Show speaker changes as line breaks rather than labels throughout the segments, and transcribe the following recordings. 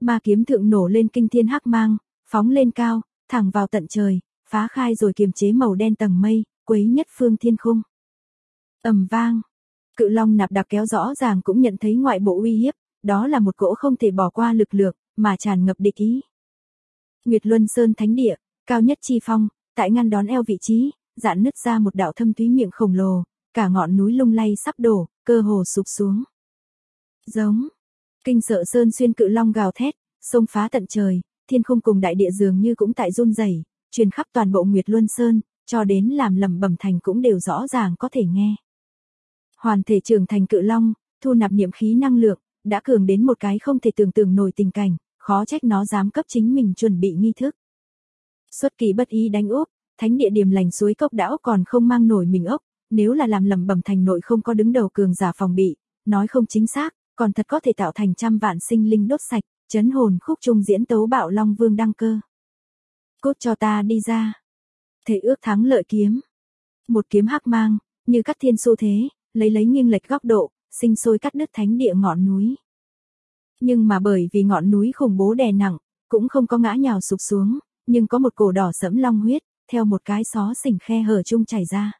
Ma kiếm thượng nổ lên kinh thiên hắc mang, phóng lên cao, thẳng vào tận trời, phá khai rồi kiềm chế màu đen tầng mây, quấy nhất phương thiên khung. Ầm vang, Cự Long Nạp Đặc Kéo rõ ràng cũng nhận thấy ngoại bộ uy hiếp, đó là một cỗ không thể bỏ qua lực lượng, mà tràn ngập địch ý. Nguyệt Luân Sơn thánh địa, cao nhất chi phong, tại ngăn đón eo vị trí, dạn nứt ra một đạo thâm thúy miệng khổng lồ, cả ngọn núi lung lay sắp đổ, cơ hồ sụp xuống. Giống, kinh sợ sơn xuyên cự long gào thét, xông phá tận trời, thiên khung cùng đại địa dường như cũng tại run rẩy, truyền khắp toàn bộ Nguyệt Luân Sơn, cho đến làm lẩm bẩm thành cũng đều rõ ràng có thể nghe. Hoàn thể trưởng thành cự long, thu nạp niệm khí năng lượng, đã cường đến một cái không thể tưởng tượng nổi tình cảnh, khó trách nó dám cấp chính mình chuẩn bị nghi thức. Xuất kỳ bất ý đánh úp, thánh địa Điềm Lành suối cốc đã ốc còn không mang nổi mình ốc, nếu là làm lẩm bẩm thành nội không có đứng đầu cường giả phòng bị, nói không chính xác, còn thật có thể tạo thành trăm vạn sinh linh đốt sạch, chấn hồn khúc trung diễn tấu bạo long vương đăng cơ. Cốt cho ta đi ra. Thể ước thắng lợi kiếm. Một kiếm hắc mang, như cắt thiên xu thế, lấy nghiêng lệch góc độ, sinh sôi cắt đứt thánh địa ngọn núi. Nhưng mà bởi vì ngọn núi khủng bố đè nặng, cũng không có ngã nhào sụp xuống, nhưng có một cổ đỏ sẫm long huyết, theo một cái xó xỉnh khe hở chung chảy ra.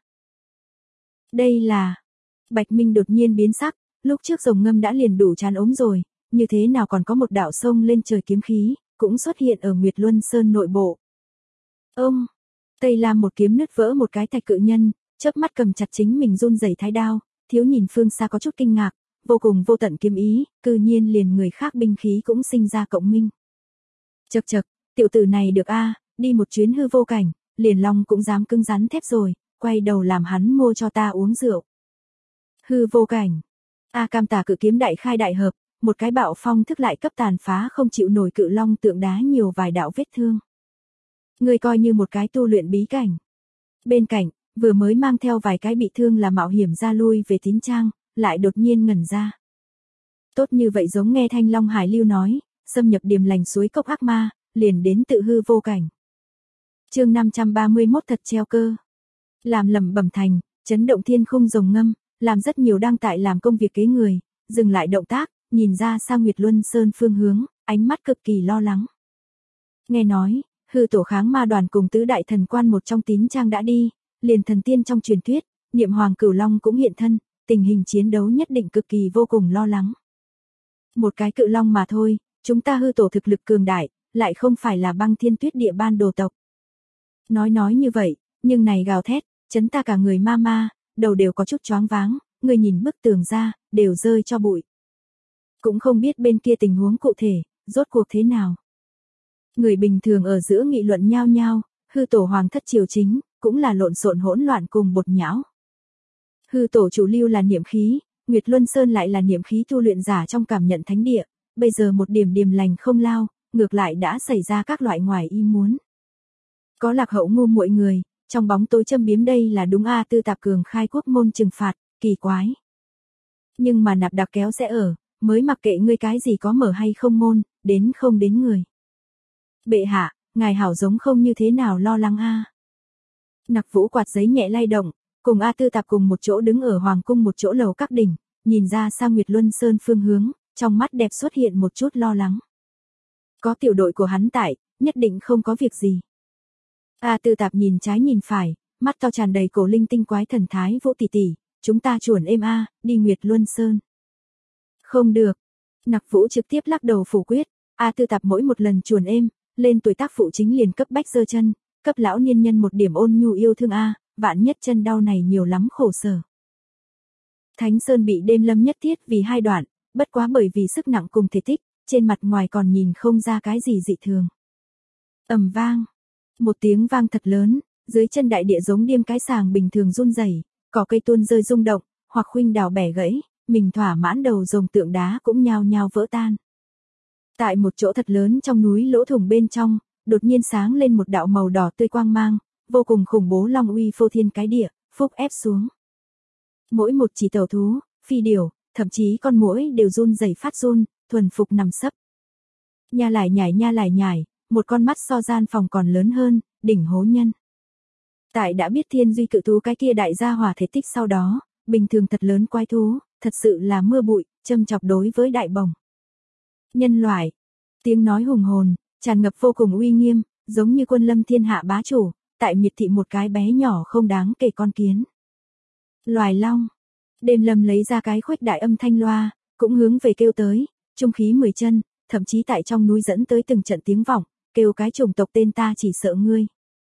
Đây là... Bạch Minh đột nhiên biến sắc, lúc trước rồng ngâm đã liền đủ chán ốm rồi, như thế nào còn có một đạo sông lên trời kiếm khí, cũng xuất hiện ở Nguyệt Luân Sơn nội bộ. Ông, Tây Lam một kiếm nứt vỡ một cái thạch cự nhân, chớp mắt cầm chặt chính mình run rẩy thái đao, thiếu nhìn phương xa có chút kinh ngạc, vô cùng vô tận kiếm ý, cư nhiên liền người khác binh khí cũng sinh ra cộng minh. Chậc chậc, tiểu tử này được a, đi một chuyến hư vô cảnh, liền long cũng dám cứng rắn thép rồi, quay đầu làm hắn mua cho ta uống rượu. Hư vô cảnh. A Cam Tà cự kiếm đại khai đại hợp, một cái bạo phong thức lại cấp tàn phá không chịu nổi cự long tượng đá nhiều vài đạo vết thương. Người coi như một cái tu luyện bí cảnh. Bên cạnh, vừa mới mang theo vài cái bị thương là mạo hiểm ra lui về tín trang, lại đột nhiên ngẩn ra. Tốt như vậy giống nghe Thanh Long Hải Lưu nói, xâm nhập Điềm Lành suối cốc ác ma, liền đến tự hư vô cảnh. Chương 531 thật treo cơ. Làm lẩm bẩm thành, chấn động thiên khung rồng ngâm, làm rất nhiều đang tại làm công việc kế người, dừng lại động tác, nhìn ra sang Nguyệt Luân Sơn phương hướng, ánh mắt cực kỳ lo lắng. Nghe nói, hư tổ kháng ma đoàn cùng tứ đại thần quan một trong tín trang đã đi, liền thần tiên trong truyền thuyết, Niệm Hoàng Cửu Long cũng hiện thân, tình hình chiến đấu nhất định cực kỳ vô cùng lo lắng. Một cái cự long mà thôi, chúng ta hư tổ thực lực cường đại, lại không phải là Băng Thiên Tuyết Địa ban đồ tộc. Nói như vậy, nhưng này gào thét, chấn ta cả người ma, đầu đều có chút choáng váng, người nhìn bức tường ra, đều rơi cho bụi. Cũng không biết bên kia tình huống cụ thể, rốt cuộc thế nào. Người bình thường ở giữa nghị luận nhao nhao, hư tổ hoàng thất triều chính, cũng là lộn xộn hỗn loạn cùng bột nhão. Hư tổ chủ lưu là niệm khí, Nguyệt Luân Sơn lại là niệm khí tu luyện giả trong cảm nhận thánh địa, bây giờ một điểm Điềm Lành không lao, ngược lại đã xảy ra các loại ngoài ý muốn. Có lạc hậu ngu muội người, trong bóng tối châm biếm đây là đúng a Tư Tạp Cường khai quốc môn trừng phạt, kỳ quái. Nhưng mà Nạp Đặc Kéo sẽ ở, mới mặc kệ ngươi cái gì có mở hay không môn, đến không đến người. Bệ hạ, ngài hảo giống không như thế nào lo lắng a. Nặc Vũ quạt giấy nhẹ lay động, cùng A Tư Tạp cùng một chỗ đứng ở hoàng cung một chỗ lầu các đỉnh, nhìn ra sang Nguyệt Luân Sơn phương hướng, trong mắt đẹp xuất hiện một chút lo lắng. Có tiểu đội của hắn tại, nhất định không có việc gì. A Tư Tạp nhìn trái nhìn phải, mắt to tràn đầy cổ linh tinh quái thần thái. Vũ tỷ tỷ, chúng ta chuẩn êm a, đi Nguyệt Luân Sơn. Không được. Nặc Vũ trực tiếp lắc đầu phủ quyết, A Tư Tạp mỗi một lần chuẩn êm, lên tuổi tác phụ chính liền cấp bách giơ chân, cấp lão niên nhân một điểm ôn nhu yêu thương a, vạn nhất chân đau này nhiều lắm khổ sở. Thánh Sơn bị đêm lâm nhất thiết vì hai đoạn, bất quá bởi vì sức nặng cùng thể tích, trên mặt ngoài còn nhìn không ra cái gì dị thường. Ầm vang. Một tiếng vang thật lớn, dưới chân đại địa giống điêm cái sàng bình thường run rẩy, cỏ cây tuôn rơi rung động, hoặc khuynh đào bẻ gãy, mình thỏa mãn đầu rồng tượng đá cũng nhao nhao vỡ tan. Tại một chỗ thật lớn trong núi lỗ thủng bên trong, đột nhiên sáng lên một đạo màu đỏ tươi quang mang, vô cùng khủng bố long uy phô thiên cái địa, phúc ép xuống. Mỗi một chỉ tàu thú, phi điểu, thậm chí con muỗi đều run rẩy phát run, thuần phục nằm sấp. Nha lải nhải, một con mắt so gian phòng còn lớn hơn, đỉnh hố nhân. Tại đã biết thiên duy cự thú cái kia đại gia hỏa thể tích sau đó, bình thường thật lớn quái thú, thật sự là mưa bụi, châm chọc đối với đại bồng. Nhân loại, Tiếng nói hùng hồn, tràn ngập vô cùng uy nghiêm, giống như quân lâm thiên hạ bá chủ, tại miệt thị một cái bé nhỏ không đáng kể con kiến. Loài long. Đêm Lâm lấy ra cái khuếch đại âm thanh loa, cũng hướng về kêu tới, trung khí 10 chân, thậm chí tại trong núi dẫn tới từng trận tiếng vọng, kêu cái chủng tộc tên ta chỉ sợ ngươi.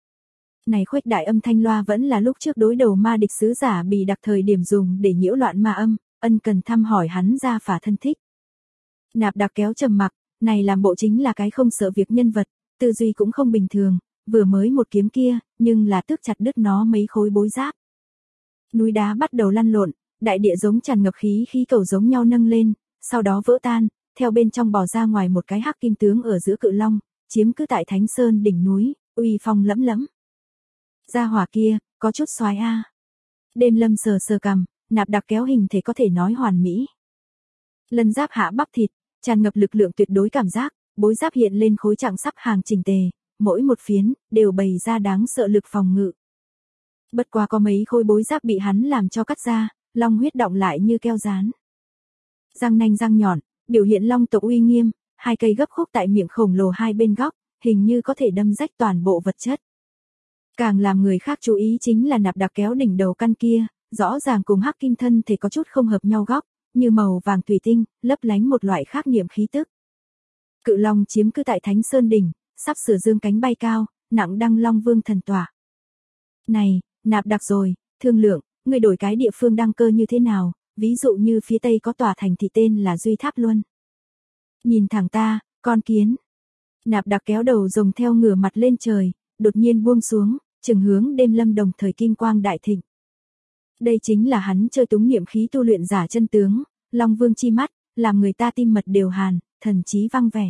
Này khuếch đại âm thanh loa vẫn là lúc trước đối đầu ma địch sứ giả bị đặc thời điểm dùng để nhiễu loạn ma âm, ân cần thăm hỏi hắn ra phả thân thích. Nạp Đặc kéo trầm mặc, này làm bộ chính là cái không sợ việc nhân vật, tư duy cũng không bình thường, vừa mới một kiếm kia, nhưng là tước chặt đứt nó mấy khối bối giáp. Núi đá bắt đầu lăn lộn, đại địa giống tràn ngập khí cầu giống nhau nâng lên, sau đó vỡ tan, theo bên trong bò ra ngoài một cái hắc kim tướng ở giữa cự long, chiếm cứ tại Thánh Sơn đỉnh núi, uy phong lẫm lẫm. Gia hỏa kia, có chút xoái a. Đêm Lâm sờ sờ cằm, Nạp Đặc kéo hình thể có thể nói hoàn mỹ. Lân giáp hạ bắp thịt, tràn ngập lực lượng tuyệt đối cảm giác, bối giáp hiện lên khối trạng sắp hàng chỉnh tề, mỗi một phiến đều bày ra đáng sợ lực phòng ngự. Bất quá có mấy khối bối giáp bị hắn làm cho cắt ra, long huyết đọng lại như keo dán. Răng nanh răng nhọn, biểu hiện long tộc uy nghiêm, hai cây gấp khúc tại miệng khổng lồ hai bên góc, hình như có thể đâm rách toàn bộ vật chất. Càng làm người khác chú ý chính là Nạp Đặc kéo đỉnh đầu căn kia, rõ ràng cùng hắc kim thân thể có chút không hợp nhau góc, như màu vàng thủy tinh, lấp lánh một loại khác niệm khí tức. Cự long chiếm cứ tại Thánh Sơn đỉnh, sắp sửa dương cánh bay cao, nặng đăng long vương thần tỏa. Này, Nạp Đặc rồi, thương lượng, người đổi cái địa phương đăng cơ như thế nào, ví dụ như phía tây có tòa thành thị tên là Duy Tháp Luân. Nhìn thẳng ta, con kiến. Nạp Đặc kéo đầu rồng theo ngửa mặt lên trời, đột nhiên buông xuống, chừng hướng Đêm Lâm đồng thời kim quang đại thịnh. Đây chính là hắn chơi túng niệm khí tu luyện giả chân tướng, Long Vương chi mắt, làm người ta tim mật đều hàn, thần trí văng vẻ.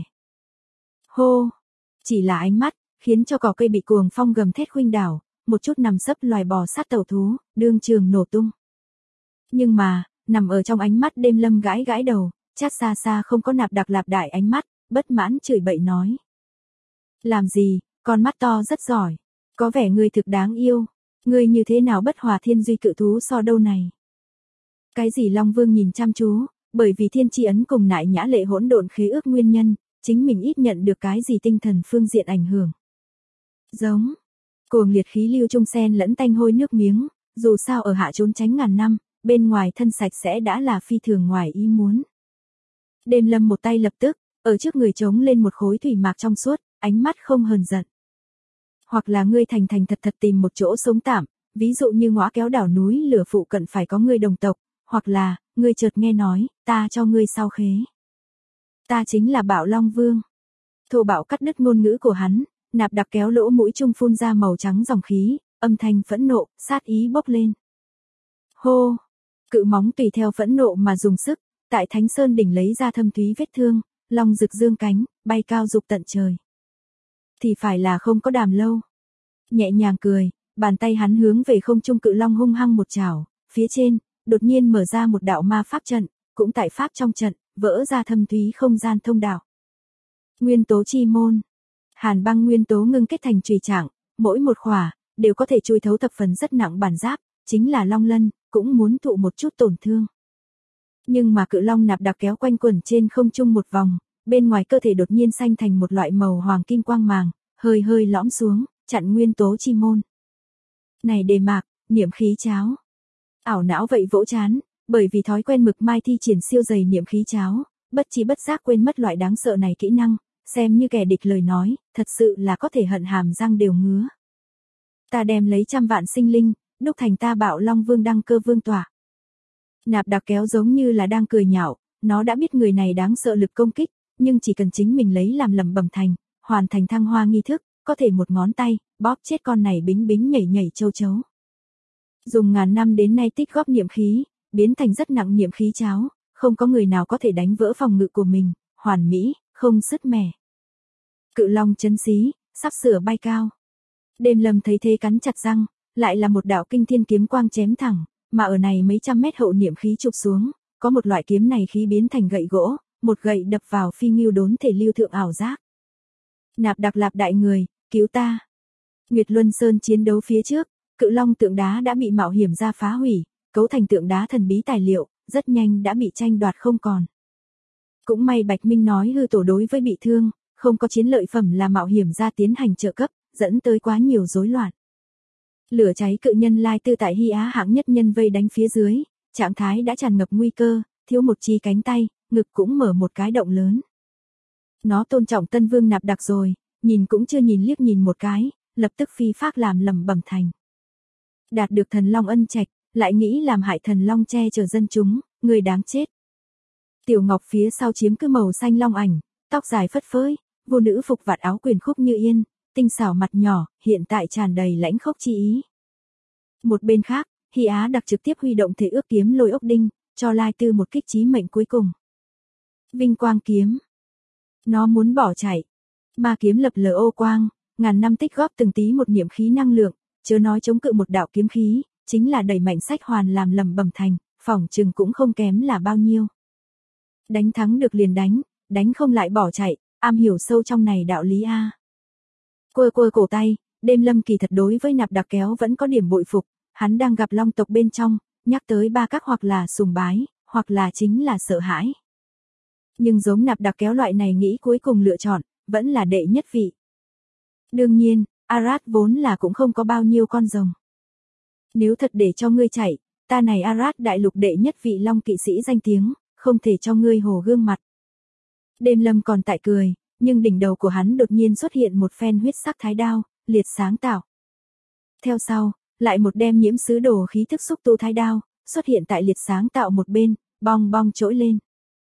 Hô! Chỉ là ánh mắt, khiến cho cỏ cây bị cuồng phong gầm thét khuynh đảo, một chút nằm sấp loài bò sát tẩu thú, đương trường nổ tung. Nhưng mà, nằm ở trong ánh mắt Đêm Lâm gãi gãi đầu, chát xa xa không có Nạp Đặc lạp đại ánh mắt, bất mãn chửi bậy nói. Làm gì, con mắt to rất giỏi, có vẻ ngươi thực đáng yêu, ngươi như thế nào bất hòa thiên duy cự thú so đâu này. Cái gì Long Vương nhìn chăm chú, bởi vì thiên tri ấn cùng nại nhã lệ hỗn độn khế ước nguyên nhân, chính mình ít nhận được cái gì tinh thần phương diện ảnh hưởng. Giống, cuồng liệt khí lưu trung sen lẫn tanh hôi nước miếng, dù sao ở hạ trốn tránh ngàn năm, bên ngoài thân sạch sẽ đã là phi thường ngoài ý muốn. Đêm Lâm một tay lập tức, ở trước người trống lên một khối thủy mạc trong suốt, ánh mắt không hờn giận. Hoặc là ngươi thành thật tìm một chỗ sống tạm, ví dụ như ngõa kéo đảo núi lửa phụ cận phải có ngươi đồng tộc, hoặc là, ngươi chợt nghe nói, ta cho ngươi sao khế. Ta chính là Bạo Long Vương. Thô bạo cắt đứt ngôn ngữ của hắn, Nạp Đặc kéo lỗ mũi trung phun ra màu trắng dòng khí, âm thanh phẫn nộ, sát ý bốc lên. Hô! Cự móng tùy theo phẫn nộ mà dùng sức, tại Thánh Sơn đỉnh lấy ra thâm thúy vết thương, long rực dương cánh, bay cao dục tận trời. Thì phải là không có đàm lâu. Nhẹ nhàng cười, bàn tay hắn hướng về không trung cự long hung hăng một chảo, phía trên, đột nhiên mở ra một đạo ma pháp trận, cũng tại pháp trong trận, vỡ ra thâm thúy không gian thông đạo. Nguyên tố chi môn. Hàn băng nguyên tố ngưng kết thành chùy trạng, mỗi một khỏa, đều có thể chui thấu thập phần rất nặng bản giáp, chính là long lân, cũng muốn thụ một chút tổn thương. Nhưng mà cự long Nạp Đặc kéo quanh quẩn trên không trung một vòng, bên ngoài cơ thể đột nhiên xanh thành một loại màu hoàng kim quang màng, hơi hơi lõm xuống, chặn nguyên tố chi môn. Này đề mạc, niệm khí cháo. Ảo não vậy vỗ chán, bởi vì thói quen mực mai thi triển siêu dày niệm khí cháo, bất chi bất giác quên mất loại đáng sợ này kỹ năng, xem như kẻ địch lời nói, thật sự là có thể hận hàm răng đều ngứa. Ta đem lấy trăm vạn sinh linh, đúc thành ta Bạo Long Vương đăng cơ vương tỏa. Nạp Đặc kéo giống như là đang cười nhạo, nó đã biết người này đáng sợ lực công kích, nhưng chỉ cần chính mình lấy làm lẩm bẩm thành, hoàn thành thăng hoa nghi thức, có thể một ngón tay, bóp chết con này bính bính nhảy nhảy châu chấu. Dùng ngàn năm đến nay tích góp niệm khí, biến thành rất nặng niệm khí cháo, không có người nào có thể đánh vỡ phòng ngự của mình, hoàn mỹ, không sứt mẻ. Cự long chấn xí, sắp sửa bay cao. Đêm Lâm thấy thế cắn chặt răng, lại là một đạo kinh thiên kiếm quang chém thẳng, mà ở này mấy trăm mét hậu niệm khí chụp xuống, có một loại kiếm này khí biến thành gậy gỗ, một gậy đập vào phi ngưu đốn thể lưu thượng ảo giác. Nạp Đặc lạp đại người, cứu ta. Nguyệt Luân Sơn chiến đấu phía trước, cự long tượng đá đã bị mạo hiểm ra phá hủy, cấu thành tượng đá thần bí tài liệu, rất nhanh đã bị tranh đoạt không còn. Cũng may Bạch Minh nói hư tổ đối với bị thương, không có chiến lợi phẩm là mạo hiểm ra tiến hành trợ cấp, dẫn tới quá nhiều rối loạn. Lửa cháy cự nhân lai tư tại Hy Á hạng nhất nhân vây đánh phía dưới, trạng thái đã tràn ngập nguy cơ, thiếu một chi cánh tay, ngực cũng mở một cái động lớn. Nó tôn trọng Tân Vương Nạp Đặc rồi, nhìn cũng chưa nhìn liếc nhìn một cái, lập tức phi phác làm lẩm bẩm thành. Đạt được thần long ân trạch, lại nghĩ làm hại thần long che chở dân chúng, người đáng chết. Tiểu Ngọc phía sau chiếm cứ màu xanh long ảnh, tóc dài phất phới, vô nữ phục vạt áo quyền khúc như yên, tinh xảo mặt nhỏ, hiện tại tràn đầy lãnh khốc chi ý. Một bên khác, Hy Á Đặc trực tiếp huy động thể ước kiếm lôi ốc đinh, cho Lai Tư một kích chí mệnh cuối cùng. Vinh quang kiếm. Nó muốn bỏ chạy. Ma kiếm lập lờ ô quang, ngàn năm tích góp từng tí một niệm khí năng lượng, chớ nói chống cự một đạo kiếm khí, chính là đẩy mạnh sách hoàn làm lầm bầm thành, phỏng chừng cũng không kém là bao nhiêu. Đánh thắng được liền đánh không lại bỏ chạy, am hiểu sâu trong này đạo lý a. Quơ cổ tay, Đêm Lâm kỳ thật đối với Nạp Đặc Kéo vẫn có điểm bội phục, hắn đang gặp long tộc bên trong, nhắc tới ba các hoặc là sùng bái, hoặc là chính là sợ hãi. Nhưng giống Nạp Đặc Kéo loại này nghĩ cuối cùng lựa chọn, vẫn là đệ nhất vị. Đương nhiên, Arad vốn là cũng không có bao nhiêu con rồng. Nếu thật để cho ngươi chạy, ta này Arad đại lục đệ nhất vị long kỵ sĩ danh tiếng, không thể cho ngươi hồ gương mặt. Đêm Lâm còn tại cười, nhưng đỉnh đầu của hắn đột nhiên xuất hiện một phen huyết sắc thái đao, liệt sáng tạo. Theo sau, lại một đem nhiễm sứ đồ khí thức xúc tu thái đao, xuất hiện tại liệt sáng tạo một bên, bong bong trỗi lên.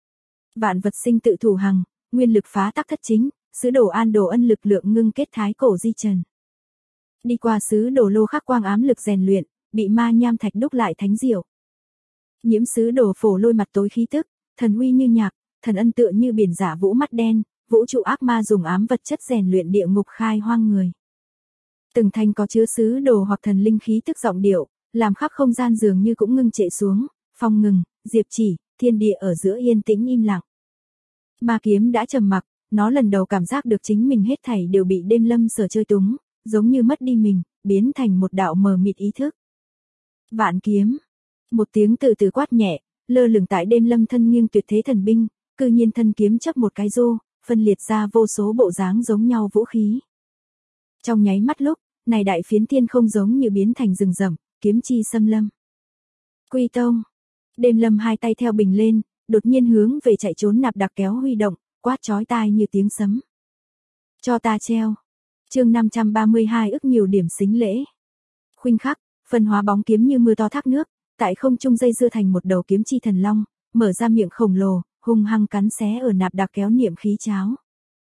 Vạn vật sinh tự thủ hằng, nguyên lực phá tắc thất chính, sứ đồ an đồ ân lực lượng ngưng kết thái cổ di trần. Đi qua sứ đồ lô khắc quang ám lực rèn luyện, bị ma nham thạch đúc lại thánh diệu. Nhiễm sứ đồ phổ lôi mặt tối khí tức, thần uy như nhạc, thần ân tựa như biển giả vũ mắt đen, vũ trụ ác ma dùng ám vật chất rèn luyện địa ngục khai hoang người. Từng thanh có chứa sứ đồ hoặc thần linh khí tức giọng điệu, làm khắp không gian dường như cũng ngưng trệ xuống, phong ngừng, diệp chỉ, thiên địa ở giữa yên tĩnh im lặng. Ma kiếm đã trầm mặc, nó lần đầu cảm giác được chính mình hết thảy đều bị Đêm Lâm sở chơi túng, giống như mất đi mình, biến thành một đạo mờ mịt ý thức. Vạn kiếm. Một tiếng từ từ quát nhẹ, lơ lửng tại Đêm Lâm thân nghiêng tuyệt thế thần binh, cư nhiên thân kiếm chấp một cái rô, phân liệt ra vô số bộ dáng giống nhau vũ khí. Trong nháy mắt lúc, này đại phiến thiên không giống như biến thành rừng rậm, kiếm chi xâm lâm. Quy tông. Đêm Lâm hai tay theo bình lên, đột nhiên hướng về chạy trốn Nạp Đặc Kéo huy động, quát chói tai như tiếng sấm. Cho ta treo. Chương 532 ức nhiều điểm xính lễ. Khuynh khắc, phân hóa bóng kiếm như mưa to thác nước, tại không trung dây dưa thành một đầu kiếm chi thần long, mở ra miệng khổng lồ, hung hăng cắn xé ở Nạp Đặc Kéo niệm khí cháo.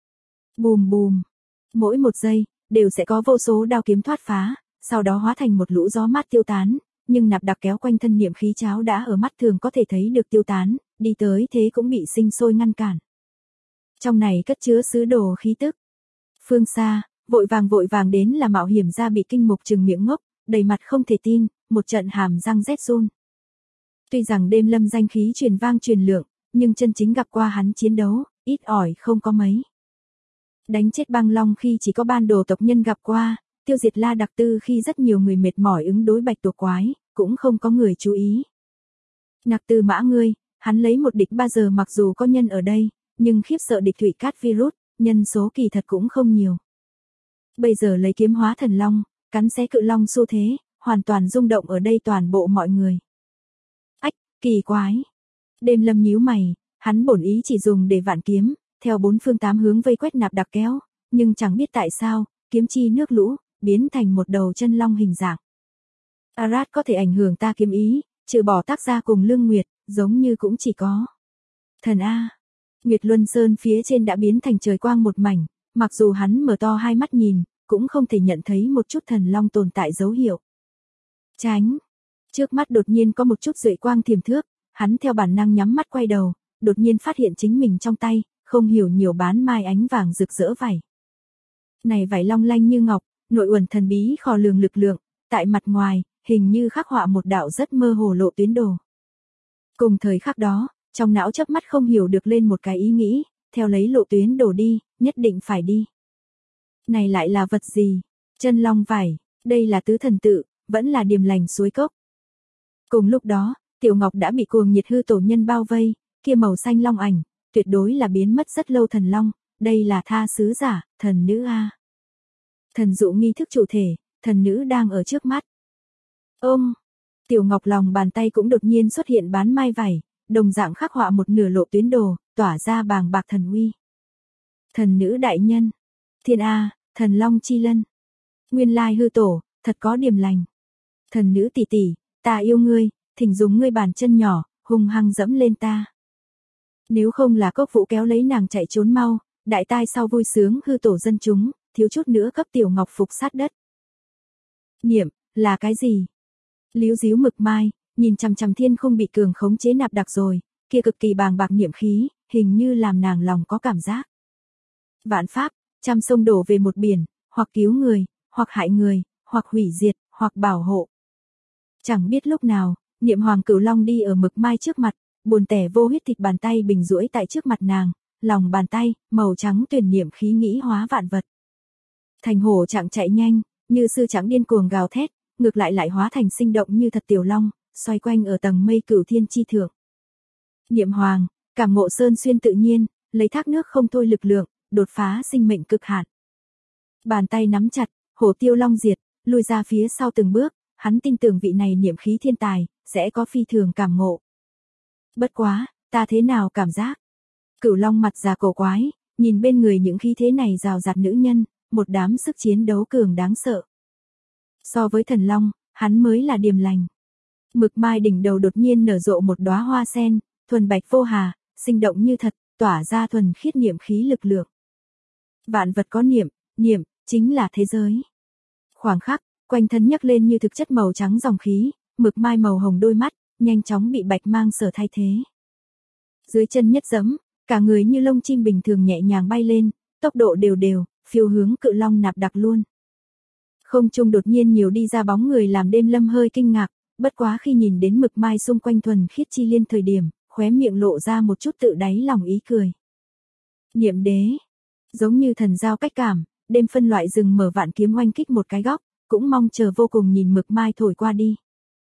Bùm bùm. Mỗi một giây, đều sẽ có vô số đao kiếm thoát phá, sau đó hóa thành một lũ gió mát tiêu tán, nhưng Nạp Đặc Kéo quanh thân niệm khí cháo đã ở mắt thường có thể thấy được tiêu tán, đi tới thế cũng bị sinh sôi ngăn cản. Trong này cất chứa sứ đồ khí tức. Phương xa, vội vàng đến là mạo hiểm ra bị kinh mục trừng miệng ngốc, đầy mặt không thể tin, một trận hàm răng rét run. Tuy rằng Đêm Lâm danh khí truyền vang truyền lượng, nhưng chân chính gặp qua hắn chiến đấu, ít ỏi không có mấy. Đánh chết băng long khi chỉ có ban đồ tộc nhân gặp qua, tiêu diệt La Đặc Tư khi rất nhiều người mệt mỏi ứng đối bạch tuộc quái, cũng không có người chú ý. Nặc Tư mã ngươi, hắn lấy một địch 3 giờ mặc dù có nhân ở đây, nhưng khiếp sợ địch thủy cát virus, nhân số kỳ thật cũng không nhiều. Bây giờ lấy kiếm hóa thần long, cắn xé cự long xu thế, hoàn toàn rung động ở đây toàn bộ mọi người. Ách, kỳ quái. Đêm Lâm nhíu mày, hắn bổn ý chỉ dùng để vạn kiếm, theo bốn phương tám hướng vây quét Nạp Đặc Kéo, nhưng chẳng biết tại sao, kiếm chi nước lũ, biến thành một đầu chân long hình dạng. Arad có thể ảnh hưởng ta kiếm ý, trừ bỏ tác gia cùng Lương Nguyệt, giống như cũng chỉ có. Thần A. Nguyệt Luân Sơn phía trên đã biến thành trời quang một mảnh, mặc dù hắn mở to hai mắt nhìn, cũng không thể nhận thấy một chút thần long tồn tại dấu hiệu. Tránh. Trước mắt đột nhiên có một chút duệ quang thiềm thước, hắn theo bản năng nhắm mắt quay đầu, đột nhiên phát hiện chính mình trong tay, không hiểu nhiều bán mai ánh vàng rực rỡ vảy. Này vảy long lanh như ngọc, nội uẩn thần bí khò lường lực lượng, tại mặt ngoài, hình như khắc họa một đạo rất mơ hồ lộ tuyến đồ. Cùng thời khắc đó, trong não chớp mắt không hiểu được lên một cái ý nghĩ, theo lấy lộ tuyến đồ đi, nhất định phải đi. Này lại là vật gì? Chân long vảy, đây là tứ thần tự, vẫn là điềm lành suối cốc. Cùng lúc đó, Tiểu Ngọc đã bị cuồng nhiệt hư tổ nhân bao vây, kia màu xanh long ảnh, tuyệt đối là biến mất rất lâu thần long, đây là tha sứ giả, thần nữ a. Thần dụ nghi thức chủ thể, thần nữ đang ở trước mắt. Ông, Tiểu Ngọc lòng bàn tay cũng đột nhiên xuất hiện bán mai vảy, đồng dạng khắc họa một nửa lộ tuyến đồ, tỏa ra bàng bạc thần uy. Thần nữ đại nhân, thiên a, thần long chi lân. Nguyên lai hư tổ, thật có điểm lành. Thần nữ tỷ tỷ, ta yêu ngươi, thỉnh dùng ngươi bàn chân nhỏ, hung hăng dẫm lên ta. Nếu không là Cốc Vũ kéo lấy nàng chạy trốn mau, đại tai sau vui sướng hư tổ dân chúng, thiếu chút nữa cấp Tiểu Ngọc phục sát đất. Niệm, là cái gì? Líu díu Mực Mai, nhìn chằm chằm thiên không bị cường khống chế nạp đặc rồi, kia cực kỳ bàng bạc niệm khí, hình như làm nàng lòng có cảm giác. Vạn pháp, trăm sông đổ về một biển, hoặc cứu người, hoặc hại người, hoặc hủy diệt, hoặc bảo hộ. Chẳng biết lúc nào, niệm hoàng cửu long đi ở Mực Mai trước mặt, buồn tẻ vô huyết thịt bàn tay bình duỗi tại trước mặt nàng, lòng bàn tay, màu trắng tuyển niệm khí nghĩ hóa vạn vật. Thành hổ trạng chạy nhanh, như sư trắng điên cuồng gào thét, ngược lại hóa thành sinh động như thật tiểu long, xoay quanh ở tầng mây cửu thiên chi thượng. Niệm hoàng, cảm ngộ sơn xuyên tự nhiên, lấy thác nước không thôi lực lượng, đột phá sinh mệnh cực hạn. Bàn tay nắm chặt, hổ tiêu long diệt, lùi ra phía sau từng bước, hắn tin tưởng vị này niệm khí thiên tài, sẽ có phi thường cảm ngộ. Bất quá, ta thế nào cảm giác? Cửu long mặt già cổ quái, nhìn bên người những khí thế này rào rạt nữ nhân, một đám sức chiến đấu cường đáng sợ. So với thần long, hắn mới là điềm lành. Mực Mai đỉnh đầu đột nhiên nở rộ một đóa hoa sen, thuần bạch vô hà, sinh động như thật, tỏa ra thuần khiết niệm khí lực lượng. Vạn vật có niệm, niệm chính là thế giới. Khoảng khắc, quanh thân nhấc lên như thực chất màu trắng dòng khí, Mực Mai màu hồng đôi mắt, nhanh chóng bị bạch mang sở thay thế. Dưới chân nhất giẫm, cả người như lông chim bình thường nhẹ nhàng bay lên, tốc độ đều đều, phiêu hướng Cự Long nạp đặc luôn. Không trung đột nhiên nhiều đi ra bóng người làm đêm lâm hơi kinh ngạc, bất quá khi nhìn đến Mực Mai xung quanh thuần khiết chi liên thời điểm, khóe miệng lộ ra một chút tự đáy lòng ý cười. Niệm đế, giống như thần giao cách cảm, đêm phân loại rừng mở vạn kiếm oanh kích một cái góc, cũng mong chờ vô cùng nhìn Mực Mai thổi qua đi.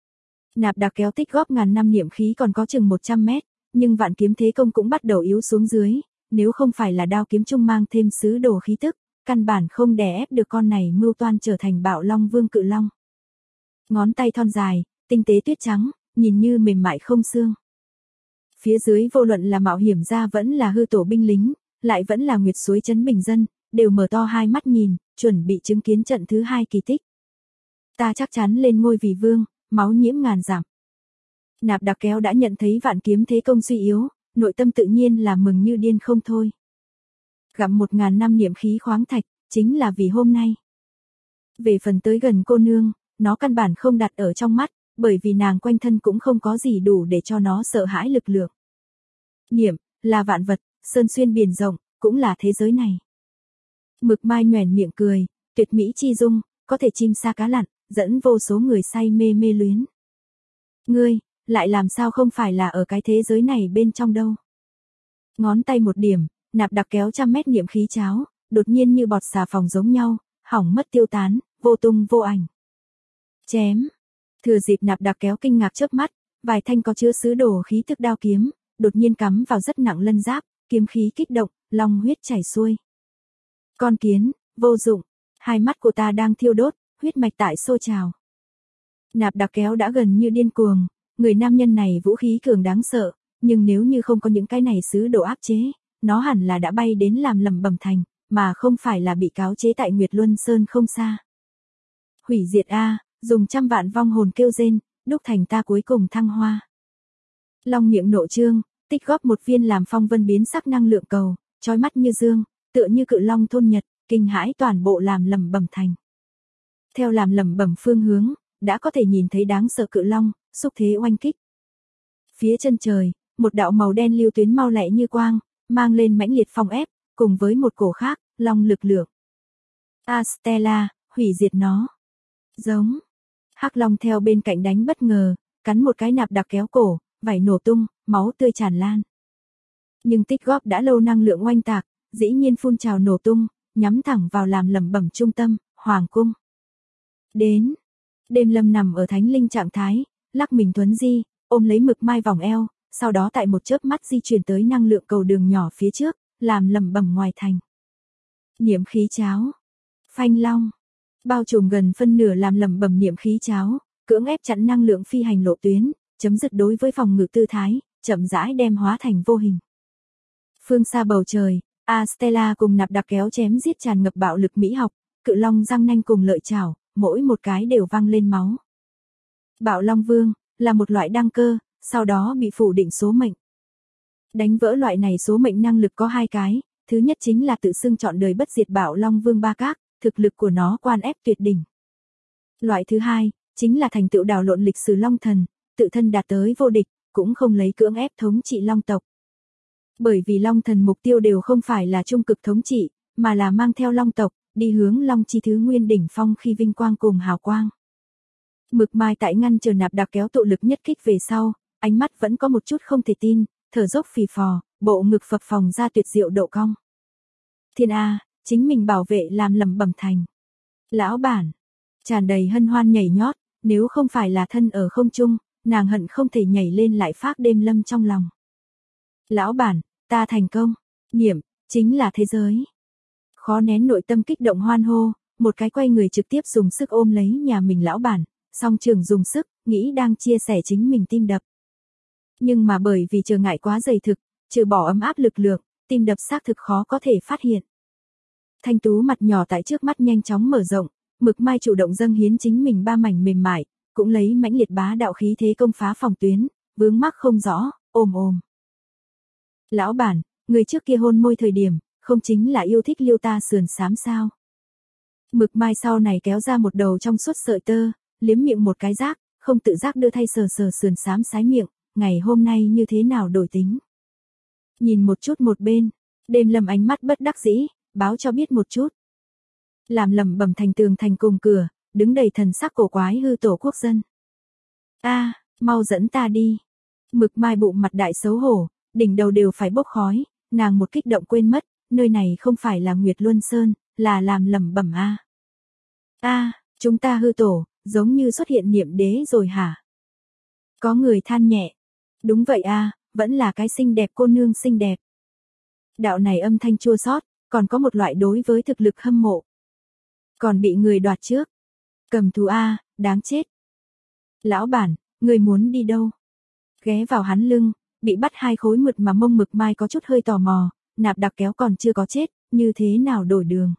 Nạp đặc kéo tích góp ngàn năm niệm khí còn có chừng 100 mét, nhưng vạn kiếm thế công cũng bắt đầu yếu xuống dưới, nếu không phải là đao kiếm trung mang thêm sứ đồ khí tức, căn bản không đè ép được con này mưu toan trở thành bạo long vương Cự Long. Ngón tay thon dài, tinh tế tuyết trắng, nhìn như mềm mại không xương. Phía dưới vô luận là mạo hiểm gia vẫn là hư tổ binh lính, lại vẫn là nguyệt suối trấn bình dân, đều mở to hai mắt nhìn, chuẩn bị chứng kiến trận thứ hai kỳ tích. Ta chắc chắn lên ngôi vì vương, máu nhiễm ngàn dặm. Nạp đặc kéo đã nhận thấy vạn kiếm thế công suy yếu, nội tâm tự nhiên là mừng như điên không thôi. Gặm 1000 năm niệm khí khoáng thạch, chính là vì hôm nay. Về phần tới gần cô nương, nó căn bản không đặt ở trong mắt, bởi vì nàng quanh thân cũng không có gì đủ để cho nó sợ hãi lực lượng. Niệm, là vạn vật, sơn xuyên biển rộng, cũng là thế giới này. Mực Mai nhoẻn miệng cười, tuyệt mỹ chi dung, có thể chim sa cá lặn, dẫn vô số người say mê mê luyến. Ngươi, lại làm sao không phải là ở cái thế giới này bên trong đâu. Ngón tay một điểm, nạp đặc kéo 100 mét niệm khí cháo, đột nhiên như bọt xà phòng giống nhau, hỏng mất tiêu tán, vô tung vô ảnh. Chém. Thừa dịp nạp đặc kéo kinh ngạc chớp mắt, vài thanh có chứa sứ đồ khí thức đao kiếm, đột nhiên cắm vào rất nặng lân giáp, kiếm khí kích động, long huyết chảy xuôi. Con kiến, vô dụng, hai mắt của ta đang thiêu đốt, huyết mạch tại sôi trào. Nạp đặc kéo đã gần như điên cuồng, người nam nhân này vũ khí cường đáng sợ, nhưng nếu như không có những cái này sứ đồ áp chế, nó hẳn là đã bay đến làm lầm bầm thành, mà không phải là bị cáo chế tại Nguyệt Luân Sơn không xa. Hủy diệt a, dùng 100 vạn vong hồn kêu rên, đúc thành ta cuối cùng thăng hoa. Long miệng nộ trương, tích góp một viên làm phong vân biến sắc năng lượng cầu, chói mắt như dương, tựa như Cự Long thôn nhật, kinh hãi toàn bộ làm lầm bầm thành. Theo làm lầm bầm phương hướng, đã có thể nhìn thấy đáng sợ Cự Long, xúc thế oanh kích. Phía chân trời, một đạo màu đen lưu tuyến mau lẹ như quang, mang lên mãnh liệt phong ép, cùng với một cổ khác, long lực lượng. Astella, hủy diệt nó. Giống. Hắc Long theo bên cạnh đánh bất ngờ, cắn một cái nạp đặc kéo cổ, vảy nổ tung, máu tươi tràn lan. Nhưng tích góp đã lâu năng lượng oanh tạc, dĩ nhiên phun trào nổ tung, nhắm thẳng vào làm lẩm bẩm trung tâm, hoàng cung. Đến. Đêm lâm nằm ở thánh linh trạng thái, lắc mình thuấn di, ôm lấy Mực Mai vòng eo, sau đó tại một chớp mắt di chuyển tới năng lượng cầu đường nhỏ phía trước, làm lẩm bẩm ngoài thành. Niệm khí cháo. Phanh long. Bao trùm gần phân nửa làm lẩm bẩm niệm khí cháo, cưỡng ép chặn năng lượng phi hành lộ tuyến, chấm dứt đối với phòng ngự tư thái, chậm rãi đem hóa thành vô hình. Phương xa bầu trời, Stella cùng nạp đặc kéo chém giết tràn ngập bạo lực mỹ học, cự long răng nanh cùng lợi chảo, mỗi một cái đều văng lên máu. Bạo long vương là một loại đăng cơ, sau đó bị phủ định số mệnh. Đánh vỡ loại này số mệnh năng lực có hai cái, thứ nhất chính là tự xưng chọn đời bất diệt bạo long vương ba các, thực lực của nó quan ép tuyệt đỉnh. Loại thứ hai, chính là thành tựu đảo lộn lịch sử long thần, tự thân đạt tới vô địch, cũng không lấy cưỡng ép thống trị long tộc. Bởi vì long thần mục tiêu đều không phải là trung cực thống trị, mà là mang theo long tộc, đi hướng long chi thứ nguyên đỉnh phong khi vinh quang cùng hào quang. Mực Mai tại ngăn chờ nạp đặc kéo tụ lực nhất kích về sau, ánh mắt vẫn có một chút không thể tin, thở dốc phì phò, bộ ngực phập phồng ra tuyệt diệu độ cong. Thiên A, chính mình bảo vệ làm lẩm bẩm thành. Lão bản, tràn đầy hân hoan nhảy nhót, nếu không phải là thân ở không trung, nàng hận không thể nhảy lên lại phác đêm lâm trong lòng. Lão bản, ta thành công, niệm, chính là thế giới. Khó nén nội tâm kích động hoan hô, một cái quay người trực tiếp dùng sức ôm lấy nhà mình lão bản, song trường dùng sức, nghĩ đang chia sẻ chính mình tim đập. Nhưng mà bởi vì trở ngại quá dày thực, trừ bỏ ấm áp lực lượng, tim đập xác thực khó có thể phát hiện. Thanh tú mặt nhỏ tại trước mắt nhanh chóng mở rộng, Mực Mai chủ động dâng hiến chính mình ba mảnh mềm mại, cũng lấy mãnh liệt bá đạo khí thế công phá phòng tuyến, vướng mắc không rõ, ôm ôm. Lão bản, người trước kia hôn môi thời điểm, không chính là yêu thích liêu ta sườn xám sao? Mực Mai sau này kéo ra một đầu trong suốt sợi tơ, liếm miệng một cái rác, không tự giác đưa thay sờ sờ sườn xám sái miệng, ngày hôm nay như thế nào đổi tính? Nhìn một chút một bên, đêm lâm ánh mắt bất đắc dĩ, báo cho biết một chút. Làm lẩm bẩm thành tường thành cùng cửa, đứng đầy thần sắc cổ quái hư tổ quốc dân. A, mau dẫn ta đi. Mực Mai bụng mặt đại xấu hổ, đỉnh đầu đều phải bốc khói, nàng một kích động quên mất, nơi này không phải là Nguyệt Luân Sơn, là làm lẩm bẩm a. A, chúng ta hư tổ, giống như xuất hiện niệm đế rồi hả? Có người than nhẹ. Đúng vậy a, vẫn là cái xinh đẹp cô nương xinh đẹp. Đạo này âm thanh chua xót, còn có một loại đối với thực lực hâm mộ. Còn bị người đoạt trước. Cầm thú a, đáng chết. Lão bản, người muốn đi đâu? Ghé vào hắn lưng, bị bắt hai khối mượt mà mông Mực Mai có chút hơi tò mò, nạp đặc kéo còn chưa có chết, như thế nào đổi đường?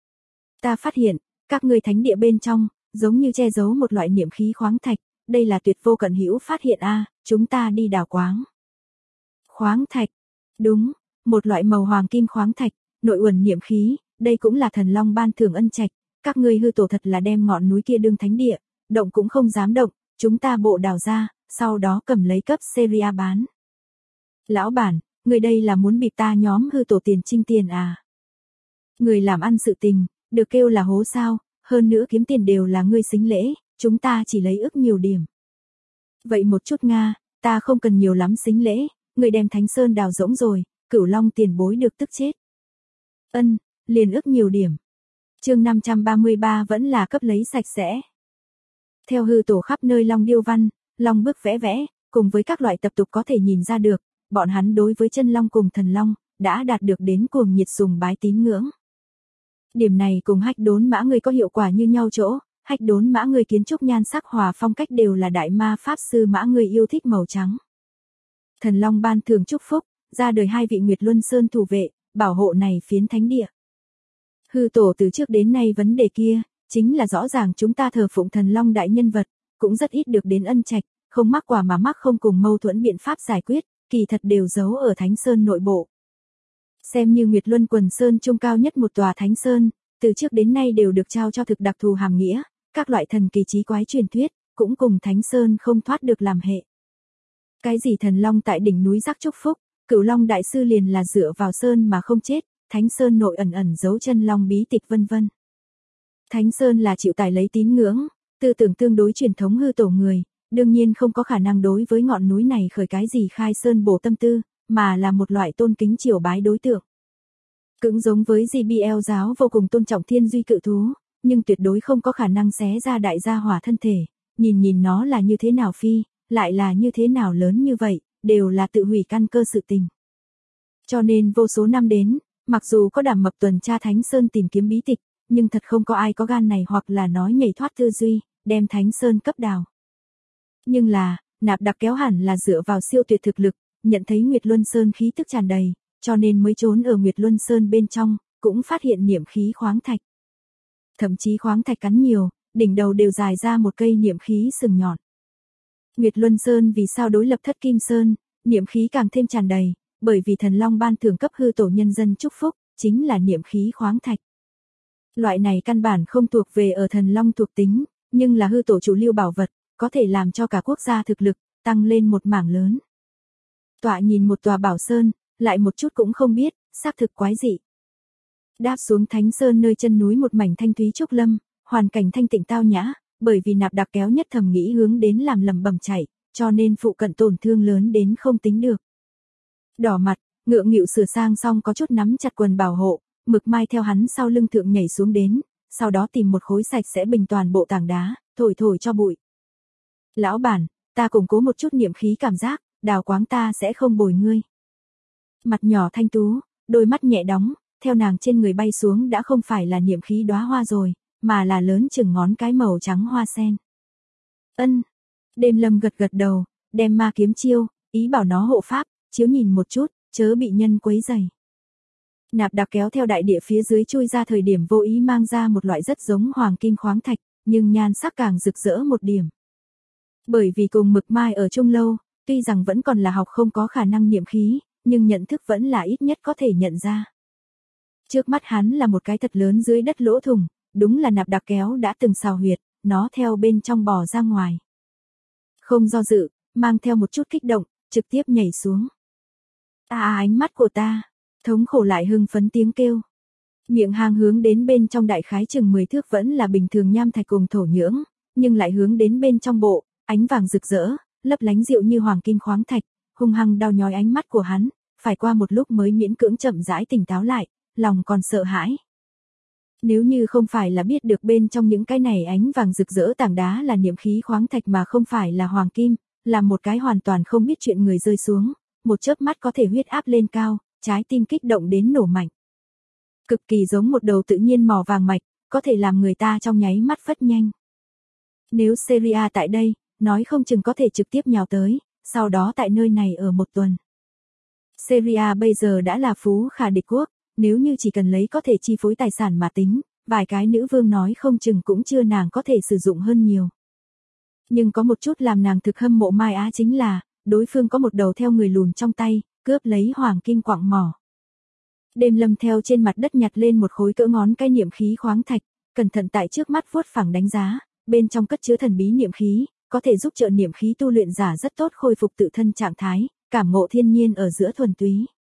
Ta phát hiện, các ngươi thánh địa bên trong, giống như che giấu một loại niệm khí khoáng thạch, đây là tuyệt vô cận hữu phát hiện a, chúng ta đi đào quáng. Khoáng thạch, đúng, một loại màu hoàng kim khoáng thạch, nội uẩn niệm khí, đây cũng là thần long ban thưởng ân trạch, các ngươi hư tổ thật là đem ngọn núi kia đương thánh địa, động cũng không dám động, chúng ta bộ đào ra, sau đó cầm lấy cấp seria bán. Lão bản, người đây là muốn bịp ta nhóm hư tổ tiền trinh tiền à? Người làm ăn sự tình, được kêu là hố sao, hơn nữa kiếm tiền đều là ngươi xính lễ, chúng ta chỉ lấy ức nhiều điểm. Vậy một chút Nga, ta không cần nhiều lắm xính lễ, người đem Thánh Sơn đào rỗng rồi, Cửu Long tiền bối được tức chết. Ân, liền ức nhiều điểm. Chương 533 vẫn là cấp lấy sạch sẽ. Theo hư tổ khắp nơi long điêu văn, long bức vẽ vẽ, cùng với các loại tập tục có thể nhìn ra được, bọn hắn đối với chân long cùng thần long, đã đạt được đến cuồng nhiệt sùng bái tín ngưỡng. Điểm này cùng hách đốn mã người có hiệu quả như nhau chỗ, hách đốn mã người kiến trúc nhan sắc hòa phong cách đều là đại ma pháp sư mã người yêu thích màu trắng. Thần long ban thường chúc phúc, ra đời hai vị Nguyệt Luân Sơn thủ vệ, bảo hộ này phiến thánh địa. Hư tổ từ trước đến nay vấn đề kia, chính là rõ ràng chúng ta thờ phụng thần long đại nhân vật, cũng rất ít được đến ân trạch, không mắc quả mà mắc không cùng mâu thuẫn biện pháp giải quyết, kỳ thật đều giấu ở Thánh Sơn nội bộ. Xem như Nguyệt Luân Quần Sơn trung cao nhất một tòa Thánh Sơn, từ trước đến nay đều được trao cho thực đặc thù hàm nghĩa, các loại thần kỳ chí quái truyền thuyết, cũng cùng Thánh Sơn không thoát được làm hệ. Cái gì thần long tại đỉnh núi rắc chúc phúc, Cửu Long đại sư liền là dựa vào sơn mà không chết, Thánh Sơn nội ẩn ẩn giấu chân long bí tịch vân vân. Thánh Sơn là chịu tải lấy tín ngưỡng, tư tưởng tương đối truyền thống hư tổ người, đương nhiên không có khả năng đối với ngọn núi này khởi cái gì khai sơn bổ tâm tư, mà là một loại tôn kính triều bái đối tượng. Cũng giống với GBL giáo vô cùng tôn trọng thiên duy cự thú, nhưng tuyệt đối không có khả năng xé ra đại gia hỏa thân thể, nhìn nó là như thế nào phi, lại là như thế nào lớn như vậy, đều là tự hủy căn cơ sự tình. Cho nên vô số năm đến, Mặc dù có đảm mập tuần tra Thánh Sơn tìm kiếm bí tịch, nhưng thật không có ai có gan này hoặc là nói nhảy thoát tư duy, đem Thánh Sơn cấp đào. Nhưng là, Nạp Đặc Kéo hẳn là dựa vào siêu tuyệt thực lực, nhận thấy Nguyệt Luân Sơn khí tức tràn đầy, cho nên mới trốn ở Nguyệt Luân Sơn bên trong, cũng phát hiện niệm khí khoáng thạch. Thậm chí khoáng thạch cắn nhiều, đỉnh đầu đều dài ra một cây niệm khí sừng nhọn. Nguyệt Luân Sơn vì sao đối lập Thất Kim Sơn, niệm khí càng thêm tràn đầy, bởi vì Thần Long ban thưởng cấp hư tổ nhân dân chúc phúc, chính là niệm khí khoáng thạch. Loại này căn bản không thuộc về ở Thần Long thuộc tính, nhưng là hư tổ chủ lưu bảo vật, có thể làm cho cả quốc gia thực lực tăng lên một mảng lớn. Tọa nhìn một tòa bảo sơn, lại một chút cũng không biết, xác thực quái dị. Đáp xuống Thánh Sơn nơi chân núi một mảnh thanh thúy trúc lâm, hoàn cảnh thanh tịnh tao nhã, bởi vì Nạp Đặc Kéo nhất thầm nghĩ hướng đến làm lầm bầm chạy, cho nên phụ cận tổn thương lớn đến không tính được. Đỏ mặt, ngượng nghịu sửa sang xong có chút nắm chặt quần bảo hộ, Mực Mai theo hắn sau lưng thượng nhảy xuống đến, sau đó tìm một khối sạch sẽ bình toàn bộ tảng đá, thổi thổi cho bụi. Lão bản, ta củng cố một chút niệm khí cảm giác, đào quáng ta sẽ không bồi ngươi. Mặt nhỏ thanh tú, đôi mắt nhẹ đóng, theo nàng trên người bay xuống đã không phải là niệm khí đóa hoa rồi, mà là lớn chừng ngón cái màu trắng hoa sen. Ân. Đêm Lâm gật gật đầu, đem ma kiếm chiêu, ý bảo nó hộ pháp, chiếu nhìn một chút, chớ bị nhân quấy rầy. Nạp Đặc Kéo theo đại địa phía dưới chui ra thời điểm vô ý mang ra một loại rất giống hoàng kim khoáng thạch, nhưng nhan sắc càng rực rỡ một điểm. Bởi vì cùng Mực Mai ở chung lâu, tuy rằng vẫn còn là học không có khả năng niệm khí, nhưng nhận thức vẫn là ít nhất có thể nhận ra. Trước mắt hắn là một cái thật lớn dưới đất lỗ thủng, đúng là Nạp Đặc Kéo đã từng xào huyệt, nó theo bên trong bò ra ngoài. Không do dự, mang theo một chút kích động, trực tiếp nhảy xuống. Ánh mắt của ta, thống khổ lại hưng phấn tiếng kêu. Miệng hang hướng đến bên trong đại khái chừng 10 thước vẫn là bình thường nham thạch cùng thổ nhưỡng, nhưng lại hướng đến bên trong bộ, ánh vàng rực rỡ, lấp lánh dịu như hoàng kim khoáng thạch, hung hăng đau nhói ánh mắt của hắn, phải qua một lúc mới miễn cưỡng chậm rãi tỉnh táo lại, lòng còn sợ hãi. Nếu như không phải là biết được bên trong những cái này ánh vàng rực rỡ tảng đá là niệm khí khoáng thạch mà không phải là hoàng kim, là một cái hoàn toàn không biết chuyện người rơi xuống, một chớp mắt có thể huyết áp lên cao, trái tim kích động đến nổ mạnh. Cực kỳ giống một đầu tự nhiên mỏ vàng mạch, có thể làm người ta trong nháy mắt phất nhanh. Nếu Syria tại đây, nói không chừng có thể trực tiếp nhào tới, sau đó tại nơi này ở một tuần. Syria bây giờ đã là phú khả địch quốc, nếu như chỉ cần lấy có thể chi phối tài sản mà tính, vài cái nữ vương nói không chừng cũng chưa nàng có thể sử dụng hơn nhiều. Nhưng có một chút làm nàng thực hâm mộ Mai Á chính là, đối phương có một đầu theo người lùn trong tay, cướp lấy hoàng kim quặng mỏ. Đêm Lâm theo trên mặt đất nhặt lên một khối cỡ ngón cái niệm khí khoáng thạch, cẩn thận tại trước mắt vuốt phẳng đánh giá, bên trong cất chứa thần bí niệm khí, có thể giúp trợ niệm khí tu luyện giả rất tốt khôi phục tự thân trạng thái, cảm ngộ thiên nhiên ở giữa thuần túy.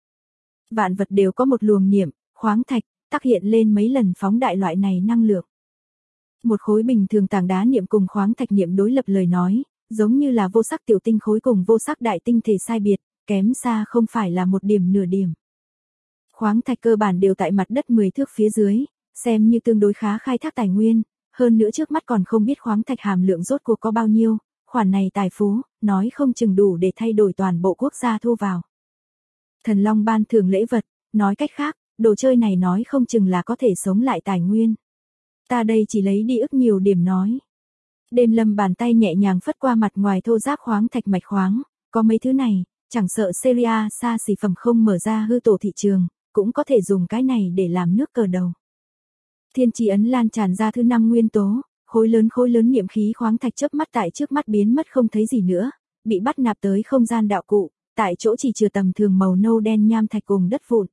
Vạn vật đều có một luồng niệm, khoáng thạch, tác hiện lên mấy lần phóng đại loại này năng lượng. Một khối bình thường tảng đá niệm cùng khoáng thạch niệm đối lập lời nói, giống như là vô sắc tiểu tinh khối cùng vô sắc đại tinh thể sai biệt, kém xa không phải là một điểm nửa điểm. Khoáng thạch cơ bản đều tại mặt đất 10 thước phía dưới, xem như tương đối khá khai thác tài nguyên, hơn nữa trước mắt còn không biết khoáng thạch hàm lượng rốt cuộc có bao nhiêu, khoản này tài phú, nói không chừng đủ để thay đổi toàn bộ quốc gia thu vào. Thần Long ban thưởng lễ vật, nói cách khác, đồ chơi này nói không chừng là có thể sống lại tài nguyên. Ta đây chỉ lấy đi ức nhiều điểm nói. Đêm Lâm bàn tay nhẹ nhàng phất qua mặt ngoài thô ráp khoáng thạch mạch khoáng, có mấy thứ này, chẳng sợ Syria xa xỉ phẩm không mở ra hư tổ thị trường, cũng có thể dùng cái này để làm nước cờ đầu. Thiên trì ấn lan tràn ra thứ 5 nguyên tố, khối lớn niệm khí khoáng thạch chớp mắt tại trước mắt biến mất không thấy gì nữa, bị bắt nạp tới không gian đạo cụ, tại chỗ chỉ chừa tầm thường màu nâu đen nham thạch cùng đất vụn.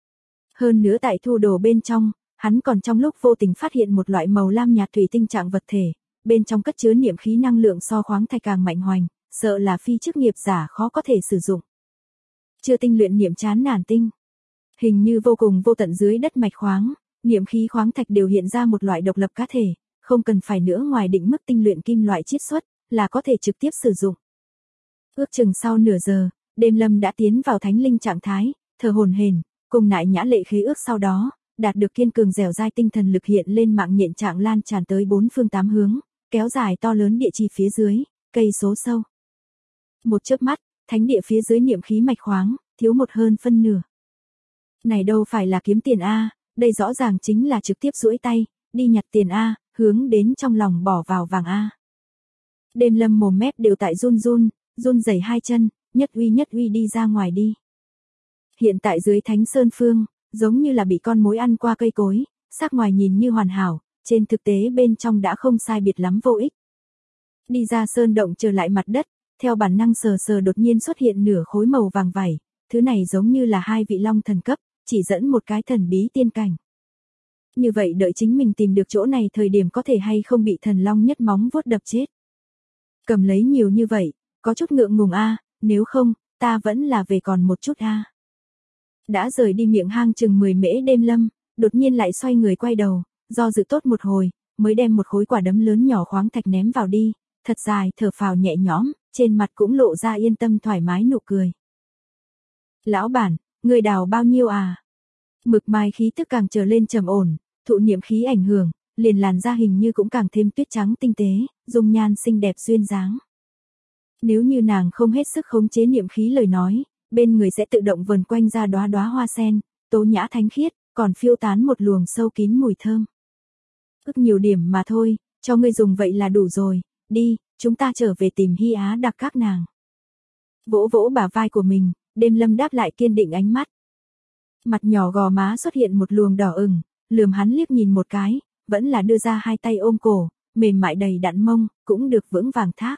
Hơn nữa tại thu đồ bên trong, hắn còn trong lúc vô tình phát hiện một loại màu lam nhạt thủy tinh trạng vật thể, bên trong cất chứa niệm khí năng lượng so khoáng thạch càng mạnh hoành, sợ là phi chức nghiệp giả khó có thể sử dụng. Chưa tinh luyện niệm chán nản tinh. Hình như vô cùng vô tận dưới đất mạch khoáng, niệm khí khoáng thạch đều hiện ra một loại độc lập cá thể, không cần phải nữa ngoài định mức tinh luyện kim loại chiết xuất, là có thể trực tiếp sử dụng. Ước chừng sau nửa giờ, Đêm Lâm đã tiến vào thánh linh trạng thái, thở hổn hển, cùng nại nhã lệ khế ước sau đó, đạt được kiên cường dẻo dai tinh thần lực hiện lên mạng nhện trạng lan tràn tới 4 phương 8 hướng, kéo dài to lớn địa chi phía dưới, cây số sâu. Một chớp mắt, thánh địa phía dưới niệm khí mạch khoáng, thiếu một hơn phân nửa. Này đâu phải là kiếm tiền a, đây rõ ràng chính là trực tiếp duỗi tay, đi nhặt tiền a, hướng đến trong lòng bỏ vào vàng a. Đêm Lâm mồm mép đều tại run rẩy hai chân, nhất uy đi ra ngoài đi. Hiện tại dưới Thánh Sơn Phương, giống như là bị con mối ăn qua cây cối, sắc ngoài nhìn như hoàn hảo, trên thực tế bên trong đã không sai biệt lắm vô ích. Đi ra sơn động trở lại mặt đất, theo bản năng sờ đột nhiên xuất hiện nửa khối màu vàng vảy, thứ này giống như là hai vị long thần cấp, chỉ dẫn một cái thần bí tiên cảnh. Như vậy đợi chính mình tìm được chỗ này thời điểm có thể hay không bị thần long nhất móng vuốt đập chết. Cầm lấy nhiều như vậy, có chút ngượng ngùng a, nếu không, ta vẫn là về còn một chút a. Đã rời đi miệng hang chừng 10 mễ Đêm Lâm, đột nhiên lại xoay người quay đầu, do dự tốt một hồi, mới đem một khối quả đấm lớn nhỏ khoáng thạch ném vào đi, thật dài thở phào nhẹ nhõm, trên mặt cũng lộ ra yên tâm thoải mái nụ cười. Lão bản, người đào bao nhiêu à? Mực mai khí tức càng trở lên trầm ổn, thụ niệm khí ảnh hưởng, liền làn da hình như cũng càng thêm tuyết trắng tinh tế, dung nhan xinh đẹp duyên dáng. Nếu như nàng không hết sức khống chế niệm khí lời nói, bên người sẽ tự động vần quanh ra đóa đóa hoa sen, tố nhã thánh khiết, còn phiêu tán một luồng sâu kín mùi thơm. Ước nhiều điểm mà thôi, cho ngươi dùng vậy là đủ rồi, đi, chúng ta trở về tìm Hy Á đặc các nàng. Vỗ vỗ bả vai của mình, Đêm Lâm đáp lại kiên định ánh mắt. Mặt nhỏ gò má xuất hiện một luồng đỏ ửng, lườm hắn liếc nhìn một cái, vẫn là đưa ra hai tay ôm cổ, mềm mại đầy đặn mông, cũng được vững vàng thác.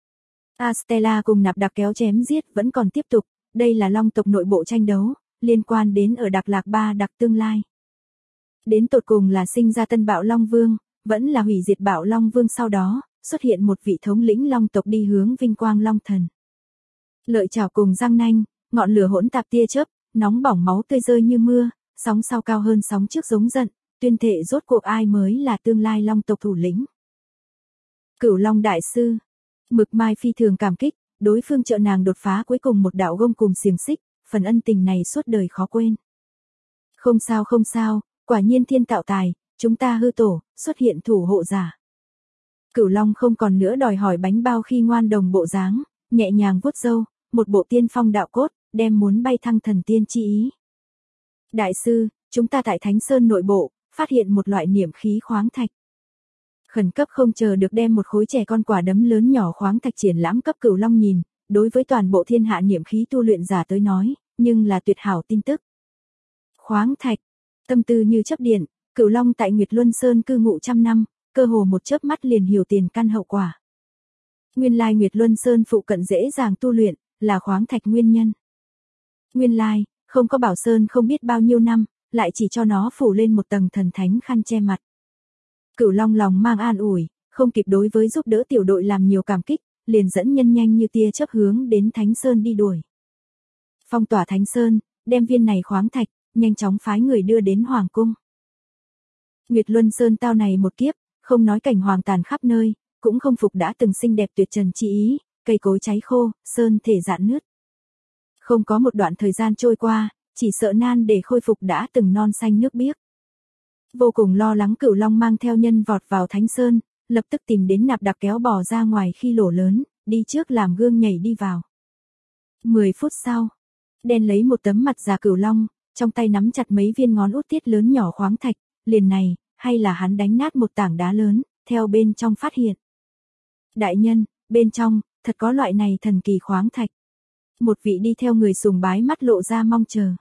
Astella cùng Nạp Đặc kéo chém giết vẫn còn tiếp tục, đây là long tộc nội bộ tranh đấu, liên quan đến ở Đặc Lạc Ba Đặc tương lai. Đến tột cùng là sinh ra tân Bạo Long Vương, vẫn là hủy diệt Bạo Long Vương sau đó, xuất hiện một vị thống lĩnh long tộc đi hướng vinh quang long thần. Lợi chảo cùng răng nanh, ngọn lửa hỗn tạp tia chớp, nóng bỏng máu tươi rơi như mưa, sóng sau cao hơn sóng trước giống giận, tuyên thệ rốt cuộc ai mới là tương lai long tộc thủ lĩnh. Cửu Long đại sư, Mực Mai phi thường cảm kích, đối phương trợ nàng đột phá cuối cùng một đạo gông cùng xiềng xích, phần ân tình này suốt đời khó quên. Không sao, quả nhiên thiên tạo tài, chúng ta hư tổ, xuất hiện thủ hộ giả. Cửu Long không còn nữa đòi hỏi bánh bao khi ngoan đồng bộ dáng, nhẹ nhàng vuốt râu, một bộ tiên phong đạo cốt, đem muốn bay thăng thần tiên chi ý. Đại sư, chúng ta tại Thánh Sơn nội bộ, phát hiện một loại niệm khí khoáng thạch. Khẩn cấp không chờ được đem một khối trẻ con quả đấm lớn nhỏ khoáng thạch triển lãm cấp Cửu Long nhìn, đối với toàn bộ thiên hạ niệm khí tu luyện giả tới nói, nhưng là tuyệt hảo tin tức. Khoáng thạch, tâm tư như chớp điện, Cửu Long tại Nguyệt Luân Sơn cư ngụ trăm năm, cơ hồ một chớp mắt liền hiểu tiền căn hậu quả. Nguyên lai Nguyệt Luân Sơn phụ cận dễ dàng tu luyện, là khoáng thạch nguyên nhân. Nguyên lai, không có bảo sơn không biết bao nhiêu năm, lại chỉ cho nó phủ lên một tầng thần thánh khăn che mặt. Cửu Long lòng mang an ủi, không kịp đối với giúp đỡ tiểu đội làm nhiều cảm kích, liền dẫn nhân nhanh như tia chớp hướng đến Thánh Sơn đi đuổi. Phong tỏa Thánh Sơn, đem viên này khoáng thạch, nhanh chóng phái người đưa đến Hoàng Cung. Nguyệt Luân Sơn tao này một kiếp, không nói cảnh hoàng tàn khắp nơi, cũng không phục đã từng xinh đẹp tuyệt trần chi ý, cây cối cháy khô, sơn thể rạn nứt. Không có một đoạn thời gian trôi qua, chỉ sợ nan để khôi phục đã từng non xanh nước biếc. Vô cùng lo lắng Cửu Long mang theo nhân vọt vào Thánh Sơn, lập tức tìm đến Nạp Đặc kéo bò ra ngoài khi lỗ lớn, đi trước làm gương nhảy đi vào. 10 phút sau, đen lấy một tấm mặt già Cửu Long, trong tay nắm chặt mấy viên ngón út tiết lớn nhỏ khoáng thạch, liền này, hay là hắn đánh nát một tảng đá lớn, theo bên trong phát hiện. Đại nhân, bên trong, thật có loại này thần kỳ khoáng thạch. Một vị đi theo người sùng bái mắt lộ ra mong chờ.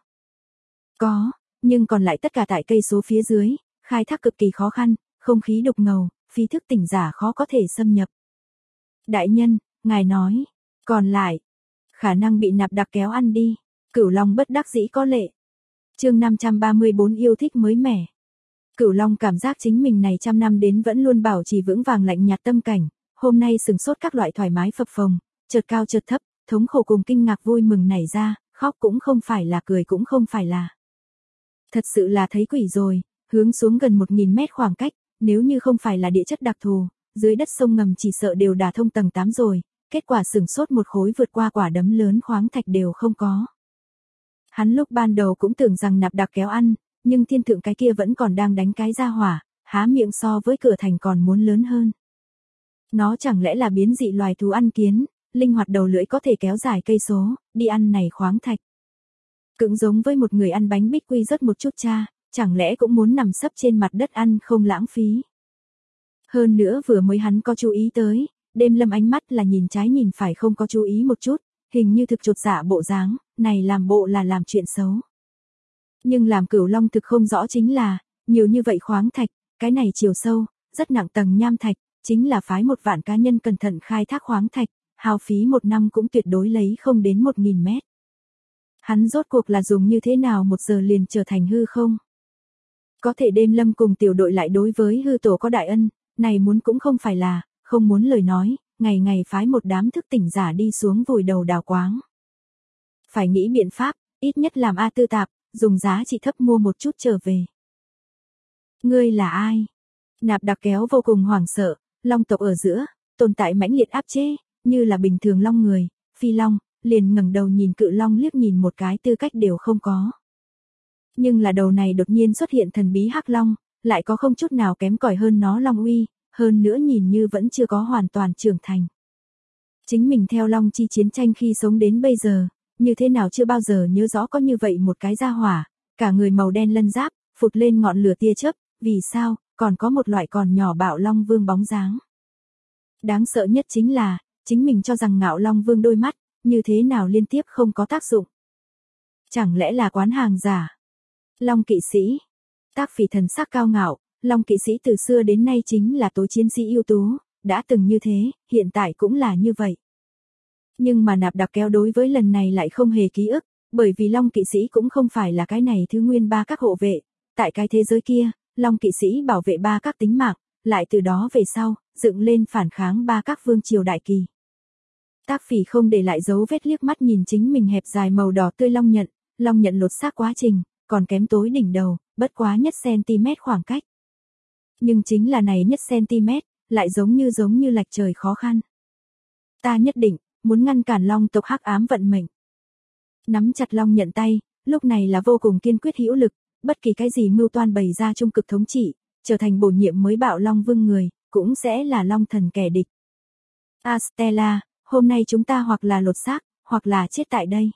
Có, nhưng còn lại tất cả tại cây số phía dưới, khai thác cực kỳ khó khăn, không khí đục ngầu, phi thức tỉnh giả khó có thể xâm nhập. Đại nhân, ngài nói, còn lại, khả năng bị Nạp Đặc kéo ăn đi. Cửu Long bất đắc dĩ có lệ. Chương 534 yêu thích mới mẻ. Cửu Long cảm giác chính mình này trăm năm đến vẫn luôn bảo trì vững vàng lạnh nhạt tâm cảnh, hôm nay sừng sốt các loại thoải mái phập phồng, chợt cao chợt thấp, thống khổ cùng kinh ngạc vui mừng nảy ra, khóc cũng không phải là cười cũng không phải là. Thật sự là thấy quỷ rồi, hướng xuống gần 1000 mét khoảng cách, nếu như không phải là địa chất đặc thù, dưới đất sông ngầm chỉ sợ đều đả thông tầng 8 rồi, kết quả sừng sốt một khối vượt qua quả đấm lớn khoáng thạch đều không có. Hắn lúc ban đầu cũng tưởng rằng Nạp Đặc kéo ăn, nhưng thiên thượng cái kia vẫn còn đang đánh cái ra hỏa, há miệng so với cửa thành còn muốn lớn hơn. Nó chẳng lẽ là biến dị loài thú ăn kiến, linh hoạt đầu lưỡi có thể kéo dài cây số, đi ăn này khoáng thạch. Cũng giống với một người ăn bánh bích quy rớt một chút cha, chẳng lẽ cũng muốn nằm sấp trên mặt đất ăn không lãng phí. Hơn nữa vừa mới hắn có chú ý tới, Đêm Lâm ánh mắt là nhìn trái nhìn phải không có chú ý một chút, hình như thực chột dạ bộ dáng, này làm bộ là làm chuyện xấu. Nhưng làm Cửu Long thực không rõ chính là, nhiều như vậy khoáng thạch, cái này chiều sâu, rất nặng tầng nham thạch, chính là phái 1 vạn cá nhân cẩn thận khai thác khoáng thạch, hao phí 1 năm cũng tuyệt đối lấy không đến 1.000 mét. Hắn rốt cuộc là dùng như thế nào 1 giờ liền trở thành hư không? Có thể Đêm Lâm cùng tiểu đội lại đối với hư tổ có đại ân, này muốn cũng không phải là, không muốn lời nói, ngày ngày phái một đám thức tỉnh giả đi xuống vùi đầu đào quáng. Phải nghĩ biện pháp, ít nhất làm A Tư Tạp, dùng giá trị thấp mua một chút trở về. Ngươi là ai? Nạp Đặc Kéo vô cùng hoảng sợ, long tộc ở giữa, tồn tại mãnh liệt áp chế, như là bình thường long người, phi long, liền ngẩng đầu nhìn Cự Long liếc nhìn một cái tư cách đều không có. Nhưng là đầu này đột nhiên xuất hiện thần bí hắc long, lại có không chút nào kém cỏi hơn nó long uy, hơn nữa nhìn như vẫn chưa có hoàn toàn trưởng thành. Chính mình theo long chi chiến tranh khi sống đến bây giờ, như thế nào chưa bao giờ nhớ rõ có như vậy một cái gia hỏa, cả người màu đen lân giáp, phụt lên ngọn lửa tia chớp, vì sao, còn có một loại còn nhỏ bạo long vương bóng dáng. Đáng sợ nhất chính là, chính mình cho rằng ngạo long vương đôi mắt, như thế nào liên tiếp không có tác dụng. Chẳng lẽ là quán hàng giả? Long kỵ sĩ. Tác Phỉ thần sắc cao ngạo, Long kỵ sĩ từ xưa đến nay chính là tối chiến sĩ ưu tú, đã từng như thế, hiện tại cũng là như vậy. Nhưng mà Nạp Đặc Kéo đối với lần này lại không hề ký ức, bởi vì Long kỵ sĩ cũng không phải là cái này thứ nguyên ba các hộ vệ, tại cái thế giới kia, Long kỵ sĩ bảo vệ ba các tính mạng, lại từ đó về sau, dựng lên phản kháng ba các vương triều đại kỳ. Tác Phỉ không để lại dấu vết liếc mắt nhìn chính mình hẹp dài màu đỏ tươi long nhận lột xác quá trình, còn kém tối đỉnh đầu, bất quá nhất cm khoảng cách. Nhưng chính là này nhất cm, lại giống như lạch trời khó khăn. Ta nhất định, muốn ngăn cản long tộc hắc ám vận mệnh. Nắm chặt long nhận tay, lúc này là vô cùng kiên quyết hữu lực, bất kỳ cái gì mưu toan bày ra trung cực thống trị, trở thành bổ nhiệm mới bạo long vương người, cũng sẽ là long thần kẻ địch. Astella, hôm nay chúng ta hoặc là lột xác, hoặc là chết tại đây.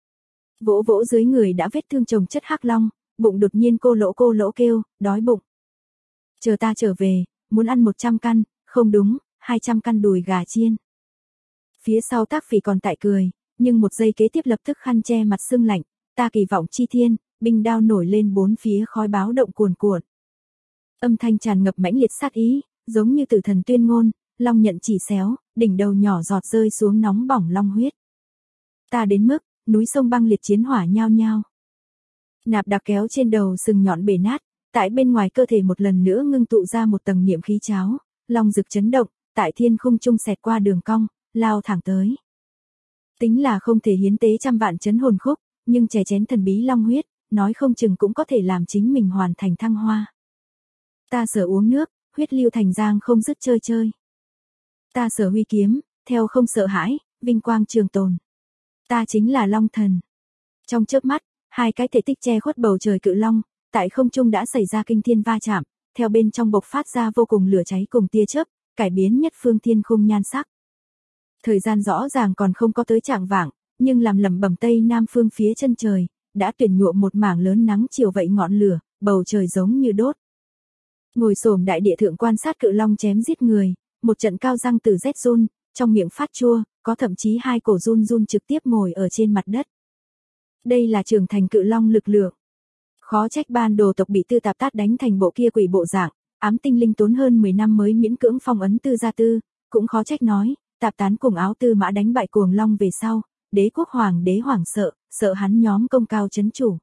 Vỗ vỗ dưới người đã vết thương chồng chất hắc long, bụng đột nhiên cô lỗ kêu, đói bụng. Chờ ta trở về, muốn ăn 100 căn, không đúng, 200 căn đùi gà chiên. Phía sau Tác Phỉ còn tại cười, nhưng một giây kế tiếp lập tức khăn che mặt sưng lạnh, ta kỳ vọng chi thiên, binh đao nổi lên bốn phía khói báo động cuồn cuộn. Âm thanh tràn ngập mãnh liệt sát ý, giống như tử thần tuyên ngôn, long nhận chỉ xéo, đỉnh đầu nhỏ giọt rơi xuống nóng bỏng long huyết. Ta đến mức, núi sông băng liệt chiến hỏa nhao nhao. Nạp Đặc Kéo trên đầu sừng nhọn bể nát, tại bên ngoài cơ thể một lần nữa ngưng tụ ra một tầng niệm khí cháo, long rực chấn động, tại thiên khung trung xẹt qua đường cong, lao thẳng tới. Tính là không thể hiến tế trăm vạn chấn hồn khúc, nhưng chè chén thần bí long huyết, nói không chừng cũng có thể làm chính mình hoàn thành thăng hoa. Ta sở uống nước, huyết lưu thành giang không dứt chơi. Ta sở huy kiếm, theo không sợ hãi, vinh quang trường tồn. Ta chính là long thần. Trong chớp mắt, hai cái thể tích che khuất bầu trời cự long, tại không trung đã xảy ra kinh thiên va chạm, theo bên trong bộc phát ra vô cùng lửa cháy cùng tia chớp, cải biến nhất phương thiên khung nhan sắc. Thời gian rõ ràng còn không có tới trạng vạng, nhưng làm lẩm bẩm tây nam phương phía chân trời, đã tuyển nhuộm một mảng lớn nắng chiều vậy ngọn lửa, bầu trời giống như đốt. Ngồi xổm đại địa thượng quan sát cự long chém giết người, một trận cao răng từ rét run, trong miệng phát chua, có thậm chí hai cổ run trực tiếp ngồi ở trên mặt đất. Đây là trưởng thành cự long lực lượng. Khó trách ban đồ tộc bị Tư Tạp Tát đánh thành bộ kia quỷ bộ dạng, ám tinh linh tốn hơn 10 năm mới miễn cưỡng phong ấn Tư gia Tư, cũng khó trách nói, Tạp Tán cùng Áo Tư Mã đánh bại Cuồng Long về sau, đế quốc hoàng đế hoảng sợ hắn nhóm công cao chấn chủ.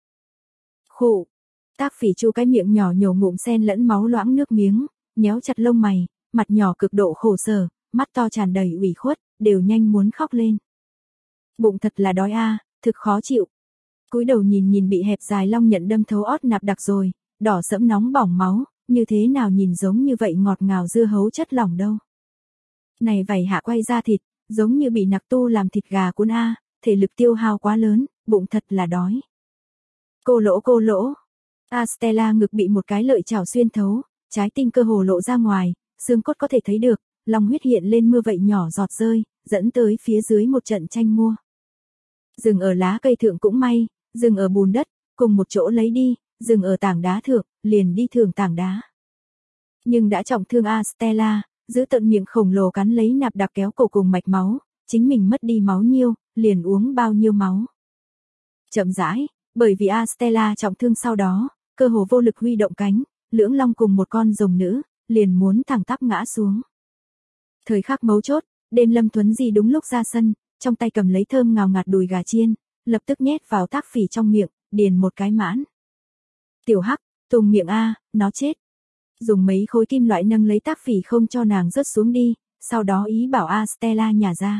Khụ, Tác Phỉ chu cái miệng nhỏ nhổ ngụm sen lẫn máu loãng nước miếng, nhéo chặt lông mày, mặt nhỏ cực độ khổ sở, mắt to tràn đầy ủy khuất, đều nhanh muốn khóc lên. Bụng thật là đói a, thực khó chịu. Cúi đầu nhìn bị hẹp dài long nhận đâm thấu ót Nạp Đặc rồi, đỏ sẫm nóng bỏng máu, như thế nào nhìn giống như vậy ngọt ngào dưa hấu chất lỏng đâu. Này vảy hạ quay ra thịt, giống như bị nặc tu làm thịt gà cuốn a, thể lực tiêu hao quá lớn, bụng thật là đói. Cô lỗ. Astella ngực bị một cái lợi chảo xuyên thấu, trái tim cơ hồ lộ ra ngoài, xương cốt có thể thấy được, long huyết hiện lên mưa vậy nhỏ giọt rơi, dẫn tới phía dưới một trận tranh mua. Dừng ở lá cây thượng cũng may, dừng ở bùn đất, cùng một chỗ lấy đi, dừng ở tảng đá thượng, liền đi thường tảng đá. Nhưng đã trọng thương Stella, giữ tận miệng khổng lồ cắn lấy nạp đặc kéo cổ cùng mạch máu, chính mình mất đi máu nhiêu, liền uống bao nhiêu máu. Chậm rãi, bởi vì Stella trọng thương sau đó, cơ hồ vô lực huy động cánh, lưỡng long cùng một con rồng nữ, liền muốn thẳng tắp ngã xuống. Thời khắc mấu chốt, đêm Lâm Tuấn Di đúng lúc ra sân, trong tay cầm lấy thơm ngào ngạt đùi gà chiên, lập tức nhét vào Tác Phỉ trong miệng, điền một cái mãn. Tiểu Hắc, tùng miệng a, nó chết. Dùng mấy khối kim loại nâng lấy Tác Phỉ không cho nàng rớt xuống đi, sau đó ý bảo Stella nhả ra.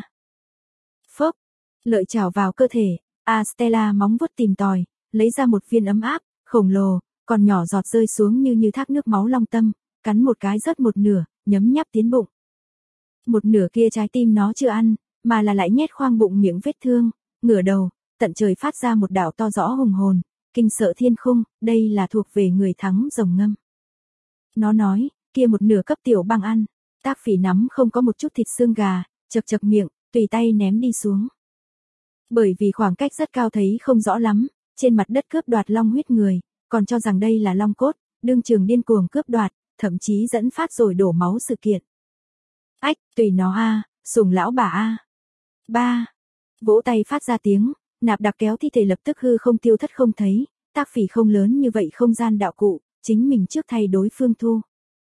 Phốc, lợi chảo vào cơ thể, Stella móng vuốt tìm tòi, lấy ra một viên ấm áp, khổng lồ, còn nhỏ giọt rơi xuống như thác nước máu long tâm, cắn một cái rớt một nửa, nhấm nháp tiến bụng. Một nửa kia trái tim nó chưa ăn, mà là lại nhét khoang bụng miệng vết thương, ngửa đầu, tận trời phát ra một đạo to rõ hùng hồn, kinh sợ thiên khung, đây là thuộc về người thắng rồng ngâm. Nó nói, kia một nửa cấp Tiểu Băng ăn, Tác Phỉ nắm không có một chút thịt xương gà, chật chật miệng, tùy tay ném đi xuống. Bởi vì khoảng cách rất cao thấy không rõ lắm, trên mặt đất cướp đoạt long huyết người, còn cho rằng đây là long cốt, đương trường điên cuồng cướp đoạt, thậm chí dẫn phát rồi đổ máu sự kiện. Ách, tùy nó a, sùng lão bà a. Ba. Vỗ tay phát ra tiếng, nạp đặc kéo thi thể lập tức hư không tiêu thất không thấy, Tác Phỉ không lớn như vậy không gian đạo cụ, chính mình trước thay đối phương thu.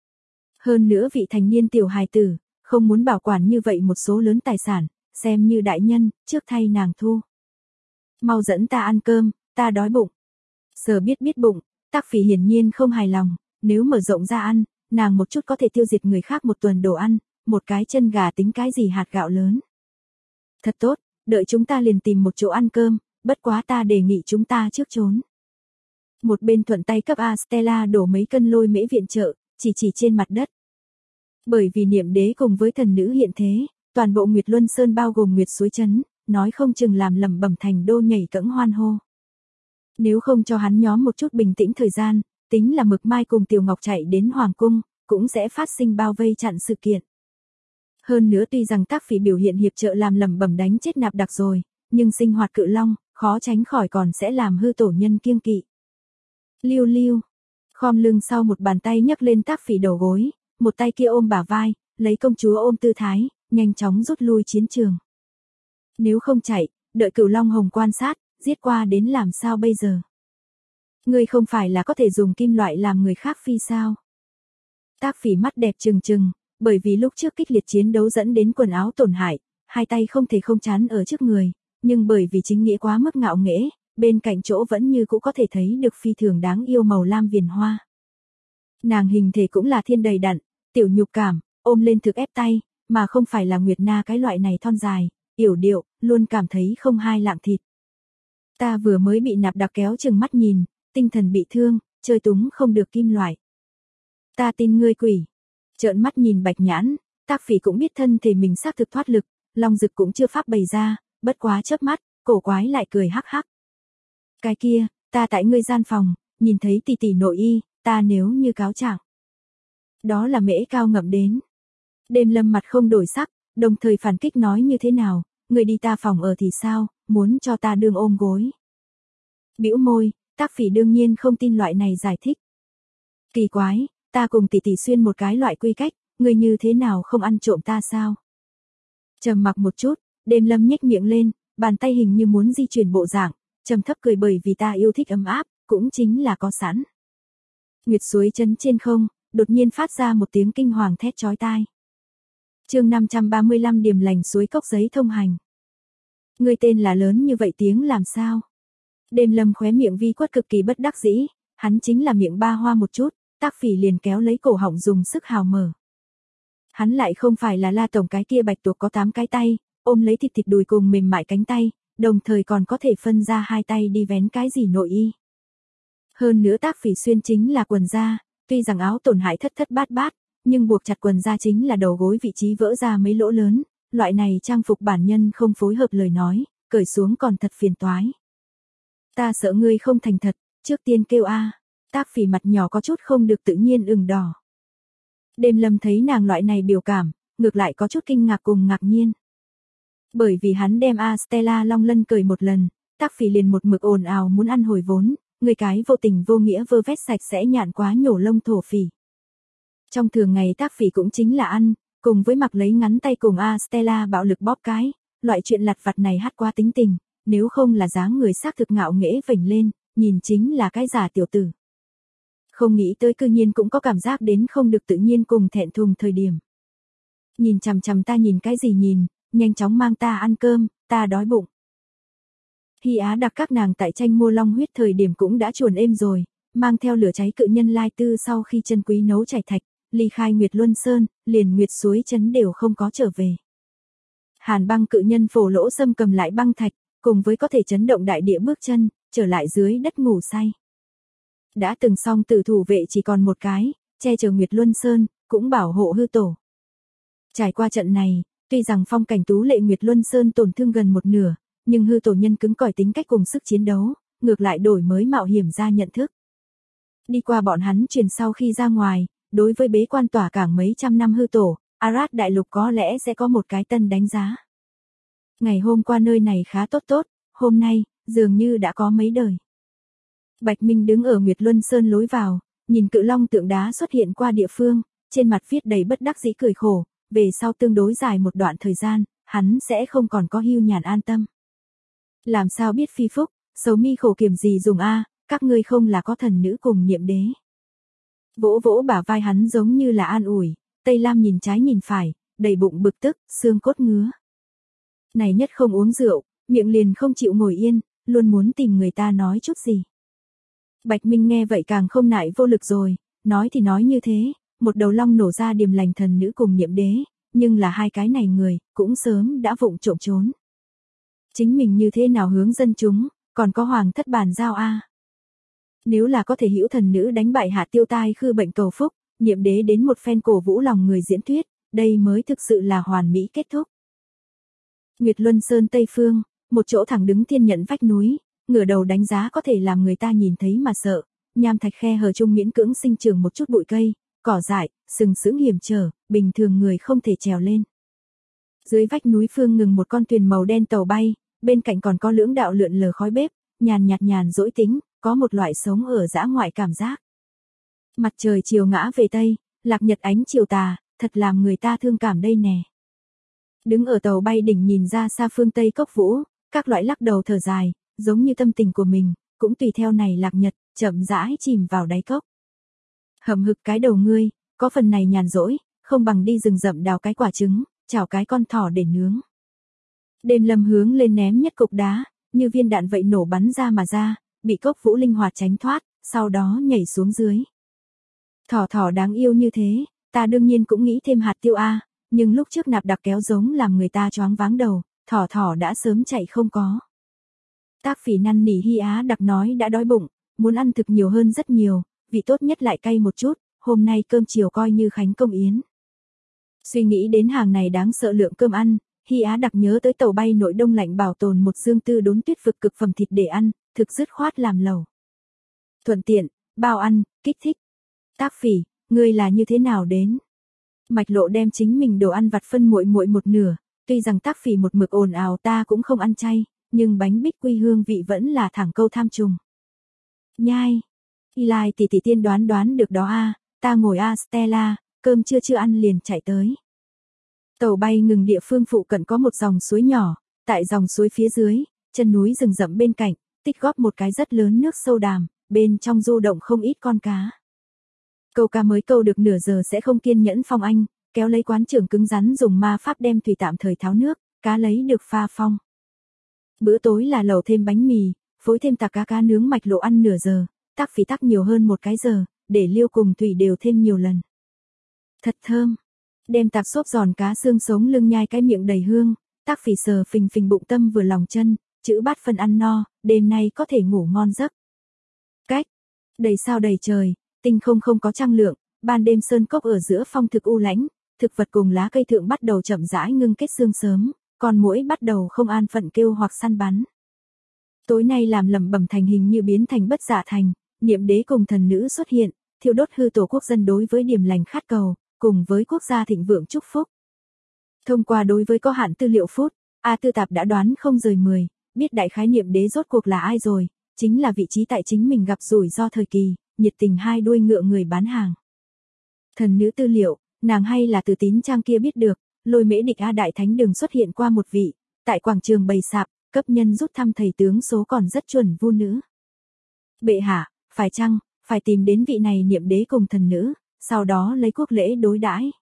Hơn nữa vị thành niên tiểu hài tử, không muốn bảo quản như vậy một số lớn tài sản, xem như đại nhân, trước thay nàng thu. Mau dẫn ta ăn cơm, ta đói bụng. Sờ biết bụng, Tác Phỉ hiển nhiên không hài lòng, nếu mở rộng ra ăn, nàng một chút có thể tiêu diệt người khác một tuần đồ ăn, một cái chân gà tính cái gì hạt gạo lớn. Thật tốt, đợi chúng ta liền tìm một chỗ ăn cơm, bất quá ta đề nghị chúng ta trước trốn. Một bên thuận tay cấp Stella đổ mấy cân lôi mễ viện trợ, chỉ trên mặt đất. Bởi vì niệm đế cùng với thần nữ hiện thế, toàn bộ Nguyệt Luân Sơn bao gồm Nguyệt Suối Trấn, nói không chừng làm lẩm bẩm thành đô nhảy cẫng hoan hô. Nếu không cho hắn nhóm một chút bình tĩnh thời gian, tính là Mực Mai cùng Tiểu Ngọc chạy đến Hoàng Cung, cũng sẽ phát sinh bao vây chặn sự kiện. Hơn nữa tuy rằng Tác Phỉ biểu hiện hiệp trợ làm lẩm bẩm đánh chết nạp đặc rồi, nhưng sinh hoạt cự long, khó tránh khỏi còn sẽ làm hư tổ nhân kiêng kỵ. Liêu liêu, khom lưng sau một bàn tay nhấc lên Tác Phỉ đầu gối, một tay kia ôm bả vai, lấy công chúa ôm tư thái, nhanh chóng rút lui chiến trường. Nếu không chạy, đợi Cửu Long Hồng quan sát, giết qua đến làm sao bây giờ? Ngươi không phải là có thể dùng kim loại làm người khác phi sao? Tác Phỉ mắt đẹp trừng trừng, bởi vì lúc trước kích liệt chiến đấu dẫn đến quần áo tổn hại, hai tay không thể không chắn ở trước người, nhưng bởi vì chính nghĩa quá mức ngạo nghễ, bên cạnh chỗ vẫn như cũ có thể thấy được phi thường đáng yêu màu lam viền hoa. Nàng hình thể cũng là thiên đầy đặn, tiểu nhục cảm, ôm lên thực ép tay, mà không phải là Nguyệt Na cái loại này thon dài, yểu điệu, luôn cảm thấy không hai lạng thịt. Ta vừa mới bị nạp đặc kéo chừng mắt nhìn, tinh thần bị thương, chơi túng không được kim loại. Ta tin ngươi quỷ. Trợn mắt nhìn Bạch Nhãn, Tác Phỉ cũng biết thân thể mình xác thực thoát lực, long dực cũng chưa pháp bày ra, bất quá chớp mắt, cổ quái lại cười hắc hắc. Cái kia, ta tại ngươi gian phòng, nhìn thấy tỷ tỷ nội y, ta nếu như cáo trạng. Đó là mễ cao ngậm đến. Đêm Lâm mặt không đổi sắc, đồng thời phản kích nói như thế nào, người đi ta phòng ở thì sao, muốn cho ta đương ôm gối. Bĩu môi, Tác Phỉ đương nhiên không tin loại này giải thích. Kỳ quái, ta cùng tỷ tỷ xuyên một cái loại quy cách, người như thế nào không ăn trộm ta sao? Trầm mặc một chút, Đêm Lâm nhếch miệng lên, bàn tay hình như muốn di chuyển bộ dạng, trầm thấp cười bởi vì ta yêu thích ấm áp, cũng chính là có sẵn. Nguyệt Suối Trấn trên không, đột nhiên phát ra một tiếng kinh hoàng thét chói tai. Chương 535 Điềm lành suối cốc giấy thông hành. Ngươi tên là lớn như vậy tiếng làm sao? Đêm Lâm khóe miệng vi quất cực kỳ bất đắc dĩ, hắn chính là miệng ba hoa một chút, Tác Phỉ liền kéo lấy cổ họng dùng sức hào mở. Hắn lại không phải là La tổng cái kia bạch tuộc có 8 cái tay, ôm lấy thịt đùi cùng mềm mại cánh tay, đồng thời còn có thể phân ra hai tay đi vén cái gì nội y. Hơn nữa Tác Phỉ xuyên chính là quần da, tuy rằng áo tổn hại thất thất bát bát, nhưng buộc chặt quần da chính là đầu gối vị trí vỡ ra mấy lỗ lớn, loại này trang phục bản nhân không phối hợp lời nói, cởi xuống còn thật phiền toái. Ta sợ ngươi không thành thật, trước tiên kêu a. Tác Phỉ mặt nhỏ có chút không được tự nhiên ửng đỏ. Đêm Lâm thấy nàng loại này biểu cảm, ngược lại có chút kinh ngạc cùng ngạc nhiên. Bởi vì hắn đem Stella Long Lân cởi một lần, Tác Phỉ liền một mực ồn ào muốn ăn hồi vốn, người cái vô tình vô nghĩa vơ vét sạch sẽ nhạn quá nhổ lông thổ phỉ. Trong thường ngày Tác Phỉ cũng chính là ăn, cùng với mặc lấy ngắn tay cùng Stella bạo lực bóp cái, loại chuyện lặt vặt này hát quá tính tình, nếu không là dáng người xác thực ngạo nghễ vểnh lên, nhìn chính là cái giả tiểu tử. Không nghĩ tới cư nhiên cũng có cảm giác đến không được tự nhiên cùng thẹn thùng thời điểm. Nhìn chằm chằm ta nhìn cái gì nhìn, nhanh chóng mang ta ăn cơm, ta đói bụng. Hy Á Đặc các nàng tại tranh mua long huyết thời điểm cũng đã chuồn êm rồi, mang theo lửa cháy cự nhân lai tư sau khi chân quý nấu chảy thạch, ly khai Nguyệt Luân Sơn, liền Nguyệt suối trấn đều không có trở về. Hàn băng cự nhân phổ lỗ xâm cầm lại băng thạch, cùng với có thể chấn động đại địa bước chân, trở lại dưới đất ngủ say. Đã từng xong tử thủ vệ chỉ còn một cái, che chở Nguyệt Luân Sơn, cũng bảo hộ hư tổ. Trải qua trận này, tuy rằng phong cảnh tú lệ Nguyệt Luân Sơn tổn thương gần một nửa, nhưng hư tổ nhân cứng cỏi tính cách cùng sức chiến đấu, ngược lại đổi mới mạo hiểm ra nhận thức. Đi qua bọn hắn truyền sau khi ra ngoài, đối với bế quan tỏa cảng mấy trăm năm hư tổ, Arad đại lục có lẽ sẽ có một cái tân đánh giá. Ngày hôm qua nơi này khá tốt, hôm nay, dường như đã có mấy đời. Bạch Minh đứng ở Nguyệt Luân Sơn lối vào, nhìn cự long tượng đá xuất hiện qua địa phương, trên mặt viết đầy bất đắc dĩ cười khổ, về sau tương đối dài một đoạn thời gian, hắn sẽ không còn có hưu nhàn an tâm. Làm sao biết phi phúc, xấu mi khổ kiểm gì dùng a, các ngươi không là có thần nữ cùng niệm đế. Vỗ vỗ bả vai hắn giống như là an ủi, Tây Lam nhìn trái nhìn phải, đầy bụng bực tức, xương cốt ngứa. Này nhất không uống rượu, miệng liền không chịu ngồi yên, luôn muốn tìm người ta nói chút gì. Bạch Minh nghe vậy càng không nại vô lực rồi, nói thì nói như thế, một đầu long nổ ra điềm lành thần nữ cùng niệm đế, nhưng là hai cái này người, cũng sớm đã vụng trộm trốn. Chính mình như thế nào hướng dân chúng, còn có hoàng thất bàn giao a. Nếu là có thể hữu thần nữ đánh bại Hạ Tiêu Tai khư bệnh cầu phúc, niệm đế đến một phen cổ vũ lòng người diễn thuyết, đây mới thực sự là hoàn mỹ kết thúc. Nguyệt Luân Sơn Tây Phương, một chỗ thẳng đứng thiên nhận vách núi, ngửa đầu đánh giá có thể làm người ta nhìn thấy mà sợ, nham thạch khe hở chung miễn cưỡng sinh trưởng một chút bụi cây, cỏ dại, sừng sững hiểm trở, bình thường người không thể trèo lên. Dưới vách núi phương ngừng một con thuyền màu đen tàu bay, bên cạnh còn có lưỡng đạo lượn lờ khói bếp, nhàn nhạt nhàn dỗi tính, có một loại sống ở dã ngoại cảm giác. Mặt trời chiều ngã về tây, lạc nhật ánh chiều tà, thật làm người ta thương cảm đây nè. Đứng ở tàu bay đỉnh nhìn ra xa phương Tây cốc vũ, các loại lắc đầu thở dài, giống như tâm tình của mình, cũng tùy theo này lạc nhật, chậm rãi chìm vào đáy cốc. Hầm hực cái đầu ngươi, có phần này nhàn rỗi, không bằng đi rừng rậm đào cái quả trứng, chảo cái con thỏ để nướng. Đêm lâm hướng lên ném nhất cục đá, như viên đạn vậy nổ bắn ra mà ra, bị cốc vũ linh hoạt tránh thoát, sau đó nhảy xuống dưới. Thỏ đáng yêu như thế, ta đương nhiên cũng nghĩ thêm hạt tiêu a, nhưng lúc trước nạp đặc kéo giống làm người ta choáng váng đầu, thỏ đã sớm chạy không có. Tác Phỉ năn nỉ Hy Á Đặc nói đã đói bụng, muốn ăn thực nhiều hơn rất nhiều, vị tốt nhất lại cay một chút, hôm nay cơm chiều coi như khánh công yến. Suy nghĩ đến hàng này đáng sợ lượng cơm ăn, Hy Á Đặc nhớ tới tàu bay nội đông lạnh bảo tồn một dương tư đốn tuyết vực cực phẩm thịt để ăn, thực dứt khoát làm lẩu. Thuận tiện, bao ăn, kích thích. Tác Phỉ, ngươi là như thế nào đến? Mạch Lộ đem chính mình đồ ăn vặt phân muội một nửa, tuy rằng Tác Phỉ một mực ồn ào ta cũng không ăn chay, nhưng bánh bích quy hương vị vẫn là thẳng câu tham trùng. Nhai. Eli tỷ tiên đoán được đó a, ta ngồi Stella, cơm chưa ăn liền chạy tới. Tàu bay ngừng địa phương phụ cận có một dòng suối nhỏ, tại dòng suối phía dưới, chân núi rừng rậm bên cạnh, tích góp một cái rất lớn nước sâu đàm, bên trong du động không ít con cá. Câu cá mới câu được nửa giờ sẽ không kiên nhẫn Phong Anh, kéo lấy quán trưởng cứng rắn dùng ma pháp đem thủy tạm thời tháo nước, cá lấy được pha phong. Bữa tối là lẩu thêm bánh mì, phối thêm tạc cá nướng Mạch Lộ ăn nửa giờ, Tác Phỉ tắc nhiều hơn một cái giờ, để Liêu cùng Thủy đều thêm nhiều lần. Thật thơm. Đem tạc xốp giòn cá xương sống lưng nhai cái miệng đầy hương, Tác Phỉ sờ phình bụng tâm vừa lòng chân, chữ bát phân ăn no, đêm nay có thể ngủ ngon giấc. Cách. Đầy sao đầy trời, tinh không có trăng lượng, ban đêm sơn cốc ở giữa phong thực u lãnh, thực vật cùng lá cây thượng bắt đầu chậm rãi ngưng kết sương sớm, còn muỗi bắt đầu không an phận kêu hoặc săn bắn. Tối nay làm lẩm bẩm thành hình như biến thành bất dạ thành, niệm đế cùng thần nữ xuất hiện, thiêu đốt hư tổ quốc dân đối với điểm lành khát cầu, cùng với quốc gia thịnh vượng chúc phúc. Thông qua đối với có hạn tư liệu phút, A Tư Tạp đã đoán không rời 10, biết đại khái niệm đế rốt cuộc là ai rồi, chính là vị trí tại chính mình gặp rủi ro thời kỳ, nhiệt tình hai đuôi ngựa người bán hàng. Thần nữ tư liệu, nàng hay là từ tín trang kia biết được, Lôi Mễ Địch A Đại Thánh Đường xuất hiện qua một vị, tại quảng trường bày sạp, cấp nhân rút thăm thầy tướng số còn rất chuẩn vu nữ. Bệ hạ, phải chăng, phải tìm đến vị này niệm đế cùng thần nữ, sau đó lấy quốc lễ đối đãi.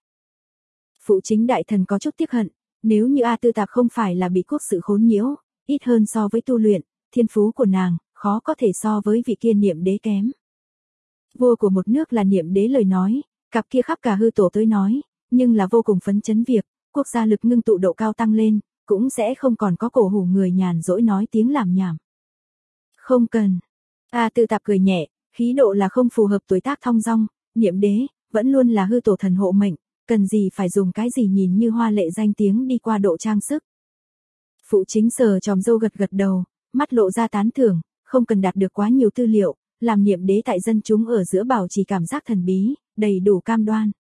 Phụ chính đại thần có chút tiếc hận, nếu như A Tư Tạp không phải là bị quốc sự khốn nhiễu, ít hơn so với tu luyện, thiên phú của nàng, khó có thể so với vị kia niệm đế kém. Vua của một nước là niệm đế lời nói, cặp kia khắp cả hư tổ tới nói, nhưng là vô cùng phấn chấn việc, quốc gia lực ngưng tụ độ cao tăng lên, cũng sẽ không còn có cổ hủ người nhàn dỗi nói tiếng làm nhảm. Không cần. A Tư Tạp cười nhẹ, khí độ là không phù hợp tuổi tác thong dong, niệm đế, vẫn luôn là hư tổ thần hộ mệnh, cần gì phải dùng cái gì nhìn như hoa lệ danh tiếng đi qua độ trang sức. Phụ chính sờ tròm râu gật gật đầu, mắt lộ ra tán thưởng, không cần đạt được quá nhiều tư liệu, làm niệm đế tại dân chúng ở giữa bảo trì cảm giác thần bí, đầy đủ cam đoan.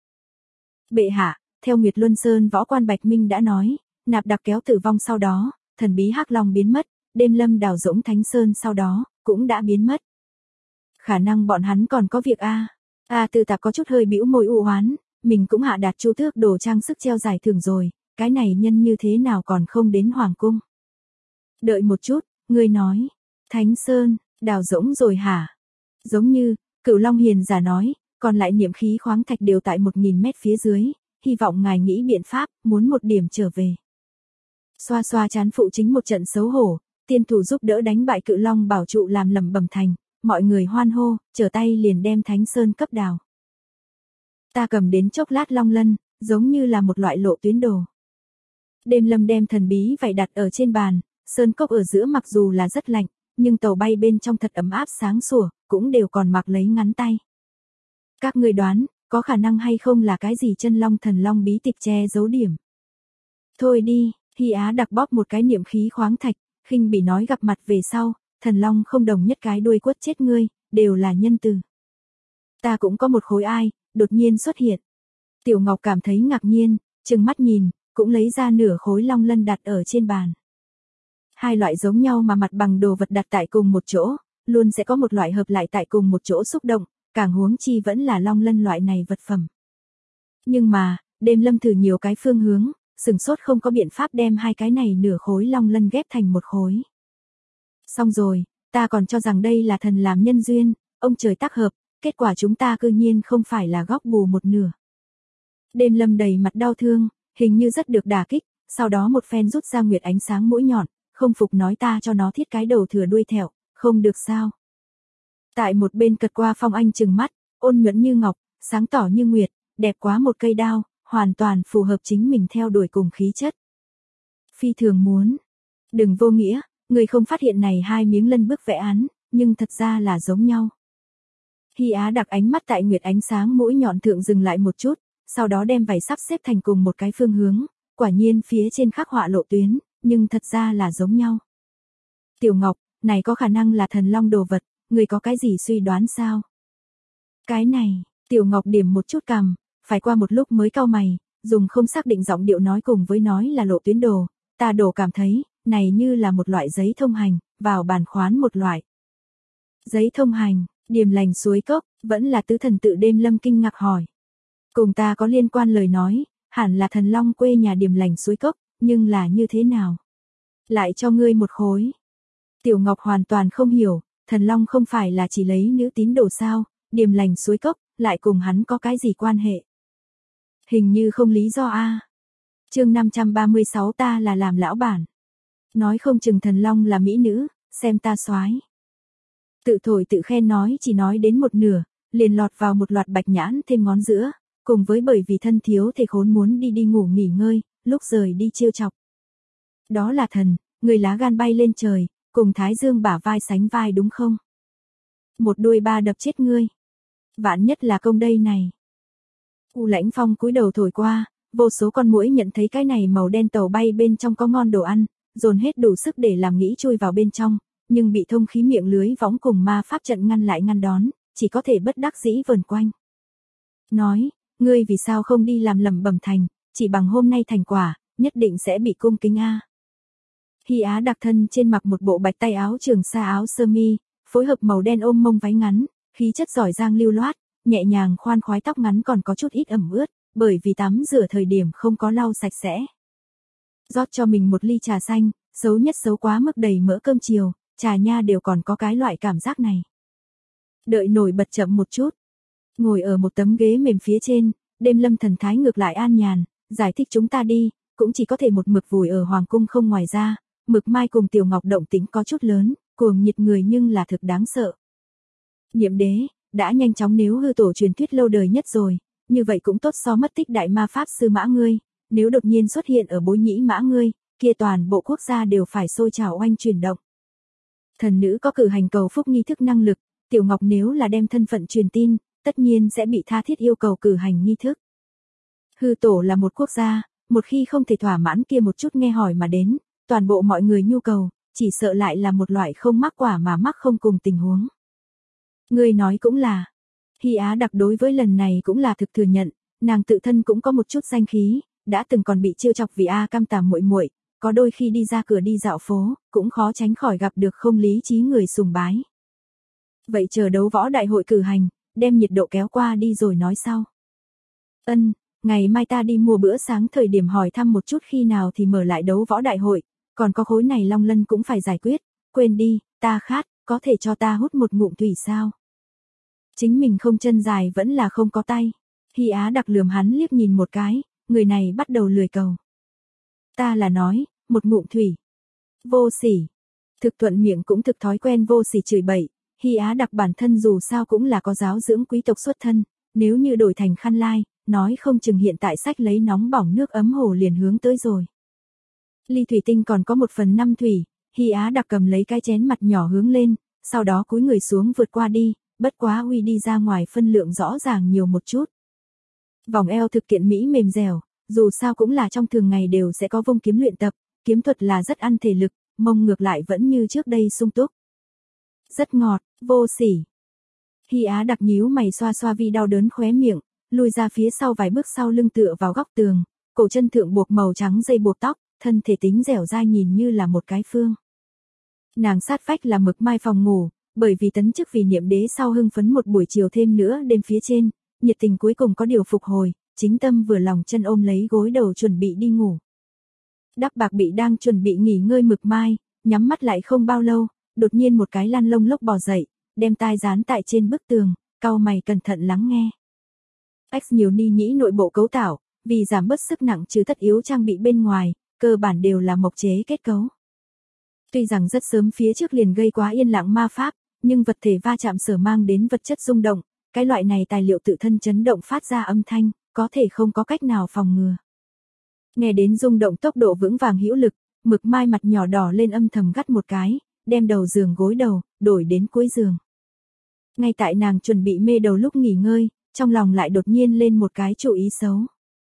Bệ hạ, theo Nguyệt Luân Sơn võ quan Bạch Minh đã nói, Nạp Đặc Kéo tử vong sau đó, thần bí Hắc Long biến mất, Đêm Lâm đào rỗng Thánh Sơn sau đó, cũng đã biến mất. Khả năng bọn hắn còn có việc a. A Tư Tạp có chút hơi bĩu môi u oán, mình cũng hạ đạt chu tước đồ trang sức treo giải thưởng rồi, cái này nhân như thế nào còn không đến hoàng cung. Đợi một chút, ngươi nói, Thánh Sơn, đào rỗng rồi hả? Giống như, Cửu Long Hiền giả nói, còn lại niệm khí khoáng thạch đều tại 1000 mét phía dưới, hy vọng ngài nghĩ biện pháp, muốn một điểm trở về. Xoa xoa chán phụ chính một trận xấu hổ, tiên thủ giúp đỡ đánh bại Cự Long bảo trụ làm lẩm bẩm thành, mọi người hoan hô, trở tay liền đem Thánh Sơn cấp đào. Ta cầm đến chốc lát long lân, giống như là một loại lộ tuyến đồ. Đêm Lâm đem thần bí vảy đặt ở trên bàn, sơn cốc ở giữa mặc dù là rất lạnh, nhưng tàu bay bên trong thật ấm áp sáng sủa, cũng đều còn mặc lấy ngắn tay. Các người đoán, có khả năng hay không là cái gì chân long thần long bí tịch che giấu điểm. Thôi đi, Hy Á đặc bóp một cái niệm khí khoáng thạch, khinh bỉ nói gặp mặt về sau, thần long không đồng nhất cái đuôi quất chết ngươi, đều là nhân từ. Ta cũng có một khối ai, đột nhiên xuất hiện. Tiểu Ngọc cảm thấy ngạc nhiên, trừng mắt nhìn, cũng lấy ra nửa khối long lân đặt ở trên bàn. Hai loại giống nhau mà mặt bằng đồ vật đặt tại cùng một chỗ, luôn sẽ có một loại hợp lại tại cùng một chỗ xúc động, càng huống chi vẫn là long lân loại này vật phẩm. Nhưng mà, Đêm Lâm thử nhiều cái phương hướng, sừng sốt không có biện pháp đem hai cái này nửa khối long lân ghép thành một khối. Xong rồi, ta còn cho rằng đây là thần làm nhân duyên, ông trời tác hợp, kết quả chúng ta cư nhiên không phải là góc bù một nửa. Đêm Lâm đầy mặt đau thương, hình như rất được đả kích, sau đó một phen rút ra nguyệt ánh sáng mũi nhọn, không phục nói ta cho nó thiết cái đầu thừa đuôi thẹo, không được sao. Tại một bên cật qua Phong Anh trừng mắt, ôn nhuận như ngọc, sáng tỏ như nguyệt, đẹp quá một cây đao, hoàn toàn phù hợp chính mình theo đuổi cùng khí chất. Phi thường muốn. Đừng vô nghĩa, người không phát hiện này hai miếng lân bức vẽ án, nhưng thật ra là giống nhau. Hy Á đặc ánh mắt tại nguyệt ánh sáng mũi nhọn thượng dừng lại một chút, sau đó đem vảy sắp xếp thành cùng một cái phương hướng, quả nhiên phía trên khắc họa lộ tuyến, nhưng thật ra là giống nhau. Tiểu Ngọc, này có khả năng là thần long đồ vật, người có cái gì suy đoán sao? Cái này, Tiểu Ngọc điểm một chút cằm, phải qua một lúc mới cau mày, dùng không xác định giọng điệu nói cùng với nói là lộ tuyến đồ, ta đổ cảm thấy, này như là một loại giấy thông hành, vào bản khoán một loại. Giấy thông hành, Điềm Lành suối cốc, vẫn là tứ thần tự Đêm Lâm kinh ngạc hỏi. Cùng ta có liên quan lời nói, hẳn là thần long quê nhà Điềm Lành suối cốc, nhưng là như thế nào? Lại cho ngươi một khối. Tiểu Ngọc hoàn toàn không hiểu, thần long không phải là chỉ lấy nữ tín đồ sao, Điềm Lành suối cốc, lại cùng hắn có cái gì quan hệ? Hình như không lý do a. Chương 536 ta là làm lão bản. Nói không chừng thần long là mỹ nữ, xem ta soái. Tự thổi tự khen nói chỉ nói đến một nửa, liền lọt vào một loạt bạch nhãn thêm ngón giữa, cùng với bởi vì thân thiếu thể khốn muốn đi ngủ nghỉ ngơi, lúc rời đi trêu chọc. Đó là thần, người lá gan bay lên trời, cùng Thái Dương bả vai sánh vai đúng không? Một đuôi ba đập chết ngươi. Vạn nhất là công đây này. U Lãnh Phong cúi đầu thổi qua, vô số con muỗi nhận thấy cái này màu đen tàu bay bên trong có ngon đồ ăn, dồn hết đủ sức để làm nghĩ chui vào bên trong, nhưng bị thông khí miệng lưới võng cùng ma pháp trận ngăn lại ngăn đón, chỉ có thể bất đắc dĩ vờn quanh. Nói, ngươi vì sao không đi làm lẩm bẩm thành, chỉ bằng hôm nay thành quả, nhất định sẽ bị cung kính a. Hy Á Đặc thân trên mặc một bộ bạch tay áo trường sa áo sơ mi, phối hợp màu đen ôm mông váy ngắn, khí chất giỏi giang lưu loát, nhẹ nhàng khoan khoái tóc ngắn còn có chút ít ẩm ướt, bởi vì tắm rửa thời điểm không có lau sạch sẽ. Rót cho mình một ly trà xanh, xấu nhất xấu quá mức đầy mỡ cơm chiều, trà nha đều còn có cái loại cảm giác này. Đợi nổi bật chậm một chút. Ngồi ở một tấm ghế mềm phía trên, Đêm Lâm thần thái ngược lại an nhàn, giải thích chúng ta đi, cũng chỉ có thể một mực vùi ở hoàng cung không ngoài ra, Mực Mai cùng Tiểu Ngọc động tính có chút lớn, cuồng nhiệt người nhưng là thực đáng sợ. Niệm đế, đã nhanh chóng nếu hư tổ truyền thuyết lâu đời nhất rồi, như vậy cũng tốt so mất tích đại ma pháp sư Mã ngươi, nếu đột nhiên xuất hiện ở Bối Nhĩ Mã ngươi, kia toàn bộ quốc gia đều phải sôi trào oanh chuyển động. Thần nữ có cử hành cầu phúc nghi thức năng lực, Tiểu Ngọc nếu là đem thân phận truyền tin, tất nhiên sẽ bị tha thiết yêu cầu cử hành nghi thức. Hư tổ là một quốc gia, một khi không thể thỏa mãn kia một chút nghe hỏi mà đến, toàn bộ mọi người nhu cầu, chỉ sợ lại là một loại không mắc quả mà mắc không cùng tình huống. Ngươi nói cũng là. Hy Á Đặc đối với lần này cũng là thực thừa nhận, nàng tự thân cũng có một chút danh khí, đã từng còn bị trêu chọc vì cam tàm muội muội, có đôi khi đi ra cửa đi dạo phố, cũng khó tránh khỏi gặp được không lý trí người sùng bái. Vậy chờ đấu võ đại hội cử hành, đem nhiệt độ kéo qua đi rồi nói sau. Ngày mai ta đi mua bữa sáng thời điểm hỏi thăm một chút khi nào thì mở lại đấu võ đại hội, còn có khối này long lân cũng phải giải quyết, quên đi, ta khát, có thể cho ta hút một ngụm thủy sao? Chính mình không chân dài vẫn là không có tay. Hy Á Đặc lườm hắn liếc nhìn một cái, người này bắt đầu lười cầu. Ta là nói, một ngụm thủy. Vô sỉ. Thực thuận miệng cũng thực thói quen vô sỉ chửi bậy, Hy Á Đặc bản thân dù sao cũng là có giáo dưỡng quý tộc xuất thân, nếu như đổi thành khăn lai, nói không chừng hiện tại sách lấy nóng bỏng nước ấm hồ liền hướng tới rồi. Ly thủy tinh còn có 1/5 thủy, Hy Á Đặc cầm lấy cái chén mặt nhỏ hướng lên, sau đó cúi người xuống vượt qua đi, bất quá uy đi ra ngoài phân lượng rõ ràng nhiều một chút. Vòng eo thực kiện mỹ mềm dẻo, dù sao cũng là trong thường ngày đều sẽ có vung kiếm luyện tập, kiếm thuật là rất ăn thể lực, mông ngược lại vẫn như trước đây sung túc. Rất ngọt, vô sỉ. Hy Á Đặc nhíu mày xoa xoa vi đau đớn khóe miệng, lùi ra phía sau vài bước sau lưng tựa vào góc tường, cổ chân thượng buộc màu trắng dây buộc tóc, thân thể tính dẻo dai nhìn như là một cái phương. Nàng sát vách là Mực Mai phòng ngủ, bởi vì tấn chức vì niệm đế sau hưng phấn một buổi chiều thêm nữa đêm phía trên, nhiệt tình cuối cùng có điều phục hồi, chính tâm vừa lòng chân ôm lấy gối đầu chuẩn bị đi ngủ. Đắp bạc bị đang chuẩn bị nghỉ ngơi Mực Mai, nhắm mắt lại không bao lâu, đột nhiên một cái lăn lông lốc bò dậy, đem tai dán tại trên bức tường, cau mày cẩn thận lắng nghe. X nhiều ni nhĩ nội bộ cấu tạo, vì giảm bớt sức nặng chứ tất yếu trang bị bên ngoài, cơ bản đều là mộc chế kết cấu. Tuy rằng rất sớm phía trước liền gây quá yên lặng ma pháp, nhưng vật thể va chạm sở mang đến vật chất rung động, cái loại này tài liệu tự thân chấn động phát ra âm thanh, có thể không có cách nào phòng ngừa. Nghe đến rung động tốc độ vững vàng hữu lực, Mực Mai mặt nhỏ đỏ lên âm thầm gắt một cái, đem đầu giường gối đầu, đổi đến cuối giường. Ngay tại nàng chuẩn bị mê đầu lúc nghỉ ngơi, trong lòng lại đột nhiên lên một cái chủ ý xấu.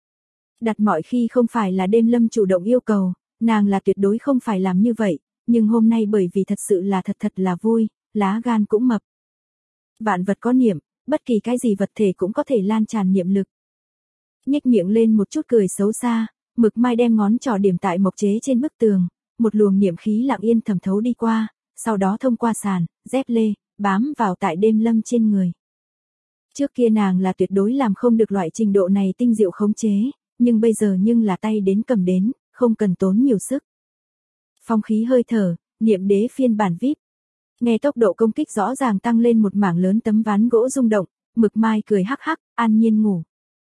Đặt mọi khi không phải là Đêm Lâm chủ động yêu cầu, nàng là tuyệt đối không phải làm như vậy, nhưng hôm nay bởi vì thật sự là thật là vui, lá gan cũng mập. Vạn vật có niệm, bất kỳ cái gì vật thể cũng có thể lan tràn niệm lực. Nhếch miệng lên một chút cười xấu xa, Mực Mai đem ngón trỏ điểm tại mộc chế trên bức tường, một luồng niệm khí lặng yên thẩm thấu đi qua, sau đó thông qua sàn, dép lê, bám vào tại Đêm Lâm trên người. Trước kia nàng là tuyệt đối làm không được loại trình độ này tinh diệu khống chế, nhưng bây giờ nhưng là tay đến cầm đến, không cần tốn nhiều sức. Phong khí hơi thở, niệm đế phiên bản VIP. Nghe tốc độ công kích rõ ràng tăng lên một mảng lớn tấm ván gỗ rung động, Mực Mai cười hắc hắc, an nhiên ngủ.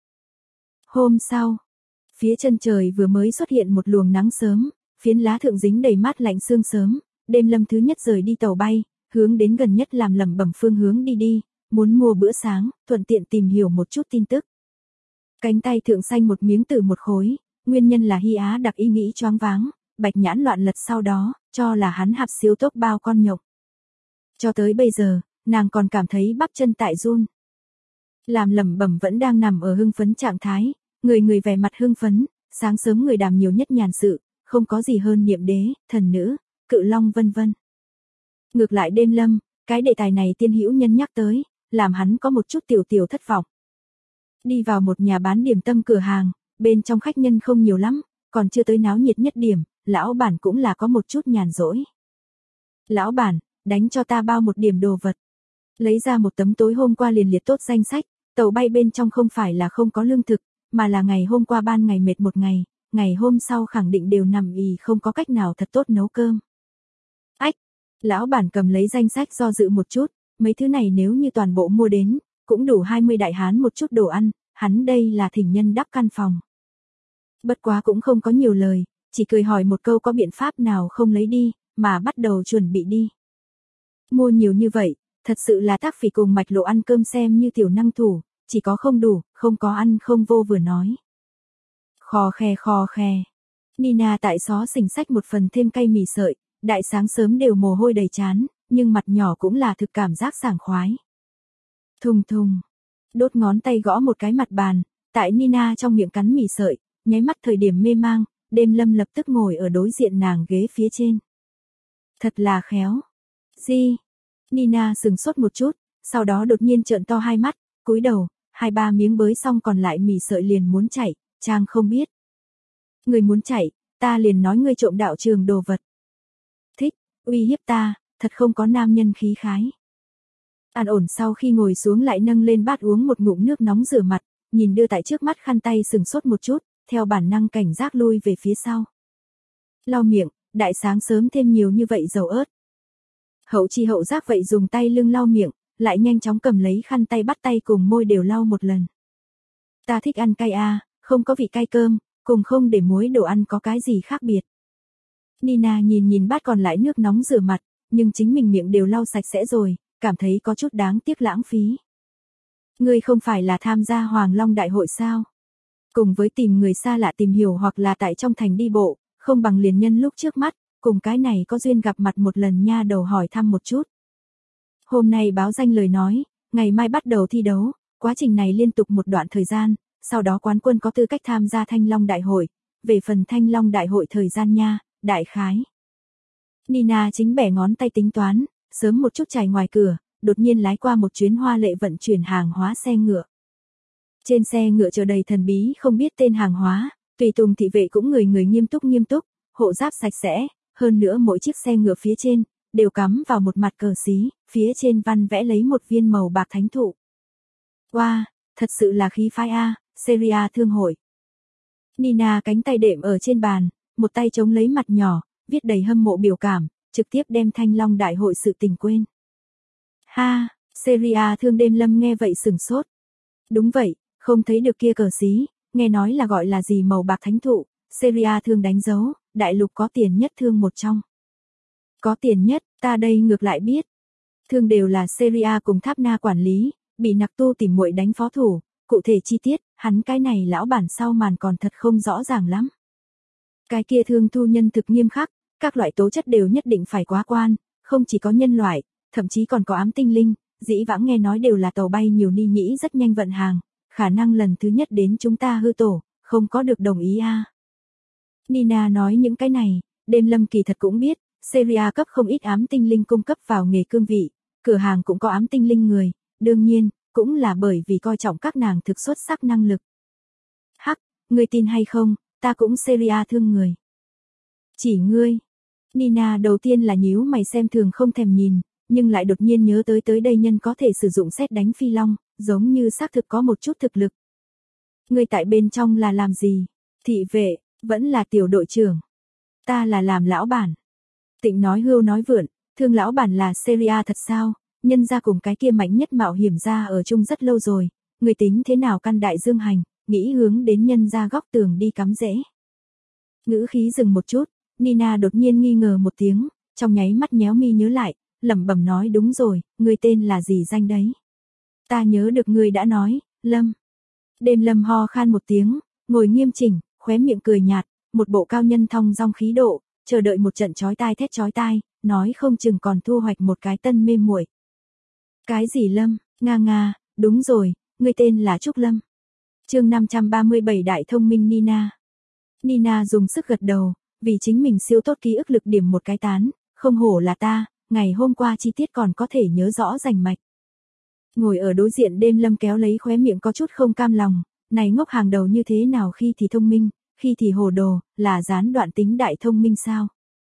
Hôm sau, phía chân trời vừa mới xuất hiện một luồng nắng sớm, phiến lá thượng dính đầy mát lạnh sương sớm, Đêm Lâm thứ nhất rời đi tàu bay, hướng đến gần nhất làm lẩm bẩm phương hướng đi, muốn mua bữa sáng, thuận tiện tìm hiểu một chút tin tức. Cánh tay thượng xanh một miếng từ một khối, nguyên nhân là Hy Á Đặc ý nghĩ choáng váng, bạch nhãn loạn lật sau đó, cho là hắn hạp siêu tốc bao con nhộng. Cho tới bây giờ, nàng còn cảm thấy bắp chân tại run. Làm lẩm bẩm vẫn đang nằm ở hưng phấn trạng thái, người vẻ mặt hưng phấn, sáng sớm người đàm nhiều nhất nhàn sự, không có gì hơn niệm đế, thần nữ, cự long vân vân. Ngược lại Đêm Lâm, cái đề tài này tiên hữu nhân nhắc tới, làm hắn có một chút tiểu thất vọng. Đi vào một nhà bán điểm tâm cửa hàng, bên trong khách nhân không nhiều lắm, còn chưa tới náo nhiệt nhất điểm, lão bản cũng là có một chút nhàn rỗi. Lão bản, đánh cho ta bao một điểm đồ vật. Lấy ra một tấm tối hôm qua liền liệt tốt danh sách, tàu bay bên trong không phải là không có lương thực, mà là ngày hôm qua ban ngày mệt một ngày, ngày hôm sau khẳng định đều nằm ì không có cách nào thật tốt nấu cơm. Ách, lão bản cầm lấy danh sách do dự một chút, mấy thứ này nếu như toàn bộ mua đến, cũng đủ 20 đại hán một chút đồ ăn, hắn đây là thỉnh nhân đắp căn phòng. Bất quá cũng không có nhiều lời, chỉ cười hỏi một câu có biện pháp nào không lấy đi, mà bắt đầu chuẩn bị đi. Mua nhiều như vậy, thật sự là Thác Phỉ cùng Mạch Lộ ăn cơm xem như tiểu năng thủ, chỉ có không đủ, không có ăn không vô vừa nói. Khò khe. Nina tại xó xình xách một phần thêm cay mì sợi, đại sáng sớm đều mồ hôi đầy trán, nhưng mặt nhỏ cũng là thực cảm giác sảng khoái. Thùng thùng, đốt ngón tay gõ một cái mặt bàn, tại Nina trong miệng cắn mì sợi, nháy mắt thời điểm mê mang, Đêm Lâm lập tức ngồi ở đối diện nàng ghế phía trên. Thật là khéo. Gì? Nina sừng sốt một chút, sau đó đột nhiên trợn to hai mắt, cúi đầu, 2-3 miếng bới xong còn lại mì sợi liền muốn chạy, Trang không biết. Người muốn chạy, ta liền nói ngươi trộm đạo trường đồ vật. Thích, uy hiếp ta, thật không có nam nhân khí khái. An ổn sau khi ngồi xuống lại nâng lên bát uống một ngụm nước nóng rửa mặt, nhìn đưa tại trước mắt khăn tay sừng sốt một chút, theo bản năng cảnh giác lui về phía sau. Lau miệng, đại sáng sớm thêm nhiều như vậy dầu ớt. Hậu chi hậu giác vậy dùng tay lưng lau miệng, lại nhanh chóng cầm lấy khăn tay bắt tay cùng môi đều lau một lần. Ta thích ăn cay a, không có vị cay cơm, cùng không để muối đồ ăn có cái gì khác biệt. Nina nhìn bát còn lại nước nóng rửa mặt, nhưng chính mình miệng đều lau sạch sẽ rồi, cảm thấy có chút đáng tiếc lãng phí. Ngươi không phải là tham gia Hoàng Long Đại hội sao? Cùng với tìm người xa lạ tìm hiểu hoặc là tại trong thành đi bộ, không bằng liền nhân lúc trước mắt, cùng cái này có duyên gặp mặt một lần nha đầu hỏi thăm một chút. Hôm nay báo danh lời nói, ngày mai bắt đầu thi đấu, quá trình này liên tục một đoạn thời gian, sau đó quán quân có tư cách tham gia Thanh Long Đại hội, về phần Thanh Long Đại hội thời gian nha, đại khái. Nina chính bẻ ngón tay tính toán, sớm một chút chạy ngoài cửa, đột nhiên lái qua một chuyến hoa lệ vận chuyển hàng hóa xe ngựa. Trên xe ngựa chờ đầy thần bí không biết tên hàng hóa, tùy tùng thị vệ cũng người nghiêm túc, hộ giáp sạch sẽ, hơn nữa mỗi chiếc xe ngựa phía trên, đều cắm vào một mặt cờ xí, phía trên văn vẽ lấy một viên màu bạc thánh thụ. Wow, thật sự là khí phái a, Serie A thương hội. Nina cánh tay đệm ở trên bàn, một tay chống lấy mặt nhỏ, viết đầy hâm mộ biểu cảm, trực tiếp đem Thanh Long Đại hội sự tình quên. Ha, Serie A thương Đêm Lâm nghe vậy sửng sốt. Đúng vậy, không thấy được kia cờ xí, nghe nói là gọi là gì màu bạc thánh thụ, Serie A thương đánh dấu, đại lục có tiền nhất thương một trong. Có tiền nhất, ta đây ngược lại biết. Thương đều là Serie A cùng Tháp Na quản lý, bị Nặc Tu tìm muội đánh phó thủ, cụ thể chi tiết, hắn cái này lão bản sau màn còn thật không rõ ràng lắm. Cái kia thương thu nhân thực nghiêm khắc, các loại tố chất đều nhất định phải quá quan, không chỉ có nhân loại, thậm chí còn có ám tinh linh, dĩ vãng nghe nói đều là tàu bay nhiều ni nhĩ rất nhanh vận hàng, khả năng lần thứ nhất đến chúng ta hư tổ, không có được đồng ý a. Nina nói những cái này, Đêm Lâm kỳ thật cũng biết, Serie A cấp không ít ám tinh linh cung cấp vào nghề cương vị, cửa hàng cũng có ám tinh linh người, đương nhiên, cũng là bởi vì coi trọng các nàng thực xuất sắc năng lực. Hắc, ngươi tin hay không, ta cũng Serie A thương người. Chỉ ngươi. Nina đầu tiên là nhíu mày xem thường không thèm nhìn, nhưng lại đột nhiên nhớ tới đây nhân có thể sử dụng sét đánh phi long, giống như xác thực có một chút thực lực. Ngươi tại bên trong là làm gì? Thị vệ, vẫn là tiểu đội trưởng. Ta là làm lão bản. Tịnh nói hưu nói vượn, thương lão bản là Serie A thật sao? Nhân ra cùng cái kia mạnh nhất mạo hiểm ra ở chung rất lâu rồi, người tính thế nào căn đại dương hành, nghĩ hướng đến nhân ra góc tường đi cắm rễ. Ngữ khí dừng một chút, Nina đột nhiên nghi ngờ một tiếng, trong nháy mắt nhéo mi nhớ lại, lẩm bẩm nói đúng rồi, người tên là gì danh đấy? Ta nhớ được người đã nói, Lâm. Đêm Lâm ho khan một tiếng, ngồi nghiêm chỉnh, khóe miệng cười nhạt, một bộ cao nhân thong dong khí độ, chờ đợi một trận chói tai thét chói tai, nói không chừng còn thu hoạch một cái tân mê muội. Cái gì Lâm, nga, đúng rồi, người tên là Trúc Lâm. Chương 537 Đại thông minh Nina. Nina dùng sức gật đầu, vì chính mình siêu tốt ký ức lực điểm một cái tán, không hổ là ta, ngày hôm qua chi tiết còn có thể nhớ rõ rành mạch. Ngồi ở đối diện Đêm Lâm kéo lấy khóe miệng có chút không cam lòng, này ngốc hàng đầu như thế nào khi thì thông minh, khi thì hồ đồ, là gián đoạn tính đại thông minh sao?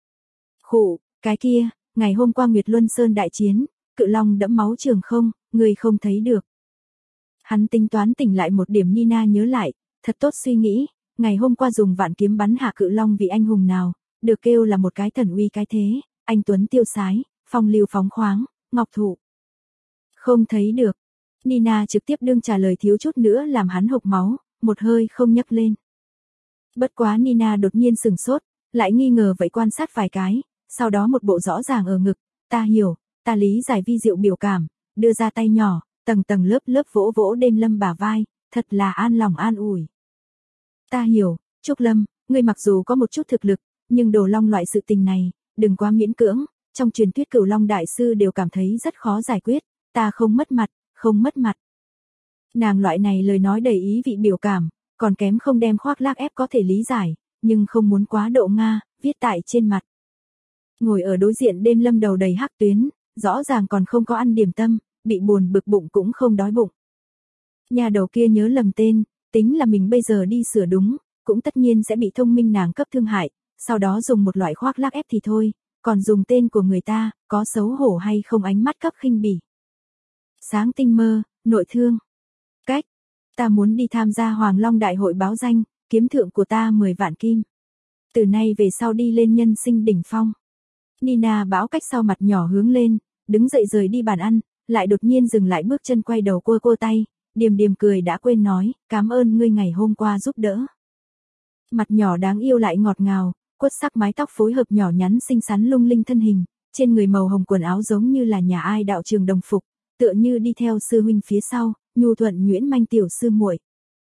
Khụ, cái kia, ngày hôm qua Nguyệt Luân Sơn đại chiến, Cự Long đẫm máu trường không, ngươi không thấy được. Hắn tính toán tỉnh lại một điểm Nina nhớ lại, thật tốt suy nghĩ, ngày hôm qua dùng vạn kiếm bắn hạ Cự Long vì anh hùng nào, được kêu là một cái thần uy cái thế, anh tuấn tiêu sái, phong lưu phóng khoáng, ngọc thụ. Không thấy được. Nina trực tiếp đương trả lời thiếu chút nữa làm hắn hộc máu, một hơi không nhấc lên. Bất quá Nina đột nhiên sửng sốt, lại nghi ngờ vậy quan sát vài cái, sau đó một bộ rõ ràng ở ngực, ta hiểu, ta lý giải vi diệu biểu cảm, đưa ra tay nhỏ, tầng tầng lớp lớp vỗ vỗ Đêm Lâm bả vai, thật là an lòng an ủi. Ta hiểu, Trúc Lâm, ngươi mặc dù có một chút thực lực, nhưng Đồ Long loại sự tình này, đừng quá miễn cưỡng, trong truyền thuyết Cửu Long đại sư đều cảm thấy rất khó giải quyết, ta không mất mặt, không mất mặt. Nàng loại này lời nói đầy ý vị biểu cảm, còn kém không đem khoác lác ép có thể lý giải, nhưng không muốn quá độ Nga, viết tại trên mặt. Ngồi ở đối diện Đêm Lâm đầu đầy hắc tuyến, rõ ràng còn không có ăn điểm tâm, bị buồn bực bụng cũng không đói bụng. Nhà đầu kia nhớ lầm tên, tính là mình bây giờ đi sửa đúng, cũng tất nhiên sẽ bị thông minh nàng cấp thương hại, sau đó dùng một loại khoác lác ép thì thôi, còn dùng tên của người ta, có xấu hổ hay không ánh mắt cấp khinh bỉ. Sáng tinh mơ, nội thương. Cách, ta muốn đi tham gia Hoàng Long Đại hội báo danh, kiếm thượng của ta 10 vạn kim. Từ nay về sau đi lên nhân sinh đỉnh phong. Nina bão cách sau mặt nhỏ hướng lên, đứng dậy rời đi bàn ăn, lại đột nhiên dừng lại bước chân quay đầu cua cua tay, điềm điềm cười đã quên nói, cảm ơn ngươi ngày hôm qua giúp đỡ. Mặt nhỏ đáng yêu lại ngọt ngào, quất sắc mái tóc phối hợp nhỏ nhắn xinh xắn lung linh thân hình, trên người màu hồng quần áo giống như là nhà ai đạo trường đồng phục, tựa như đi theo sư huynh phía sau, nhu thuận nhuyễn manh tiểu sư muội.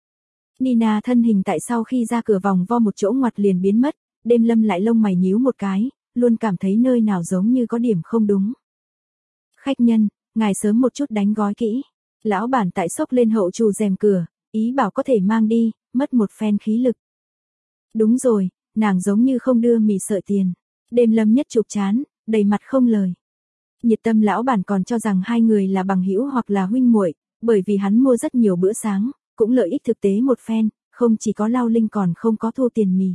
Nina thân hình tại sau khi ra cửa vòng vo một chỗ ngoặt liền biến mất, Đêm Lâm lại lông mày nhíu một cái, luôn cảm thấy nơi nào giống như có điểm không đúng. Khách nhân, ngài sớm một chút đánh gói kỹ. Lão bản tại xốc lên hậu trù rèm cửa, ý bảo có thể mang đi, mất một phen khí lực. Đúng rồi, nàng giống như không đưa mì sợi tiền. Đêm Lâm nhất chụp chán, đầy mặt không lời. Nhiệt tâm lão bản còn cho rằng hai người là bằng hữu hoặc là huynh muội, bởi vì hắn mua rất nhiều bữa sáng, cũng lợi ích thực tế một phen, không chỉ có lao linh còn không có thu tiền mì.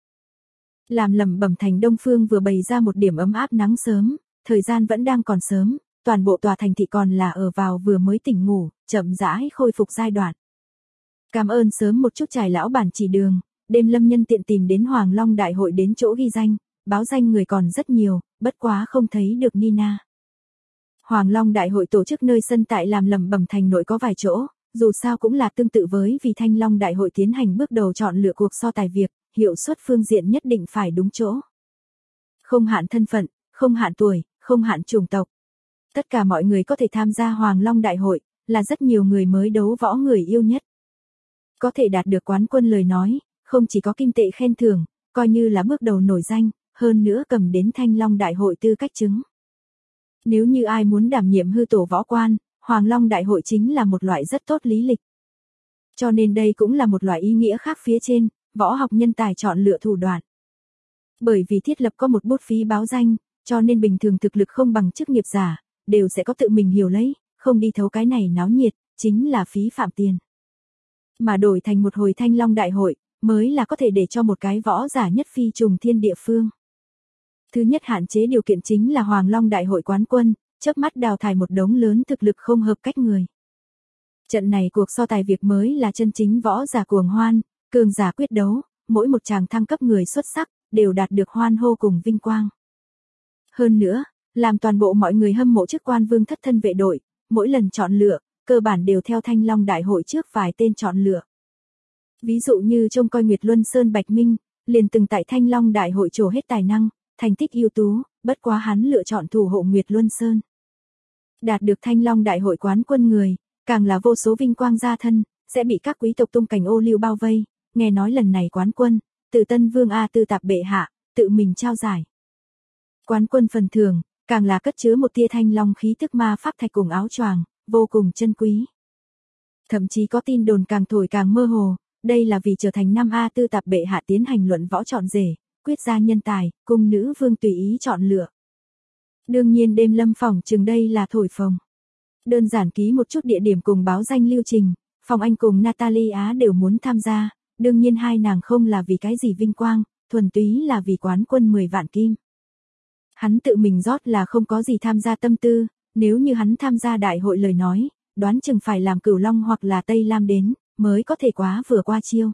Làm lẩm bẩm thành Đông Phương vừa bày ra một điểm ấm áp nắng sớm, thời gian vẫn đang còn sớm, toàn bộ tòa thành thị còn là ở vào vừa mới tỉnh ngủ, chậm rãi khôi phục giai đoạn. Cảm ơn sớm một chút trải lão bản chỉ đường, Đêm Lâm nhân tiện tìm đến Hoàng Long Đại hội đến chỗ ghi danh, báo danh người còn rất nhiều, bất quá không thấy được Nina. Hoàng Long Đại hội tổ chức nơi sân tại làm lẩm bẩm thành nội có vài chỗ, dù sao cũng là tương tự với vì Thanh Long Đại hội tiến hành bước đầu chọn lựa cuộc so tài việc, hiệu suất phương diện nhất định phải đúng chỗ. Không hạn thân phận, không hạn tuổi, không hạn chủng tộc. Tất cả mọi người có thể tham gia Hoàng Long Đại hội, là rất nhiều người mới đấu võ người yêu nhất. Có thể đạt được quán quân lời nói, không chỉ có kim tệ khen thưởng, coi như là bước đầu nổi danh, hơn nữa cầm đến Thanh Long Đại hội tư cách chứng. Nếu như ai muốn đảm nhiệm hư tổ võ quan, Hoàng Long Đại hội chính là một loại rất tốt lý lịch. Cho nên đây cũng là một loại ý nghĩa khác phía trên, võ học nhân tài chọn lựa thủ đoạn. Bởi vì thiết lập có một bút phí báo danh, cho nên bình thường thực lực không bằng chức nghiệp giả, đều sẽ có tự mình hiểu lấy, không đi thấu cái này náo nhiệt, chính là phí phạm tiền. Mà đổi thành một hồi Thanh Long Đại hội, mới là có thể để cho một cái võ giả nhất phi trùng thiên địa phương. Thứ nhất hạn chế điều kiện chính là Hoàng Long Đại hội quán quân, chớp mắt đào thải một đống lớn thực lực không hợp cách người. Trận này cuộc so tài việc mới là chân chính võ giả cuồng hoan, cường giả quyết đấu, mỗi một chàng thăng cấp người xuất sắc, đều đạt được hoan hô cùng vinh quang. Hơn nữa, làm toàn bộ mọi người hâm mộ chức quan vương thất thân vệ đội, mỗi lần chọn lựa, cơ bản đều theo Thanh Long Đại hội trước vài tên chọn lựa. Ví dụ như trông coi Nguyệt Luân Sơn Bạch Minh, liền từng tại Thanh Long Đại hội trổ hết tài năng, thành tích ưu tú, bất quá hắn lựa chọn thủ hộ Nguyệt Luân Sơn. Đạt được Thanh Long Đại hội quán quân người, càng là vô số vinh quang gia thân, sẽ bị các quý tộc tung cảnh ô liu bao vây, nghe nói lần này quán quân, từ Tân Vương A Tư Tạp bệ hạ, tự mình trao giải. Quán quân phần thưởng, càng là cất chứa một tia thanh long khí tức ma pháp thạch cùng áo choàng, vô cùng chân quý. Thậm chí có tin đồn càng thổi càng mơ hồ, đây là vì trở thành năm A Tư Tạp bệ hạ tiến hành luận võ chọn rể, quyết ra nhân tài, cung nữ vương tùy ý chọn lựa. Đương nhiên Đêm Lâm phỏng chừng đây là thổi phồng. Đơn giản ký một chút địa điểm cùng báo danh lưu trình, Phong Anh cùng Natalie Á đều muốn tham gia, đương nhiên hai nàng không là vì cái gì vinh quang, thuần túy là vì quán quân 10 vạn kim. Hắn tự mình rót là không có gì tham gia tâm tư, nếu như hắn tham gia đại hội lời nói, đoán chừng phải làm Cửu Long hoặc là Tây Lam đến, mới có thể quá vừa qua chiêu.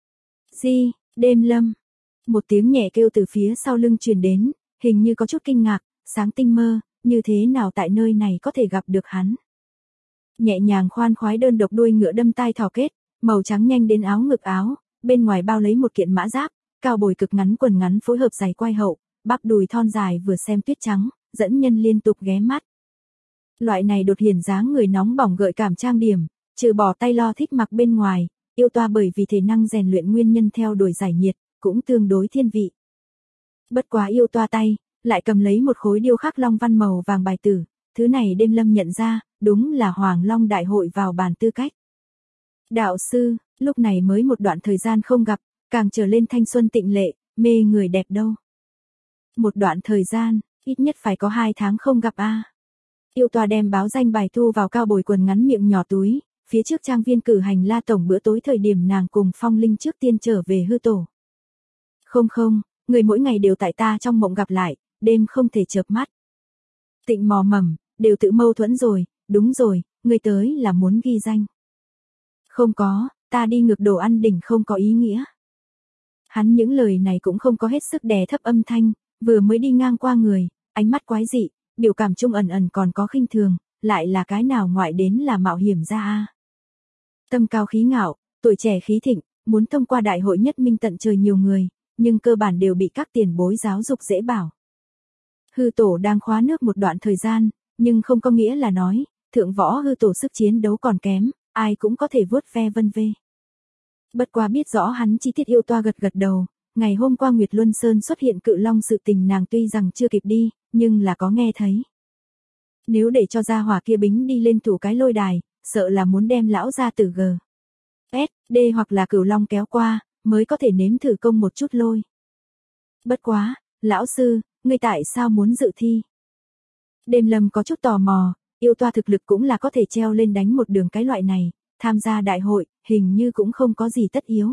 Di, Đêm Lâm. Một tiếng nhẹ kêu từ phía sau lưng truyền đến, hình như có chút kinh ngạc, sáng tinh mơ, như thế nào tại nơi này có thể gặp được hắn. Nhẹ nhàng khoan khoái đơn độc đuôi ngựa đâm tai thỏ kết, màu trắng nhanh đến áo ngực áo, bên ngoài bao lấy một kiện mã giáp, cao bồi cực ngắn quần ngắn phối hợp giày quai hậu, bắp đùi thon dài vừa xem tuyết trắng, dẫn nhân liên tục ghé mắt. Loại này đột hiển dáng người nóng bỏng gợi cảm trang điểm, trừ bỏ tay lo thích mặc bên ngoài, yêu toa bởi vì thể năng rèn luyện nguyên nhân theo đuổi giải nhiệt, cũng tương đối thiên vị. Bất quá yêu toa tay, lại cầm lấy một khối điêu khắc long văn màu vàng bài tử, thứ này Đêm Lâm nhận ra, đúng là Hoàng Long đại hội vào bàn tư cách. Đạo sư, lúc này mới một đoạn thời gian không gặp, càng trở lên thanh xuân tịnh lệ, mê người đẹp đâu. Một đoạn thời gian, ít nhất phải có 2 tháng không gặp a. Yêu toa đem báo danh bài thu vào cao bồi quần ngắn miệng nhỏ túi, phía trước trang viên cử hành la tổng bữa tối thời điểm nàng cùng Phong Linh trước tiên trở về hư tổ. Không, người mỗi ngày đều tại ta trong mộng gặp lại, đêm không thể chợp mắt. Tịnh mò mầm, đều tự mâu thuẫn rồi, đúng rồi, người tới là muốn ghi danh. Không có, ta đi ngược đồ ăn đỉnh không có ý nghĩa. Hắn những lời này cũng không có hết sức đè thấp âm thanh, vừa mới đi ngang qua người, ánh mắt quái dị, biểu cảm trung ẩn ẩn còn có khinh thường, lại là cái nào ngoại đến là mạo hiểm ra a. Tâm cao khí ngạo, tuổi trẻ khí thịnh, muốn thông qua đại hội nhất minh tận trời nhiều người, nhưng cơ bản đều bị các tiền bối giáo dục dễ bảo. Hư tổ đang khóa nước một đoạn thời gian, nhưng không có nghĩa là nói, thượng võ hư tổ sức chiến đấu còn kém, ai cũng có thể vuốt ve vân vê. Bất quá biết rõ hắn chi tiết yêu toa gật gật đầu, ngày hôm qua Nguyệt Luân Sơn xuất hiện Cự Long sự tình nàng tuy rằng chưa kịp đi, nhưng là có nghe thấy. Nếu để cho gia hỏa kia bính đi lên thủ cái lôi đài, sợ là muốn đem lão ra từ G, S, D hoặc là Cửu Long kéo qua, mới có thể nếm thử công một chút lôi. Bất quá, lão sư, ngươi tại sao muốn dự thi? Đêm Lâm có chút tò mò, yêu toa thực lực cũng là có thể treo lên đánh một đường cái loại này, tham gia đại hội, hình như cũng không có gì tất yếu.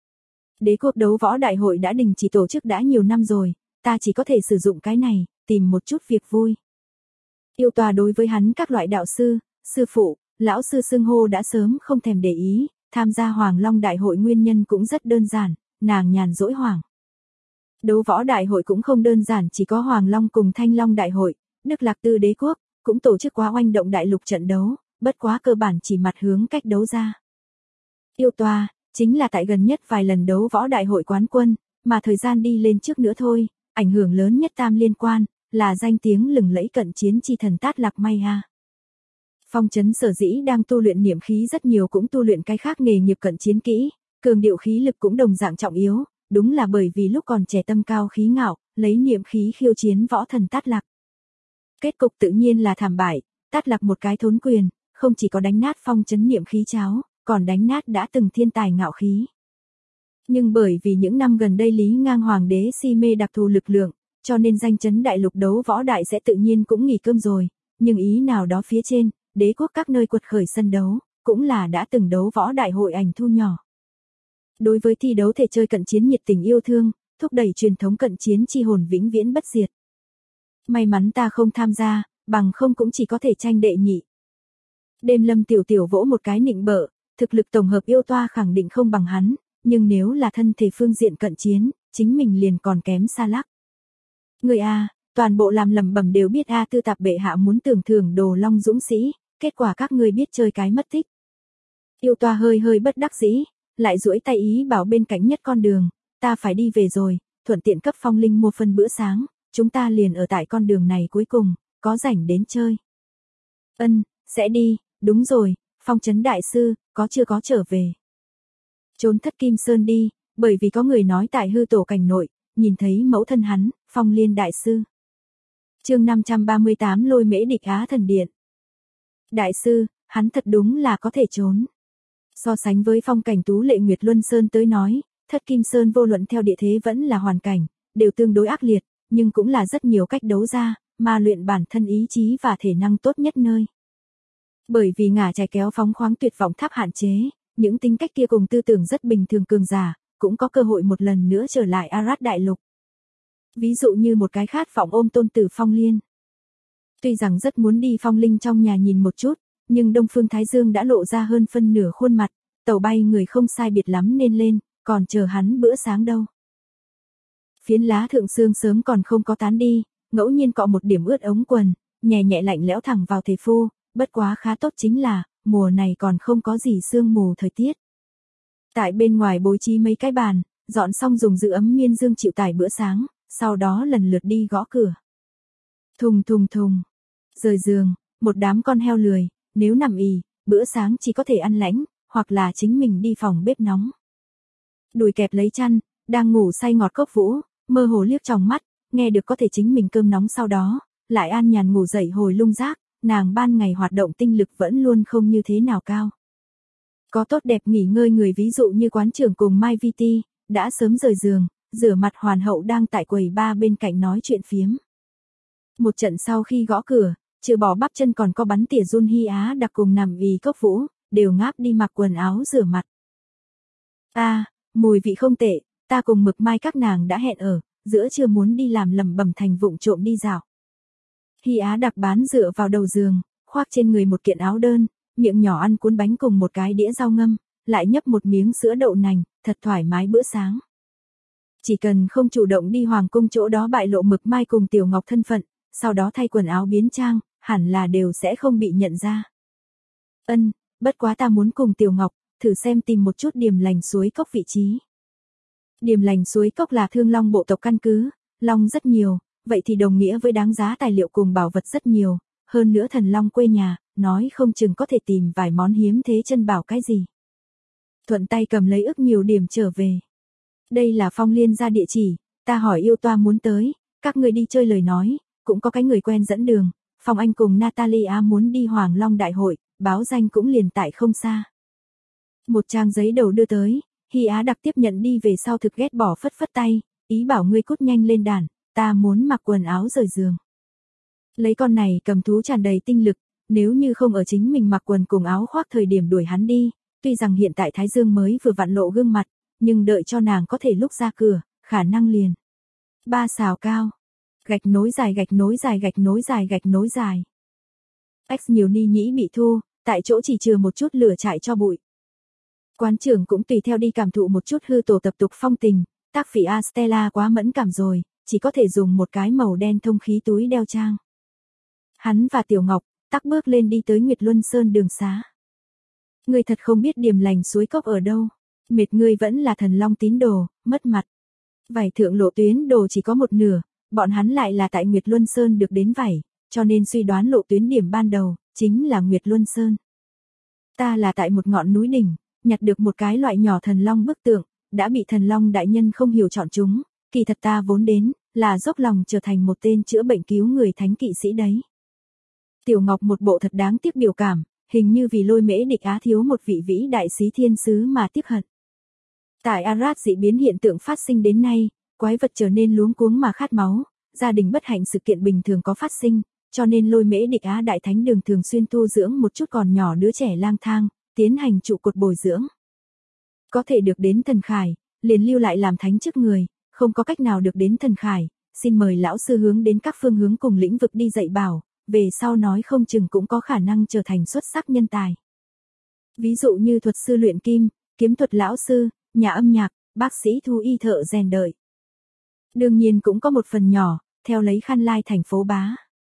Đế quốc đấu võ đại hội đã đình chỉ tổ chức đã nhiều năm rồi, ta chỉ có thể sử dụng cái này, tìm một chút việc vui. Yêu toa đối với hắn các loại đạo sư, sư phụ, lão sư xưng hô đã sớm không thèm để ý, tham gia Hoàng Long đại hội nguyên nhân cũng rất đơn giản, nàng nhàn rỗi hoảng. Đấu võ đại hội cũng không đơn giản, chỉ có Hoàng Long cùng Thanh Long đại hội, Đức Lạc Tư đế quốc, cũng tổ chức quá oanh động đại lục trận đấu, bất quá cơ bản chỉ mặt hướng cách đấu ra. Yêu toa, chính là tại gần nhất vài lần đấu võ đại hội quán quân, mà thời gian đi lên trước nữa thôi, ảnh hưởng lớn nhất tam liên quan, là danh tiếng lừng lẫy cận chiến chi thần Tát Lạc May ha. Phong Chấn sở dĩ đang tu luyện niệm khí rất nhiều cũng tu luyện cái khác nghề nghiệp cận chiến kỹ, cường điệu khí lực cũng đồng dạng trọng yếu, đúng là bởi vì lúc còn trẻ tâm cao khí ngạo, lấy niệm khí khiêu chiến võ thần Tát Lạc. Kết cục tự nhiên là thảm bại, Tát Lạc một cái thốn quyền, không chỉ có đánh nát Phong Chấn niệm khí cháo, còn đánh nát đã từng thiên tài ngạo khí. Nhưng bởi vì những năm gần đây Lý Ngang Hoàng đế si mê đặc thù lực lượng, cho nên danh chấn đại lục đấu võ đại sẽ tự nhiên cũng nghỉ cơm rồi, nhưng ý nào đó phía trên, đế quốc các nơi quật khởi sân đấu, cũng là đã từng đấu võ đại hội ảnh thu nhỏ. Đối với thi đấu thể chơi cận chiến nhiệt tình yêu thương, thúc đẩy truyền thống cận chiến chi hồn vĩnh viễn bất diệt. May mắn ta không tham gia, bằng không cũng chỉ có thể tranh đệ nhị. Đêm Lâm tiểu tiểu vỗ một cái nịnh bợ, thực lực tổng hợp yêu toa khẳng định không bằng hắn, nhưng nếu là thân thể phương diện cận chiến, chính mình liền còn kém xa lắc. Người a, toàn bộ làm lẩm bẩm đều biết a tư tạp bệ hạ muốn tưởng thưởng Đồ Long dũng sĩ, kết quả các ngươi biết chơi cái mất tích. Yêu toa hơi hơi bất đắc dĩ, lại duỗi tay ý bảo bên cạnh nhất con đường, ta phải đi về rồi, thuận tiện cấp Phong Linh mua phân bữa sáng, chúng ta liền ở tại con đường này cuối cùng, có rảnh đến chơi. Ân, sẽ đi, đúng rồi, Phong Chấn đại sư, chưa có trở về. Trốn Thất Kim Sơn đi, bởi vì có người nói tại hư tổ cảnh nội, nhìn thấy mẫu thân hắn, Phong Liên đại sư. Chương 538 Lôi Mễ địch Á thần điện. Đại sư, hắn thật đúng là có thể trốn. So sánh với phong cảnh tú lệ Nguyệt Luân Sơn tới nói, Thất Kim Sơn vô luận theo địa thế vẫn là hoàn cảnh, đều tương đối ác liệt, nhưng cũng là rất nhiều cách đấu ra, mà luyện bản thân ý chí và thể năng tốt nhất nơi. Bởi vì ngả trái kéo phóng khoáng tuyệt vọng tháp hạn chế, những tính cách kia cùng tư tưởng rất bình thường cường giả, cũng có cơ hội một lần nữa trở lại Arad Đại Lục. Ví dụ như một cái khát vọng ôm tôn tử Phong Liên. Tuy rằng rất muốn đi Phong Linh trong nhà nhìn một chút, nhưng Đông Phương Thái Dương đã lộ ra hơn phân nửa khuôn mặt, tàu bay người không sai biệt lắm nên lên, còn chờ hắn bữa sáng đâu. Phiến lá thượng sương sớm còn không có tán đi, ngẫu nhiên cọ một điểm ướt ống quần, nhẹ nhẹ lạnh lẽo thẳng vào thể phu, bất quá khá tốt chính là, mùa này còn không có gì sương mù thời tiết. Tại bên ngoài bố trí mấy cái bàn, dọn xong dùng giữ ấm miên dương chịu tải bữa sáng, sau đó lần lượt đi gõ cửa. Thùng thùng thùng, rời giường, một đám con heo lười, nếu nằm ì, bữa sáng chỉ có thể ăn lãnh, hoặc là chính mình đi phòng bếp nóng. Đùi kẹp lấy chăn, đang ngủ say ngọt Cốc Vũ, mơ hồ liếc trong mắt, nghe được có thể chính mình cơm nóng sau đó, lại an nhàn ngủ dậy hồi lung rác, nàng ban ngày hoạt động tinh lực vẫn luôn không như thế nào cao. Có tốt đẹp nghỉ ngơi người ví dụ như quán trưởng cùng Mai Vi Ti, đã sớm rời giường, rửa mặt hoàn hậu đang tại quầy ba bên cạnh nói chuyện phiếm. Một trận sau khi gõ cửa, trừ bỏ bắp chân còn có bắn tỉa Jun Hy Á đặc cùng nằm vì Cốc Vũ, đều ngáp đi mặc quần áo rửa mặt. Mùi vị không tệ, ta cùng Mực Mai các nàng đã hẹn ở, giữa trưa muốn đi làm lẩm bẩm thành vụng trộm đi dạo. Hy Á đặc bán dựa vào đầu giường, khoác trên người một kiện áo đơn, miệng nhỏ ăn cuốn bánh cùng một cái đĩa rau ngâm, lại nhấp một miếng sữa đậu nành, thật thoải mái bữa sáng. Chỉ cần không chủ động đi hoàng cung chỗ đó bại lộ Mực Mai cùng Tiểu Ngọc thân phận, sau đó thay quần áo biến trang, hẳn là đều sẽ không bị nhận ra. Bất quá ta muốn cùng Tiểu Ngọc, thử xem tìm một chút Điềm Lành Suối Cốc vị trí. Điềm Lành Suối Cốc là Thương Long bộ tộc căn cứ, long rất nhiều, vậy thì đồng nghĩa với đáng giá tài liệu cùng bảo vật rất nhiều, hơn nữa thần long quê nhà, nói không chừng có thể tìm vài món hiếm thế chân bảo cái gì. Thuận tay cầm lấy ức nhiều điểm trở về. Đây là Phong Liên ra địa chỉ, ta hỏi yêu toa muốn tới, các người đi chơi lời nói, cũng có cái người quen dẫn đường, Phong Anh cùng Natalia muốn đi Hoàng Long Đại hội, báo danh cũng liền tại không xa. Một trang giấy đầu đưa tới, Hy Á đặc tiếp nhận đi về sau thực ghét bỏ phất phất tay, ý bảo ngươi cút nhanh lên đàn, ta muốn mặc quần áo rời giường. Lấy con này cầm thú tràn đầy tinh lực, nếu như không ở chính mình mặc quần cùng áo khoác thời điểm đuổi hắn đi, tuy rằng hiện tại Thái Dương mới vừa vặn lộ gương mặt, nhưng đợi cho nàng có thể lúc ra cửa, khả năng liền. 3 xào cao, gạch nối dài gạch nối dài gạch nối dài gạch nối dài. X nhiều ni nhĩ bị thu, tại chỗ chỉ chừa một chút lửa chạy cho bụi. Quán trưởng cũng tùy theo đi cảm thụ một chút hư tổ tập tục phong tình, tác phỉ Astella quá mẫn cảm rồi, chỉ có thể dùng một cái màu đen thông khí túi đeo trang. Hắn và Tiểu Ngọc, tắc bước lên đi tới Nguyệt Luân Sơn đường xá. Ngươi thật không biết Điềm Lành Suối Cốc ở đâu, mệt ngươi vẫn là thần long tín đồ, mất mặt. Vảy thượng lộ tuyến đồ chỉ có một nửa, bọn hắn lại là tại Nguyệt Luân Sơn được đến vảy, cho nên suy đoán lộ tuyến điểm ban đầu, chính là Nguyệt Luân Sơn. Ta là tại một ngọn núi đỉnh, nhặt được một cái loại nhỏ thần long bức tượng, đã bị thần long đại nhân không hiểu chọn chúng, kỳ thật ta vốn đến, là dốc lòng trở thành một tên chữa bệnh cứu người thánh kỵ sĩ đấy. Tiểu Ngọc một bộ thật đáng tiếc biểu cảm, hình như vì Lôi Mễ Địch Á thiếu một vị vĩ đại sĩ thiên sứ mà tiếc hận. Tại Arad dị biến hiện tượng phát sinh đến nay, quái vật trở nên luống cuống mà khát máu, gia đình bất hạnh sự kiện bình thường có phát sinh, cho nên Lôi Mễ Địch Á đại thánh đường thường xuyên tu dưỡng một chút còn nhỏ đứa trẻ lang thang, tiến hành trụ cột bồi dưỡng. Có thể được đến thần khải, liền lưu lại làm thánh trước người, không có cách nào được đến thần khải, xin mời lão sư hướng đến các phương hướng cùng lĩnh vực đi dạy bảo, về sau nói không chừng cũng có khả năng trở thành xuất sắc nhân tài. Ví dụ như thuật sư luyện kim, kiếm thuật lão sư, nhà âm nhạc, bác sĩ thú y thợ rèn đợi. Đương nhiên cũng có một phần nhỏ, theo lấy Khăn Lai thành phố bá.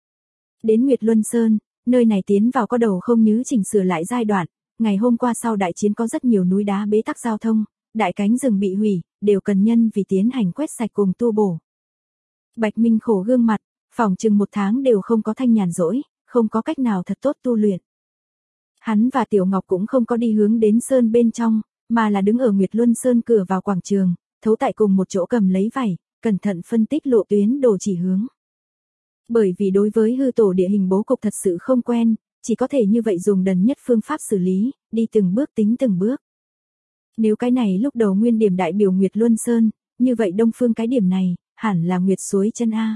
Đến Nguyệt Luân Sơn, nơi này tiến vào có đầu không nhứ chỉnh sửa lại giai đoạn, ngày hôm qua sau đại chiến có rất nhiều núi đá bế tắc giao thông, đại cánh rừng bị hủy, đều cần nhân vì tiến hành quét sạch cùng tu bổ. Bạch Minh khổ gương mặt, phỏng chừng 1 tháng đều không có thanh nhàn rỗi, không có cách nào thật tốt tu luyện. Hắn và Tiểu Ngọc cũng không có đi hướng đến sơn bên trong, mà là đứng ở Nguyệt Luân Sơn cửa vào quảng trường, thấu tại cùng một chỗ cầm lấy vảy, cẩn thận phân tích lộ tuyến đồ chỉ hướng. Bởi vì đối với hư tổ địa hình bố cục thật sự không quen, chỉ có thể như vậy dùng đần nhất phương pháp xử lý, đi từng bước tính từng bước. Nếu cái này lúc đầu nguyên điểm đại biểu Nguyệt Luân Sơn, như vậy đông phương cái điểm này, hẳn là Nguyệt Suối Chân A.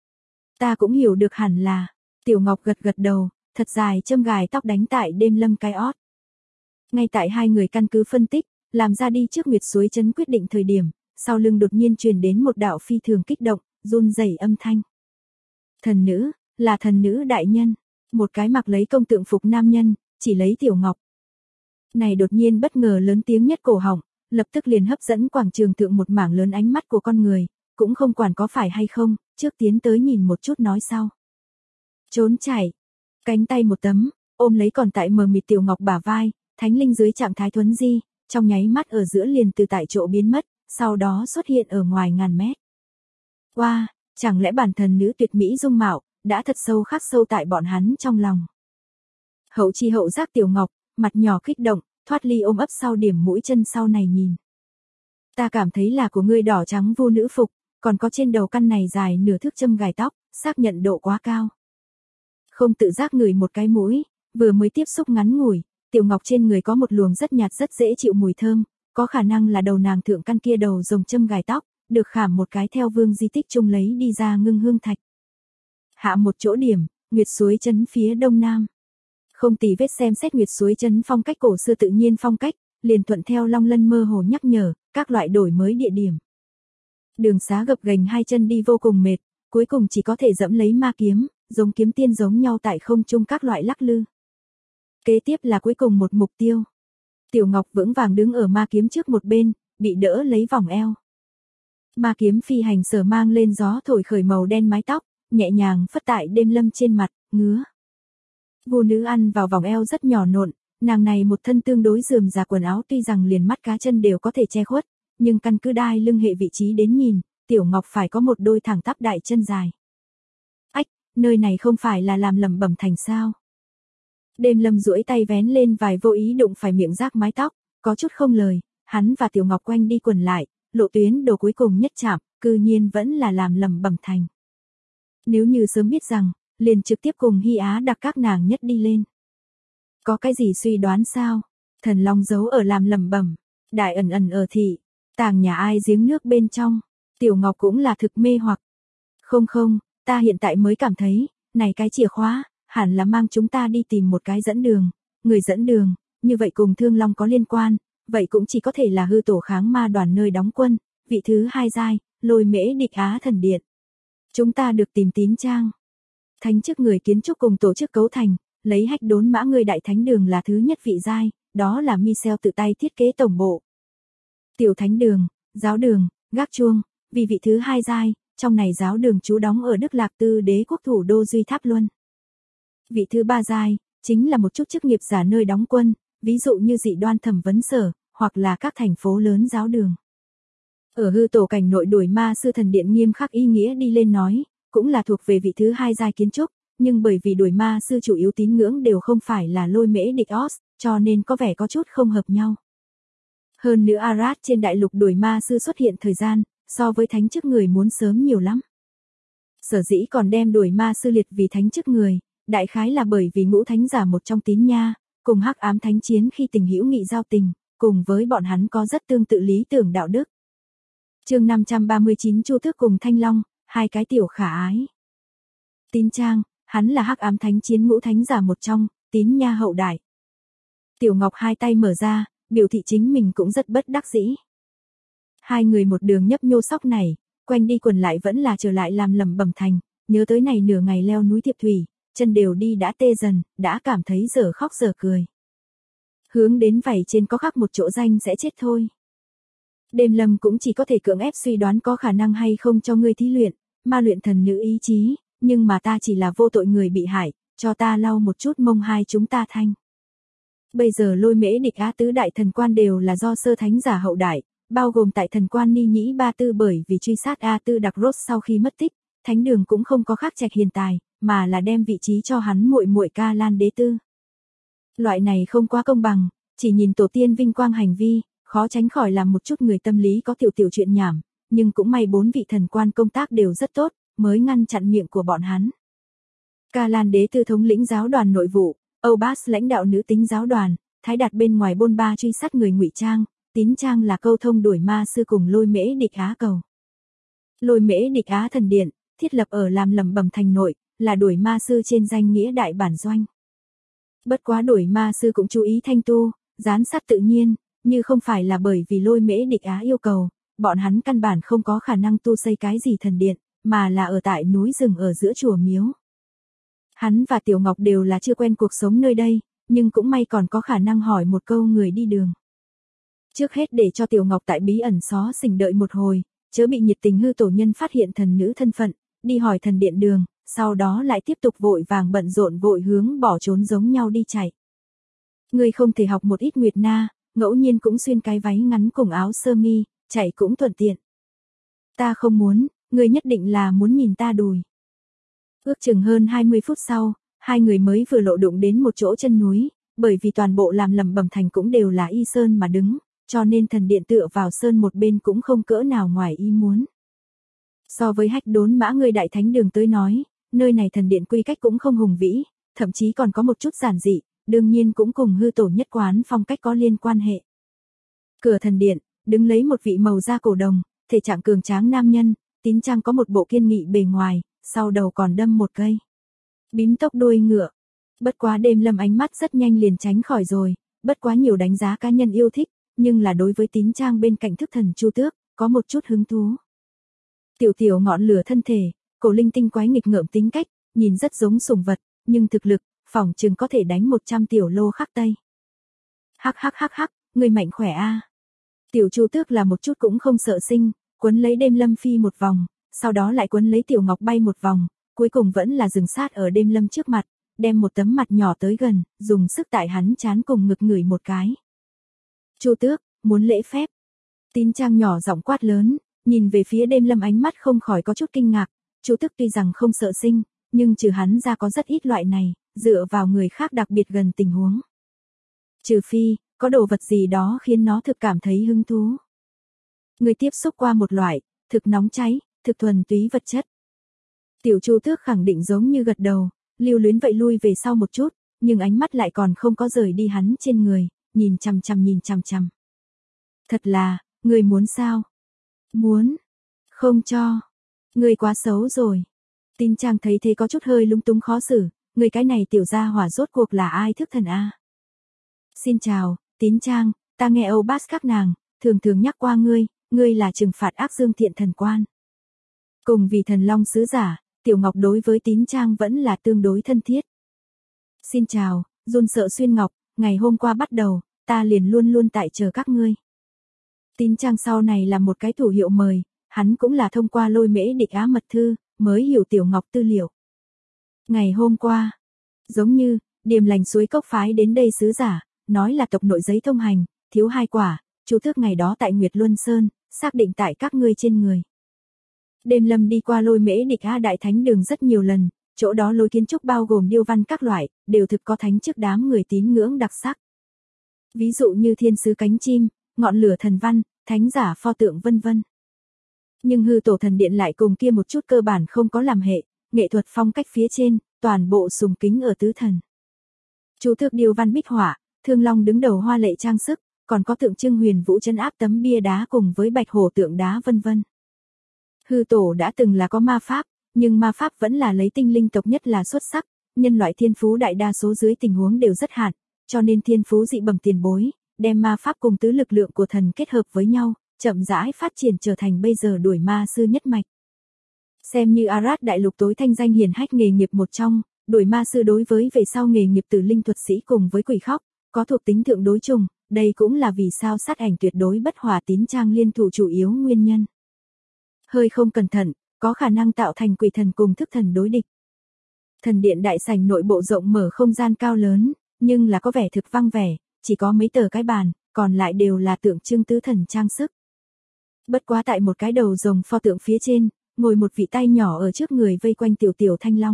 Ta cũng hiểu được hẳn là, Tiểu Ngọc gật gật đầu, thật dài châm gài tóc đánh tại đêm lâm cái ót. Ngay tại hai người căn cứ phân tích, làm ra đi trước Nguyệt Suối Trấn quyết định thời điểm, sau lưng đột nhiên truyền đến một đạo phi thường kích động, run rẩy âm thanh. Thần nữ, là thần nữ đại nhân, một cái mặc lấy công tượng phục nam nhân, chỉ lấy Tiểu Ngọc. Này đột nhiên bất ngờ lớn tiếng nhất cổ họng, lập tức liền hấp dẫn quảng trường thượng một mảng lớn ánh mắt của con người, cũng không quản có phải hay không, trước tiến tới nhìn một chút nói sau. Trốn chạy, cánh tay một tấm, ôm lấy còn tại mờ mịt Tiểu Ngọc bả vai, thánh linh dưới trạng thái thuấn di, trong nháy mắt ở giữa liền từ tại chỗ biến mất, sau đó xuất hiện ở ngoài ngàn mét. Wow, chẳng lẽ bản thần nữ tuyệt mỹ dung mạo, đã thật sâu khắc sâu tại bọn hắn trong lòng. Hậu chi hậu giác Tiểu Ngọc, mặt nhỏ kích động, thoát ly ôm ấp sau điểm mũi chân sau này nhìn. Ta cảm thấy là của ngươi đỏ trắng vô nữ phục, còn có trên đầu căn này dài nửa thước châm gài tóc, xác nhận độ quá cao. Không tự giác ngửi một cái mũi, vừa mới tiếp xúc ngắn ngủi, Tiểu Ngọc trên người có một luồng rất nhạt rất dễ chịu mùi thơm, có khả năng là đầu nàng thượng căn kia đầu rồng châm gài tóc, được khảm một cái theo vương di tích chung lấy đi ra ngưng hương thạch. Hạ một chỗ điểm, Nguyệt Suối Trấn phía đông nam. Không tì vết xem xét Nguyệt Suối Trấn phong cách cổ xưa tự nhiên phong cách, liền thuận theo Long Lân mơ hồ nhắc nhở, các loại đổi mới địa điểm. Đường xá gập ghềnh hai chân đi vô cùng mệt, cuối cùng chỉ có thể dẫm lấy ma kiếm, giống kiếm tiên giống nhau tại không trung các loại lắc lư. Kế tiếp là cuối cùng một mục tiêu. Tiểu Ngọc vững vàng đứng ở ma kiếm trước một bên, bị đỡ lấy vòng eo. Ma kiếm phi hành sở mang lên gió thổi khởi màu đen mái tóc, nhẹ nhàng phất tại Đêm Lâm trên mặt, ngứa. Vô nữ ăn vào vòng eo rất nhỏ nộn, nàng này một thân tương đối rườm rà quần áo tuy rằng liền mắt cá chân đều có thể che khuất, nhưng căn cứ đai lưng hệ vị trí đến nhìn, Tiểu Ngọc phải có một đôi thẳng tắp đại chân dài. Ách, nơi này không phải là làm lẩm bẩm thành sao? Đêm Lâm duỗi tay vén lên vài vô ý đụng phải miệng rác mái tóc, có chút không lời, hắn và Tiểu Ngọc quanh đi quần lại, lộ tuyến đồ cuối cùng nhất chạm, cư nhiên vẫn là làm lẩm bẩm thành. Nếu như sớm biết rằng, liền trực tiếp cùng Hy Á đặc các nàng nhất đi lên. Có cái gì suy đoán sao? Thần Long giấu ở làm lẩm bẩm, đại ẩn ẩn ở thị, tàng nhà ai giếng nước bên trong, Tiểu Ngọc cũng là thực mê hoặc. Không không, ta hiện tại mới cảm thấy, này cái chìa khóa, hẳn là mang chúng ta đi tìm một cái dẫn đường, người dẫn đường, như vậy cùng Thương Long có liên quan, vậy cũng chỉ có thể là hư tổ kháng ma đoàn nơi đóng quân, vị thứ hai giai, Lôi Mễ Địch Á Thần Điện. Chúng ta được tìm tín trang. Thánh chức người kiến trúc cùng tổ chức cấu thành, lấy Hách Đốn Mã người đại thánh đường là thứ nhất vị giai, đó là Michel tự tay thiết kế tổng bộ. Tiểu thánh đường, giáo đường, gác chuông, vì vị thứ hai giai, trong này giáo đường trú đóng ở Đức Lạc Tư Đế quốc thủ đô Duy Tháp Luân. Vị thứ ba giai, chính là một chút chức nghiệp giả nơi đóng quân, ví dụ như Dị Đoan Thẩm vấn sở, hoặc là các thành phố lớn giáo đường. Ở hư tổ cảnh nội Đuổi Ma Sư Thần Điện nghiêm khắc ý nghĩa đi lên nói, cũng là thuộc về vị thứ hai giai kiến trúc, nhưng bởi vì Đuổi Ma Sư chủ yếu tín ngưỡng đều không phải là Lôi Mễ Địch Os, cho nên có vẻ có chút không hợp nhau. Hơn nữa Arad trên đại lục Đuổi Ma Sư xuất hiện thời gian, so với thánh chức người muốn sớm nhiều lắm. Sở dĩ còn đem Đuổi Ma Sư liệt vì thánh chức người, đại khái là bởi vì ngũ thánh giả một trong tín nha, cùng Hắc Ám Thánh chiến khi tình hữu nghị giao tình, cùng với bọn hắn có rất tương tự lý tưởng đạo đức. Chương 539 Chu Tước cùng Thanh Long, hai cái tiểu khả ái. Tín trang, hắn là Hắc Ám Thánh chiến ngũ thánh giả một trong, tín nha hậu đại. Tiểu Ngọc hai tay mở ra, biểu thị chính mình cũng rất bất đắc dĩ. Hai người một đường nhấp nhô sóc này, quanh đi quần lại vẫn là trở lại làm lẩm bẩm thành, nhớ tới này nửa ngày leo núi Thiệp Thủy, chân đều đi đã tê dần, đã cảm thấy dở khóc dở cười. Hướng đến vảy trên có khắc một chỗ danh sẽ chết thôi. Đêm Lâm cũng chỉ có thể cưỡng ép suy đoán có khả năng hay không cho ngươi thí luyện, ma luyện thần nữ ý chí, nhưng mà ta chỉ là vô tội người bị hại, cho ta lau một chút mông hai chúng ta thanh. Bây giờ Lôi Mễ Địch Á tứ đại thần quan đều là do sơ thánh giả hậu đại, bao gồm tại thần quan Ni Nhĩ Ba Tư bởi vì truy sát A Tư Đặc Rốt sau khi mất tích, thánh đường cũng không có khắc trạch hiền tài, mà là đem vị trí cho hắn muội muội Ca Lan Đế Tư. Loại này không quá công bằng, chỉ nhìn tổ tiên vinh quang hành vi, khó tránh khỏi làm một chút người tâm lý có tiểu chuyện nhảm, nhưng cũng may bốn vị thần quan công tác đều rất tốt, mới ngăn chặn miệng của bọn hắn. Ca Lan Đế Tư thống lĩnh giáo đoàn nội vụ, Âu Bas lãnh đạo nữ tính giáo đoàn, Thái Đạt bên ngoài bôn ba truy sát người ngụy trang, Tín trang là câu thông Đuổi Ma Sư cùng Lôi Mễ Địch Á cầu. Lôi Mễ Địch Á Thần Điện, thiết lập ở làm lẩm bẩm thành nội, là Đuổi Ma Sư trên danh nghĩa đại bản doanh. Bất quá Đuổi Ma Sư cũng chú ý thanh tu, Gián sát tự nhiên, như không phải là bởi vì Lôi Mễ Địch Á yêu cầu, bọn hắn căn bản không có khả năng tu xây cái gì thần điện, mà là ở tại núi rừng ở giữa chùa miếu. Hắn và Tiểu Ngọc đều là chưa quen cuộc sống nơi đây, nhưng cũng may còn có khả năng hỏi một câu người đi đường. Trước hết để cho Tiểu Ngọc tại bí ẩn xó xỉnh đợi một hồi, chớ bị nhiệt tình hư tổ nhân phát hiện thần nữ thân phận, đi hỏi thần điện đường, sau đó lại tiếp tục vội vàng bận rộn vội hướng bỏ trốn giống nhau đi chạy. Ngươi không thể học một ít Nguyệt Na, ngẫu nhiên cũng xuyên cái váy ngắn cùng áo sơ mi, chạy cũng thuận tiện. Ta không muốn, ngươi nhất định là muốn nhìn ta đùi. Ước chừng hơn 20 phút sau, hai người mới vừa lộ đụng đến một chỗ chân núi, bởi vì toàn bộ làm lầm bầm thành cũng đều là y sơn mà đứng, cho nên thần điện tựa vào sơn một bên cũng không cỡ nào ngoài ý muốn. So với Hách Đốn Mã người đại thánh đường tới nói, nơi này thần điện quy cách cũng không hùng vĩ, thậm chí còn có một chút giản dị, đương nhiên cũng cùng hư tổ nhất quán phong cách có liên quan hệ. Cửa thần điện, đứng lấy một vị màu da cổ đồng, thể trạng cường tráng nam nhân, Tín Trang có một bộ kiên nghị bề ngoài, sau đầu còn đâm một cây bím tóc đuôi ngựa. Bất quá Đêm Lâm ánh mắt rất nhanh liền tránh khỏi rồi, bất quá nhiều đánh giá cá nhân yêu thích, nhưng là đối với Tín Trang bên cạnh thức thần Chu Tước, có một chút hứng thú. Tiểu tiểu ngọn lửa thân thể, cổ linh tinh quái nghịch ngợm tính cách, nhìn rất giống sủng vật, nhưng thực lực, phỏng chừng có thể đánh 100 tiểu lô khắc tây. Hắc hắc hắc hắc, người mạnh khỏe a. Tiểu Chu Tước là một chút cũng không sợ sinh, quấn lấy Đêm Lâm phi một vòng, sau đó lại quấn lấy Tiểu Ngọc bay một vòng, cuối cùng vẫn là dừng sát ở Đêm Lâm trước mặt, đem một tấm mặt nhỏ tới gần, dùng sức tại hắn trán cùng ngực ngửi một cái. Chu Tước, muốn lễ phép. Tín Trang nhỏ giọng quát lớn, nhìn về phía Đêm Lâm ánh mắt không khỏi có chút kinh ngạc, Chu Tước tuy rằng không sợ sinh, nhưng trừ hắn ra có rất ít loại này, dựa vào người khác đặc biệt gần tình huống. Trừ phi, có đồ vật gì đó khiến nó thực cảm thấy hứng thú. Người tiếp xúc qua một loại, thực nóng cháy, thực thuần túy vật chất. Tiểu Chu Tước khẳng định giống như gật đầu, lưu luyến vậy lui về sau một chút, nhưng ánh mắt lại còn không có rời đi hắn trên người, nhìn chằm chằm. Thật là, người muốn sao? Muốn. Không cho. Người quá xấu rồi. Tín Trang thấy thế có chút hơi lung túng khó xử, người cái này tiểu gia hỏa rốt cuộc là ai thức thần a? Xin chào, Tín Trang, ta nghe Âu Bát các nàng, thường nhắc qua ngươi là trừng phạt ác dương thiện thần quan. Cùng vì thần long sứ giả, Tiểu Ngọc đối với Tín Trang vẫn là tương đối thân thiết. Xin chào, run sợ xuyên ngọc, ngày hôm qua bắt đầu, ta liền luôn tại chờ các ngươi. Tín Trang sau này là một cái thủ hiệu mời, hắn cũng là thông qua Lôi Mễ Địch Á mật thư, mới hiểu Tiểu Ngọc tư liệu. Ngày hôm qua, giống như, Điềm Lành suối cốc phái đến đây sứ giả, nói là tộc nội giấy thông hành, thiếu 2 quả, Chu Tước ngày đó tại Nguyệt Luân Sơn, xác định tại các ngươi trên người. Đêm Lâm đi qua Lôi Mễ Địch Á đại thánh đường rất nhiều lần, chỗ đó lối kiến trúc bao gồm điêu văn các loại, đều thực có thánh trước đám người tín ngưỡng đặc sắc. Ví dụ như thiên sứ cánh chim, ngọn lửa thần văn, thánh giả pho tượng vân vân. Nhưng hư tổ thần điện lại cùng kia một chút cơ bản không có làm hệ, nghệ thuật phong cách phía trên, toàn bộ sùng kính ở tứ thần. Chu Tước điêu văn bích họa, thương long đứng đầu hoa lệ trang sức, còn có tượng trưng huyền vũ trấn áp tấm bia đá cùng với bạch hổ tượng đá vân vân. Hư tổ đã từng là có ma pháp, nhưng ma pháp vẫn là lấy tinh linh tộc nhất là xuất sắc, nhân loại thiên phú đại đa số dưới tình huống đều rất hạn, cho nên thiên phú dị bẩm tiền bối, đem ma pháp cùng tứ lực lượng của thần kết hợp với nhau, chậm rãi phát triển trở thành bây giờ đuổi ma sư nhất mạch. Xem như Arad đại lục tối thanh danh hiển hách nghề nghiệp một trong, đuổi ma sư đối với về sau nghề nghiệp tử linh thuật sĩ cùng với quỷ khóc, có thuộc tính thượng đối trùng, đây cũng là vì sao sát ảnh tuyệt đối bất hòa Tín Trang liên thủ chủ yếu nguyên nhân. Hơi không cẩn thận, có khả năng tạo thành quỷ thần cùng thức thần đối địch. Thần điện đại sảnh nội bộ rộng mở không gian cao lớn, nhưng là có vẻ thực vắng vẻ, chỉ có mấy tờ cái bàn, còn lại đều là tượng trưng tứ thần trang sức. Bất quá tại một cái đầu rồng pho tượng phía trên, ngồi một vị tay nhỏ ở trước người vây quanh tiểu thanh long.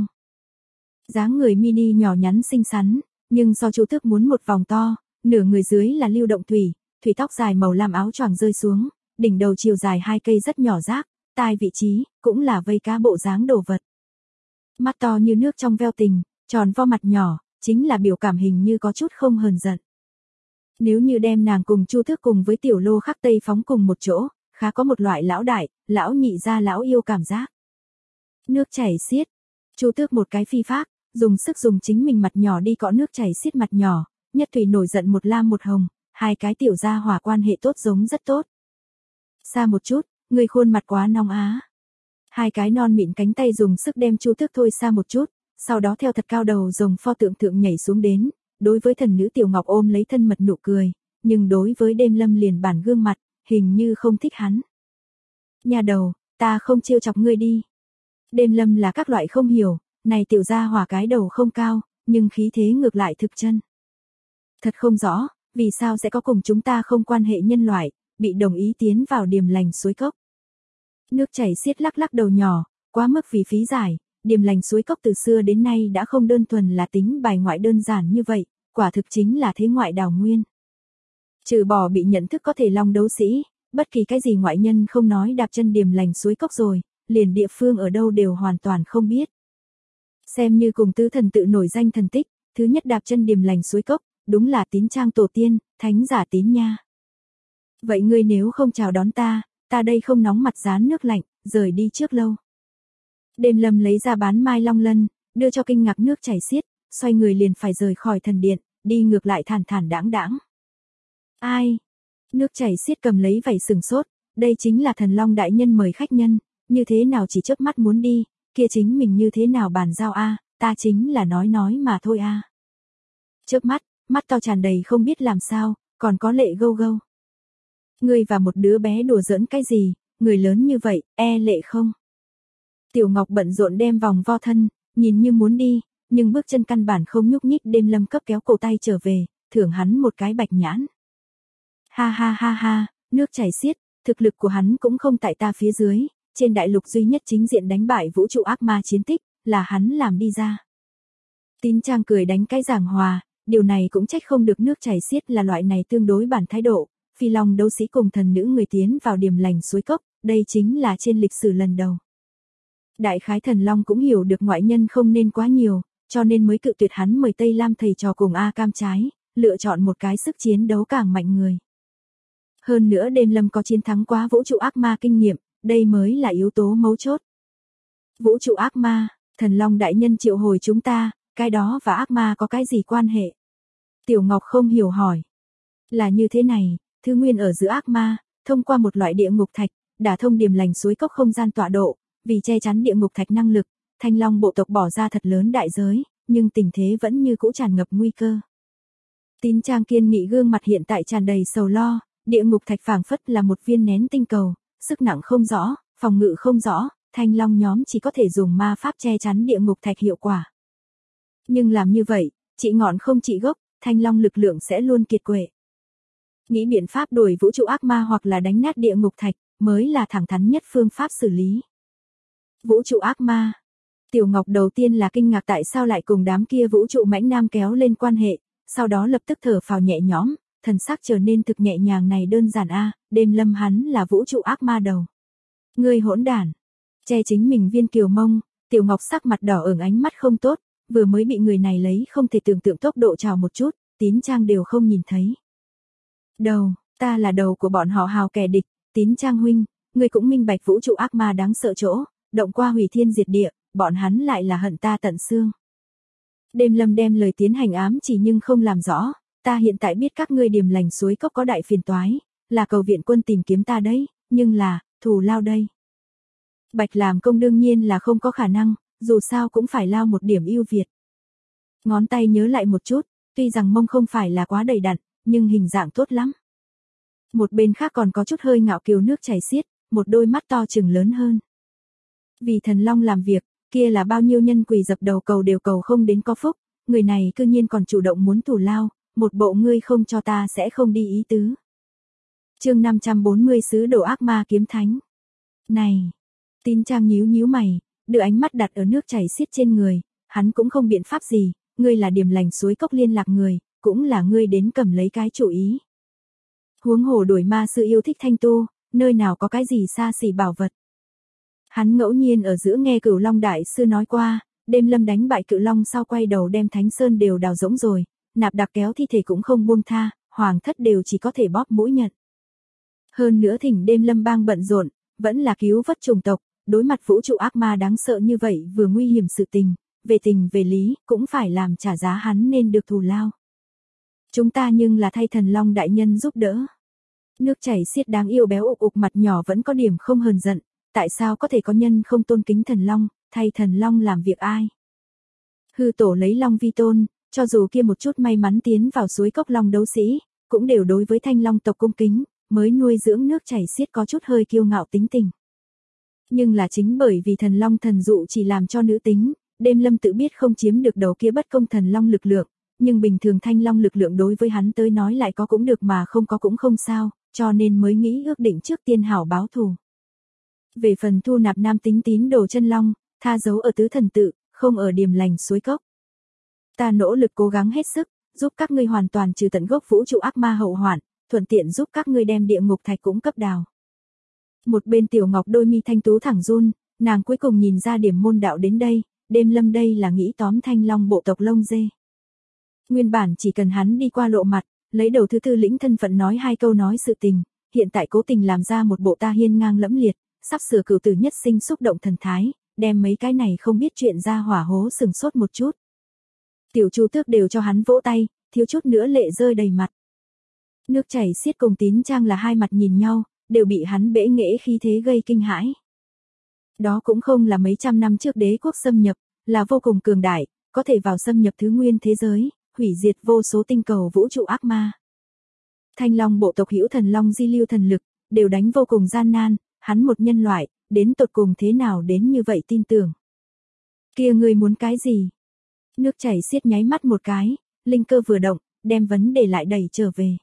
Dáng người mini nhỏ nhắn xinh xắn, nhưng so Chu Tước muốn một vòng to, nửa người dưới là lưu động thủy tóc dài màu lam áo choàng rơi xuống, đỉnh đầu chiều dài 2 cây rất nhỏ rác, tai vị trí, cũng là vây cá bộ dáng đồ vật. Mắt to như nước trong veo tình, tròn vo mặt nhỏ, chính là biểu cảm hình như có chút không hờn giận. Nếu như đem nàng cùng Chu Tước cùng với tiểu lô khắc tây phóng cùng một chỗ, khá có một loại lão đại, lão nhị gia lão yêu cảm giác. Nước chảy xiết. Chu Tước một cái phi pháp, dùng sức dùng chính mình mặt nhỏ đi cọ nước chảy xiết mặt nhỏ, nhất thủy nổi giận một lam một hồng, hai cái tiểu gia hỏa quan hệ tốt giống rất tốt. Xa một chút, người khuôn mặt quá nóng á. Hai cái non mịn cánh tay dùng sức đem Chu Tước thôi xa một chút, sau đó theo thật cao đầu rồng pho tượng thượng nhảy xuống đến, đối với thần nữ Tiểu Ngọc ôm lấy thân mật nụ cười, nhưng đối với Đêm Lâm liền bản gương mặt, hình như không thích hắn. Nhà đầu, ta không trêu chọc ngươi đi. Đêm Lâm là các loại không hiểu, này tiểu gia hỏa cái đầu không cao, nhưng khí thế ngược lại thực chân. Thật không rõ, vì sao sẽ có cùng chúng ta không quan hệ nhân loại, bị đồng ý tiến vào Điềm Lành suối cốc. Nước chảy xiết lắc lắc đầu nhỏ, quá mức vì phí giải, Điềm Lành suối cốc từ xưa đến nay đã không đơn thuần là tính bài ngoại đơn giản như vậy, quả thực chính là thế ngoại đào nguyên. Trừ bỏ bị nhận thức có thể long đấu sĩ, bất kỳ cái gì ngoại nhân không nói đạp chân Điềm Lành suối cốc rồi, liền địa phương ở đâu đều hoàn toàn không biết. Xem như cùng tứ thần tự nổi danh thần tích, thứ nhất đạp chân Điềm Lành suối cốc, đúng là Tín Trang tổ tiên, thánh giả Tín nha. Vậy ngươi nếu không chào đón ta đây không nóng mặt rán nước lạnh, rời đi trước lâu. Đêm Lâm lấy ra bán mai long lân, đưa cho kinh ngạc nước chảy xiết, xoay người liền phải rời khỏi thần điện, đi ngược lại thản thản đãng đãng. Ai? Nước chảy xiết cầm lấy vảy sừng sốt, đây chính là thần long đại nhân mời khách nhân, như thế nào chỉ chớp mắt muốn đi, kia chính mình như thế nào bàn giao a, ta chính là nói mà thôi a. Chớp mắt, mắt to tràn đầy không biết làm sao, còn có lệ gâu gâu. Ngươi và một đứa bé đùa giỡn cái gì, người lớn như vậy, lệ không? Tiểu Ngọc bận rộn đem vòng vo thân, nhìn như muốn đi, nhưng bước chân căn bản không nhúc nhích. Đêm Lâm cấp kéo cổ tay trở về, thưởng hắn một cái bạch nhãn. Ha ha ha ha, nước chảy xiết, thực lực của hắn cũng không tại ta phía dưới, trên đại lục duy nhất chính diện đánh bại vũ trụ ác ma chiến tích, là hắn làm đi ra. Tín Trang cười đánh cái giảng hòa, điều này cũng trách không được nước chảy xiết là loại này tương đối bản thái độ. Phi long đấu sĩ cùng thần nữ người tiến vào Điềm Lành suối cốc, đây chính là trên lịch sử lần đầu. Đại khái thần long cũng hiểu được ngoại nhân không nên quá nhiều, cho nên mới cự tuyệt hắn mời Tây Lam thầy trò cùng A Cam trái, lựa chọn một cái sức chiến đấu càng mạnh người. Hơn nữa Đêm Lâm có chiến thắng quá vũ trụ ác ma kinh nghiệm, đây mới là yếu tố mấu chốt. Vũ trụ ác ma, thần long đại nhân triệu hồi chúng ta, cái đó và ác ma có cái gì quan hệ? Tiểu Ngọc không hiểu hỏi. Là như thế này. Thứ nguyên ở giữa ác ma, thông qua một loại địa ngục thạch, đả thông Điềm Lành suối cốc không gian tọa độ, vì che chắn địa ngục thạch năng lực, Thanh Long bộ tộc bỏ ra thật lớn đại giới, nhưng tình thế vẫn như cũ tràn ngập nguy cơ. Tín Trang kiên nghị gương mặt hiện tại tràn đầy sầu lo, địa ngục thạch phảng phất là một viên nén tinh cầu, sức nặng không rõ, phòng ngự không rõ, Thanh Long nhóm chỉ có thể dùng ma pháp che chắn địa ngục thạch hiệu quả. Nhưng làm như vậy, trị ngọn không trị gốc, Thanh Long lực lượng sẽ luôn kiệt quệ. Nghĩ biện pháp đuổi vũ trụ ác ma hoặc là đánh nát địa ngục thạch, mới là thẳng thắn nhất phương pháp xử lý. Vũ trụ ác ma. Tiểu Ngọc đầu tiên là kinh ngạc tại sao lại cùng đám kia vũ trụ mãnh nam kéo lên quan hệ, sau đó lập tức thở phào nhẹ nhõm, thần sắc trở nên thực nhẹ nhàng này đơn giản a, Đêm Lâm hắn là vũ trụ ác ma đầu. Ngươi hỗn đản. Che chính mình viên kiều mông, Tiểu Ngọc sắc mặt đỏ ửng ánh mắt không tốt, vừa mới bị người này lấy không thể tưởng tượng tốc độ trào một chút, Tín Trang đều không nhìn thấy. Đầu, ta là đầu của bọn họ hào kẻ địch, Tín Trang huynh, ngươi cũng minh bạch vũ trụ ác ma đáng sợ chỗ, động qua hủy thiên diệt địa, bọn hắn lại là hận ta tận xương. Đêm Lâm đem lời tiến hành ám chỉ nhưng không làm rõ, ta hiện tại biết các ngươi Điềm Lành suối cốc có đại phiền toái, là cầu viện quân tìm kiếm ta đấy, nhưng là, thù lao đây. Bạch làm công đương nhiên là không có khả năng, dù sao cũng phải lao một điểm ưu việt. Ngón tay nhớ lại một chút, tuy rằng mông không phải là quá đầy đặn, nhưng hình dạng tốt lắm. Một bên khác còn có chút hơi ngạo kiều nước chảy xiết, một đôi mắt to chừng lớn hơn. Vì thần long làm việc, kia là bao nhiêu nhân quỳ dập đầu cầu đều cầu không đến có phúc, người này cư nhiên còn chủ động muốn thù lao, một bộ ngươi không cho ta sẽ không đi ý tứ. Chương 540 sứ đồ ác ma kiếm thánh. Này, Tín Trang nhíu nhíu mày, đưa ánh mắt đặt ở nước chảy xiết trên người, hắn cũng không biện pháp gì, ngươi là Điềm Lành suối cốc liên lạc người, cũng là ngươi đến cầm lấy cái chủ ý. Huống hồ đổi ma sư yêu thích thanh tu, nơi nào có cái gì xa xỉ bảo vật. Hắn ngẫu nhiên ở giữa nghe Cửu Long đại sư nói qua, Đêm Lâm đánh bại Cự Long sau quay đầu đem Thánh Sơn đều đào rỗng rồi, nạp đặc kéo thi thể cũng không buông tha, hoàng thất đều chỉ có thể bóp mũi nhận. Hơn nữa thỉnh Đêm Lâm bang bận rộn, vẫn là cứu vớt chủng tộc, đối mặt vũ trụ ác ma đáng sợ như vậy vừa nguy hiểm sự tình về lý, cũng phải làm trả giá hắn nên được thù lao. Chúng ta nhưng là thay thần long đại nhân giúp đỡ. Nước chảy xiết đáng yêu béo ục ục mặt nhỏ vẫn có điểm không hờn giận, tại sao có thể có nhân không tôn kính thần long, thay thần long làm việc ai? Hư tổ lấy long vi tôn, cho dù kia một chút may mắn tiến vào suối cốc long đấu sĩ, cũng đều đối với thanh long tộc cung kính, mới nuôi dưỡng nước chảy xiết có chút hơi kiêu ngạo tính tình. Nhưng là chính bởi vì thần long thần dụ chỉ làm cho nữ tính, đêm lâm tự biết không chiếm được đầu kia bất công thần long lực lượng, nhưng bình thường thanh long lực lượng đối với hắn tới nói lại có cũng được mà không có cũng không sao, cho nên mới nghĩ ước định trước tiên hảo báo thù. Về phần thu nạp nam tính tín đồ chân long, tha giấu ở tứ thần tự, không ở điểm lành suối cốc. Ta nỗ lực cố gắng hết sức, giúp các ngươi hoàn toàn trừ tận gốc vũ trụ ác ma hậu hoạn, thuận tiện giúp các ngươi đem địa ngục thạch cũng cấp đào. Một bên tiểu ngọc đôi mi thanh tú thẳng run, nàng cuối cùng nhìn ra điểm môn đạo đến đây, đêm lâm đây là nghĩ tóm thanh long bộ tộc lông dê. Nguyên bản chỉ cần hắn đi qua lộ mặt, lấy đầu thứ tư lĩnh thân phận nói hai câu nói sự tình, hiện tại cố tình làm ra một bộ ta hiên ngang lẫm liệt, sắp sửa cửu tử nhất sinh xúc động thần thái, đem mấy cái này không biết chuyện ra hỏa hố sừng sốt một chút. Tiểu Chu Tước đều cho hắn vỗ tay, thiếu chút nữa lệ rơi đầy mặt. Nước chảy xiết cùng Tín Trang là hai mặt nhìn nhau, đều bị hắn bẽ nghễ khí thế gây kinh hãi. Đó cũng không là mấy trăm năm trước đế quốc xâm nhập, là vô cùng cường đại, có thể vào xâm nhập thứ nguyên thế giới, hủy diệt vô số tinh cầu vũ trụ ác ma. Thanh long bộ tộc hữu thần long di lưu thần lực, đều đánh vô cùng gian nan, hắn một nhân loại, đến tột cùng thế nào đến như vậy tin tưởng. Kia ngươi muốn cái gì? Nước chảy xiết nháy mắt một cái, linh cơ vừa động, đem vấn đề lại đẩy trở về.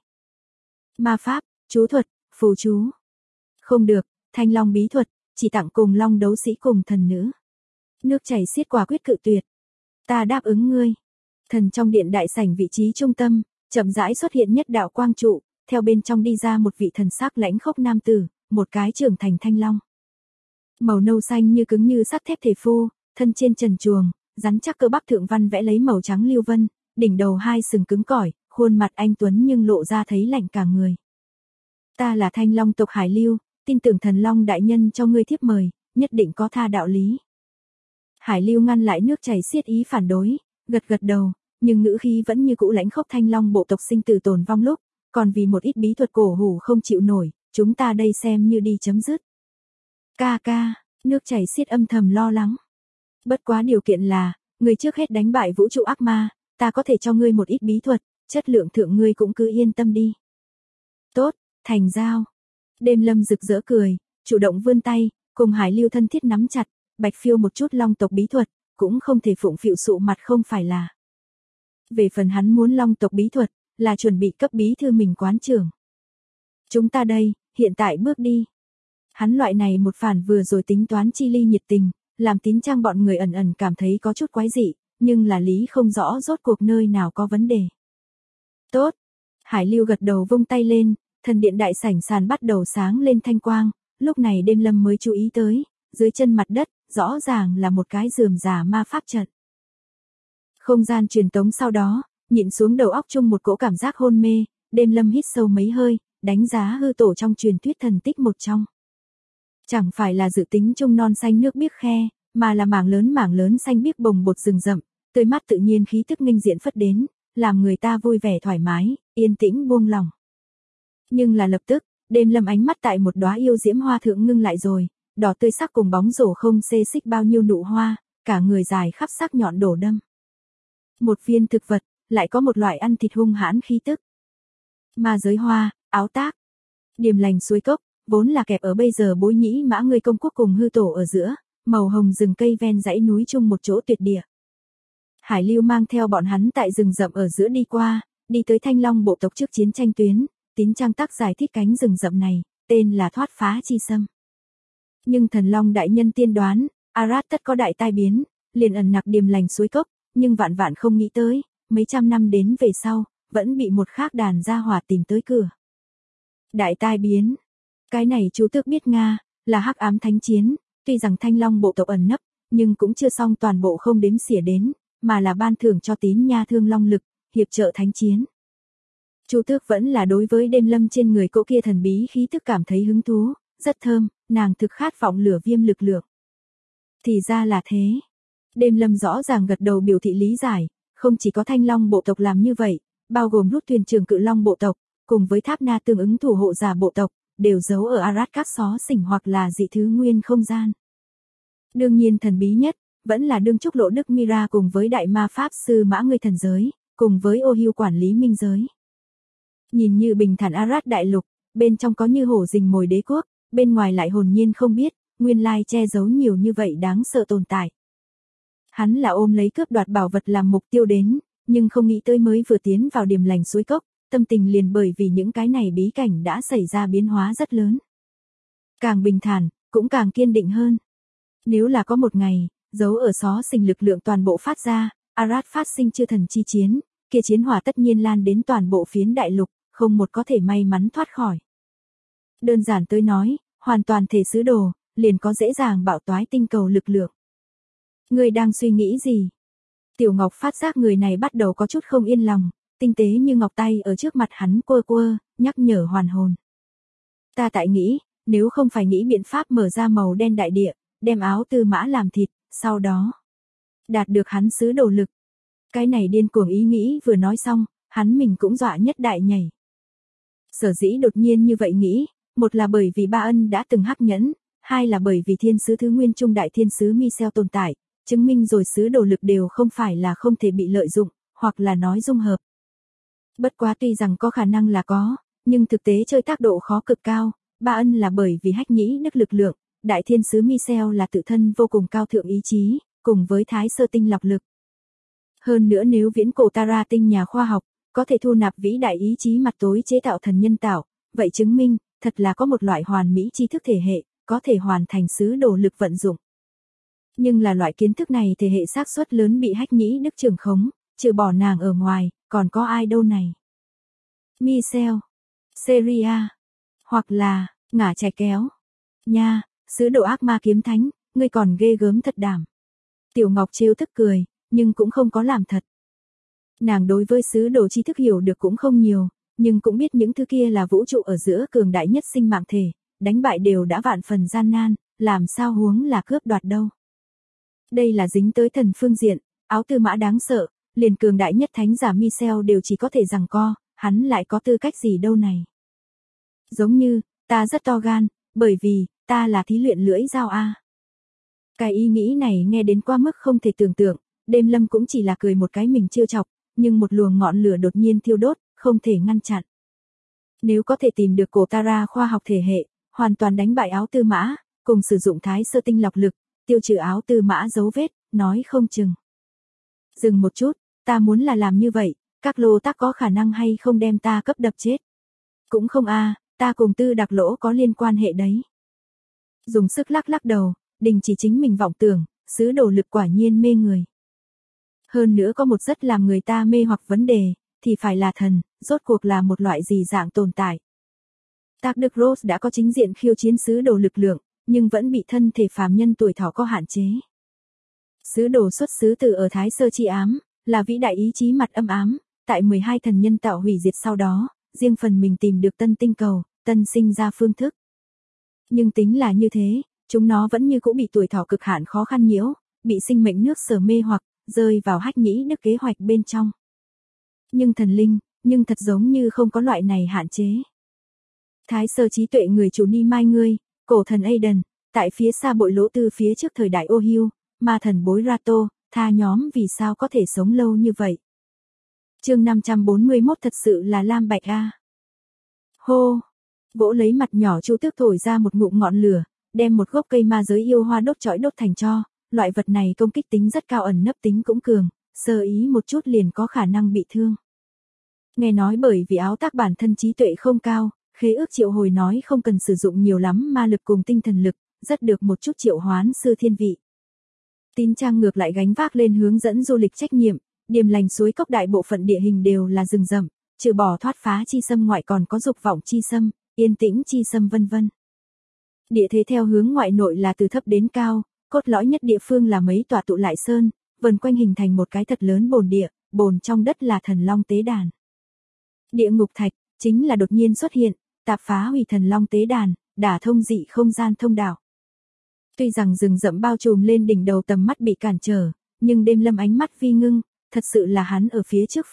Ma pháp, chú thuật, phù chú. Không được, thanh long bí thuật, chỉ tặng cùng long đấu sĩ cùng thần nữ. Nước chảy xiết quả quyết cự tuyệt. Ta đáp ứng ngươi. Thần trong điện đại sảnh vị trí trung tâm, chậm rãi xuất hiện nhất đạo quang trụ, theo bên trong đi ra một vị thần sắc lãnh khốc nam tử, một cái trưởng thành thanh long. Màu nâu xanh như cứng như sắt thép thể phu, thân trên trần chuồng, rắn chắc cơ bắp thượng văn vẽ lấy màu trắng lưu vân, đỉnh đầu hai sừng cứng cỏi, khuôn mặt anh tuấn nhưng lộ ra thấy lạnh cả người. Ta là thanh long tộc Hải Lưu, tin tưởng thần long đại nhân cho ngươi thiếp mời, nhất định có tha đạo lý. Hải Lưu ngăn lại nước chảy xiết ý phản đối, gật gật đầu, nhưng ngữ khí vẫn như cũ lãnh khốc thanh long bộ tộc sinh tử tồn vong lúc, còn vì một ít bí thuật cổ hủ không chịu nổi, chúng ta đây xem như đi chấm dứt. Ca ca, nước chảy xiết âm thầm lo lắng. Bất quá điều kiện là, người trước hết đánh bại vũ trụ ác ma, ta có thể cho ngươi một ít bí thuật, chất lượng thượng ngươi cũng cứ yên tâm đi. Tốt, thành giao. Đêm lâm rực rỡ cười, chủ động vươn tay, cùng Hải Lưu thân thiết nắm chặt, bạch phiêu một chút long tộc bí thuật, cũng không thể phụng phịu sụ mặt không phải là. Về phần hắn muốn long tộc bí thuật, là chuẩn bị cấp bí thư mình quán trưởng. Chúng ta đây, hiện tại bước đi. Hắn loại này một phản vừa rồi tính toán chi ly nhiệt tình, làm Tín Trang bọn người ẩn ẩn cảm thấy có chút quái dị, nhưng là lý không rõ rốt cuộc nơi nào có vấn đề. Tốt. Hải Lưu gật đầu vung tay lên, thần điện đại sảnh sàn bắt đầu sáng lên thanh quang, lúc này đêm lâm mới chú ý tới, dưới chân mặt đất, rõ ràng là một cái rườm rà ma pháp trận. Không gian truyền tống sau đó, nhịn xuống đầu óc chung một cỗ cảm giác hôn mê, đêm lâm hít sâu mấy hơi, đánh giá hư tổ trong truyền thuyết thần tích một trong. Chẳng phải là dự tính chung non xanh nước biếc khe, mà là mảng lớn xanh biếc bồng bột rừng rậm, tươi mát tự nhiên khí tức nghênh diện phất đến, làm người ta vui vẻ thoải mái, yên tĩnh buông lòng. Nhưng là lập tức, đêm lâm ánh mắt tại một đóa yêu diễm hoa thượng ngưng lại rồi, đỏ tươi sắc cùng bóng rổ không xê xích bao nhiêu nụ hoa, cả người dài khắp sắc nhọn đổ đâm. Một viên thực vật, lại có một loại ăn thịt hung hãn khí tức. Ma giới hoa, áo tác. Điềm lành suối cốc, vốn là kẹp ở bây giờ Bối Nhĩ Mã người công quốc cùng hư tổ ở giữa, màu hồng rừng cây ven dãy núi chung một chỗ tuyệt địa. Hải Lưu mang theo bọn hắn tại rừng rậm ở giữa đi qua, đi tới Thanh Long bộ tộc trước chiến tranh tuyến, Tín Trang tác giải thích cánh rừng rậm này, tên là Thoát Phá Chi Sâm. Nhưng thần long đại nhân tiên đoán, Arad tất có đại tai biến, liền ẩn nặc điềm lành suối cốc, nhưng vạn vạn không nghĩ tới, mấy trăm năm đến về sau, vẫn bị một khác đàn gia hỏa tìm tới cửa. Đại tai biến. Cái này chú tước biết Nga, là hắc ám thánh chiến, tuy rằng Thanh Long bộ tộc ẩn nấp, nhưng cũng chưa xong toàn bộ không đếm xỉa đến, mà là ban thưởng cho Tín Nha thương long lực, hiệp trợ thánh chiến. Chú tước vẫn là đối với đêm lâm trên người cỗ kia thần bí khí tức cảm thấy hứng thú, rất thơm, nàng thực khát vọng lửa viêm lực lượng. Thì ra là thế. Đêm lâm rõ ràng gật đầu biểu thị lý giải, không chỉ có Thanh Long bộ tộc làm như vậy, bao gồm rút thuyền trưởng cự long bộ tộc, cùng với tháp na tương ứng thủ hộ giả bộ tộc, đều giấu ở Arad các xó xỉnh hoặc là dị thứ nguyên không gian. Đương nhiên thần bí nhất, vẫn là đương trúc lộ đức Mira cùng với đại ma pháp sư mã ngươi thần giới, cùng với ô hưu quản lý minh giới. Nhìn như bình thản Arad đại lục, bên trong có như hổ rình mồi đế quốc, bên ngoài lại hồn nhiên không biết, nguyên lai che giấu nhiều như vậy đáng sợ tồn tại. Hắn là ôm lấy cướp đoạt bảo vật làm mục tiêu đến, nhưng không nghĩ tới mới vừa tiến vào điểm lành suối cốc, tâm tình liền bởi vì những cái này bí cảnh đã xảy ra biến hóa rất lớn. Càng bình thản, cũng càng kiên định hơn. Nếu là có một ngày, giấu ở xó xỉnh lực lượng toàn bộ phát ra, Arad phát sinh chư thần chi chiến, kia chiến hỏa tất nhiên lan đến toàn bộ phiến đại lục, không một có thể may mắn thoát khỏi. Đơn giản tới nói, hoàn toàn thể sứ đồ, liền có dễ dàng bạo toái tinh cầu lực lượng. Người đang suy nghĩ gì? Tiểu Ngọc phát giác người này bắt đầu có chút không yên lòng, tinh tế như ngọc tay ở trước mặt hắn quơ quơ, nhắc nhở hoàn hồn. Ta tại nghĩ, nếu không phải nghĩ biện pháp mở ra màu đen đại địa, đem áo tư mã làm thịt, sau đó đạt được hắn sứ đồ lực. Cái này điên cuồng ý nghĩ vừa nói xong, hắn mình cũng dọa nhất đại nhảy. Sở dĩ đột nhiên như vậy nghĩ, một là bởi vì Ba Ân đã từng hắc nhẫn, hai là bởi vì thiên sứ thứ nguyên trung đại thiên sứ Michel tồn tại, chứng minh rồi sứ đồ lực đều không phải là không thể bị lợi dụng, hoặc là nói dung hợp. Bất quá tuy rằng có khả năng là có, nhưng thực tế chơi tác độ khó cực cao, Ba Ân là bởi vì hách nhĩ đức lực lượng, đại thiên sứ Michel là tự thân vô cùng cao thượng ý chí, cùng với thái sơ tinh lọc lực. Hơn nữa nếu viễn cổ Tara tinh nhà khoa học, có thể thu nạp vĩ đại ý chí mặt tối chế tạo thần nhân tạo, vậy chứng minh, thật là có một loại hoàn mỹ tri thức thể hệ, có thể hoàn thành sứ đồ lực vận dụng. Nhưng là loại kiến thức này thể hệ xác suất lớn bị hách nhĩ đức trường khống, trừ bỏ nàng ở ngoài, còn có ai đâu này? Michel, Seria, hoặc là, ngả chài kéo. Nha, sứ đồ ác ma kiếm thánh, ngươi còn ghê gớm thật đảm. Tiểu Ngọc trêu tức cười, nhưng cũng không có làm thật. Nàng đối với sứ đồ tri thức hiểu được cũng không nhiều, nhưng cũng biết những thứ kia là vũ trụ ở giữa cường đại nhất sinh mạng thể, đánh bại đều đã vạn phần gian nan, làm sao huống là cướp đoạt đâu. Đây là dính tới thần phương diện, áo tư mã đáng sợ, liền cường đại nhất thánh giả Michel đều chỉ có thể giằng co, hắn lại có tư cách gì đâu này. Giống như, ta rất to gan, bởi vì, ta là thí luyện lưỡi dao a. Cái ý nghĩ này nghe đến qua mức không thể tưởng tượng, đêm lâm cũng chỉ là cười một cái mình trêu chọc, nhưng một luồng ngọn lửa đột nhiên thiêu đốt, không thể ngăn chặn. Nếu có thể tìm được cổ Tara khoa học thể hệ, hoàn toàn đánh bại áo tư mã, cùng sử dụng thái sơ tinh lọc lực, tiêu trừ áo tư mã dấu vết, nói không chừng. Dừng một chút, ta muốn là làm như vậy, các lô tác có khả năng hay không đem ta cấp đập chết. Cũng không a, ta cùng Tư Đặc Lỗ có liên quan hệ đấy. Dùng sức lắc lắc đầu, đình chỉ chính mình vọng tưởng, sứ đồ lực quả nhiên mê người. Hơn nữa có một rất làm người ta mê hoặc vấn đề, thì phải là thần, rốt cuộc là một loại gì dạng tồn tại. Tác Đức Rose đã có chính diện khiêu chiến sứ đồ lực lượng, nhưng vẫn bị thân thể phàm nhân tuổi thọ có hạn chế. Sứ đồ xuất xứ từ ở Thái Sơ Chi Ám, là vĩ đại ý chí mặt âm ám, tại 12 thần nhân tạo hủy diệt sau đó, riêng phần mình tìm được tân tinh cầu, tân sinh ra phương thức. Nhưng tính là như thế, chúng nó vẫn như cũ bị tuổi thọ cực hạn khó khăn nhiễu, bị sinh mệnh nước sở mê hoặc, rơi vào hách nhĩ đức kế hoạch bên trong. Nhưng thần linh, nhưng thật giống như không có loại này hạn chế. Thái sơ trí tuệ người chủ ni mai ngươi, cổ thần Aiden, tại phía xa bội lỗ tư phía trước thời đại ô hưu, ma thần bối Rato, tha nhóm vì sao có thể sống lâu như vậy. Chương 541 thật sự là lam bạch a. Hô, vỗ lấy mặt nhỏ Chu Tước thổi ra một ngụm ngọn lửa, đem một gốc cây ma giới yêu hoa đốt chọi đốt thành tro, loại vật này công kích tính rất cao, ẩn nấp tính cũng cường, sơ ý một chút liền có khả năng bị thương. Nghe nói bởi vì áo tác bản thân trí tuệ không cao, khế ước triệu hồi nói không cần sử dụng nhiều lắm ma lực cùng tinh thần lực, rất được một chút triệu hoán sư thiên vị. Tín Trang ngược lại gánh vác lên hướng dẫn du lịch trách nhiệm, Điềm Lành suối cốc đại bộ phận địa hình đều là rừng rậm, trừ bỏ thoát phá chi sâm ngoại còn có dục vọng chi sâm, yên tĩnh chi sâm vân vân. Địa thế theo hướng ngoại nội là từ thấp đến cao, cốt lõi nhất địa phương là mấy tòa tụ lại sơn, vần quanh hình thành một cái thật lớn bồn địa, bồn trong đất là thần long tế đàn. Địa ngục thạch, chính là đột nhiên xuất hiện, tạp phá hủy thần long tế đàn, đả thông dị không gian thông đạo. Tuy rằng rừng rậm bao trùm lên đỉnh đầu tầm mắt bị cản trở, nhưng đêm lâm ánh mắt vi ngưng, thật sự là hắn ở phía trước phương,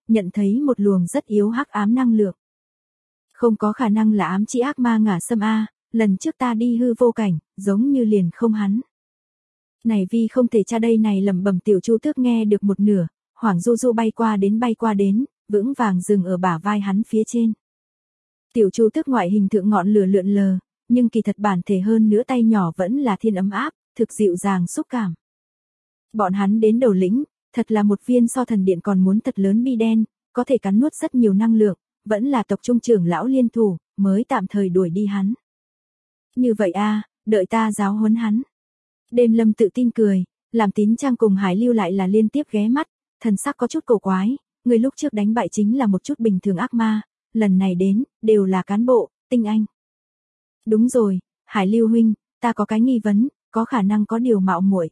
nhận thấy một luồng rất yếu hắc ám năng lượng. Không có khả năng là ám chỉ ác ma ngả sâm a, lần trước ta đi hư vô cảnh, giống như liền không hắn. Này vi không thể cha đây này lẩm bẩm tiểu Chu Tước nghe được một nửa, hoảng du du bay qua đến, vững vàng dừng ở bả vai hắn phía trên. Tiểu Chu Tước ngoại hình thượng ngọn lửa lượn lờ, nhưng kỳ thật bản thể hơn nữa tay nhỏ vẫn là thiên ấm áp, thực dịu dàng xúc cảm. Bọn hắn đến đầu lĩnh, thật là một viên so thần điện còn muốn thật lớn bi đen, có thể cắn nuốt rất nhiều năng lượng, vẫn là tộc trung trưởng lão liên thủ, mới tạm thời đuổi đi hắn. Như vậy a, đợi ta giáo huấn hắn. Đêm Lâm tự tin cười, làm Tín Trang cùng Hải Lưu lại là liên tiếp ghé mắt, thần sắc có chút cổ quái, người lúc trước đánh bại chính là một chút bình thường ác ma, lần này đến, đều là cán bộ, tinh anh. Đúng rồi, Hải Lưu huynh, ta có cái nghi vấn, có khả năng có điều mạo muội.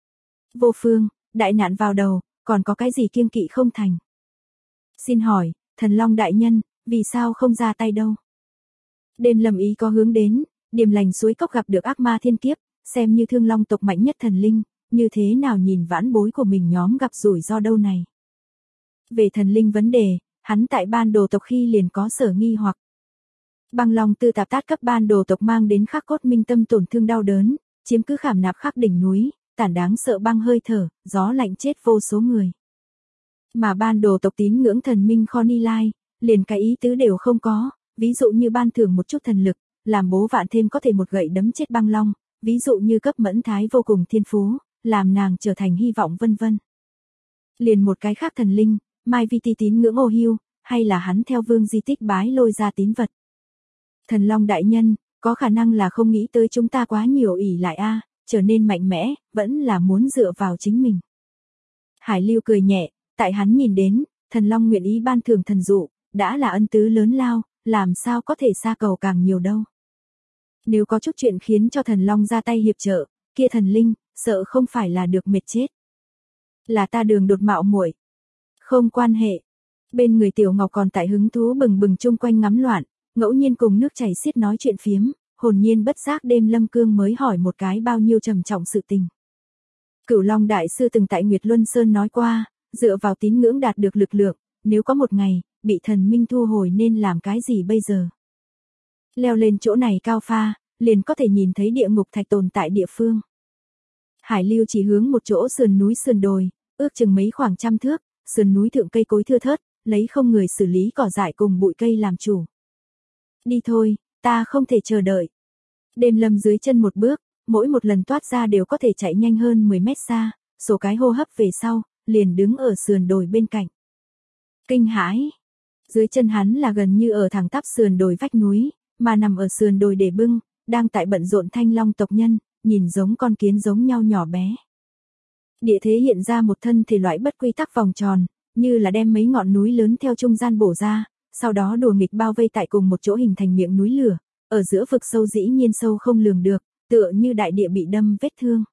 Vô Phương, đại nạn vào đầu, còn có cái gì kiêng kỵ không thành? Xin hỏi, Thần Long đại nhân, vì sao không ra tay đâu? Đêm Lâm ý có hướng đến, Điềm Lành suối cốc gặp được ác ma thiên kiếp, xem như Thương Long tộc mạnh nhất thần linh, như thế nào nhìn vãn bối của mình nhóm gặp rủi ro đâu này. Về thần linh vấn đề, hắn tại ban đồ tộc khi liền có sở nghi hoặc. Băng Long tư tạp tát cấp ban đồ tộc mang đến khắc cốt minh tâm tổn thương đau đớn, chiếm cứ khảm nạp khắp đỉnh núi, tản đáng sợ băng hơi thở, gió lạnh chết vô số người. Mà ban đồ tộc tín ngưỡng thần minh Khoni Lai, liền cái ý tứ đều không có, ví dụ như ban thưởng một chút thần lực, làm bố vạn thêm có thể một gậy đấm chết Băng Long, ví dụ như cấp Mẫn Thái vô cùng thiên phú, làm nàng trở thành hy vọng vân vân. Liền một cái khác thần linh, Mai Vi Ti tín ngưỡng Ô Hưu, hay là hắn theo vương di tích bái lôi ra tín vật. Thần Long đại nhân, có khả năng là không nghĩ tới chúng ta quá nhiều ỷ lại a, trở nên mạnh mẽ, vẫn là muốn dựa vào chính mình. Hải Lưu cười nhẹ, tại hắn nhìn đến, Thần Long nguyện ý ban thưởng thần dụ, đã là ân tứ lớn lao, làm sao có thể xa cầu càng nhiều đâu. Nếu có chút chuyện khiến cho Thần Long ra tay hiệp trợ, kia thần linh, sợ không phải là được mệt chết. Là ta đường đột mạo muội. Không quan hệ. Bên người Tiểu Ngọc còn tại hứng thú bừng bừng chung quanh ngắm loạn, ngẫu nhiên cùng nước chảy xiết nói chuyện phiếm, hồn nhiên bất giác đêm Lâm Cương mới hỏi một cái bao nhiêu trầm trọng sự tình. Cửu Long đại sư từng tại Nguyệt Luân Sơn nói qua, dựa vào tín ngưỡng đạt được lực lượng, nếu có một ngày, bị thần minh thu hồi nên làm cái gì bây giờ? Leo lên chỗ này cao pha, liền có thể nhìn thấy địa ngục thạch tồn tại địa phương. Hải Lưu chỉ hướng một chỗ sườn núi sườn đồi, ước chừng mấy khoảng trăm thước, sườn núi thượng cây cối thưa thớt, lấy không người xử lý cỏ dại cùng bụi cây làm chủ. Đi thôi, ta không thể chờ đợi. Đêm Lâm dưới chân một bước, mỗi một lần toát ra đều có thể chạy nhanh hơn 10 mét xa, số cái hô hấp về sau, liền đứng ở sườn đồi bên cạnh. Kinh hãi. Dưới chân hắn là gần như ở thẳng tắp sườn đồi vách núi, mà nằm ở sườn đồi để bưng, đang tại bận rộn Thanh Long tộc nhân, nhìn giống con kiến giống nhau nhỏ bé. Địa thế hiện ra một thân thể loại bất quy tắc vòng tròn, như là đem mấy ngọn núi lớn theo trung gian bổ ra, sau đó đùa nghịch bao vây tại cùng một chỗ hình thành miệng núi lửa, ở giữa vực sâu dĩ nhiên sâu không lường được, tựa như đại địa bị đâm vết thương.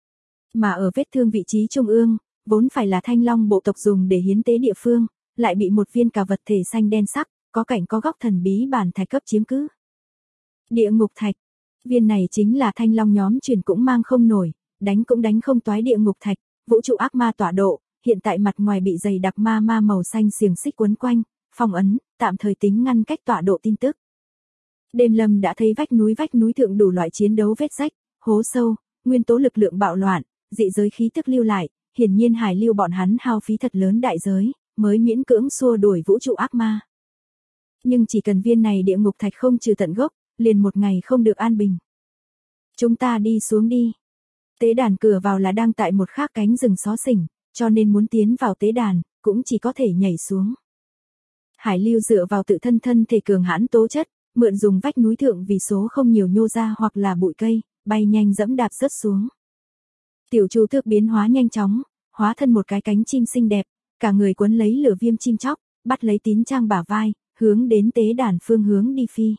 Mà ở vết thương vị trí trung ương, vốn phải là Thanh Long bộ tộc dùng để hiến tế địa phương, lại bị một viên cả vật thể xanh đen sắc, có cảnh có góc thần bí bản thạch cấp chiếm cứ. Địa ngục thạch, viên này chính là Thanh Long nhóm truyền cũng mang không nổi, đánh cũng đánh không toái địa ngục thạch, vũ trụ ác ma tọa độ, hiện tại mặt ngoài bị dày đặc ma màu xanh xiềng xích quấn quanh, phong ấn, tạm thời tính ngăn cách tọa độ tin tức. Đêm Lâm đã thấy vách núi thượng đủ loại chiến đấu vết rách, hố sâu, nguyên tố lực lượng bạo loạn, dị giới khí tức lưu lại, hiển nhiên Hải Lưu bọn hắn hao phí thật lớn đại giới, mới miễn cưỡng xua đuổi vũ trụ ác ma. Nhưng chỉ cần viên này địa ngục thạch không trừ tận gốc, liền một ngày không được an bình. Chúng ta đi xuống đi. Tế đàn cửa vào là đang tại một khác cánh rừng xó xỉnh, cho nên muốn tiến vào tế đàn, cũng chỉ có thể nhảy xuống. Hải Lưu dựa vào tự thân thể cường hãn tố chất, mượn dùng vách núi thượng vì số không nhiều nhô ra hoặc là bụi cây, bay nhanh dẫm đạp rớt xuống. Tiểu Chu Tước biến hóa nhanh chóng, hóa thân một cái cánh chim xinh đẹp, cả người quấn lấy lửa viêm chim chóc, bắt lấy Tín Trang bả vai, hướng đến tế đàn phương hướng đi phi.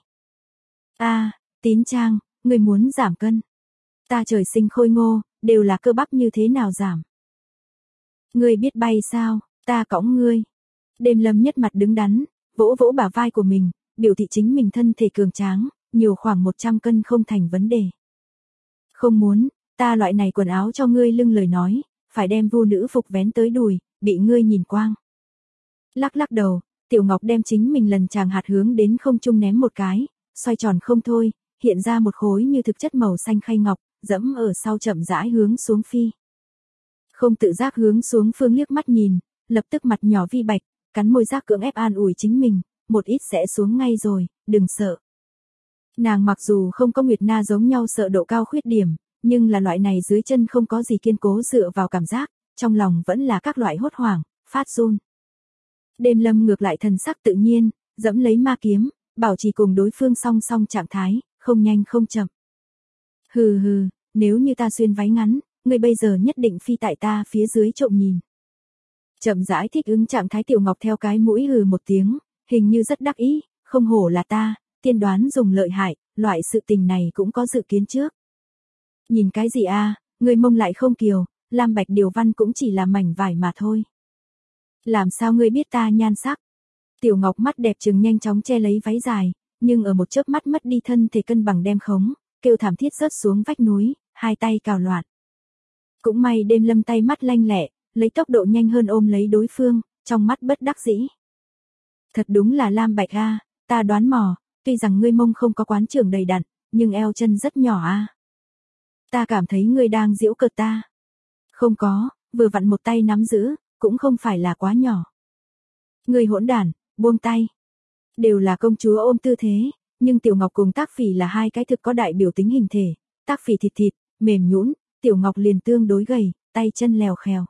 Tín Trang, người muốn giảm cân. Ta trời sinh khôi ngô, đều là cơ bắp như thế nào giảm. Ngươi biết bay sao, ta cõng ngươi. Đêm Lâm nhất mặt đứng đắn, vỗ vỗ bả vai của mình, biểu thị chính mình thân thể cường tráng, nhiều khoảng 100 cân không thành vấn đề. Không muốn, ta loại này quần áo cho ngươi lưng lời nói, phải đem vô nữ phục vén tới đùi, bị ngươi nhìn quang. Lắc lắc đầu, Tiểu Ngọc đem chính mình lần chàng hạt hướng đến không trung ném một cái, xoay tròn không thôi, hiện ra một khối như thực chất màu xanh khay ngọc, dẫm ở sau chậm rãi hướng xuống phi. Không tự giác hướng xuống phương liếc mắt nhìn, lập tức mặt nhỏ vi bạch, cắn môi giác cưỡng ép an ủi chính mình, một ít sẽ xuống ngay rồi, đừng sợ. Nàng mặc dù không có Nguyệt Na giống nhau sợ độ cao khuyết điểm, nhưng là loại này dưới chân không có gì kiên cố dựa vào cảm giác, trong lòng vẫn là các loại hốt hoảng, phát run. Đêm Lâm ngược lại thần sắc tự nhiên, dẫm lấy ma kiếm, bảo trì cùng đối phương song song trạng thái, không nhanh không chậm. Hừ hừ, nếu như ta xuyên váy ngắn, ngươi bây giờ nhất định phi tại ta phía dưới trộm nhìn. Chậm rãi thích ứng trạng thái Tiểu Ngọc theo cái mũi hừ một tiếng, hình như rất đắc ý, không hổ là ta, tiên đoán dùng lợi hại, loại sự tình này cũng có dự kiến trước. Nhìn cái gì a, ngươi mông lại không kiều, lam bạch điều văn cũng chỉ là mảnh vải mà thôi. Làm sao ngươi biết ta nhan sắc? Tiểu Ngọc mắt đẹp trừng nhanh chóng che lấy váy dài, nhưng ở một chớp mắt mất đi thân thể cân bằng đem khống, kêu thảm thiết rớt xuống vách núi, hai tay cào loạn. Cũng may Đêm Lâm tay mắt lanh lẹ, lấy tốc độ nhanh hơn ôm lấy đối phương, trong mắt bất đắc dĩ. Thật đúng là lam bạch a, ta đoán mò, tuy rằng ngươi mông không có quán trưởng đầy đặn, nhưng eo chân rất nhỏ a. Ta cảm thấy ngươi đang giễu cợt ta. Không có, vừa vặn một tay nắm giữ, cũng không phải là quá nhỏ. Ngươi hỗn đản, buông tay. Đều là công chúa ôm tư thế, nhưng Tiểu Ngọc cùng Tác Phỉ là hai cái thực có đại biểu tính hình thể, Tác Phỉ thịt thịt, mềm nhũn, Tiểu Ngọc liền tương đối gầy, tay chân lèo khèo.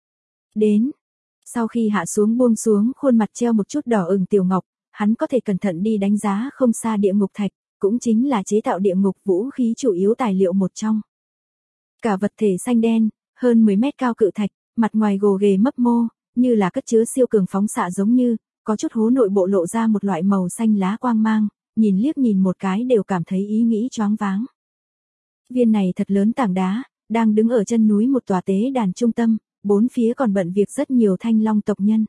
Đến, sau khi hạ xuống buông xuống khuôn mặt treo một chút đỏ ửng Tiểu Ngọc, hắn có thể cẩn thận đi đánh giá không xa địa ngục thạch, cũng chính là chế tạo địa ngục vũ khí chủ yếu tài liệu một trong. Cả vật thể xanh đen, hơn 10 mét cao cự thạch, mặt ngoài gồ ghề mấp mô, như là cất chứa siêu cường phóng xạ giống như, có chút hố nội bộ lộ ra một loại màu xanh lá quang mang, nhìn liếc nhìn một cái đều cảm thấy ý nghĩ choáng váng. Viên này thật lớn tảng đá, đang đứng ở chân núi một tòa tế đàn trung tâm, bốn phía còn bận việc rất nhiều thanh long tộc nhân.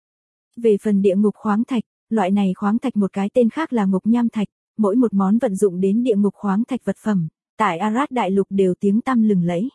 Về phần địa ngục khoáng thạch, loại này khoáng thạch một cái tên khác là ngục nham thạch, mỗi một món vận dụng đến địa ngục khoáng thạch vật phẩm, tại Arad đại lục đều tiếng tăm lừng lẫy.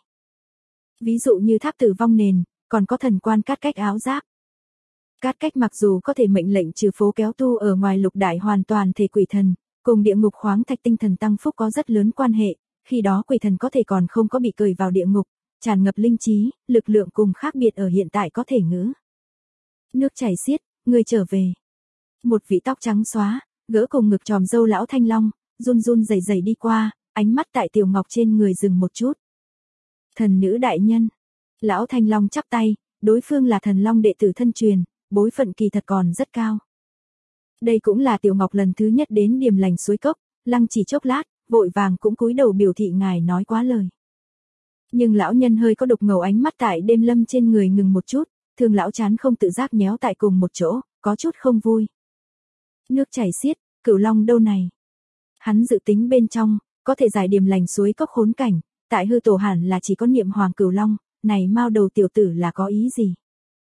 Ví dụ như tháp tử vong nền, còn có thần quan cát cách áo giáp. Cát cách mặc dù có thể mệnh lệnh trừ phố kéo tu ở ngoài lục đại hoàn toàn thể quỷ thần, cùng địa ngục khoáng thạch tinh thần tăng phúc có rất lớn quan hệ, khi đó quỷ thần có thể còn không có bị cởi vào địa ngục, tràn ngập linh trí, lực lượng cùng khác biệt ở hiện tại có thể ngữ. Nước chảy xiết, người trở về. Một vị tóc trắng xóa, gỡ cùng ngực tròm râu lão thanh long, run run rẩy rẩy đi qua, ánh mắt tại Tiểu Ngọc trên người dừng một chút. Thần nữ đại nhân. Lão thanh long chắp tay, đối phương là thần long đệ tử thân truyền, bối phận kỳ thật còn rất cao. Đây cũng là Tiểu Ngọc lần thứ nhất đến Điềm Lành suối cốc, lăng chỉ chốc lát, vội vàng cũng cúi đầu biểu thị ngài nói quá lời. Nhưng lão nhân hơi có đục ngầu ánh mắt tại Đêm Lâm trên người ngừng một chút, thường lão chán không tự giác nhéo tại cùng một chỗ, có chút không vui. Nước chảy xiết, Cửu Long đâu này? Hắn dự tính bên trong, có thể giải Điềm Lành suối cốc khốn cảnh, tại hư tổ hẳn là chỉ có niệm hoàng Cửu Long, này mao đầu tiểu tử là có ý gì?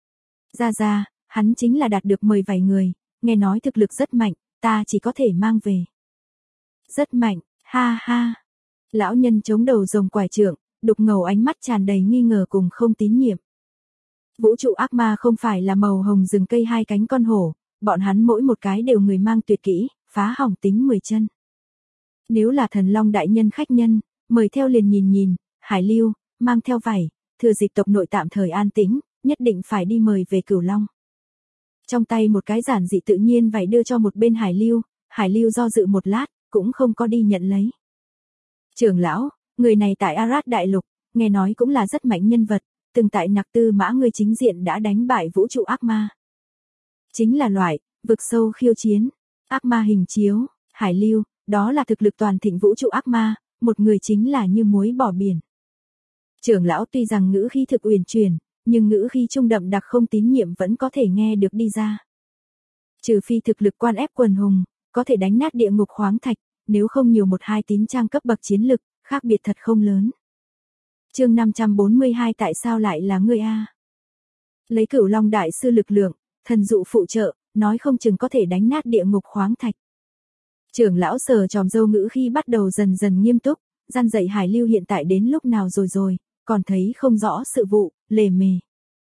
Ra, hắn chính là đạt được mời vài người, nghe nói thực lực rất mạnh, ta chỉ có thể mang về. Rất mạnh, ha ha. Lão nhân chống đầu rồng quải trượng, đục ngầu ánh mắt tràn đầy nghi ngờ cùng không tín nhiệm. Vũ trụ ác ma không phải là màu hồng rừng cây hai cánh con hổ, bọn hắn mỗi một cái đều người mang tuyệt kỹ, phá hỏng tính 10 chân. Nếu là thần long đại nhân khách nhân, mời theo liền nhìn, Hải Lưu, mang theo vảy, thừa dịp tộc nội tạm thời an tĩnh, nhất định phải đi mời về Cửu Long. Trong tay một cái giản dị tự nhiên vảy đưa cho một bên Hải Lưu do dự một lát, cũng không có đi nhận lấy. Trưởng lão, người này tại Arad đại lục, nghe nói cũng là rất mạnh nhân vật, từng tại Nặc Tư Mã ngươi chính diện đã đánh bại vũ trụ ác ma. Chính là loại, vực sâu khiêu chiến, ác ma hình chiếu, Hải Lưu, đó là thực lực toàn thịnh vũ trụ ác ma, một người chính là như muối bỏ biển. Trưởng lão tuy rằng ngữ khí thực uyển chuyển, nhưng ngữ khí trung đậm đặc không tín nhiệm vẫn có thể nghe được đi ra. Trừ phi thực lực quan ép quần hùng, có thể đánh nát địa ngục khoáng thạch, nếu không nhiều một hai tín trang cấp bậc chiến lực, khác biệt thật không lớn. Chương 542 tại sao lại là ngươi a? Lấy Cửu Long đại sư lực lượng, thần dụ phụ trợ, nói không chừng có thể đánh nát địa ngục khoáng thạch. Trưởng lão sờ tròm râu ngữ khi bắt đầu dần dần nghiêm túc, gian dạy Hải Lưu hiện tại đến lúc nào rồi, còn thấy không rõ sự vụ, lề mề.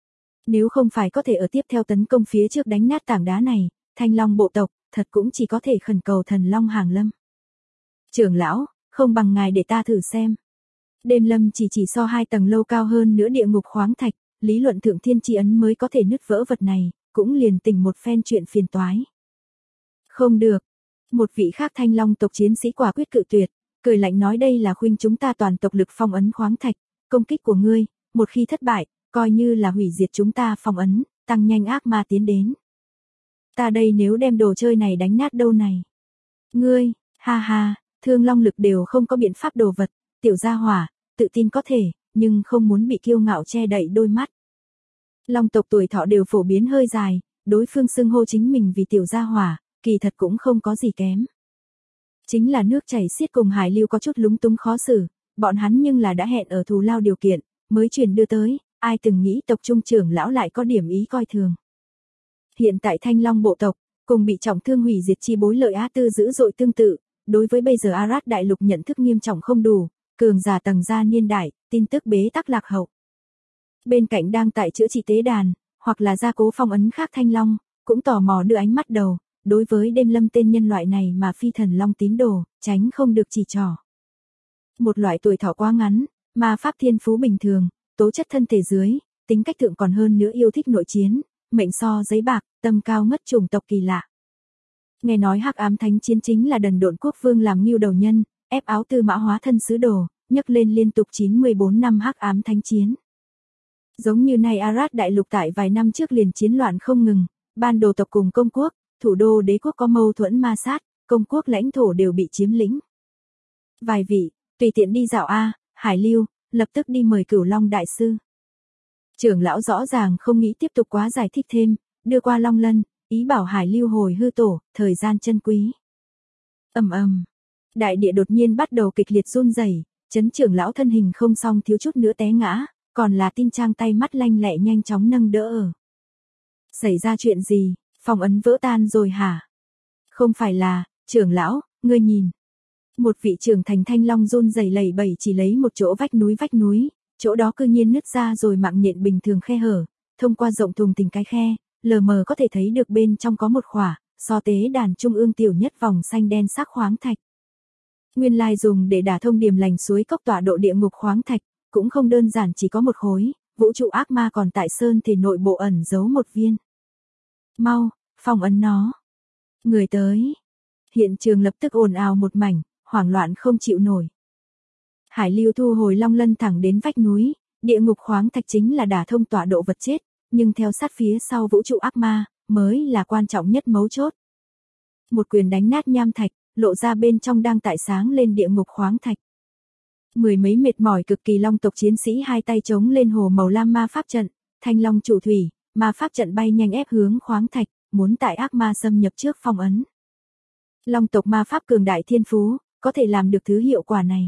Nếu không phải có thể ở tiếp theo tấn công phía trước đánh nát tảng đá này, Thanh Long bộ tộc, thật cũng chỉ có thể khẩn cầu thần Long hàng lâm. Trưởng lão, không bằng ngài để ta thử xem. Đêm Lâm chỉ so 2 tầng lâu cao hơn nữa địa ngục khoáng thạch, lý luận thượng thiên chi ấn mới có thể nứt vỡ vật này, cũng liền tỉnh một phen chuyện phiền toái. Không được. Một vị khác Thanh Long tộc chiến sĩ quả quyết cự tuyệt, cười lạnh nói đây là khuynh chúng ta toàn tộc lực phong ấn khoáng thạch, công kích của ngươi, một khi thất bại, coi như là hủy diệt chúng ta phong ấn, tăng nhanh ác ma tiến đến. Ta đây nếu đem đồ chơi này đánh nát đâu này. Ngươi, ha ha, Thương Long lực đều không có biện pháp đồ vật, tiểu gia hỏa, tự tin có thể, nhưng không muốn bị kiêu ngạo che đậy đôi mắt. Long tộc tuổi thọ đều phổ biến hơi dài, đối phương xưng hô chính mình vì tiểu gia hỏa, kỳ thật cũng không có gì kém. Chính là nước chảy xiết cùng Hải Lưu có chút lúng túng khó xử, bọn hắn nhưng là đã hẹn ở thù lao điều kiện, mới truyền đưa tới, ai từng nghĩ tộc trung trưởng lão lại có điểm ý coi thường. Hiện tại Thanh Long bộ tộc, cùng bị trọng thương hủy diệt chi bối lợi Á Tư dữ dội tương tự, đối với bây giờ Arad đại lục nhận thức nghiêm trọng không đủ, cường giả tầng gia niên đại, tin tức bế tắc lạc hậu. Bên cạnh đang tại chữa trị tế đàn, hoặc là gia cố phong ấn khác Thanh Long, cũng tò mò đưa ánh mắt đầu, đối với Đêm Lâm tên nhân loại này mà phi thần Long tín đồ, tránh không được chỉ trỏ. Một loại tuổi thọ quá ngắn, mà pháp thiên phú bình thường, tố chất thân thể dưới, tính cách thượng còn hơn nữa yêu thích nội chiến, mệnh so giấy bạc, tâm cao ngất chủng tộc kỳ lạ. Nghe nói Hắc Ám Thánh Chiến chính là Đần Độn Quốc Vương làm mưu đầu nhân, ép áo Tư Mã hóa thân sứ đồ, nhấc lên liên tục 94 năm Hắc Ám Thánh Chiến. Giống như này Arad đại lục tại vài năm trước liền chiến loạn không ngừng, ban đồ tộc cùng công quốc, thủ đô đế quốc có mâu thuẫn ma sát, công quốc lãnh thổ đều bị chiếm lĩnh. Vài vị, tùy tiện đi dạo A, Hải Lưu, lập tức đi mời Cửu Long đại sư. Trưởng lão rõ ràng không nghĩ tiếp tục quá giải thích thêm, đưa qua Long Lân, ý bảo Hải Lưu hồi hư tổ, thời gian chân quý. Ầm ầm, đại địa đột nhiên bắt đầu kịch liệt run rẩy, chấn trưởng lão thân hình không xong thiếu chút nữa té ngã, còn là Tin Trang tay mắt lanh lẹ nhanh chóng nâng đỡ ở. Xảy ra chuyện gì, phong ấn vỡ tan rồi hả? Không phải là, trưởng lão, ngươi nhìn. Một vị trưởng thành Thanh Long run rẩy lẩy bẩy chỉ lấy một chỗ vách núi, chỗ đó cư nhiên nứt ra rồi mạng nhện bình thường khe hở, thông qua rộng thùng tình cái khe, lờ mờ có thể thấy được bên trong có một khỏa, so tế đàn trung ương tiểu nhất vòng xanh đen sắc khoáng thạch. Nguyên lai dùng để đả thông điểm lành suối cốc tọa độ địa ngục khoáng thạch, cũng không đơn giản chỉ có một khối, vũ trụ ác ma còn tại sơn thể nội bộ ẩn giấu một viên. Mau, phong ấn nó. Người tới. Hiện trường lập tức ồn ào một mảnh, hoảng loạn không chịu nổi. Hải Lưu thu hồi Long Lân thẳng đến vách núi, địa ngục khoáng thạch chính là đả thông tọa độ vật chết, nhưng theo sát phía sau vũ trụ ác ma, mới là quan trọng nhất mấu chốt. Một quyền đánh nát nham thạch, lộ ra bên trong đang tại sáng lên địa ngục khoáng thạch. Mười mấy mệt mỏi cực kỳ long tộc chiến sĩ hai tay chống lên hồ màu lam ma pháp trận, Thanh Long trụ thủy, ma pháp trận bay nhanh ép hướng khoáng thạch, muốn tại ác ma xâm nhập trước phong ấn. Long tộc ma pháp cường đại thiên phú, có thể làm được thứ hiệu quả này.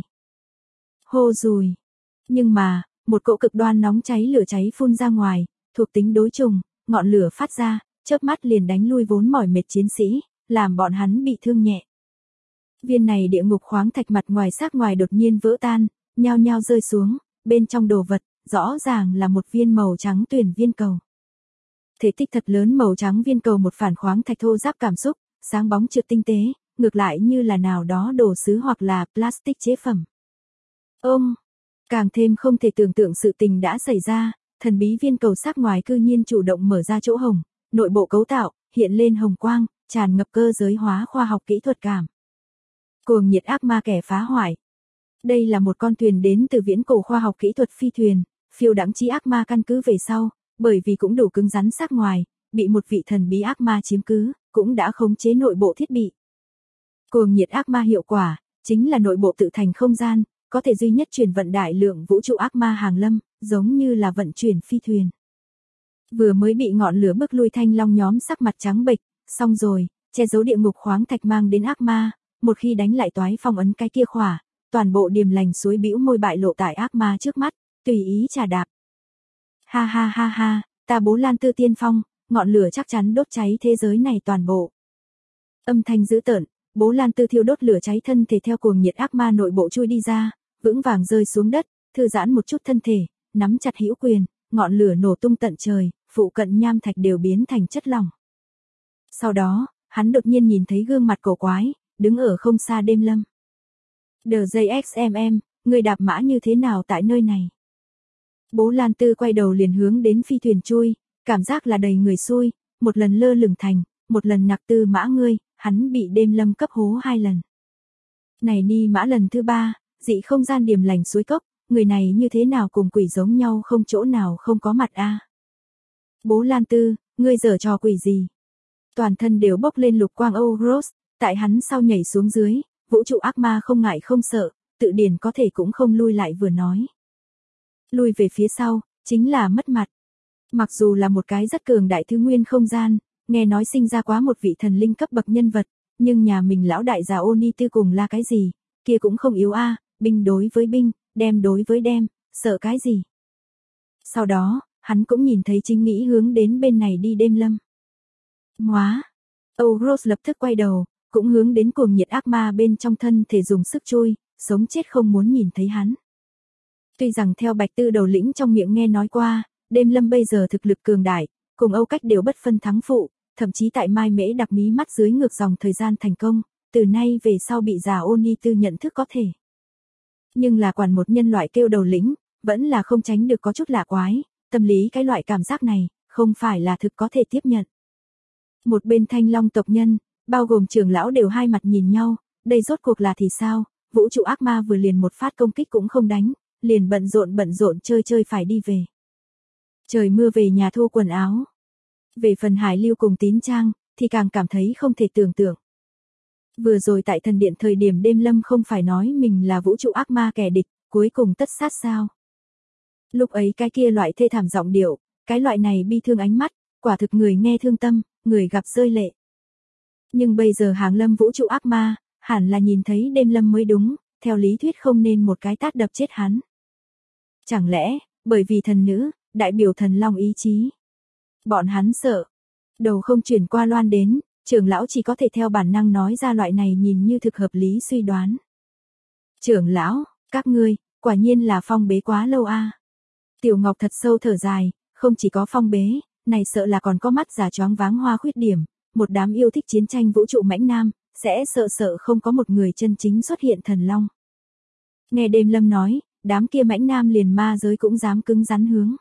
Hô dùi. Nhưng mà, một cỗ cực đoan nóng cháy lửa cháy phun ra ngoài, thuộc tính đối trùng, ngọn lửa phát ra, chớp mắt liền đánh lui vốn mỏi mệt chiến sĩ, làm bọn hắn bị thương nhẹ. Viên này địa ngục khoáng thạch mặt ngoài xác ngoài đột nhiên vỡ tan, nhao nhao rơi xuống, bên trong đồ vật, rõ ràng là một viên màu trắng tuyển viên cầu. Thể tích thật lớn màu trắng viên cầu một phản khoáng thạch thô ráp cảm xúc, sáng bóng trượt tinh tế, ngược lại như là nào đó đồ sứ hoặc là plastic chế phẩm. Càng thêm không thể tưởng tượng sự tình đã xảy ra, thần bí viên cầu sắc ngoài cư nhiên chủ động mở ra chỗ hồng, nội bộ cấu tạo, hiện lên hồng quang, tràn ngập cơ giới hóa khoa học kỹ thuật cảm. Cuồng nhiệt ác ma kẻ phá hoại. Đây là một con thuyền đến từ viễn cổ khoa học kỹ thuật phi thuyền, phiêu đãng chi ác ma căn cứ về sau, bởi vì cũng đủ cứng rắn sắc ngoài, bị một vị thần bí ác ma chiếm cứ, cũng đã khống chế nội bộ thiết bị. Cuồng nhiệt ác ma hiệu quả, chính là nội bộ tự thành không gian, có thể duy nhất chuyển vận đại lượng vũ trụ ác ma hàng lâm, giống như là vận chuyển phi thuyền. Vừa mới bị ngọn lửa bức lui Thanh Long nhóm sắc mặt trắng bệch, xong rồi, che giấu địa ngục khoáng thạch mang đến ác ma, một khi đánh lại toái phong ấn cái kia khỏa, toàn bộ điềm lành suối bĩu môi bại lộ tại ác ma trước mắt, tùy ý trà đạp. Ha ha ha ha, ta Bố Lan Tư tiên phong, ngọn lửa chắc chắn đốt cháy thế giới này toàn bộ. Âm thanh dữ tợn, Bố Lan Tư thiêu đốt lửa cháy thân thể theo cuồng nhiệt ác ma nội bộ chui đi ra, vững vàng rơi xuống đất, thư giãn một chút thân thể, nắm chặt hữu quyền, ngọn lửa nổ tung tận trời, phụ cận nham thạch đều biến thành chất lỏng. Sau đó, hắn đột nhiên nhìn thấy gương mặt cổ quái, đứng ở không xa Đêm Lâm. DJXMM, người đạp mã như thế nào tại nơi này? Bố Lan Tư quay đầu liền hướng đến phi thuyền chui, cảm giác là đầy người xui, một lần lơ lửng thành, một lần nặc tư mã ngươi, hắn bị Đêm Lâm cấp hố 2 lần. Này ni mã lần thứ 3, dị không gian điểm lành suối cốc, người này như thế nào cùng quỷ giống nhau không chỗ nào không có mặt a. Bố Lan Tư, ngươi giở trò quỷ gì? Toàn thân đều bốc lên lục quang Ouroboros, tại hắn sau nhảy xuống dưới, vũ trụ ác ma không ngại không sợ, tự điển có thể cũng không lui lại vừa nói. Lui về phía sau, chính là mất mặt. Mặc dù là một cái rất cường đại thứ nguyên không gian, nghe nói sinh ra quá một vị thần linh cấp bậc nhân vật, nhưng nhà mình lão đại già Oni Tư cùng là cái gì, kia cũng không yếu a, binh đối với binh, đem đối với đem, sợ cái gì. Sau đó, hắn cũng nhìn thấy chính nghĩ hướng đến bên này đi Đêm Lâm. Móa! Ouroboros lập tức quay đầu, cũng hướng đến cuồng nhiệt ác ma bên trong thân thể dùng sức chui, sống chết không muốn nhìn thấy hắn. Tuy rằng theo Bạch Tư đầu lĩnh trong miệng nghe nói qua, Đêm Lâm bây giờ thực lực cường đại, cùng Âu Cách đều bất phân thắng phụ, thậm chí tại Mai Mễ đặc mí mắt dưới ngược dòng thời gian thành công, từ nay về sau bị già Oni Tư nhận thức có thể. Nhưng là quản một nhân loại kêu đầu lĩnh, vẫn là không tránh được có chút lạ quái, tâm lý cái loại cảm giác này, không phải là thực có thể tiếp nhận. Một bên Thanh Long tộc nhân, bao gồm trưởng lão đều hai mặt nhìn nhau, đây rốt cuộc là thì sao, vũ trụ ác ma vừa liền một phát công kích cũng không đánh, liền bận rộn chơi phải đi về. Trời mưa về nhà thu quần áo. Về phần Hải Lưu cùng Tín Trang, thì càng cảm thấy không thể tưởng tượng. Vừa rồi tại thần điện thời điểm Đêm Lâm không phải nói mình là vũ trụ ác ma kẻ địch, cuối cùng tất sát sao. Lúc ấy cái kia loại thê thảm giọng điệu, cái loại này bi thương ánh mắt, quả thực người nghe thương tâm, người gặp rơi lệ. Nhưng bây giờ hàng lâm vũ trụ ác ma, hẳn là nhìn thấy Đêm Lâm mới đúng, theo lý thuyết không nên một cái tát đập chết hắn. Chẳng lẽ, bởi vì thần nữ, đại biểu thần long ý chí. Bọn hắn sợ. Đầu không chuyển qua loan đến, trưởng lão chỉ có thể theo bản năng nói ra loại này nhìn như thực hợp lý suy đoán. Trưởng lão, các ngươi, quả nhiên là phong bế quá lâu a. Tiểu Ngọc thật sâu thở dài, không chỉ có phong bế, này sợ là còn có mắt giả choáng váng hoa khuyết điểm, một đám yêu thích chiến tranh vũ trụ mãnh nam, sẽ sợ không có một người chân chính xuất hiện thần long. Nghe Đêm Lâm nói, đám kia mãnh nam liền ma giới cũng dám cứng rắn hướng.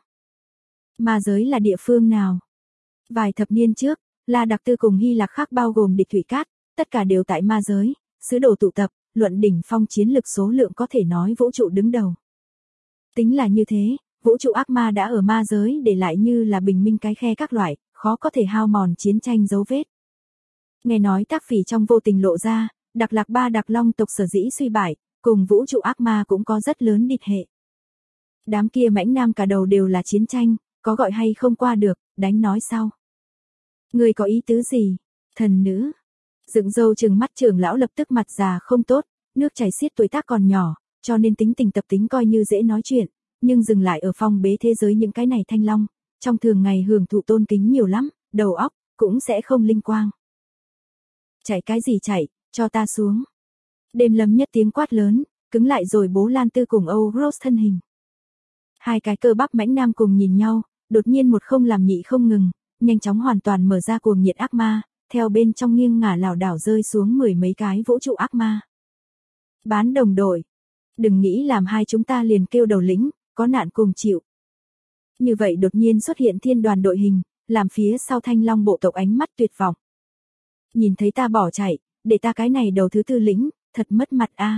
Ma giới là địa phương nào? Vài thập niên trước, La Đặc Tư cùng Hy Lạc khác bao gồm địch thủy cát, tất cả đều tại ma giới, sứ đồ tụ tập, luận đỉnh phong chiến lực số lượng có thể nói vũ trụ đứng đầu. Tính là như thế, vũ trụ ác ma đã ở ma giới để lại như là bình minh cái khe các loại, khó có thể hao mòn chiến tranh dấu vết. Nghe nói tác phỉ trong vô tình lộ ra, Đặc Lạc Ba Đặc Long tộc sở dĩ suy bại, cùng vũ trụ ác ma cũng có rất lớn địch hệ. Đám kia mãnh nam cả đầu đều là chiến tranh, có gọi hay không qua được, đánh nói sau. Người có ý tứ gì? Thần nữ. Dựng râu trừng mắt trưởng lão lập tức mặt già không tốt, nước chảy xiết tuổi tác còn nhỏ, cho nên tính tình tập tính coi như dễ nói chuyện, nhưng dừng lại ở phong bế thế giới những cái này thanh long, trong thường ngày hưởng thụ tôn kính nhiều lắm, đầu óc cũng sẽ không linh quang. Chạy cái gì chạy, cho ta xuống. Đêm Lâm nhất tiếng quát lớn, cứng lại rồi bố Lan Tư cùng Ouroboros thân hình. Hai cái cơ bắp mãnh nam cùng nhìn nhau, đột nhiên một không làm nhị không ngừng, nhanh chóng hoàn toàn mở ra cuồng nhiệt ác ma, theo bên trong nghiêng ngả lảo đảo rơi xuống mười mấy cái vũ trụ ác ma. Bán đồng đội, đừng nghĩ làm hai chúng ta liền kêu đầu lĩnh, có nạn cùng chịu. Như vậy đột nhiên xuất hiện thiên đoàn đội hình, làm phía sau Thanh Long bộ tộc ánh mắt tuyệt vọng. Nhìn thấy ta bỏ chạy, để ta cái này đầu thứ tư lĩnh, thật mất mặt a.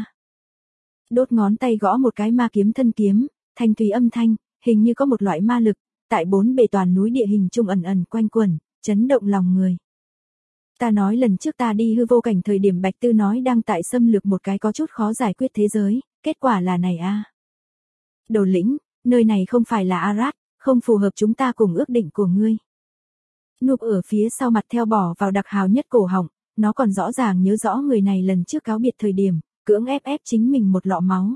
Đốt ngón tay gõ một cái ma kiếm thân kiếm, thanh thúy âm thanh, hình như có một loại ma lực, tại bốn bề toàn núi địa hình trung ẩn ẩn quanh quẩn, chấn động lòng người. Ta nói lần trước ta đi hư vô cảnh thời điểm Bạch Tư nói đang tại xâm lược một cái có chút khó giải quyết thế giới, kết quả là này a. Đầu lĩnh, nơi này không phải là Arad, không phù hợp chúng ta cùng ước định của ngươi. Núp ở phía sau mặt theo bỏ vào đặc hào nhất cổ họng, nó còn rõ ràng nhớ rõ người này lần trước cáo biệt thời điểm, cưỡng ép chính mình một lọ máu.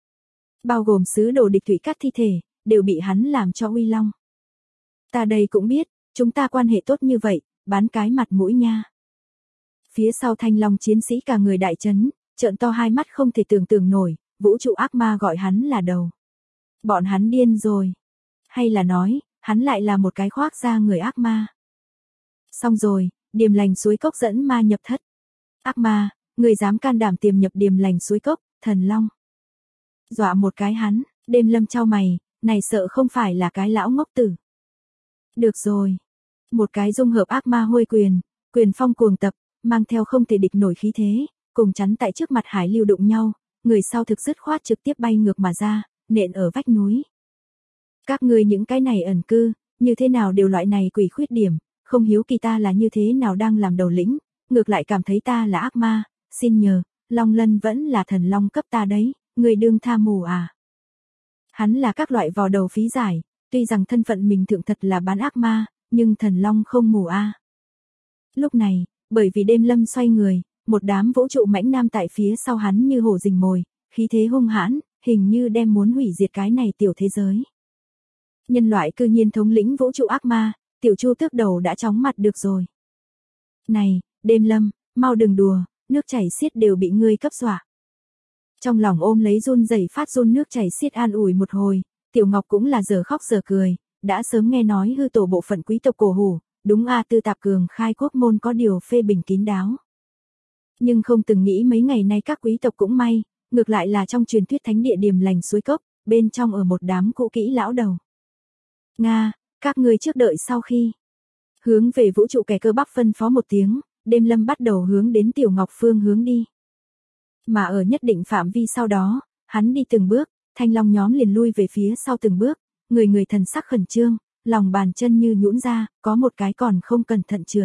Bao gồm sứ đồ địch thủy cát thi thể, đều bị hắn làm cho uy long. Ta đây cũng biết, chúng ta quan hệ tốt như vậy, bán cái mặt mũi nha. Phía sau Thanh Long chiến sĩ cả người đại chấn, trợn to hai mắt không thể tưởng tượng nổi, vũ trụ ác ma gọi hắn là đầu. Bọn hắn điên rồi. Hay là nói, hắn lại là một cái khoác da người ác ma. Xong rồi, Điềm Lành suối cốc dẫn ma nhập thất. Ác ma, người dám can đảm tiềm nhập Điềm Lành suối cốc, Thần Long. Dọa một cái hắn, Đêm Lâm chau mày, này sợ không phải là cái lão ngốc tử. Được rồi. Một cái dung hợp ác ma hôi quyền, quyền phong cuồng tập, mang theo không thể địch nổi khí thế, cùng chắn tại trước mặt Hải Lưu đụng nhau, người sau thực dứt khoát trực tiếp bay ngược mà ra, nện ở vách núi. Các ngươi những cái này ẩn cư, như thế nào đều loại này quỷ khuyết điểm, không hiếu kỳ ta là như thế nào đang làm đầu lĩnh, ngược lại cảm thấy ta là ác ma, xin nhờ, Long Lân vẫn là thần long cấp ta đấy, người đương tha mù à. Hắn là các loại vò đầu phí giải, tuy rằng thân phận mình thượng thật là bán ác ma, nhưng thần long không mù a. Lúc này, bởi vì Đêm Lâm xoay người, một đám vũ trụ mãnh nam tại phía sau hắn như hổ rình mồi, khí thế hung hãn, hình như đem muốn hủy diệt cái này tiểu thế giới. Nhân loại cư nhiên thống lĩnh vũ trụ ác ma, tiểu Chu Tước đầu đã chóng mặt được rồi. Này, Đêm Lâm, mau đừng đùa, nước chảy xiết đều bị ngươi cấp dọa. Trong lòng ôm lấy run rẩy phát run nước chảy xiết an ủi một hồi, Tiểu Ngọc cũng là giờ khóc giờ cười, đã sớm nghe nói hư tổ bộ phận quý tộc cổ hủ, đúng a Tư Tạp Cường khai quốc môn có điều phê bình kín đáo. Nhưng không từng nghĩ mấy ngày nay các quý tộc cũng may, ngược lại là trong truyền thuyết thánh địa Điềm Lành suối cốc, bên trong ở một đám cũ kỹ lão đầu. Nga, các ngươi trước đợi sau khi. Hướng về vũ trụ kẻ cơ bắp phân phó một tiếng, Đêm Lâm bắt đầu hướng đến Tiểu Ngọc phương hướng đi. Mà ở nhất định phạm vi sau đó, hắn đi từng bước, thanh long nhóm liền lui về phía sau từng bước, người người thần sắc khẩn trương, lòng bàn chân như nhũn ra, có một cái còn không cẩn thận trượt.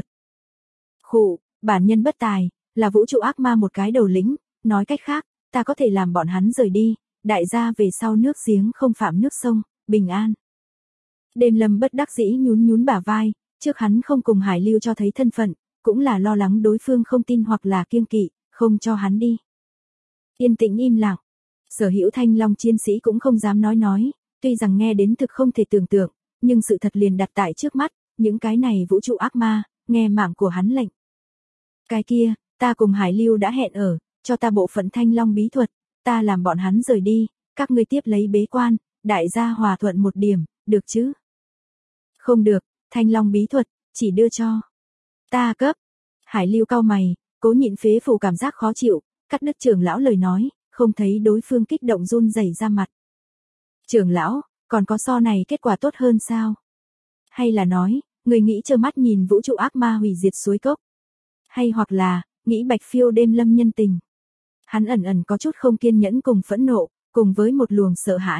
Khụ, bản nhân bất tài, là vũ trụ ác ma một cái đầu lĩnh, nói cách khác, ta có thể làm bọn hắn rời đi, đại gia về sau nước giếng không phạm nước sông, bình an. Đêm Lâm bất đắc dĩ nhún nhún bả vai, trước hắn không cùng Hải Lưu cho thấy thân phận, cũng là lo lắng đối phương không tin hoặc là kiêng kỵ, không cho hắn đi. Yên tĩnh im lặng, sở hữu thanh long chiến sĩ cũng không dám nói, tuy rằng nghe đến thực không thể tưởng tượng, nhưng sự thật liền đặt tại trước mắt, những cái này vũ trụ ác ma, nghe mạng của hắn lệnh. Cái kia, ta cùng Hải Lưu đã hẹn ở, cho ta bộ phận thanh long bí thuật, ta làm bọn hắn rời đi, các ngươi tiếp lấy bế quan, đại gia hòa thuận một điểm, được chứ? Không được, thanh long bí thuật, chỉ đưa cho ta cấp. Hải Lưu cau mày, cố nhịn phế phủ cảm giác khó chịu, cắt đứt trưởng lão lời nói, không thấy đối phương kích động run rẩy ra mặt. Trưởng lão, còn có so này kết quả tốt hơn sao? Hay là nói, người nghĩ trơ mắt nhìn vũ trụ ác ma hủy diệt suối cốc? Hay hoặc là, nghĩ Bạch Phiêu Đêm Lâm nhân tình? Hắn ẩn ẩn có chút không kiên nhẫn cùng phẫn nộ, cùng với một luồng sợ hãi.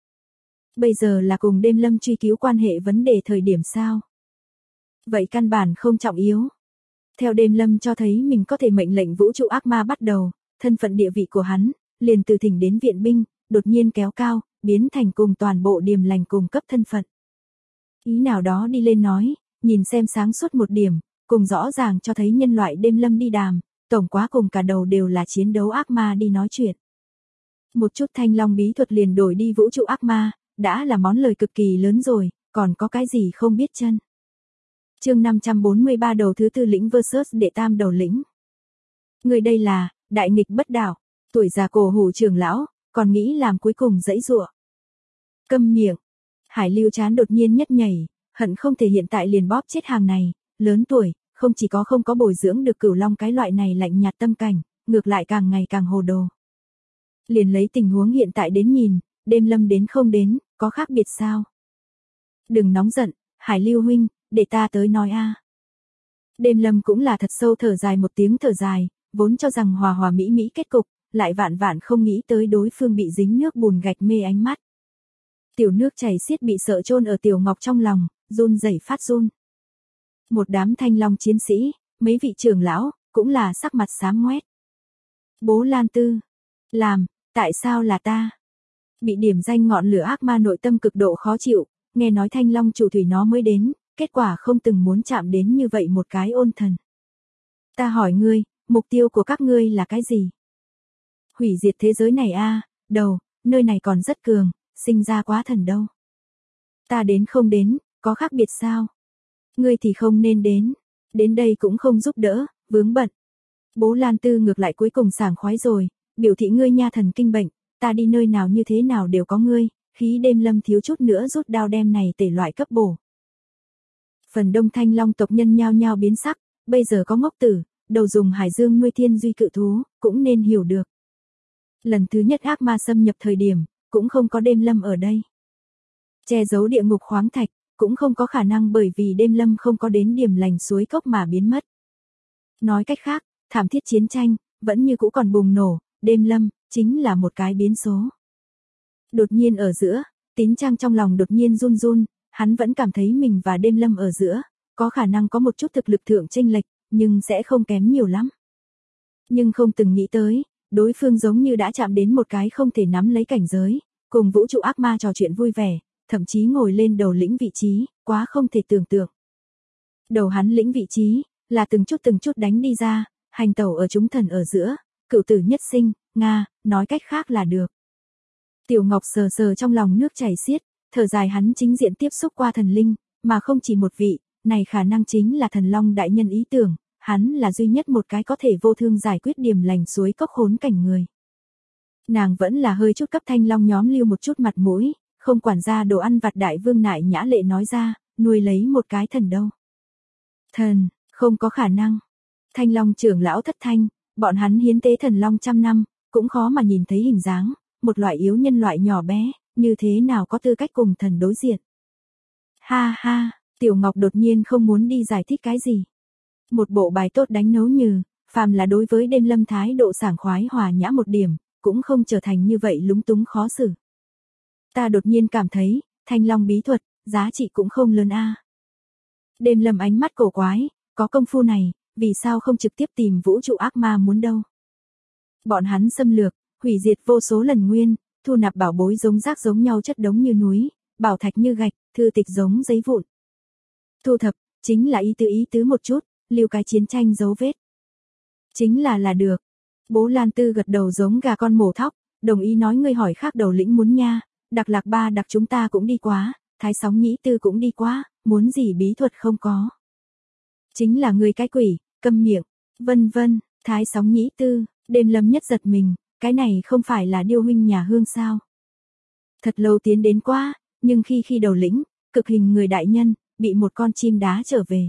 Bây giờ là cùng Đêm Lâm truy cứu quan hệ vấn đề thời điểm sao? Vậy căn bản không trọng yếu. Theo Đêm Lâm cho thấy mình có thể mệnh lệnh vũ trụ ác ma bắt đầu, thân phận địa vị của hắn, liền từ thỉnh đến viện binh, đột nhiên kéo cao, biến thành cùng toàn bộ Điềm Lành cùng cấp thân phận. Ý nào đó đi lên nói, nhìn xem sáng suốt một điểm, cùng rõ ràng cho thấy nhân loại Đêm Lâm đi đàm, tổng quá cùng cả đầu đều là chiến đấu ác ma đi nói chuyện. Một chút thanh long bí thuật liền đổi đi vũ trụ ác ma, đã là món lời cực kỳ lớn rồi, còn có cái gì không biết chân. Chương 543 đầu thứ tư lĩnh vs đệ tam đầu lĩnh. Người đây là, đại nghịch bất đạo, tuổi già cổ hủ trưởng lão, còn nghĩ làm cuối cùng dãy dụa. Câm miệng. Hải Lưu chán đột nhiên nhất nhảy, hận không thể hiện tại liền bóp chết hàng này, lớn tuổi, không chỉ có không có bồi dưỡng được Cửu Long cái loại này lạnh nhạt tâm cảnh, ngược lại càng ngày càng hồ đồ. Liền lấy tình huống hiện tại đến nhìn, Đêm Lâm đến không đến, có khác biệt sao? Đừng nóng giận, Hải Lưu huynh, để ta tới nói a. Đêm Lâm cũng là thật sâu thở dài một tiếng thở dài, vốn cho rằng hòa hòa mỹ mỹ kết cục, lại vạn vạn không nghĩ tới đối phương bị dính nước bùn gạch mê ánh mắt. Tiểu nước chảy xiết bị sợ chôn ở Tiểu Ngọc trong lòng, run rẩy phát run. Một đám thanh long chiến sĩ, mấy vị trưởng lão, cũng là sắc mặt xám ngoét. Bố Lan Tư, làm, tại sao là ta? Bị điểm danh ngọn lửa ác ma nội tâm cực độ khó chịu, nghe nói thanh long chủ thủy nó mới đến, kết quả không từng muốn chạm đến như vậy một cái ôn thần. Ta hỏi ngươi, mục tiêu của các ngươi là cái gì? Hủy diệt thế giới này a, đầu, nơi này còn rất cường, sinh ra quá thần đâu. Ta đến không đến, có khác biệt sao? Ngươi thì không nên đến đây cũng không giúp đỡ, vướng bận. Bố Lan Tư ngược lại cuối cùng sảng khoái rồi, biểu thị ngươi nha thần kinh bệnh, ta đi nơi nào như thế nào đều có ngươi, khí đêm lâm thiếu chút nữa rút đao đem này tể loại cấp bổ. Phần đông Thanh Long tộc nhân nhao nhao biến sắc, bây giờ có ngốc tử, đầu dùng hải dương nuôi thiên duy cự thú, cũng nên hiểu được. Lần thứ nhất ác ma xâm nhập thời điểm, cũng không có đêm lâm ở đây. Che giấu địa ngục khoáng thạch, cũng không có khả năng bởi vì đêm lâm không có đến điểm lành suối cốc mà biến mất. Nói cách khác, thảm thiết chiến tranh, vẫn như cũ còn bùng nổ, đêm lâm, chính là một cái biến số. Đột nhiên ở giữa, Tín Trang trong lòng đột nhiên run run, hắn vẫn cảm thấy mình và đêm lâm ở giữa, có khả năng có một chút thực lực thượng chênh lệch, nhưng sẽ không kém nhiều lắm. Nhưng không từng nghĩ tới, đối phương giống như đã chạm đến một cái không thể nắm lấy cảnh giới, cùng vũ trụ ác ma trò chuyện vui vẻ, thậm chí ngồi lên đầu lĩnh vị trí, quá không thể tưởng tượng. Đầu hắn lĩnh vị trí, là từng chút đánh đi ra, hành tẩu ở chúng thần ở giữa, cựu tử nhất sinh, Nga, nói cách khác là được. Tiểu Ngọc sờ sờ trong lòng nước chảy xiết, thở dài hắn chính diện tiếp xúc qua thần linh, mà không chỉ một vị, này khả năng chính là thần long đại nhân ý tưởng, hắn là duy nhất một cái có thể vô thương giải quyết điểm lành suối cốc khốn cảnh người. Nàng vẫn là hơi chút cấp Thanh Long nhóm lưu một chút mặt mũi, không quản gia đồ ăn vặt đại vương Nại Nhã Lệ nói ra, nuôi lấy một cái thần đâu. Thần, không có khả năng. Thanh Long trưởng lão thất thanh, bọn hắn hiến tế thần long 100 năm, cũng khó mà nhìn thấy hình dáng, một loại yếu nhân loại nhỏ bé, như thế nào có tư cách cùng thần đối diện. Ha ha, Tiểu Ngọc đột nhiên không muốn đi giải thích cái gì. Một bộ bài tốt đánh nấu như, phàm là đối với đêm lâm thái độ sảng khoái hòa nhã một điểm, cũng không trở thành như vậy lúng túng khó xử. Ta đột nhiên cảm thấy, Thanh Long bí thuật, giá trị cũng không lớn a. Đêm lâm ánh mắt cổ quái, có công phu này, vì sao không trực tiếp tìm vũ trụ ác ma muốn đâu. Bọn hắn xâm lược, hủy diệt vô số lần nguyên, thu nạp bảo bối giống rác giống nhau chất đống như núi, bảo thạch như gạch, thư tịch giống giấy vụn. Thu thập, chính là ý tứ một chút, lưu cái chiến tranh dấu vết. Chính là được. Bố Lan Tư gật đầu giống gà con mổ thóc, đồng ý nói ngươi hỏi khác đầu lĩnh muốn nha, Đặc Lạc Ba Đặc chúng ta cũng đi quá, Thái Sóng Nhĩ Tư cũng đi quá, muốn gì bí thuật không có. Chính là ngươi cái quỷ, câm miệng, vân vân, Thái Sóng Nhĩ Tư, đêm lâm nhất giật mình, cái này không phải là điêu huynh nhà hương sao. Thật lâu tiến đến quá, nhưng khi đầu lĩnh, cực hình người đại nhân, bị một con chim đá trở về.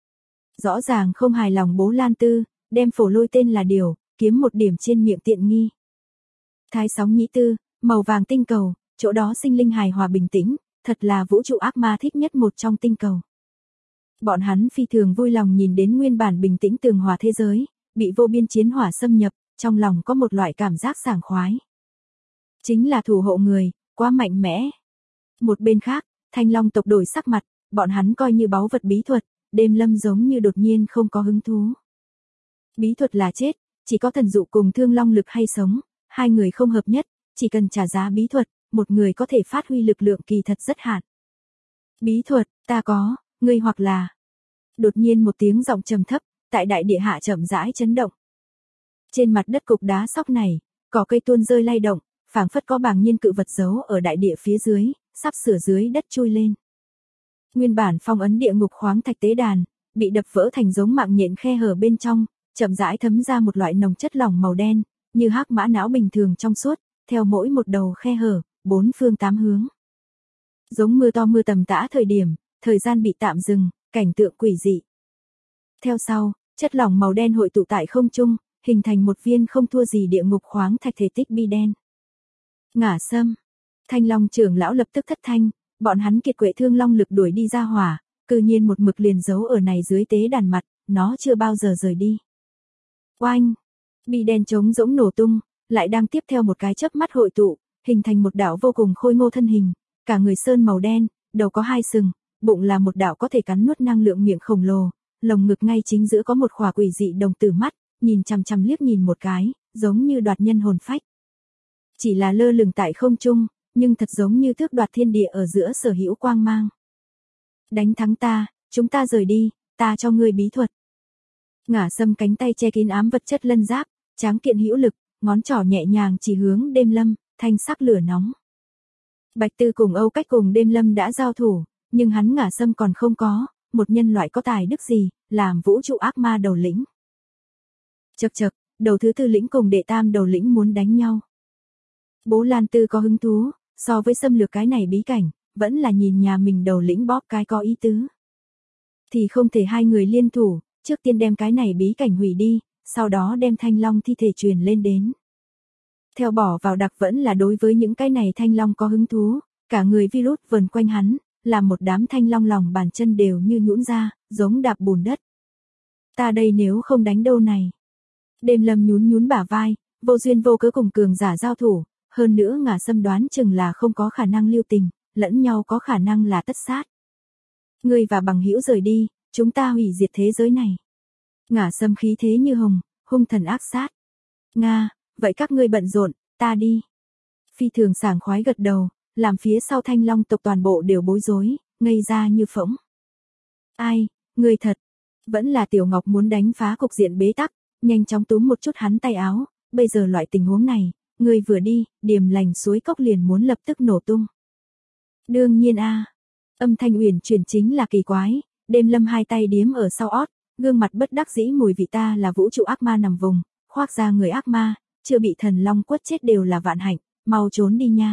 Rõ ràng không hài lòng bố Lan Tư, đem phổ lôi tên là điều, kiếm một điểm trên miệng tiện nghi. Thái Sóng Nhĩ Tư, màu vàng tinh cầu, chỗ đó sinh linh hài hòa bình tĩnh, thật là vũ trụ ác ma thích nhất một trong tinh cầu. Bọn hắn phi thường vui lòng nhìn đến nguyên bản bình tĩnh tường hòa thế giới, bị vô biên chiến hỏa xâm nhập, trong lòng có một loại cảm giác sảng khoái. Chính là thủ hộ người, quá mạnh mẽ. Một bên khác, Thanh Long tộc đổi sắc mặt, bọn hắn coi như báu vật bí thuật, đêm lâm giống như đột nhiên không có hứng thú. Bí thuật là chết, chỉ có thần dụ cùng thương long lực hay sống, hai người không hợp nhất, chỉ cần trả giá bí thuật, một người có thể phát huy lực lượng kỳ thật rất hạn. Bí thuật, ta có, ngươi hoặc là. Đột nhiên một tiếng giọng trầm thấp, tại đại địa hạ chậm rãi chấn động. Trên mặt đất cục đá sóc này, cỏ cây tuôn rơi lay động, phảng phất có bàng nhiên cự vật giấu ở đại địa phía dưới, sắp sửa dưới đất chui lên. Nguyên bản phong ấn địa ngục khoáng thạch tế đàn, bị đập vỡ thành giống mạng nhện khe hở bên trong, chậm rãi thấm ra một loại nồng chất lỏng màu đen, như hắc mã não bình thường trong suốt, theo mỗi một đầu khe hở, bốn phương tám hướng. Giống mưa to mưa tầm tã thời điểm, thời gian bị tạm dừng, cảnh tượng quỷ dị. Theo sau, chất lỏng màu đen hội tụ tại không trung, hình thành một viên không thua gì địa ngục khoáng thạch thể tích bi đen. Ngả sâm. Thanh Long trưởng lão lập tức thất thanh, bọn hắn kiệt quệ thương long lực đuổi đi ra hỏa, cư nhiên một mực liền giấu ở này dưới tế đàn mặt, nó chưa bao giờ rời đi. Oanh! Bi đen trống rỗng nổ tung, lại đang tiếp theo một cái chớp mắt hội tụ, hình thành một đạo vô cùng khôi ngô thân hình, cả người sơn màu đen, đầu có hai sừng, bụng là một đạo có thể cắn nuốt năng lượng miệng khổng lồ, lồng ngực ngay chính giữa có một khỏa quỷ dị đồng tử mắt, nhìn chằm chằm liếc nhìn một cái, giống như đoạt nhân hồn phách. Chỉ là lơ lửng tại không trung, nhưng thật giống như tước đoạt thiên địa ở giữa sở hữu quang mang. Đánh thắng ta, chúng ta rời đi, ta cho ngươi bí thuật. Ngả sâm cánh tay che kín ám vật chất lân giáp, tráng kiện hữu lực, ngón trỏ nhẹ nhàng chỉ hướng đêm lâm, thanh sắc lửa nóng. Bạch Tư cùng Âu Cách cùng đêm lâm đã giao thủ, nhưng hắn ngả sâm còn không có, một nhân loại có tài đức gì, làm vũ trụ ác ma đầu lĩnh. Chậc chậc, đầu thứ tư lĩnh cùng đệ tam đầu lĩnh muốn đánh nhau. Bố Lan Tư có hứng thú, so với xâm lược cái này bí cảnh, vẫn là nhìn nhà mình đầu lĩnh bóp cái có ý tứ. Thì không thể hai người liên thủ, trước tiên đem cái này bí cảnh hủy đi, sau đó đem thanh long thi thể truyền lên đến. Theo bỏ vào đặc vẫn là đối với những cái này thanh long có hứng thú, cả người virus vần quanh hắn, làm một đám thanh long lòng bàn chân đều như nhũn ra, giống đạp bùn đất. Ta đây nếu không đánh đâu này. Đêm Lâm nhún nhún bả vai, vô duyên vô cớ cùng cường giả giao thủ, hơn nữa Ngả Sâm đoán chừng là không có khả năng lưu tình, lẫn nhau có khả năng là tất sát. Ngươi và bằng hữu rời đi, chúng ta hủy diệt thế giới này. Ngả Sâm khí thế như hồng, hung thần ác sát. Nga, vậy các ngươi bận rộn, ta đi. Phi thường sảng khoái gật đầu, làm phía sau thanh long tộc toàn bộ đều bối rối, ngây ra như phỗng. Ai, ngươi thật, vẫn là Tiểu Ngọc muốn đánh phá cục diện bế tắc, nhanh chóng túm một chút hắn tay áo, bây giờ loại tình huống này, ngươi vừa đi, Điềm Lành suối cốc liền muốn lập tức nổ tung. Đương nhiên a. Âm thanh uyển chuyển chính là kỳ quái, Đêm Lâm hai tay điếm ở sau ót, gương mặt bất đắc dĩ mùi vị ta là vũ trụ ác ma nằm vùng, khoác ra người ác ma, chưa bị thần long quất chết đều là vạn hạnh, mau trốn đi nha.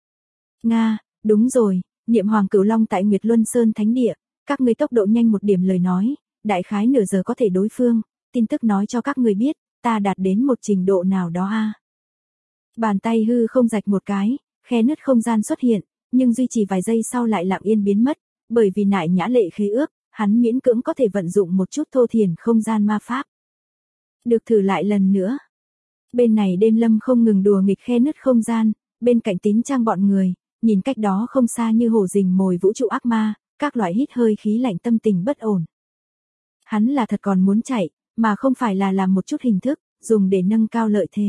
Nga, đúng rồi, niệm Hoàng Cửu Long tại Nguyệt Luân Sơn Thánh Địa, các ngươi tốc độ nhanh một điểm lời nói, đại khái nửa giờ có thể đối phương, tin tức nói cho các ngươi biết, ta đạt đến một trình độ nào đó a. Bàn tay hư không rạch một cái, khe nứt không gian xuất hiện, nhưng duy trì vài giây sau lại lặng yên biến mất, bởi vì nại nhã lệ khế ước, hắn miễn cưỡng có thể vận dụng một chút thô thiển không gian ma pháp. Được thử lại lần nữa. Bên này Đêm Lâm không ngừng đùa nghịch khe nứt không gian, bên cạnh Tín Trang bọn người, nhìn cách đó không xa như hổ rình mồi vũ trụ ác ma, các loại hít hơi khí lạnh tâm tình bất ổn. Hắn là thật còn muốn chạy, mà không phải là làm một chút hình thức, dùng để nâng cao lợi thế.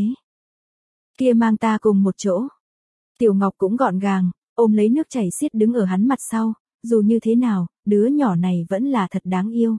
Kia mang ta cùng một chỗ. Tiểu Ngọc cũng gọn gàng, ôm lấy nước chảy xiết đứng ở hắn mặt sau, dù như thế nào, đứa nhỏ này vẫn là thật đáng yêu.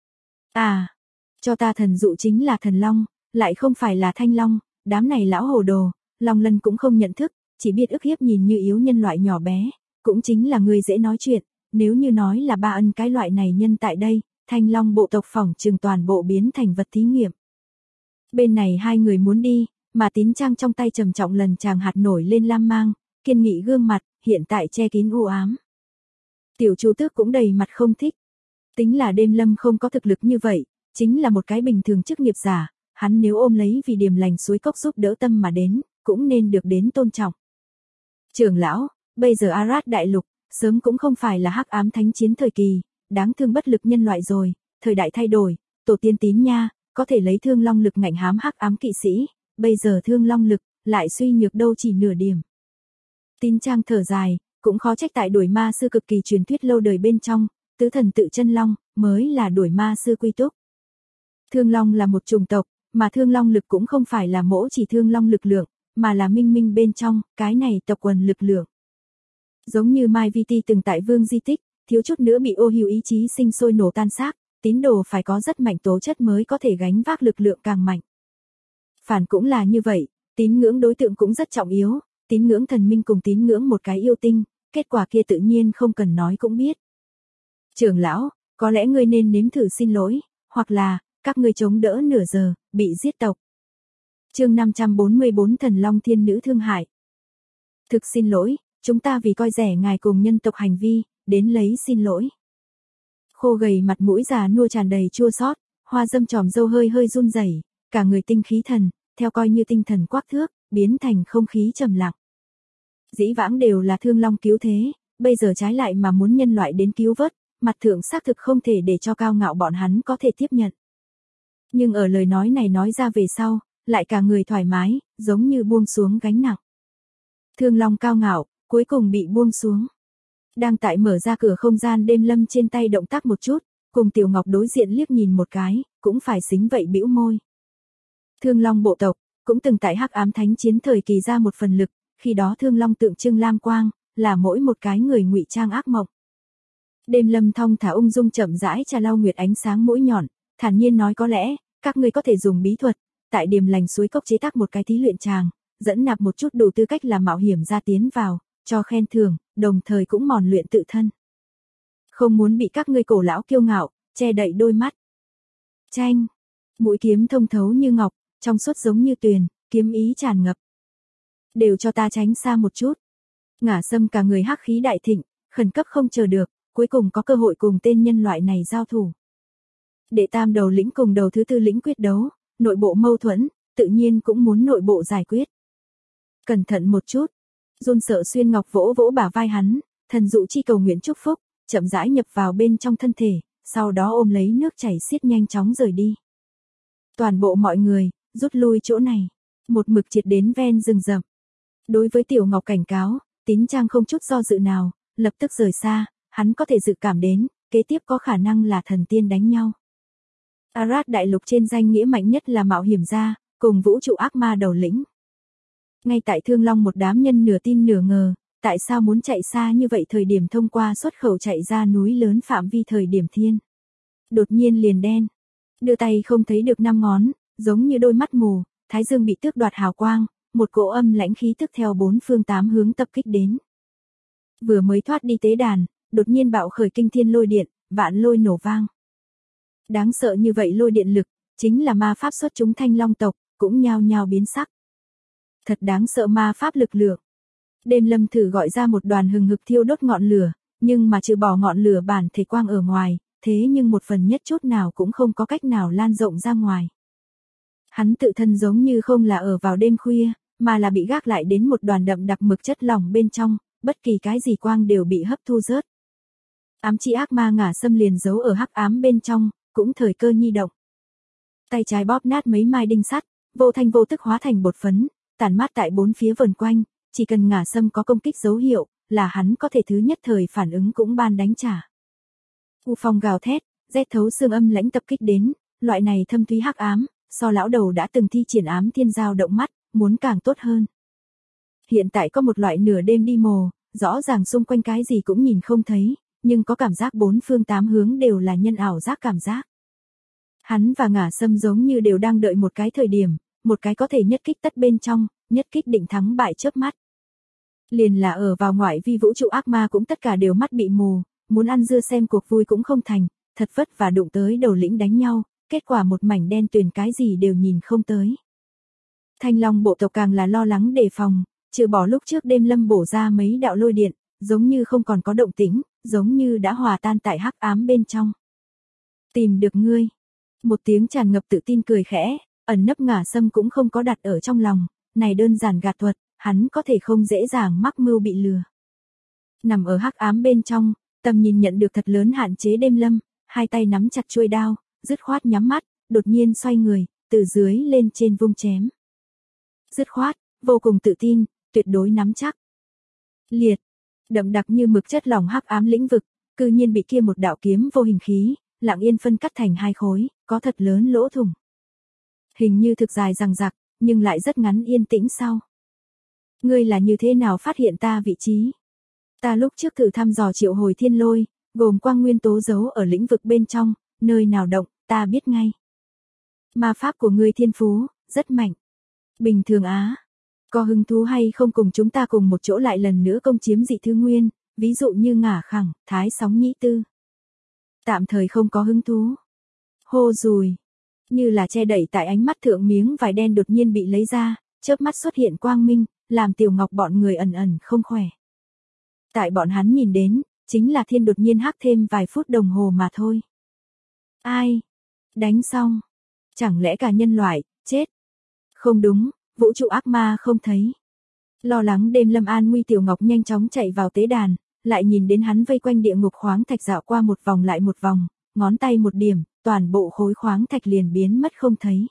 À, cho ta thần dụ chính là thần long, lại không phải là thanh long, đám này lão hồ đồ, Long Lân cũng không nhận thức, chỉ biết ức hiếp nhìn như yếu nhân loại nhỏ bé, cũng chính là người dễ nói chuyện, nếu như nói là Ba Ân cái loại này nhân tại đây, thanh long bộ tộc phỏng trừng toàn bộ biến thành vật thí nghiệm. Bên này hai người muốn đi, mà Tín Trang trong tay trầm trọng lần chàng hạt nổi lên lam mang, kiên nghị gương mặt, hiện tại che kín u ám. Tiểu Chu Tước cũng đầy mặt không thích. Tính là Đêm Lâm không có thực lực như vậy, chính là một cái bình thường chức nghiệp giả, hắn nếu ôm lấy vì Điềm Lành suối cốc giúp đỡ tâm mà đến, cũng nên được đến tôn trọng. Trưởng lão, bây giờ Arad đại lục, sớm cũng không phải là hắc ám thánh chiến thời kỳ, đáng thương bất lực nhân loại rồi, thời đại thay đổi, tổ tiên Tín nha, có thể lấy thương long lực ngạnh hám hắc ám kỵ sĩ, bây giờ thương long lực, lại suy nhược đâu chỉ nửa điểm. Tín Trang thở dài, cũng khó trách tại đuổi ma sư cực kỳ truyền thuyết lâu đời bên trong, tứ thần tự chân long, mới là đuổi ma sư quy túc. Thương long là một chủng tộc, mà thương long lực cũng không phải là mỗi chỉ thương long lực lượng, mà là minh minh bên trong, cái này tộc quần lực lượng. Giống như Mai Vi Ti từng tại vương di tích, thiếu chút nữa bị ô hiu ý chí sinh sôi nổ tan xác, tín đồ phải có rất mạnh tố chất mới có thể gánh vác lực lượng càng mạnh. Phản cũng là như vậy, tín ngưỡng đối tượng cũng rất trọng yếu, tín ngưỡng thần minh cùng tín ngưỡng một cái yêu tinh, kết quả kia tự nhiên không cần nói cũng biết. Trưởng lão, có lẽ ngươi nên nếm thử xin lỗi, hoặc là, các ngươi chống đỡ nửa giờ, bị giết tộc. Chương 544 Thần Long Thiên Nữ thương hại. Thực xin lỗi, chúng ta vì coi rẻ ngài cùng nhân tộc hành vi, đến lấy xin lỗi. Khô gầy mặt mũi già nua tràn đầy chua xót, hoa dâm tròm râu hơi hơi run rẩy, cả người tinh khí thần, theo coi như tinh thần quắc thước, biến thành không khí trầm lặng. Dĩ vãng đều là thương long cứu thế, bây giờ trái lại mà muốn nhân loại đến cứu vớt, mặt thượng xác thực không thể để cho cao ngạo bọn hắn có thể tiếp nhận. Nhưng ở lời nói này nói ra về sau, lại cả người thoải mái, giống như buông xuống gánh nặng. Thương long cao ngạo, cuối cùng bị buông xuống. Đang tại mở ra cửa không gian Đêm Lâm trên tay động tác một chút, cùng Tiểu Ngọc đối diện liếc nhìn một cái, cũng phải xính vậy bĩu môi. Thương long bộ tộc, cũng từng tại hắc ám thánh chiến thời kỳ ra một phần lực, khi đó thương long tượng trưng lam quang, là mỗi một cái người ngụy trang ác mộng. Đêm Lâm thong thả ung dung chậm rãi trà lau nguyệt ánh sáng mũi nhọn, thản nhiên nói có lẽ, các ngươi có thể dùng bí thuật, tại Điềm Lành suối cốc chế tác một cái thí luyện tràng, dẫn nạp một chút đủ tư cách làm mạo hiểm ra tiến vào, cho khen thưởng, đồng thời cũng mòn luyện tự thân. Không muốn bị các ngươi cổ lão kiêu ngạo, che đậy đôi mắt. Chanh, mũi kiếm thông thấu như ngọc, trong suốt giống như tuyền, kiếm ý tràn ngập. Đều cho ta tránh xa một chút. Ngả Sâm cả người hắc khí đại thịnh, khẩn cấp không chờ được, cuối cùng có cơ hội cùng tên nhân loại này giao thủ. Đệ tam đầu lĩnh cùng đầu thứ tư lĩnh quyết đấu, nội bộ mâu thuẫn, tự nhiên cũng muốn nội bộ giải quyết. Cẩn thận một chút. Run sợ Xuyên Ngọc vỗ vỗ bả vai hắn, thần dụ chi cầu nguyện chúc phúc, chậm rãi nhập vào bên trong thân thể, sau đó ôm lấy nước chảy xiết nhanh chóng rời đi. Toàn bộ mọi người, rút lui chỗ này, một mực triệt đến ven rừng rậm. Đối với Tiểu Ngọc cảnh cáo, Tín Trang không chút do dự nào, lập tức rời xa, hắn có thể dự cảm đến, kế tiếp có khả năng là thần tiên đánh nhau. Arad đại lục trên danh nghĩa mạnh nhất là mạo hiểm gia, cùng vũ trụ ác ma đầu lĩnh. Ngay tại Thương Long một đám nhân nửa tin nửa ngờ, tại sao muốn chạy xa như vậy thời điểm thông qua xuất khẩu chạy ra núi lớn phạm vi thời điểm thiên. Đột nhiên liền đen, đưa tay không thấy được 5 ngón, giống như đôi mắt mù, thái dương bị tước đoạt hào quang, một cỗ âm lãnh khí tức theo 4 phương 8 hướng tập kích đến. Vừa mới thoát đi tế đàn, đột nhiên bạo khởi kinh thiên lôi điện, vạn lôi nổ vang. Đáng sợ như vậy lôi điện lực, chính là ma pháp xuất chúng Thanh Long tộc, cũng nhao nhao biến sắc. Thật đáng sợ ma pháp lực lượng. Đêm Lâm thử gọi ra một đoàn hừng hực thiêu đốt ngọn lửa, nhưng mà trừ bỏ ngọn lửa bản thể quang ở ngoài, thế nhưng một phần nhất chút nào cũng không có cách nào lan rộng ra ngoài. Hắn tự thân giống như không là ở vào đêm khuya, mà là bị gác lại đến một đoàn đậm đặc mực chất lỏng bên trong, bất kỳ cái gì quang đều bị hấp thu rớt. Ám chi ác ma Ngả Sâm liền giấu ở hắc ám bên trong, cũng thời cơ nhi động. Tay trái bóp nát mấy mai đinh sắt, vô thanh vô tức hóa thành bột phấn, tản mát tại 4 phía vần quanh, chỉ cần Ngả Sâm có công kích dấu hiệu, là hắn có thể thứ nhất thời phản ứng cũng ban đánh trả. U phong gào thét, rét thấu xương âm lãnh tập kích đến, loại này thâm thúy hắc ám, so lão đầu đã từng thi triển ám thiên giao động mắt, muốn càng tốt hơn. Hiện tại có một loại nửa đêm đi mồ, rõ ràng xung quanh cái gì cũng nhìn không thấy, nhưng có cảm giác 4 phương 8 hướng đều là nhân ảo giác cảm giác. Hắn và Ngả Sâm giống như đều đang đợi một cái thời điểm, một cái có thể nhất kích tất bên trong, nhất kích định thắng bại chớp mắt. Liền là ở vào ngoại vi vũ trụ ác ma cũng tất cả đều mắt bị mù, muốn ăn dưa xem cuộc vui cũng không thành, thật vất và đụng tới đầu lĩnh đánh nhau, kết quả một mảnh đen tuyền cái gì đều nhìn không tới. Thanh Long bộ tộc càng là lo lắng đề phòng, trừ bỏ lúc trước Đêm Lâm bổ ra mấy đạo lôi điện, giống như không còn có động tĩnh, giống như đã hòa tan tại hắc ám bên trong. Tìm được ngươi. Một tiếng tràn ngập tự tin cười khẽ, ẩn nấp Ngả Sâm cũng không có đặt ở trong lòng, này đơn giản gạt thuật, hắn có thể không dễ dàng mắc mưu bị lừa. Nằm ở hắc ám bên trong, tầm nhìn nhận được thật lớn hạn chế Đêm Lâm, hai tay nắm chặt chuôi đao, dứt khoát nhắm mắt, đột nhiên xoay người, từ dưới lên trên vung chém. Dứt khoát, vô cùng tự tin, tuyệt đối nắm chắc. Liệt, đậm đặc như mực chất lỏng hắc ám lĩnh vực, cư nhiên bị kia một đạo kiếm vô hình khí, lặng yên phân cắt thành 2 khối, có thật lớn lỗ thủng. Hình như thực dài dằng dặc, nhưng lại rất ngắn yên tĩnh sau. Ngươi là như thế nào phát hiện ta vị trí? Ta lúc trước thử thăm dò triệu hồi thiên lôi, gồm quang nguyên tố giấu ở lĩnh vực bên trong, nơi nào động, ta biết ngay. Ma pháp của ngươi thiên phú, rất mạnh. Bình thường á. Có hứng thú hay không cùng chúng ta cùng một chỗ lại lần nữa công chiếm dị thư nguyên, ví dụ như Ngả Khẳng, Thái Sóng Nhĩ Tư. Tạm thời không có hứng thú. Hô dùi. Như là che đậy tại ánh mắt thượng miếng vải đen đột nhiên bị lấy ra, chớp mắt xuất hiện quang minh, làm Tiểu Ngọc bọn người ẩn ẩn không khỏe. Tại bọn hắn nhìn đến, chính là thiên đột nhiên hắc thêm vài phút đồng hồ mà thôi. Ai? Đánh xong. Chẳng lẽ cả nhân loại, chết? Không đúng, vũ trụ ác ma không thấy. Lo lắng Đêm Lâm an nguy Tiểu Ngọc nhanh chóng chạy vào tế đàn, lại nhìn đến hắn vây quanh địa ngục khoáng thạch dạo qua một vòng lại một vòng, ngón tay một điểm, toàn bộ khối khoáng thạch liền biến mất không thấy.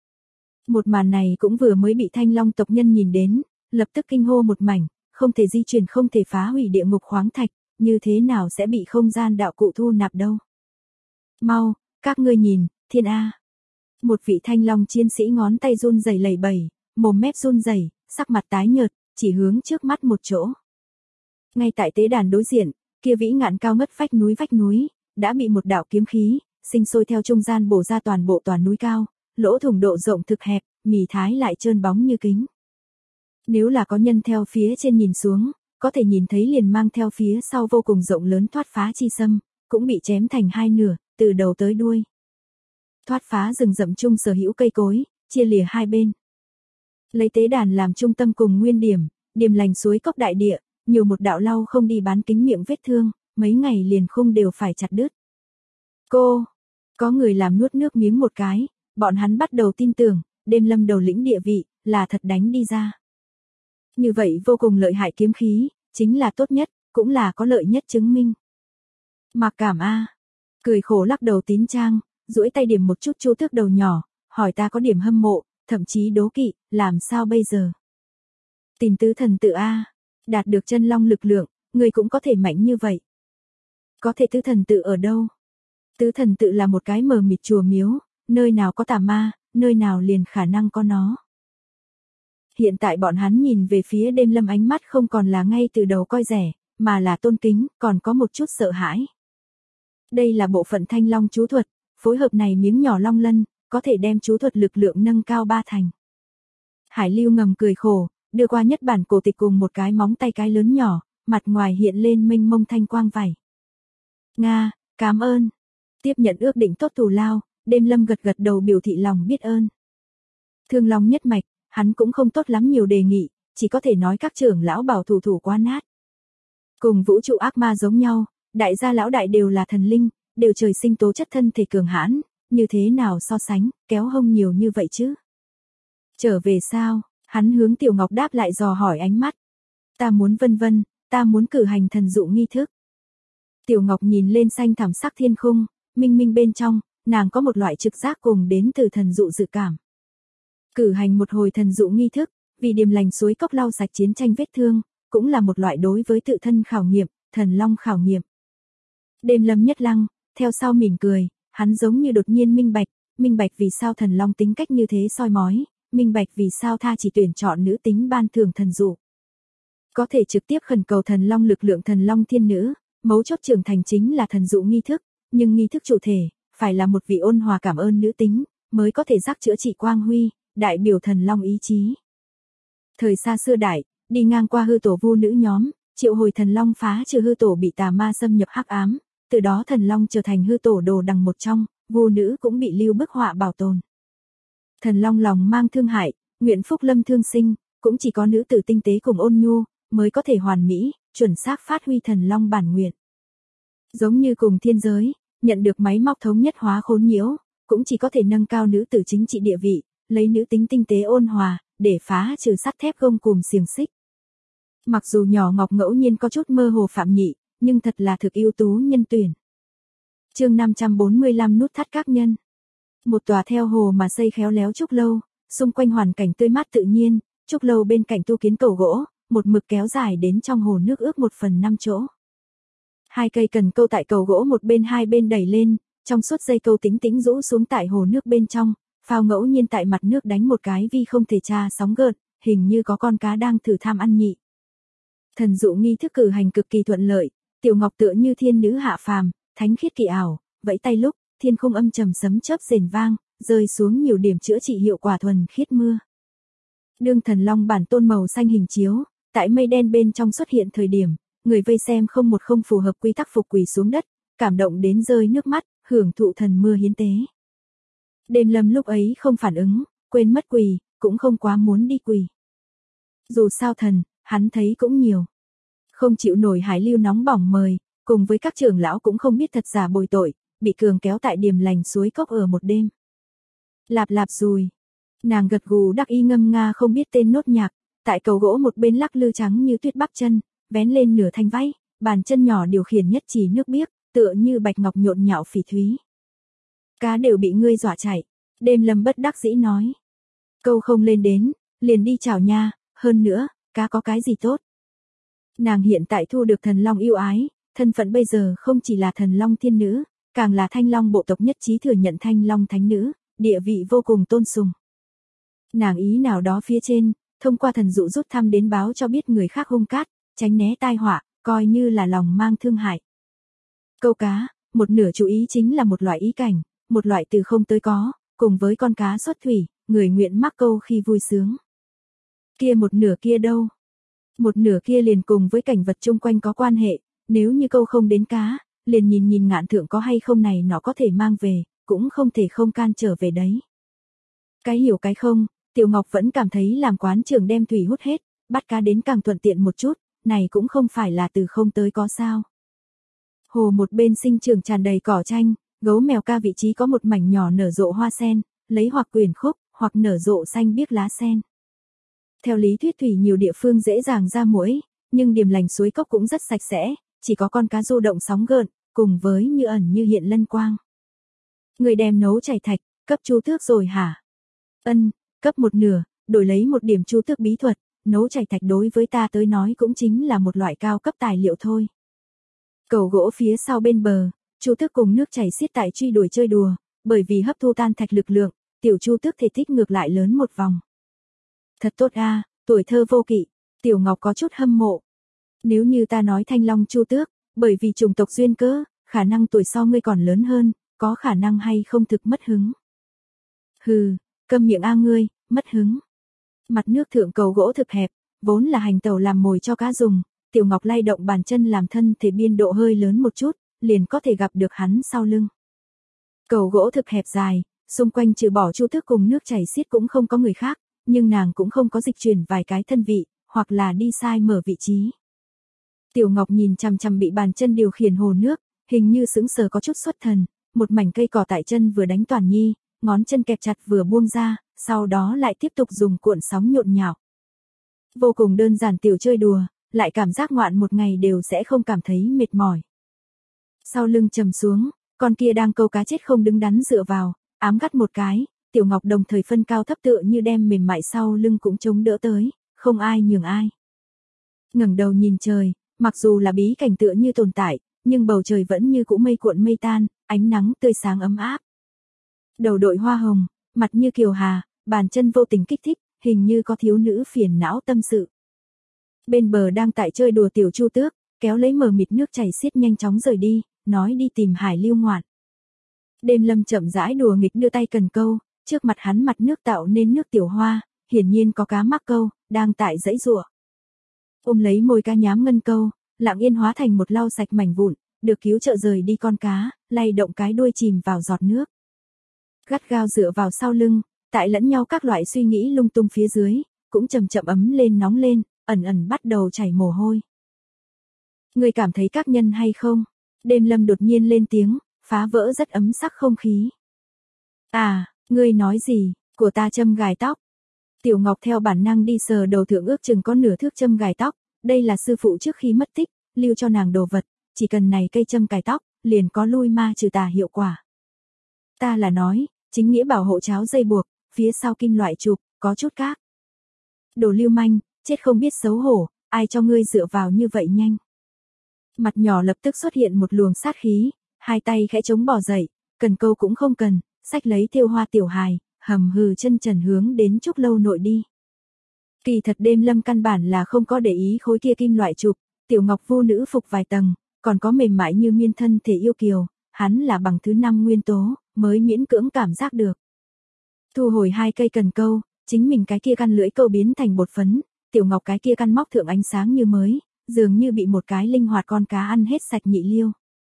Một màn này cũng vừa mới bị Thanh Long tộc nhân nhìn đến, lập tức kinh hô một mảnh, không thể di chuyển không thể phá hủy địa ngục khoáng thạch, như thế nào sẽ bị không gian đạo cụ thu nạp đâu. Mau, các ngươi nhìn, thiên A. Một vị Thanh Long chiến sĩ ngón tay run rẩy lẩy bẩy, mồm mép run rẩy, sắc mặt tái nhợt, chỉ hướng trước mắt một chỗ. Ngay tại tế đàn đối diện, kia vĩ ngạn cao ngất vách núi, đã bị một đạo kiếm khí, sinh sôi theo trung gian bổ ra toàn bộ toàn núi cao, lỗ thủng độ rộng thực hẹp, mì thái lại trơn bóng như kính. Nếu là có nhân theo phía trên nhìn xuống, có thể nhìn thấy liền mang theo phía sau vô cùng rộng lớn thoát phá chi sâm, cũng bị chém thành 2 nửa, từ đầu tới đuôi. Thoát phá rừng rậm chung sở hữu cây cối, chia lìa hai bên. Lấy tế đàn làm trung tâm cùng nguyên điểm, điểm lành suối cốc đại địa, nhiều một đạo lau không đi bán kính miệng vết thương, mấy ngày liền khung đều phải chặt đứt. Cô, có người làm nuốt nước miếng một cái, bọn hắn bắt đầu tin tưởng, Đêm Lâm đầu lĩnh địa vị, là thật đánh đi ra. Như vậy vô cùng lợi hại kiếm khí, chính là tốt nhất, cũng là có lợi nhất chứng minh. Mặc Cảm a, cười khổ lắc đầu Tín Trang, duỗi tay điểm một chút Chu Tước đầu nhỏ, hỏi ta có điểm hâm mộ, thậm chí đố kỵ, làm sao bây giờ? Tìm tứ thần tự a, đạt được chân long lực lượng, người cũng có thể mạnh như vậy. Có thể tứ thần tự ở đâu? Tứ thần tự là một cái mờ mịt chùa miếu, nơi nào có tà ma, nơi nào liền khả năng có nó. Hiện tại bọn hắn nhìn về phía Đêm Lâm ánh mắt không còn là ngay từ đầu coi rẻ, mà là tôn kính, còn có một chút sợ hãi. Đây là bộ phận Thanh Long chú thuật, phối hợp này miếng nhỏ long lân, có thể đem chú thuật lực lượng nâng cao 3 thành. Hải Lưu ngầm cười khổ, đưa qua nhất bản cổ tịch cùng một cái móng tay cái lớn nhỏ, mặt ngoài hiện lên mênh mông thanh quang vảy. Nga, cảm ơn. Tiếp nhận ước định tốt thù lao, Đêm Lâm gật gật đầu biểu thị lòng biết ơn. Thương Long nhất mạch, hắn cũng không tốt lắm nhiều đề nghị, chỉ có thể nói các trưởng lão bảo thủ quá nát. Cùng vũ trụ ác ma giống nhau, đại gia lão đại đều là thần linh, đều trời sinh tố chất thân thể cường hãn, như thế nào so sánh, kéo hông nhiều như vậy chứ? Trở về sao? Hắn hướng Tiểu Ngọc đáp lại dò hỏi ánh mắt. Ta muốn vân vân, ta muốn cử hành thần dụ nghi thức. Tiểu Ngọc nhìn lên xanh thẳm sắc thiên khung, minh minh bên trong, nàng có một loại trực giác cùng đến từ thần dụ dự cảm. Cử hành một hồi thần dụ nghi thức, vì điềm lành suối cốc lau sạch chiến tranh vết thương, cũng là một loại đối với tự thân khảo nghiệm, thần long khảo nghiệm. Đêm Lâm nhất lăng, theo sau mỉm cười, hắn giống như đột nhiên minh bạch vì sao thần long tính cách như thế soi mói, minh bạch vì sao tha chỉ tuyển chọn nữ tính ban thường thần dụ. Có thể trực tiếp khẩn cầu thần long lực lượng thần long thiên nữ, mấu chốt trưởng thành chính là thần dụ nghi thức, nhưng nghi thức chủ thể, phải là một vị ôn hòa cảm ơn nữ tính, mới có thể giác chữa trị quang huy, đại biểu thần long ý chí. Thời xa xưa đại, đi ngang qua hư tổ vu nữ nhóm, triệu hồi thần long phá trừ hư tổ bị tà ma xâm nhập hắc ám, từ đó thần long trở thành hư tổ đồ đằng một trong, vu nữ cũng bị lưu bức họa bảo tồn. Thần long lòng mang thương hại, nguyện phúc lâm thương sinh, cũng chỉ có nữ tử tinh tế cùng ôn nhu, mới có thể hoàn mỹ, chuẩn xác phát huy thần long bản nguyện. Giống như cùng thiên giới, nhận được máy móc thống nhất hóa khốn nhiễu, cũng chỉ có thể nâng cao nữ tử chính trị địa vị, lấy nữ tính tinh tế ôn hòa, để phá trừ sắt thép gông cùm xiềng xích. Mặc dù nhỏ Ngọc ngẫu nhiên có chút mơ hồ phạm nhị, nhưng thật là thực ưu tú nhân tuyển. Chương 545 nút thắt các nhân. Một tòa theo hồ mà xây khéo léo trúc lâu, xung quanh hoàn cảnh tươi mát tự nhiên, trúc lâu bên cạnh tu kiến cầu gỗ, một mực kéo dài đến trong hồ nước ước 1/5 chỗ. 2 cây cần câu tại cầu gỗ một bên hai bên đẩy lên, trong suốt dây câu tính tính rũ xuống tại hồ nước bên trong, phao ngẫu nhiên tại mặt nước đánh một cái vi không thể tra sóng gợn, hình như có con cá đang thử tham ăn nhị. Thần dụ nghi thức cử hành cực kỳ thuận lợi, Tiểu Ngọc tựa như thiên nữ hạ phàm, thánh khiết kỳ ảo, vẫy tay lúc, thiên không âm trầm sấm chớp rền vang, rơi xuống nhiều điểm chữa trị hiệu quả thuần khiết mưa. Đương thần long bản tôn màu xanh hình chiếu, tại mây đen bên trong xuất hiện thời điểm, người vây xem không một không phù hợp quy tắc phục quỳ xuống đất, cảm động đến rơi nước mắt, hưởng thụ thần mưa hiến tế. Đêm Lâm lúc ấy không phản ứng, quên mất quỳ, cũng không quá muốn đi quỳ. Dù sao thần, hắn thấy cũng nhiều. Không chịu nổi Hải Lưu nóng bỏng mời, cùng với các trưởng lão cũng không biết thật giả bồi tội, bị cường kéo tại điểm lành suối cốc ở một đêm. Lạp lạp rùi. Nàng gật gù đắc y ngâm nga không biết tên nốt nhạc, tại cầu gỗ một bên lắc lư trắng như tuyết bắp chân, vén lên nửa thanh váy, bàn chân nhỏ điều khiển nhất chỉ nước biếc, tựa như bạch ngọc nhộn nhạo phỉ thúy. Cá đều bị ngươi dọa chạy, Đêm Lâm bất đắc dĩ nói. Câu không lên đến, liền đi chào nha, hơn nữa, cá có cái gì tốt. Nàng hiện tại thu được thần long yêu ái, thân phận bây giờ không chỉ là thần long thiên nữ, càng là thanh long bộ tộc nhất trí thừa nhận thanh long thánh nữ, địa vị vô cùng tôn sùng. Nàng ý nào đó phía trên, thông qua thần dụ rút thăm đến báo cho biết người khác hung cát, tránh né tai họa, coi như là lòng mang thương hại. Câu cá, một nửa chú ý chính là một loại ý cảnh, một loại từ không tới có, cùng với con cá xuất thủy, người nguyện mắc câu khi vui sướng. Kia một nửa kia đâu? Một nửa kia liền cùng với cảnh vật chung quanh có quan hệ, nếu như câu không đến cá, liền nhìn ngạn thượng có hay không này nó có thể mang về, cũng không thể không can trở về đấy. Cái hiểu cái không, Tiểu Ngọc vẫn cảm thấy làm quán trưởng đem thủy hút hết, bắt cá đến càng thuận tiện một chút, này cũng không phải là từ không tới có sao. Hồ một bên sinh trưởng tràn đầy cỏ tranh, gấu mèo ca vị trí có một mảnh nhỏ nở rộ hoa sen, lấy hoặc quyển khúc, hoặc nở rộ xanh biếc lá sen. Theo lý thuyết thủy nhiều địa phương dễ dàng ra muỗi, nhưng điềm lành suối cốc cũng rất sạch sẽ, chỉ có con cá rô động sóng gợn, cùng với như ẩn như hiện lân quang. Người đem nấu chảy thạch, cấp chu tước rồi hả? Ân, cấp một nửa, đổi lấy một điểm chu tước bí thuật, nấu chảy thạch đối với ta tới nói cũng chính là một loại cao cấp tài liệu thôi. Cầu gỗ phía sau bên bờ, chu tước cùng nước chảy xiết tại truy đuổi chơi đùa, bởi vì hấp thu tan thạch lực lượng, tiểu chu tước thể tích ngược lại lớn một vòng. Thật tốt a, tuổi thơ vô kỵ, Tiểu Ngọc có chút hâm mộ. Nếu như ta nói Thanh Long chu tước, bởi vì chủng tộc duyên cớ, khả năng tuổi so ngươi còn lớn hơn, có khả năng hay không thực mất hứng. Hừ, câm miệng a ngươi, mất hứng. Mặt nước thượng cầu gỗ thực hẹp, vốn là hành tàu làm mồi cho cá dùng, Tiểu Ngọc lay động bàn chân làm thân thể biên độ hơi lớn một chút, liền có thể gặp được hắn sau lưng. Cầu gỗ thực hẹp dài, xung quanh trừ bỏ chu tước cùng nước chảy xiết cũng không có người khác, nhưng nàng cũng không có dịch chuyển vài cái thân vị, hoặc là đi sai mở vị trí. Tiểu Ngọc nhìn chằm chằm bị bàn chân điều khiển hồ nước, hình như sững sờ có chút xuất thần, một mảnh cây cỏ tại chân vừa đánh toàn nhi, ngón chân kẹp chặt vừa buông ra, sau đó lại tiếp tục dùng cuộn sóng nhộn nhạo. Vô cùng đơn giản tiểu chơi đùa, lại cảm giác ngoạn một ngày đều sẽ không cảm thấy mệt mỏi. Sau lưng trầm xuống, con kia đang câu cá chết không đứng đắn dựa vào, ám gắt một cái, Tiểu Ngọc đồng thời phân cao thấp tựa như đem mềm mại sau lưng cũng chống đỡ tới, không ai nhường ai. Ngẩng đầu nhìn trời, mặc dù là bí cảnh tựa như tồn tại, nhưng bầu trời vẫn như cũ mây cuộn mây tan, ánh nắng tươi sáng ấm áp. Đầu đội hoa hồng, mặt như kiều hà, bàn chân vô tình kích thích, hình như có thiếu nữ phiền não tâm sự. Bên bờ đang tại chơi đùa tiểu chu tước, kéo lấy mờ mịt nước chảy xiết nhanh chóng rời đi, nói đi tìm hải lưu ngoạn. Đêm Lâm chậm rãi đùa nghịch đưa tay cần câu, trước mặt hắn mặt nước tạo nên nước tiểu hoa, hiển nhiên có cá mắc câu, đang tại dãy giụa. Ôm lấy môi cá nhám ngân câu, lặng yên hóa thành một lau sạch mảnh vụn, được cứu trợ rời đi con cá, lay động cái đuôi chìm vào giọt nước. Gắt gao dựa vào sau lưng, tại lẫn nhau các loại suy nghĩ lung tung phía dưới, cũng chậm chậm ấm lên nóng lên, ẩn ẩn bắt đầu chảy mồ hôi. Người cảm thấy các nhân hay không? Đêm Lâm đột nhiên lên tiếng, phá vỡ rất ấm sắc không khí. À, ngươi nói gì, của ta châm gài tóc. Tiểu Ngọc theo bản năng đi sờ đầu thượng ước chừng có nửa thước châm gài tóc, đây là sư phụ trước khi mất tích, lưu cho nàng đồ vật, chỉ cần này cây châm cài tóc, liền có lui ma trừ tà hiệu quả. Ta là nói, chính nghĩa bảo hộ cháo dây buộc, phía sau kim loại chụp, có chút các. Đồ lưu manh, chết không biết xấu hổ, ai cho ngươi dựa vào như vậy nhanh. Mặt nhỏ lập tức xuất hiện một luồng sát khí, hai tay khẽ chống bò dậy, cần câu cũng không cần, xách lấy thêu hoa tiểu hài, hầm hừ chân trần hướng đến trúc lâu nội đi. Kỳ thật Đêm Lâm căn bản là không có để ý khối kia kim loại chụp, Tiểu Ngọc vô nữ phục vài tầng, còn có mềm mại như miên thân thể yêu kiều, hắn là bằng thứ 5 nguyên tố, mới miễn cưỡng cảm giác được. Thu hồi hai cây cần câu, chính mình cái kia căn lưỡi câu biến thành bột phấn, Tiểu Ngọc cái kia căn móc thượng ánh sáng như mới, dường như bị một cái linh hoạt con cá ăn hết sạch nhị liêu.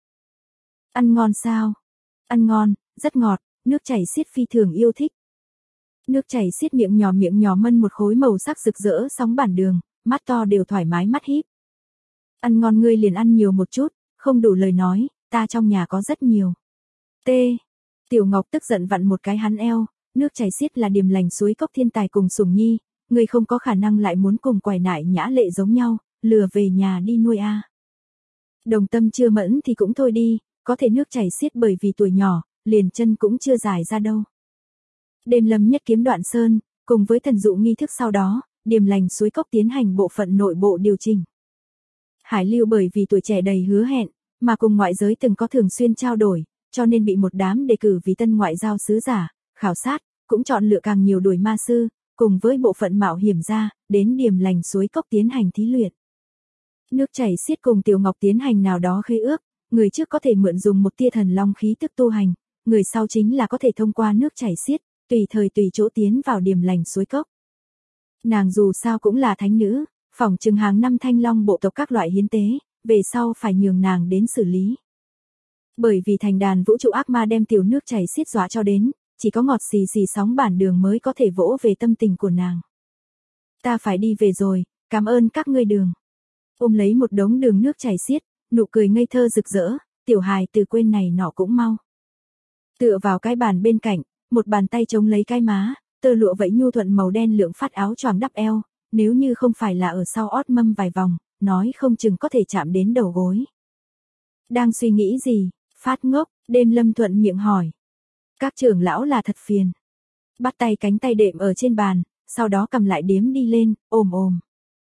Ăn ngon sao? Ăn ngon, rất ngọt, nước chảy xiết phi thường yêu thích. Nước chảy xiết miệng nhỏ mân một khối màu sắc rực rỡ sóng bản đường, mắt to đều thoải mái mắt híp. Ăn ngon ngươi liền ăn nhiều một chút, không đủ lời nói, ta trong nhà có rất nhiều. T. Tiểu Ngọc tức giận vặn một cái hắn eo, nước chảy xiết là điềm lành suối cốc thiên tài cùng sủng nhi, ngươi không có khả năng lại muốn cùng quải nại nhã lệ giống nhau, lừa về nhà đi nuôi a. Đồng tâm chưa mẫn thì cũng thôi đi, có thể nước chảy xiết bởi vì tuổi nhỏ, liền chân cũng chưa dài ra đâu. Đêm Lâm nhất kiếm đoạn sơn, cùng với thần dụ nghi thức sau đó, điềm lành suối cốc tiến hành bộ phận nội bộ điều chỉnh. Hải lưu bởi vì tuổi trẻ đầy hứa hẹn, mà cùng ngoại giới từng có thường xuyên trao đổi, cho nên bị một đám đề cử vì tân ngoại giao sứ giả, khảo sát, cũng chọn lựa càng nhiều đuổi ma sư, cùng với bộ phận mạo hiểm ra, đến điềm lành suối cốc tiến hành thí luyện. Nước chảy xiết cùng Tiểu Ngọc tiến hành nào đó khế ước, người trước có thể mượn dùng một tia thần long khí tức tu hành, người sau chính là có thể thông qua nước chảy xiết, tùy thời tùy chỗ tiến vào điềm lành suối cốc. Nàng dù sao cũng là thánh nữ, phỏng chừng hàng năm Thanh Long bộ tộc các loại hiến tế, về sau phải nhường nàng đến xử lý. Bởi vì thành đàn vũ trụ ác ma đem tiểu nước chảy xiết dọa cho đến, chỉ có ngọt xì xì sóng bản đường mới có thể vỗ về tâm tình của nàng. Ta phải đi về rồi, cảm ơn các ngươi đường. ôm lấy một đống đường nước chảy xiết, nụ cười ngây thơ rực rỡ, tiểu hài từ quên này nọ cũng mau. Tựa vào cái bàn bên cạnh, một bàn tay chống lấy cái má, tơ lụa vẫy nhu thuận màu đen lượng phát áo choàng đắp eo, nếu như không phải là ở sau ót mâm vài vòng, nói không chừng có thể chạm đến đầu gối. Đang suy nghĩ gì, Phát ngốc, đêm Lâm thuận miệng hỏi. Các trưởng lão là thật phiền. Bắt tay cánh tay đệm ở trên bàn, sau đó cầm lại điếm đi lên, ồm ồm.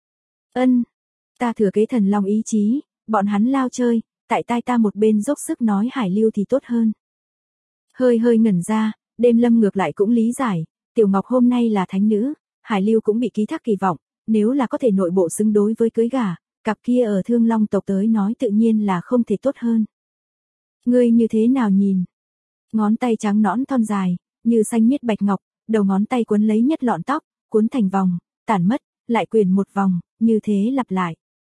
Ân, ta thừa kế thần long ý chí, bọn hắn lao chơi, tại tai ta một bên dốc sức nói Hải Lưu thì tốt hơn. Hơi hơi ngẩn ra, đêm Lâm ngược lại cũng lý giải, Tiểu Ngọc hôm nay là thánh nữ, Hải Lưu cũng bị ký thác kỳ vọng, nếu là có thể nội bộ xứng đối với cưới gả, cặp kia ở Thương Long tộc tới nói tự nhiên là không thể tốt hơn. Ngươi như thế nào nhìn? Ngón tay trắng nõn thon dài, như xanh miết bạch ngọc, đầu ngón tay quấn lấy nhất lọn tóc, cuốn thành vòng, tản mất, lại quyển một vòng, như thế lặp lại.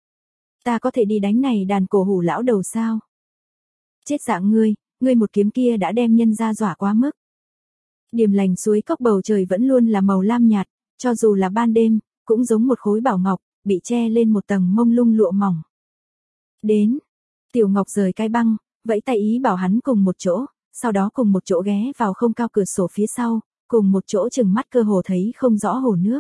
Ta có thể đi đánh này đàn cổ hủ lão đầu sao? Chết dạng ngươi một kiếm kia đã đem nhân ra dọa quá mức. Điềm lành suối cốc bầu trời vẫn luôn là màu lam nhạt, cho dù là ban đêm, cũng giống một khối bảo ngọc, bị che lên một tầng mông lung lụa mỏng. Đến, Tiểu Ngọc rời cái băng, vẫy tay ý bảo hắn cùng một chỗ, sau đó cùng một chỗ ghé vào không cao cửa sổ phía sau, cùng một chỗ chừng mắt cơ hồ thấy không rõ hồ nước.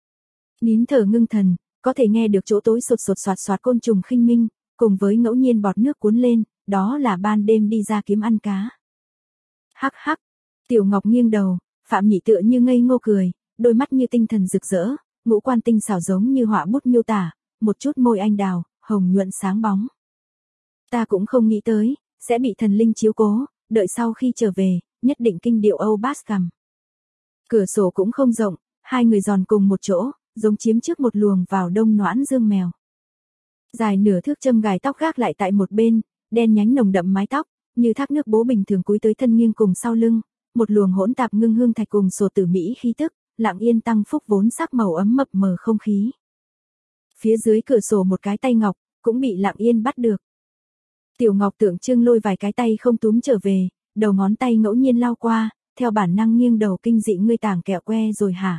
Nín thở ngưng thần, có thể nghe được chỗ tối sột sột soạt soạt côn trùng khinh minh, cùng với ngẫu nhiên bọt nước cuốn lên, đó là ban đêm đi ra kiếm ăn cá. Hắc hắc, Tiểu Ngọc nghiêng đầu, Phạm Nhị tựa như ngây ngô cười, đôi mắt như tinh thần rực rỡ, ngũ quan tinh xảo giống như họa bút miêu tả, một chút môi anh đào, hồng nhuận sáng bóng. Ta cũng không nghĩ tới, sẽ bị thần linh chiếu cố, đợi sau khi trở về, nhất định kinh điệu Âu Bass cầm. Cửa sổ cũng không rộng, hai người giòn cùng một chỗ, giống chiếm trước một luồng vào đông noãn dương mèo. Dài nửa thước châm gài tóc gác lại tại một bên, đen nhánh nồng đậm mái tóc, như thác nước bố bình thường cúi tới thân nghiêng cùng sau lưng, một luồng hỗn tạp ngưng hương thạch cùng sổ tử mỹ khí tức, lặng yên tăng phúc vốn sắc màu ấm mập mờ không khí. Phía dưới cửa sổ một cái tay ngọc, cũng bị lặng yên bắt được. Tiểu Ngọc tượng trưng lôi vài cái tay không túm trở về, đầu ngón tay ngẫu nhiên lao qua, theo bản năng nghiêng đầu kinh dị ngươi tàng kẹo que rồi hả?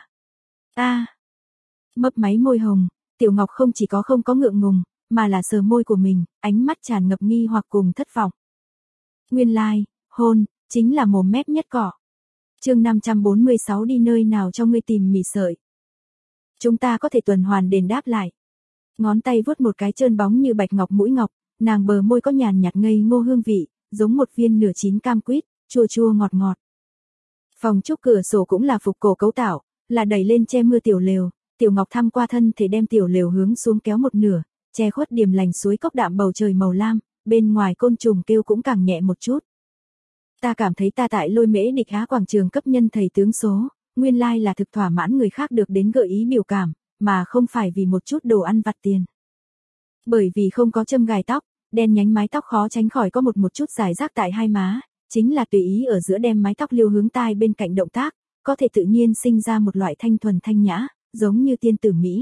Mấp máy môi hồng, Tiểu Ngọc không chỉ có không có ngượng ngùng, mà là sờ môi của mình, ánh mắt tràn ngập nghi hoặc cùng thất vọng. Nguyên lai, hôn, chính là mồm mép nhất cỏ. Chương 546 đi nơi nào cho ngươi tìm mì sợi. Chúng ta có thể tuần hoàn đền đáp lại. Ngón tay vuốt một cái trơn bóng như bạch ngọc mũi ngọc, nàng bờ môi có nhàn nhạt ngây ngô hương vị, giống một viên nửa chín cam quýt, chua chua ngọt ngọt. Phòng trúc cửa sổ cũng là phục cổ cấu tạo, là đẩy lên che mưa tiểu lều, Tiểu Ngọc thăm qua thân thể đem tiểu lều hướng xuống kéo một nửa, che khuất điềm lành suối cốc đạm bầu trời màu lam, bên ngoài côn trùng kêu cũng càng nhẹ một chút. Ta cảm thấy ta tại Lôi Mễ Địch Á quảng trường cấp nhân thầy tướng số, nguyên lai là thực thỏa mãn người khác được đến gợi ý biểu cảm, mà không phải vì một chút đồ ăn vặt tiền. Bởi vì không có châm gài tóc, đen nhánh mái tóc khó tránh khỏi có một chút rải rác tại hai má, chính là tùy ý ở giữa đem mái tóc liêu hướng tai bên cạnh động tác, có thể tự nhiên sinh ra một loại thanh thuần thanh nhã, giống như tiên tử Mỹ.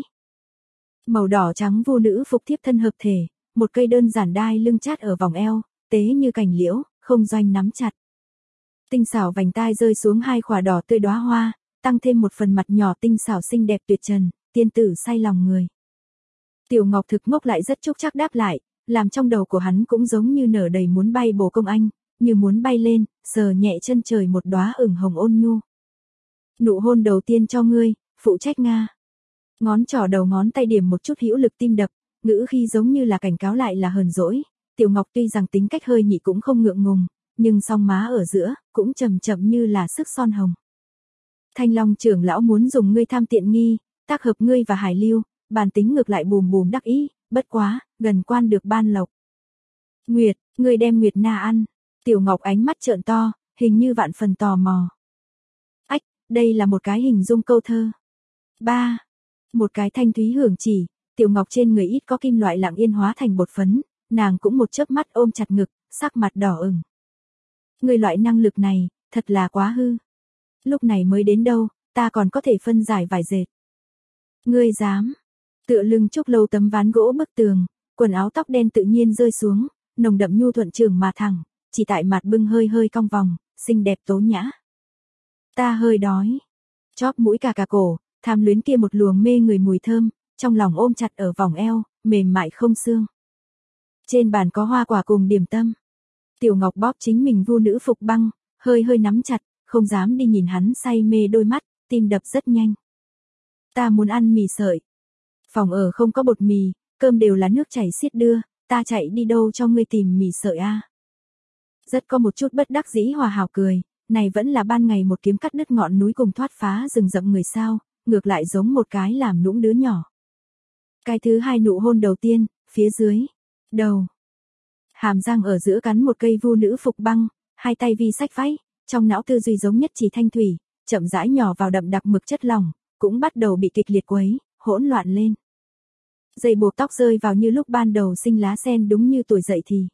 Màu đỏ trắng vô nữ phục thiếp thân hợp thể, một cây đơn giản đai lưng chát ở vòng eo, tế như cành liễu, không doanh nắm chặt. Tinh xảo vành tai rơi xuống hai khỏa đỏ tươi đóa hoa, tăng thêm một phần mặt nhỏ tinh xảo xinh đẹp tuyệt trần, tiên tử say lòng người. Tiểu Ngọc thực ngốc lại rất chúc chắc đáp lại, làm trong đầu của hắn cũng giống như nở đầy muốn bay bồ công anh, như muốn bay lên, sờ nhẹ chân trời một đóa ửng hồng ôn nhu. Nụ hôn đầu tiên cho ngươi, phụ trách Nga. Ngón trỏ đầu ngón tay điểm một chút hữu lực tim đập, ngữ khi giống như là cảnh cáo lại là hờn dỗi. Tiểu Ngọc tuy rằng tính cách hơi nhị cũng không ngượng ngùng, nhưng song má ở giữa, cũng chậm chậm như là sức son hồng. Thanh Long trưởng lão muốn dùng ngươi tham tiện nghi, tác hợp ngươi và Hải Lưu, bản tính ngược lại bùm bùm đắc ý, bất quá, gần quan được ban lộc. Nguyệt, ngươi đem Nguyệt Na ăn. Tiểu Ngọc ánh mắt trợn to, hình như vạn phần tò mò. Ách, đây là một cái hình dung câu thơ. Một cái thanh thúy hưởng chỉ, Tiểu Ngọc trên người ít có kim loại lặng yên hóa thành bột phấn, nàng cũng một chớp mắt ôm chặt ngực, sắc mặt đỏ ửng. Người loại năng lực này, thật là quá hư. Lúc này mới đến đâu, ta còn có thể phân giải vải dệt. Ngươi dám, tựa lưng trúc lâu tấm ván gỗ bức tường, quần áo tóc đen tự nhiên rơi xuống, nồng đậm nhu thuận trường mà thẳng, chỉ tại mặt bưng hơi hơi cong vòng, xinh đẹp tố nhã. Ta hơi đói, chóp mũi cà cổ, tham luyến kia một luồng mê người mùi thơm, trong lòng ôm chặt ở vòng eo, mềm mại không xương. Trên bàn có hoa quả cùng điểm tâm. Tiểu Ngọc bóp chính mình vu nữ phục băng, hơi hơi nắm chặt, không dám đi nhìn hắn say mê đôi mắt, tim đập rất nhanh. Ta muốn ăn mì sợi. Phòng ở không có bột mì, cơm đều là nước chảy xiết đưa, ta chạy đi đâu cho ngươi tìm mì sợi a? Rất có một chút bất đắc dĩ hòa hảo cười, này vẫn là ban ngày một kiếm cắt đứt ngọn núi cùng thoát phá rừng rậm người sao, ngược lại giống một cái làm nũng đứa nhỏ. Cái thứ hai nụ hôn đầu tiên, phía dưới, đầu. Hàm răng ở giữa cắn một cây vu nữ phục băng, hai tay vi sách váy, trong não tư duy giống nhất chỉ thanh thủy, chậm rãi nhỏ vào đậm đặc mực chất lỏng, cũng bắt đầu bị kịch liệt quấy, hỗn loạn lên. Dây buộc tóc rơi vào như lúc ban đầu sinh lá sen đúng như tuổi dậy thì.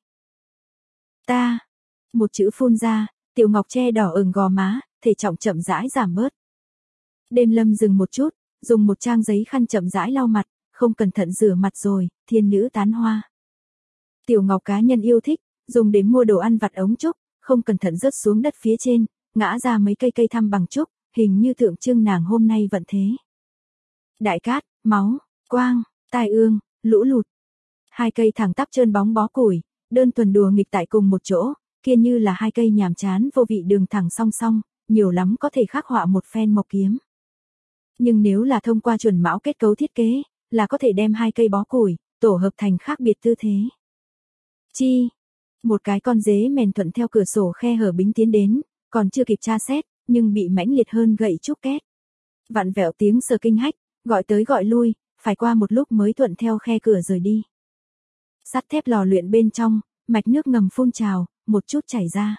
Ta, một chữ phun ra, Tiểu Ngọc che đỏ ửng gò má, thể trọng chậm rãi giảm bớt. Đêm Lâm dừng một chút, dùng một trang giấy khăn chậm rãi lau mặt, không cẩn thận rửa mặt rồi, thiên nữ tán hoa. Tiểu Ngọc cá nhân yêu thích, dùng để mua đồ ăn vặt ống trúc, không cẩn thận rớt xuống đất phía trên, ngã ra mấy cây thăm bằng trúc, hình như tượng trưng nàng hôm nay vận thế. Đại cát, máu, quang, tai ương, lũ lụt. Hai cây thẳng tắp trơn bóng bó củi, đơn thuần đùa nghịch tại cùng một chỗ, kia như là hai cây nhàm chán vô vị đường thẳng song song, nhiều lắm có thể khắc họa một phen mộc kiếm. Nhưng nếu là thông qua chuẩn mão kết cấu thiết kế, là có thể đem hai cây bó củi, tổ hợp thành khác biệt tư thế. Chi, một cái con dế mèn thuận theo cửa sổ khe hở bính tiến đến, còn chưa kịp tra xét, nhưng bị mãnh liệt hơn gậy trúc két. Vặn vẹo tiếng sờ kinh hách, gọi tới gọi lui, phải qua một lúc mới thuận theo khe cửa rời đi. Sắt thép lò luyện bên trong, mạch nước ngầm phun trào, một chút chảy ra.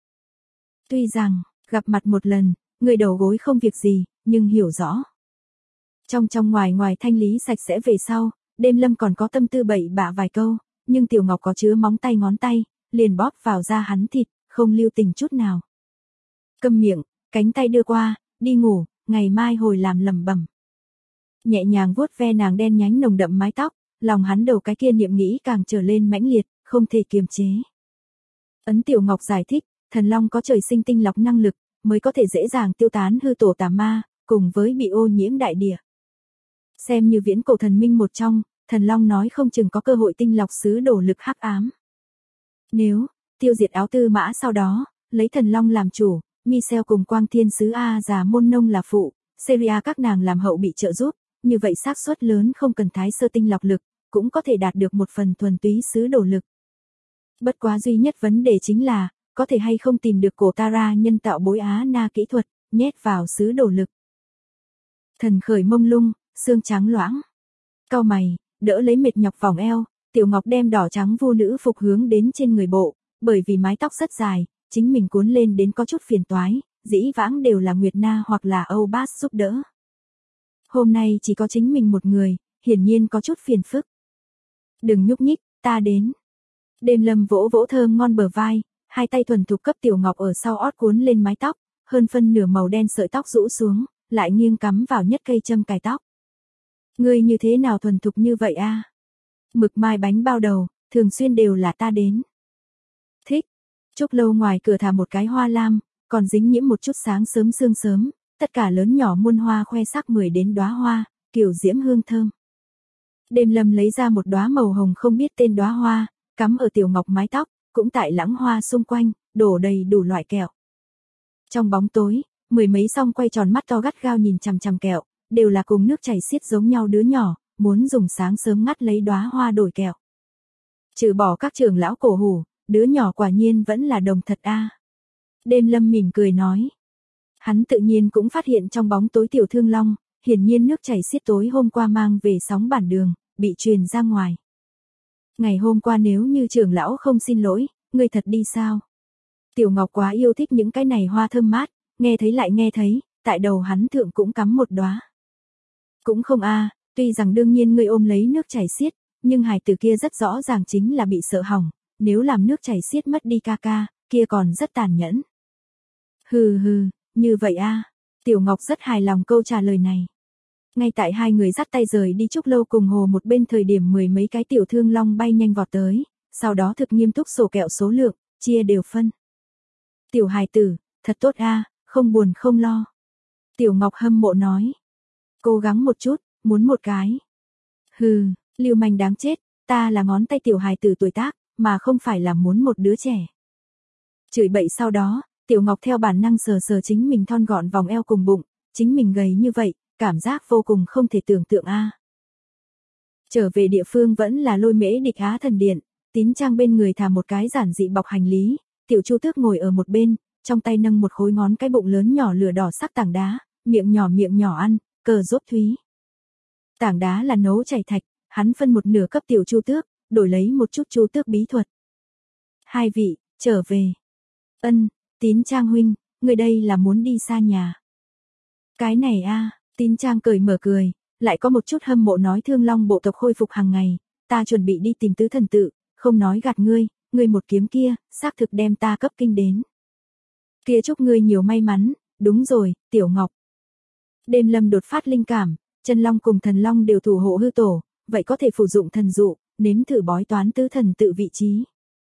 Tuy rằng, gặp mặt một lần, người đầu gối không việc gì, nhưng hiểu rõ. Trong ngoài thanh lý sạch sẽ về sau, Đêm Lâm còn có tâm tư bậy bạ vài câu, nhưng Tiểu Ngọc có chứa móng tay ngón tay, liền bóp vào da hắn thịt, không lưu tình chút nào. Câm miệng, cánh tay đưa qua, đi ngủ, ngày mai hồi làm lẩm bẩm. Nhẹ nhàng vuốt ve nàng đen nhánh nồng đậm mái tóc, lòng hắn đầu cái kia niệm nghĩ càng trở lên mãnh liệt, không thể kiềm chế. Ấn Tiểu Ngọc giải thích, thần long có trời sinh tinh lọc năng lực, mới có thể dễ dàng tiêu tán hư tổ tà ma, cùng với bị ô nhiễm đại địa. Xem như viễn cổ thần minh một trong, thần long nói không chừng có cơ hội tinh lọc sứ đổ lực hắc ám. Nếu, tiêu diệt áo tư mã sau đó, lấy thần long làm chủ, Michel cùng quang thiên sứ A già môn nông là phụ, Syria các nàng làm hậu bị trợ giúp, như vậy xác suất lớn không cần thái sơ tinh lọc lực, cũng có thể đạt được một phần thuần túy sứ đổ lực. Bất quá duy nhất vấn đề chính là, có thể hay không tìm được cổ Tara nhân tạo bối Á Na kỹ thuật, nhét vào sứ đổ lực. Thần khởi mông lung, xương trắng loãng. Cau mày, đỡ lấy mệt nhọc vòng eo, Tiểu Ngọc đem đỏ trắng vu nữ phục hướng đến trên người bộ, bởi vì mái tóc rất dài, chính mình cuốn lên đến có chút phiền toái, dĩ vãng đều là Nguyệt Na hoặc là Âu Bát giúp đỡ. Hôm nay chỉ có chính mình một người, hiển nhiên có chút phiền phức. Đừng nhúc nhích, ta đến. Đêm Lâm vỗ vỗ thơm ngon bờ vai, hai tay thuần thục cấp Tiểu Ngọc ở sau ót cuốn lên mái tóc, hơn phân nửa màu đen sợi tóc rũ xuống, lại nghiêng cắm vào nhất cây châm cài tóc. Ngươi như thế nào thuần thục như vậy a? Mực mai bánh bao đầu, thường xuyên đều là ta đến. Thích. Trúc lâu ngoài cửa thả một cái hoa lam, còn dính nhiễm một chút sáng sớm sương sớm, tất cả lớn nhỏ muôn hoa khoe sắc 10 đến đóa hoa, kiểu diễm hương thơm. Đêm Lâm lấy ra một đóa màu hồng không biết tên đóa hoa, cắm ở Tiểu Ngọc mái tóc, cũng tại lãng hoa xung quanh, đổ đầy đủ loại kẹo. Trong bóng tối, mười mấy song quay tròn mắt to gắt gao nhìn chằm chằm kẹo, đều là cùng nước chảy xiết giống nhau đứa nhỏ, muốn dùng sáng sớm ngắt lấy đóa hoa đổi kẹo. Trừ bỏ các trưởng lão cổ hủ, đứa nhỏ quả nhiên vẫn là đồng thật a. Đêm Lâm mỉm cười nói. Hắn tự nhiên cũng phát hiện trong bóng tối Tiểu Thương Long, hiển nhiên nước chảy xiết tối hôm qua mang về sóng bản đường, bị truyền ra ngoài. Ngày hôm qua nếu như trưởng lão không xin lỗi, ngươi thật đi sao? Tiểu Ngọc quá yêu thích những cái này hoa thơm mát, nghe thấy lại nghe thấy, tại đầu hắn thượng cũng cắm một đóa. Cũng không a, tuy rằng đương nhiên ngươi ôm lấy nước chảy xiết, nhưng hài tử kia rất rõ ràng chính là bị sợ hỏng, nếu làm nước chảy xiết mất đi ca ca, kia còn rất tàn nhẫn. Hừ hừ, như vậy a. Tiểu Ngọc rất hài lòng câu trả lời này. Ngay tại hai người dắt tay rời đi Trúc lâu cùng hồ một bên thời điểm mười mấy cái Tiểu Thương Long bay nhanh vọt tới, sau đó thực nghiêm túc sổ kẹo số lượng, chia đều phân. Tiểu hài tử, thật tốt a, không buồn không lo. Tiểu Ngọc hâm mộ nói. Cố gắng một chút, muốn một cái. Hừ, Lưu manh đáng chết, ta là ngón tay tiểu hài tử tuổi tác, mà không phải là muốn một đứa trẻ. Chửi bậy sau đó, Tiểu Ngọc theo bản năng sờ sờ chính mình thon gọn vòng eo cùng bụng, chính mình gầy như vậy, cảm giác vô cùng không thể tưởng tượng a. Trở về địa phương vẫn là Lôi Mễ Địch Á thần điện, Tín Trang bên người thả một cái giản dị bọc hành lý, Tiểu Chu Tước ngồi ở một bên, trong tay nâng một khối ngón cái bụng lớn nhỏ lửa đỏ sắc tảng đá, miệng nhỏ ăn, cờ rốt thúy. Tảng đá là nấu chảy thạch, hắn phân một nửa cấp Tiểu Chu Tước, đổi lấy một chút Chu Tước bí thuật. Hai vị, trở về. Ân, Tín Trang huynh, người đây là muốn đi xa nhà. Cái này a, Tín Trang cười mở cười, lại có một chút hâm mộ nói Thương Long bộ tộc khôi phục hàng ngày, ta chuẩn bị đi tìm tứ thần tự, không nói gạt ngươi một kiếm kia, xác thực đem ta cấp kinh đến. Kia chúc ngươi nhiều may mắn, đúng rồi, Tiểu Ngọc. Đêm Lâm đột phát linh cảm, Chân Long cùng Thần Long đều thủ hộ hư tổ, vậy có thể sử dụng thần dụ, nếm thử bói toán tứ thần tự vị trí.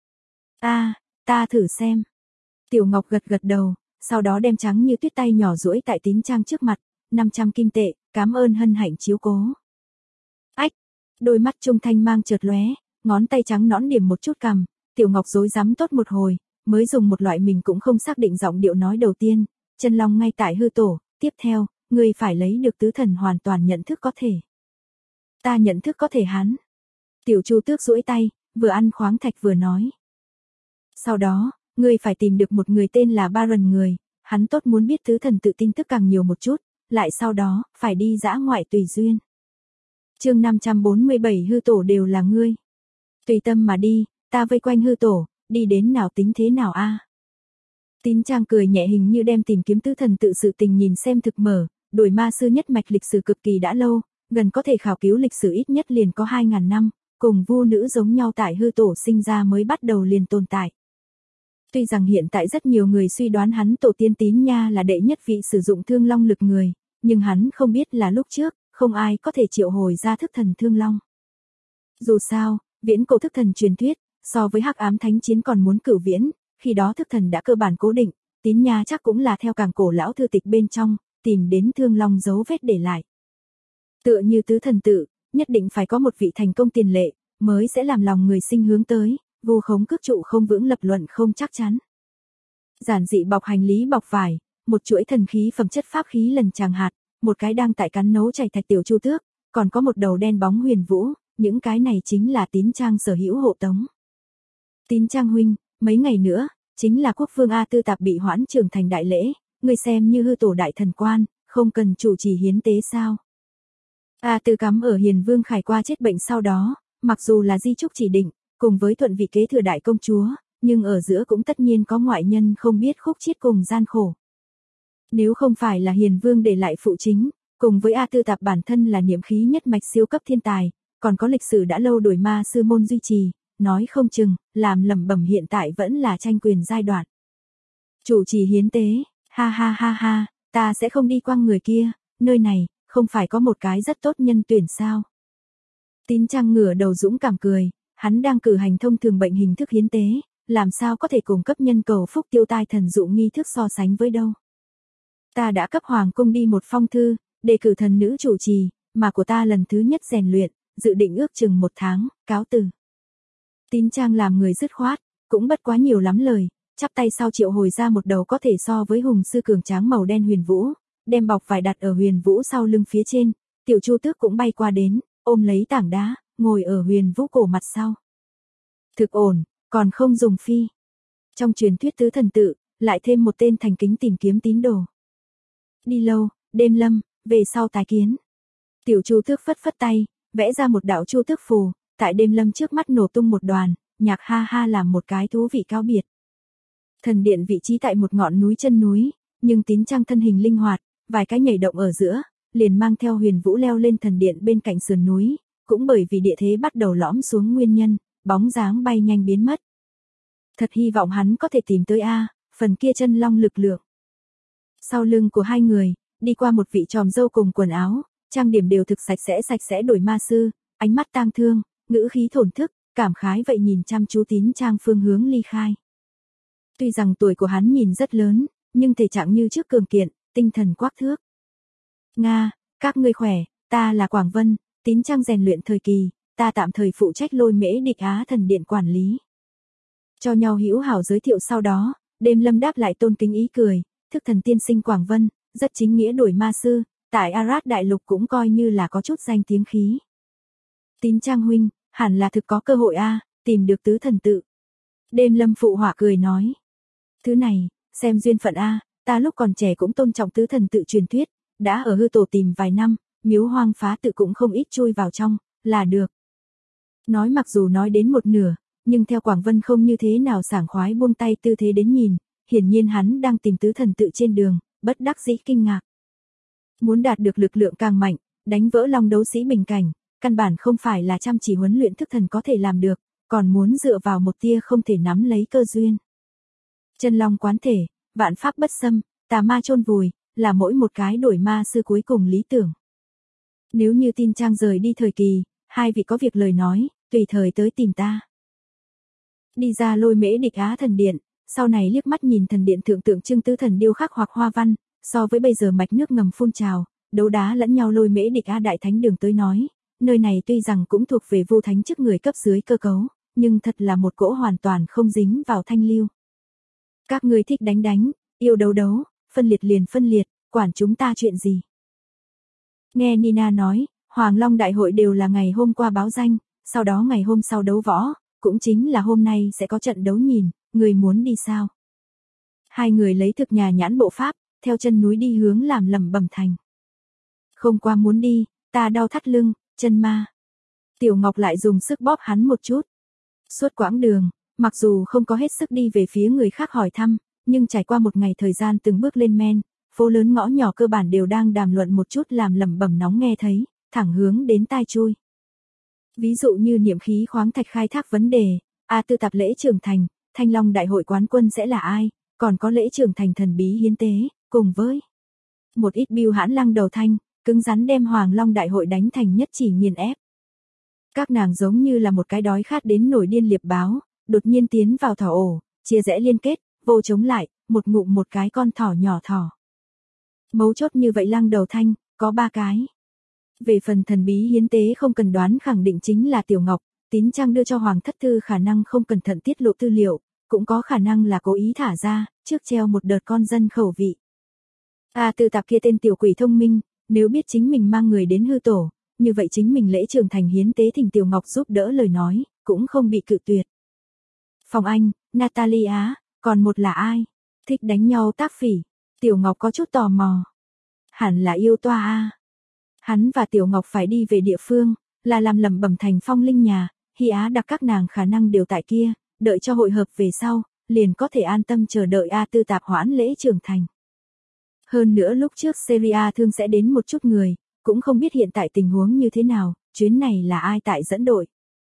Ta thử xem. Tiểu Ngọc gật đầu, sau đó đem trắng như tuyết tay nhỏ duỗi tại Tín Trang trước mặt, 500 kim tệ, cảm ơn hân hạnh chiếu cố. Ách, đôi mắt trung thanh mang chợt lóe, ngón tay trắng nõn điểm một chút cằm, Tiểu Ngọc rối rắm tốt một hồi, mới dùng một loại mình cũng không xác định giọng điệu nói đầu tiên, Chân Long ngay tại hư tổ, tiếp theo, ngươi phải lấy được tứ thần hoàn toàn nhận thức có thể. Ta nhận thức có thể hắn. Tiểu Chu Tước duỗi tay, vừa ăn khoáng thạch vừa nói. Sau đó, ngươi phải tìm được một người tên là Baron người, hắn tốt muốn biết tứ thần tự tin tức càng nhiều một chút, lại sau đó, phải đi dã ngoại tùy duyên. Chương 547 hư tổ đều là ngươi. Tùy tâm mà đi, ta vây quanh hư tổ, đi đến nào tính thế nào a? Tín Trang cười nhẹ hình như đem tìm kiếm tứ thần tự sự tình nhìn xem thực mở, đuổi ma sư nhất mạch lịch sử cực kỳ đã lâu, gần có thể khảo cứu lịch sử ít nhất liền có 2000 năm, cùng vu nữ giống nhau tại hư tổ sinh ra mới bắt đầu liền tồn tại. Tuy rằng hiện tại rất nhiều người suy đoán hắn tổ tiên Tín Nha là đệ nhất vị sử dụng Thương Long lực người, nhưng hắn không biết là lúc trước, không ai có thể triệu hồi ra thức thần Thương Long. Dù sao, viễn cổ thức thần truyền thuyết, so với Hắc Ám Thánh Chiến còn muốn cửu viễn, khi đó thức thần đã cơ bản cố định, Tín Nha chắc cũng là theo càng cổ lão thư tịch bên trong, tìm đến Thương Long dấu vết để lại. Tựa như tứ thần tự, nhất định phải có một vị thành công tiền lệ, mới sẽ làm lòng người sinh hướng tới, vu khống cước trụ không vững lập luận không chắc chắn. Giản dị bọc hành lý bọc vải, một chuỗi thần khí phẩm chất pháp khí lần tràng hạt, một cái đang tại cắn nấu chảy thạch Tiểu Chu Tước, còn có một đầu đen bóng huyền vũ, những cái này chính là Tín Trang sở hữu hộ tống. Tín Trang huynh, mấy ngày nữa, chính là quốc vương A Tư Tạp bị hoãn trưởng thành đại lễ, ngươi xem như hư tổ đại thần quan, không cần chủ trì hiến tế sao? A Tư cắm ở Hiền Vương Khải qua chết bệnh sau đó, mặc dù là di trúc chỉ định, cùng với thuận vị kế thừa đại công chúa, nhưng ở giữa cũng tất nhiên có ngoại nhân không biết khúc chiết cùng gian khổ. Nếu không phải là Hiền Vương để lại phụ chính, cùng với A Tư Tạp bản thân là niệm khí nhất mạch siêu cấp thiên tài, còn có lịch sử đã lâu đổi ma sư môn duy trì, nói không chừng, làm lẩm bẩm hiện tại vẫn là tranh quyền giai đoạn. Chủ trì hiến tế, ha, ta sẽ không đi quăng người kia, nơi này, không phải có một cái rất tốt nhân tuyển sao. Tín Trang ngửa đầu dũng cảm cười, hắn đang cử hành thông thường bệnh hình thức hiến tế, làm sao có thể cùng cấp nhân cầu phúc tiêu tai thần dụ nghi thức so sánh với đâu. Ta đã cấp hoàng cung đi một phong thư, đề cử thần nữ chủ trì, mà của ta lần thứ nhất rèn luyện, dự định ước chừng 1 tháng, cáo từ. Tín Trang làm người dứt khoát, cũng bất quá nhiều lắm lời, chắp tay sau triệu hồi ra một đầu có thể so với hùng sư cường tráng màu đen huyền vũ, đem bọc vải đặt ở huyền vũ sau lưng phía trên, Tiểu Chu Tước cũng bay qua đến, ôm lấy tảng đá, ngồi ở huyền vũ cổ mặt sau. Thực ổn, còn không dùng phi. Trong truyền thuyết tứ thần tự, lại thêm một tên thành kính tìm kiếm tín đồ. Đi lâu, Đêm Lâm, về sau tái kiến. Tiểu Chu Tước phất phất tay, vẽ ra một đạo Chu Tước phù, tại Đêm Lâm trước mắt nổ tung một đoàn, nhạc ha làm một cái thú vị cáo biệt. Thần điện vị trí tại một ngọn núi chân núi, nhưng Tín Trang thân hình linh hoạt, vài cái nhảy động ở giữa, liền mang theo huyền vũ leo lên thần điện bên cạnh sườn núi, cũng bởi vì địa thế bắt đầu lõm xuống nguyên nhân, bóng dáng bay nhanh biến mất. Thật hy vọng hắn có thể tìm tới phần kia chân long lực lượng. Sau lưng của hai người, đi qua một vị tròm dâu cùng quần áo, trang điểm đều thực sạch sẽ đổi ma sư, ánh mắt tang thương, ngữ khí thổn thức, cảm khái vậy nhìn chăm chú Tín Trang phương hướng ly khai. Tuy rằng tuổi của hắn nhìn rất lớn, nhưng thể trạng như trước cường kiện, tinh thần quắc thước. Nga, các ngươi khỏe, ta là Quảng Vân, Tín Trang rèn luyện thời kỳ, ta tạm thời phụ trách Lôi Mễ Địch Á Thần Điện quản lý. Cho nhau hữu hảo giới thiệu sau đó, Đêm Lâm đáp lại tôn kính ý cười, thức thần tiên sinh Quảng Vân, rất chính nghĩa đuổi ma sư, tại Arad Đại Lục cũng coi như là có chút danh tiếng khí. Tín Trang huynh, hẳn là thực có cơ hội tìm được tứ thần tự. Đêm Lâm phụ họa cười nói. Thứ này, xem duyên phận ta lúc còn trẻ cũng tôn trọng tứ thần tự truyền thuyết, đã ở hư tổ tìm vài năm, miếu hoang phá tự cũng không ít chui vào trong, là được. Nói mặc dù nói đến một nửa, nhưng theo Quảng Vân không như thế nào sảng khoái buông tay tư thế đến nhìn, hiển nhiên hắn đang tìm tứ thần tự trên đường, bất đắc dĩ kinh ngạc. Muốn đạt được lực lượng càng mạnh, đánh vỡ long đấu sĩ bình cảnh, căn bản không phải là chăm chỉ huấn luyện thức thần có thể làm được, còn muốn dựa vào một tia không thể nắm lấy cơ duyên. Chân long quán thể, vạn pháp bất xâm, tà ma chôn vùi, là mỗi một cái đuổi ma sư cuối cùng lý tưởng. Nếu như tin Trang rời đi thời kỳ, hai vị có việc lời nói, tùy thời tới tìm ta. Đi ra Lôi Mễ Địch Á Thần Điện, sau này liếc mắt nhìn thần điện thượng tượng trưng tứ thần điêu khắc hoặc hoa văn, so với bây giờ mạch nước ngầm phun trào, đấu đá lẫn nhau Lôi Mễ Địch Á Đại Thánh Đường tới nói, nơi này tuy rằng cũng thuộc về vô thánh chức người cấp dưới cơ cấu, nhưng thật là một cỗ hoàn toàn không dính vào thanh lưu. Các người thích đánh, yêu đấu, phân liệt liền phân liệt, quản chúng ta chuyện gì. Nghe Nina nói, Hoàng Long Đại hội đều là ngày hôm qua báo danh, sau đó ngày hôm sau đấu võ, cũng chính là hôm nay sẽ có trận đấu nhìn, người muốn đi sao? Hai người lấy thực nhà nhãn bộ pháp, theo chân núi đi hướng làm lẩm bẩm thành. Không qua muốn đi, ta đau thắt lưng, chân ma. Tiểu Ngọc lại dùng sức bóp hắn một chút. Suốt quãng đường, mặc dù không có hết sức đi về phía người khác hỏi thăm, nhưng trải qua một ngày thời gian từng bước lên men, phố lớn ngõ nhỏ cơ bản đều đang đàm luận một chút làm lẩm bẩm nóng nghe thấy, thẳng hướng đến tai chui. Ví dụ như niệm khí khoáng thạch khai thác vấn đề, tư tạp lễ trưởng thành, Thanh Long Đại hội quán quân sẽ là ai, còn có lễ trưởng thành thần bí hiến tế, cùng với một ít bưu hãn lăng đầu thanh, cứng rắn đem Hoàng Long Đại hội đánh thành nhất chỉ nghiền ép. Các nàng giống như là một cái đói khát đến nổi điên liệp báo, đột nhiên tiến vào thỏ ổ, chia rẽ liên kết, vô chống lại, một ngụm một cái con thỏ nhỏ thỏ. Mấu chốt như vậy lăng đầu thanh, có 3 cái. Về phần thần bí hiến tế không cần đoán khẳng định chính là Tiểu Ngọc, Tín Trang đưa cho Hoàng Thất Thư khả năng không cẩn thận tiết lộ tư liệu, cũng có khả năng là cố ý thả ra, trước treo một đợt con dân khẩu vị. Tư tạp kia tên tiểu quỷ thông minh, nếu biết chính mình mang người đến hư tổ, như vậy chính mình lễ trưởng thành hiến tế thỉnh Tiểu Ngọc giúp đỡ lời nói, cũng không bị cự tuyệt. Phòng Anh, Natalia, còn một là ai? Thích đánh nhau tác phỉ, Tiểu Ngọc có chút tò mò. Hẳn là yêu toa Hắn và Tiểu Ngọc phải đi về địa phương, là làm lẩm bẩm thành Phong Linh nhà, Hy Á đặc các nàng khả năng đều tại kia, đợi cho hội hợp về sau, liền có thể an tâm chờ đợi tư tạp hoãn lễ trưởng thành. Hơn nữa lúc trước Seria thương sẽ đến một chút người, cũng không biết hiện tại tình huống như thế nào, chuyến này là ai tại dẫn đội.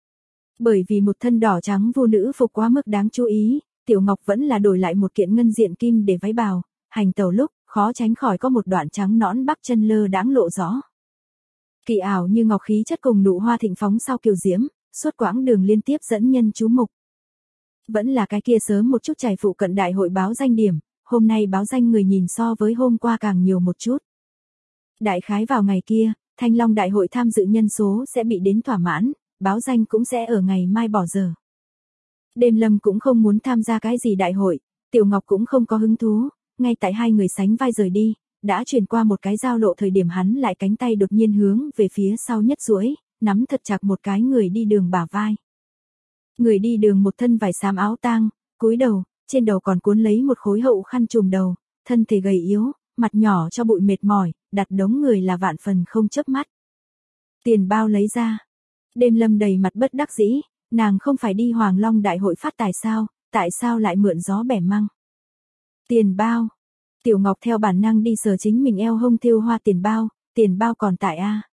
Bởi vì một thân đỏ trắng vô nữ phục quá mức đáng chú ý, Tiểu Ngọc vẫn là đổi lại một kiện ngân diện kim để váy bào, hành tẩu lúc, khó tránh khỏi có một đoạn trắng nõn bắp chân lơ đãng lộ rõ. Kỳ ảo như ngọc khí chất cùng nụ hoa thịnh phóng sau kiều diễm, suốt quãng đường liên tiếp dẫn nhân chú mục. Vẫn là cái kia sớm một chút chảy phụ cận đại hội báo danh điểm, hôm nay báo danh người nhìn so với hôm qua càng nhiều một chút. Đại khái vào ngày kia, Thanh Long Đại hội tham dự nhân số sẽ bị đến thỏa mãn, báo danh cũng sẽ ở ngày mai bỏ giờ. Đêm Lâm cũng không muốn tham gia cái gì đại hội, Tiểu Ngọc cũng không có hứng thú, ngay tại hai người sánh vai rời đi, đã chuyển qua một cái giao lộ thời điểm hắn lại cánh tay đột nhiên hướng về phía sau nhất duỗi, nắm thật chặt một cái người đi đường bả vai. Người đi đường một thân vải xám áo tang, cúi đầu, trên đầu còn cuốn lấy một khối hậu khăn trùm đầu, thân thể gầy yếu, mặt nhỏ cho bụi mệt mỏi, đặt đống người là vạn phần không chớp mắt. Tiền bao lấy ra. Đêm Lâm đầy mặt bất đắc dĩ, nàng không phải đi Hoàng Long Đại hội phát tài sao, tại sao lại mượn gió bẻ măng. Tiền bao. Tiểu Ngọc theo bản năng đi sờ chính mình eo hông thêu hoa tiền bao còn tại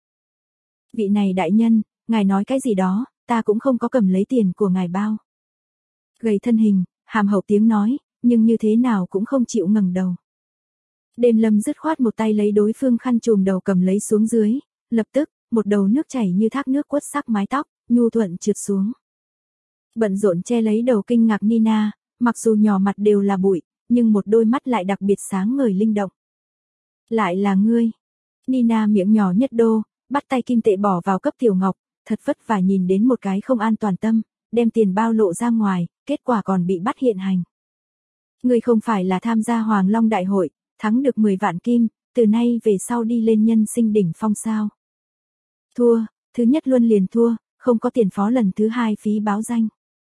Vị này đại nhân, ngài nói cái gì đó, ta cũng không có cầm lấy tiền của ngài bao. Gầy thân hình, hàm hậu tiếng nói, nhưng như thế nào cũng không chịu ngẩng đầu. Đêm Lâm dứt khoát một tay lấy đối phương khăn trùm đầu cầm lấy xuống dưới, lập tức, một đầu nước chảy như thác nước quất sắc mái tóc, nhu thuận trượt xuống. Bận rộn che lấy đầu kinh ngạc Nina, mặc dù nhỏ mặt đều là bụi, nhưng một đôi mắt lại đặc biệt sáng ngời linh động. Lại là ngươi. Nina miệng nhỏ nhất đô, bắt tay kim tệ bỏ vào cấp Tiểu Ngọc, thật vất vả nhìn đến một cái không an toàn tâm, đem tiền bao lộ ra ngoài, kết quả còn bị bắt hiện hành. Ngươi không phải là tham gia Hoàng Long Đại hội, thắng được 10 vạn kim, từ nay về sau đi lên nhân sinh đỉnh phong sao. Thua, thứ nhất luôn liền thua, không có tiền phó lần thứ hai phí báo danh.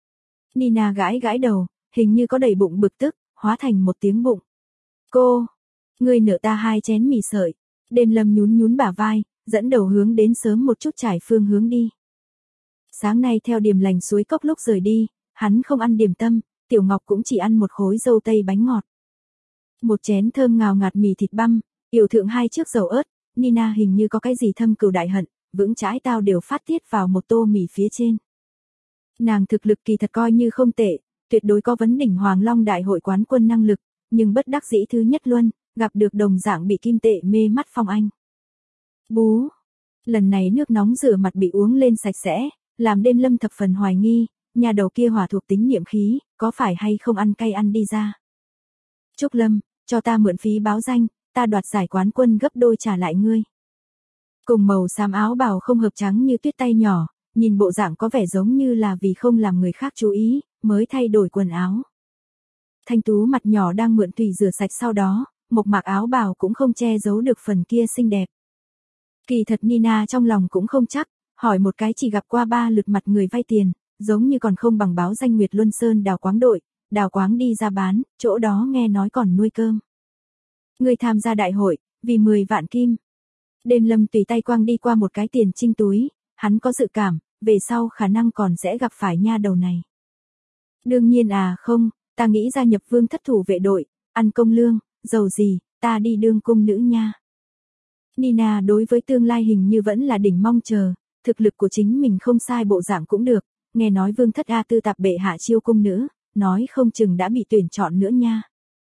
Nina gãi gãi đầu, hình như có đầy bụng bực tức, hóa thành một tiếng bụng. Cô, ngươi nợ ta 2 chén mì sợi. Đêm Lâm nhún nhún bả vai, dẫn đầu hướng đến sớm một chút trải phương hướng đi. Sáng nay theo Điềm Lành suối cốc lúc rời đi, hắn không ăn điểm tâm, Tiểu Ngọc cũng chỉ ăn một khối dâu tây bánh ngọt. Một chén thơm ngào ngạt mì thịt băm, yểu thượng 2 chiếc dầu ớt, Nina hình như có cái gì thâm cừu đại hận, vững chãi tao đều phát tiết vào một tô mì phía trên. Nàng thực lực kỳ thật coi như không tệ, tuyệt đối có vấn đỉnh Hoàng Long Đại hội quán quân năng lực, nhưng bất đắc dĩ thứ nhất luân, gặp được đồng dạng bị kim tệ mê mắt Phong Anh. Bú! Lần này nước nóng rửa mặt bị uống lên sạch sẽ, làm Đêm Lâm thập phần hoài nghi, nhà đầu kia hỏa thuộc tính niệm khí, có phải hay không ăn cay ăn đi ra. Trúc Lâm, cho ta mượn phí báo danh, ta đoạt giải quán quân gấp đôi trả lại ngươi. Cùng màu xám áo bào không hợp trắng như tuyết tay nhỏ, nhìn bộ dạng có vẻ giống như là vì không làm người khác chú ý, mới thay đổi quần áo. Thanh tú mặt nhỏ đang mượn thủy rửa sạch sau đó, mộc mạc áo bào cũng không che giấu được phần kia xinh đẹp. Kỳ thật Nina trong lòng cũng không chắc, hỏi một cái chỉ gặp qua 3 lượt mặt người vay tiền, giống như còn không bằng báo danh Nguyệt Luân Sơn đào quáng đội, đào quáng đi ra bán, chỗ đó nghe nói còn nuôi cơm. Người tham gia đại hội, vì 10 vạn kim. Đêm Lâm tùy tay quăng đi qua một cái tiền trinh túi, hắn có dự cảm, về sau khả năng còn sẽ gặp phải nha đầu này. Đương nhiên không, ta nghĩ gia nhập Vương Thất thủ vệ đội, ăn công lương, giàu gì, ta đi đương cung nữ nha. Nina đối với tương lai hình như vẫn là đỉnh mong chờ, thực lực của chính mình không sai bộ dạng cũng được, nghe nói Vương Thất A Tư tạp bệ hạ chiêu cung nữ, nói không chừng đã bị tuyển chọn nữa nha.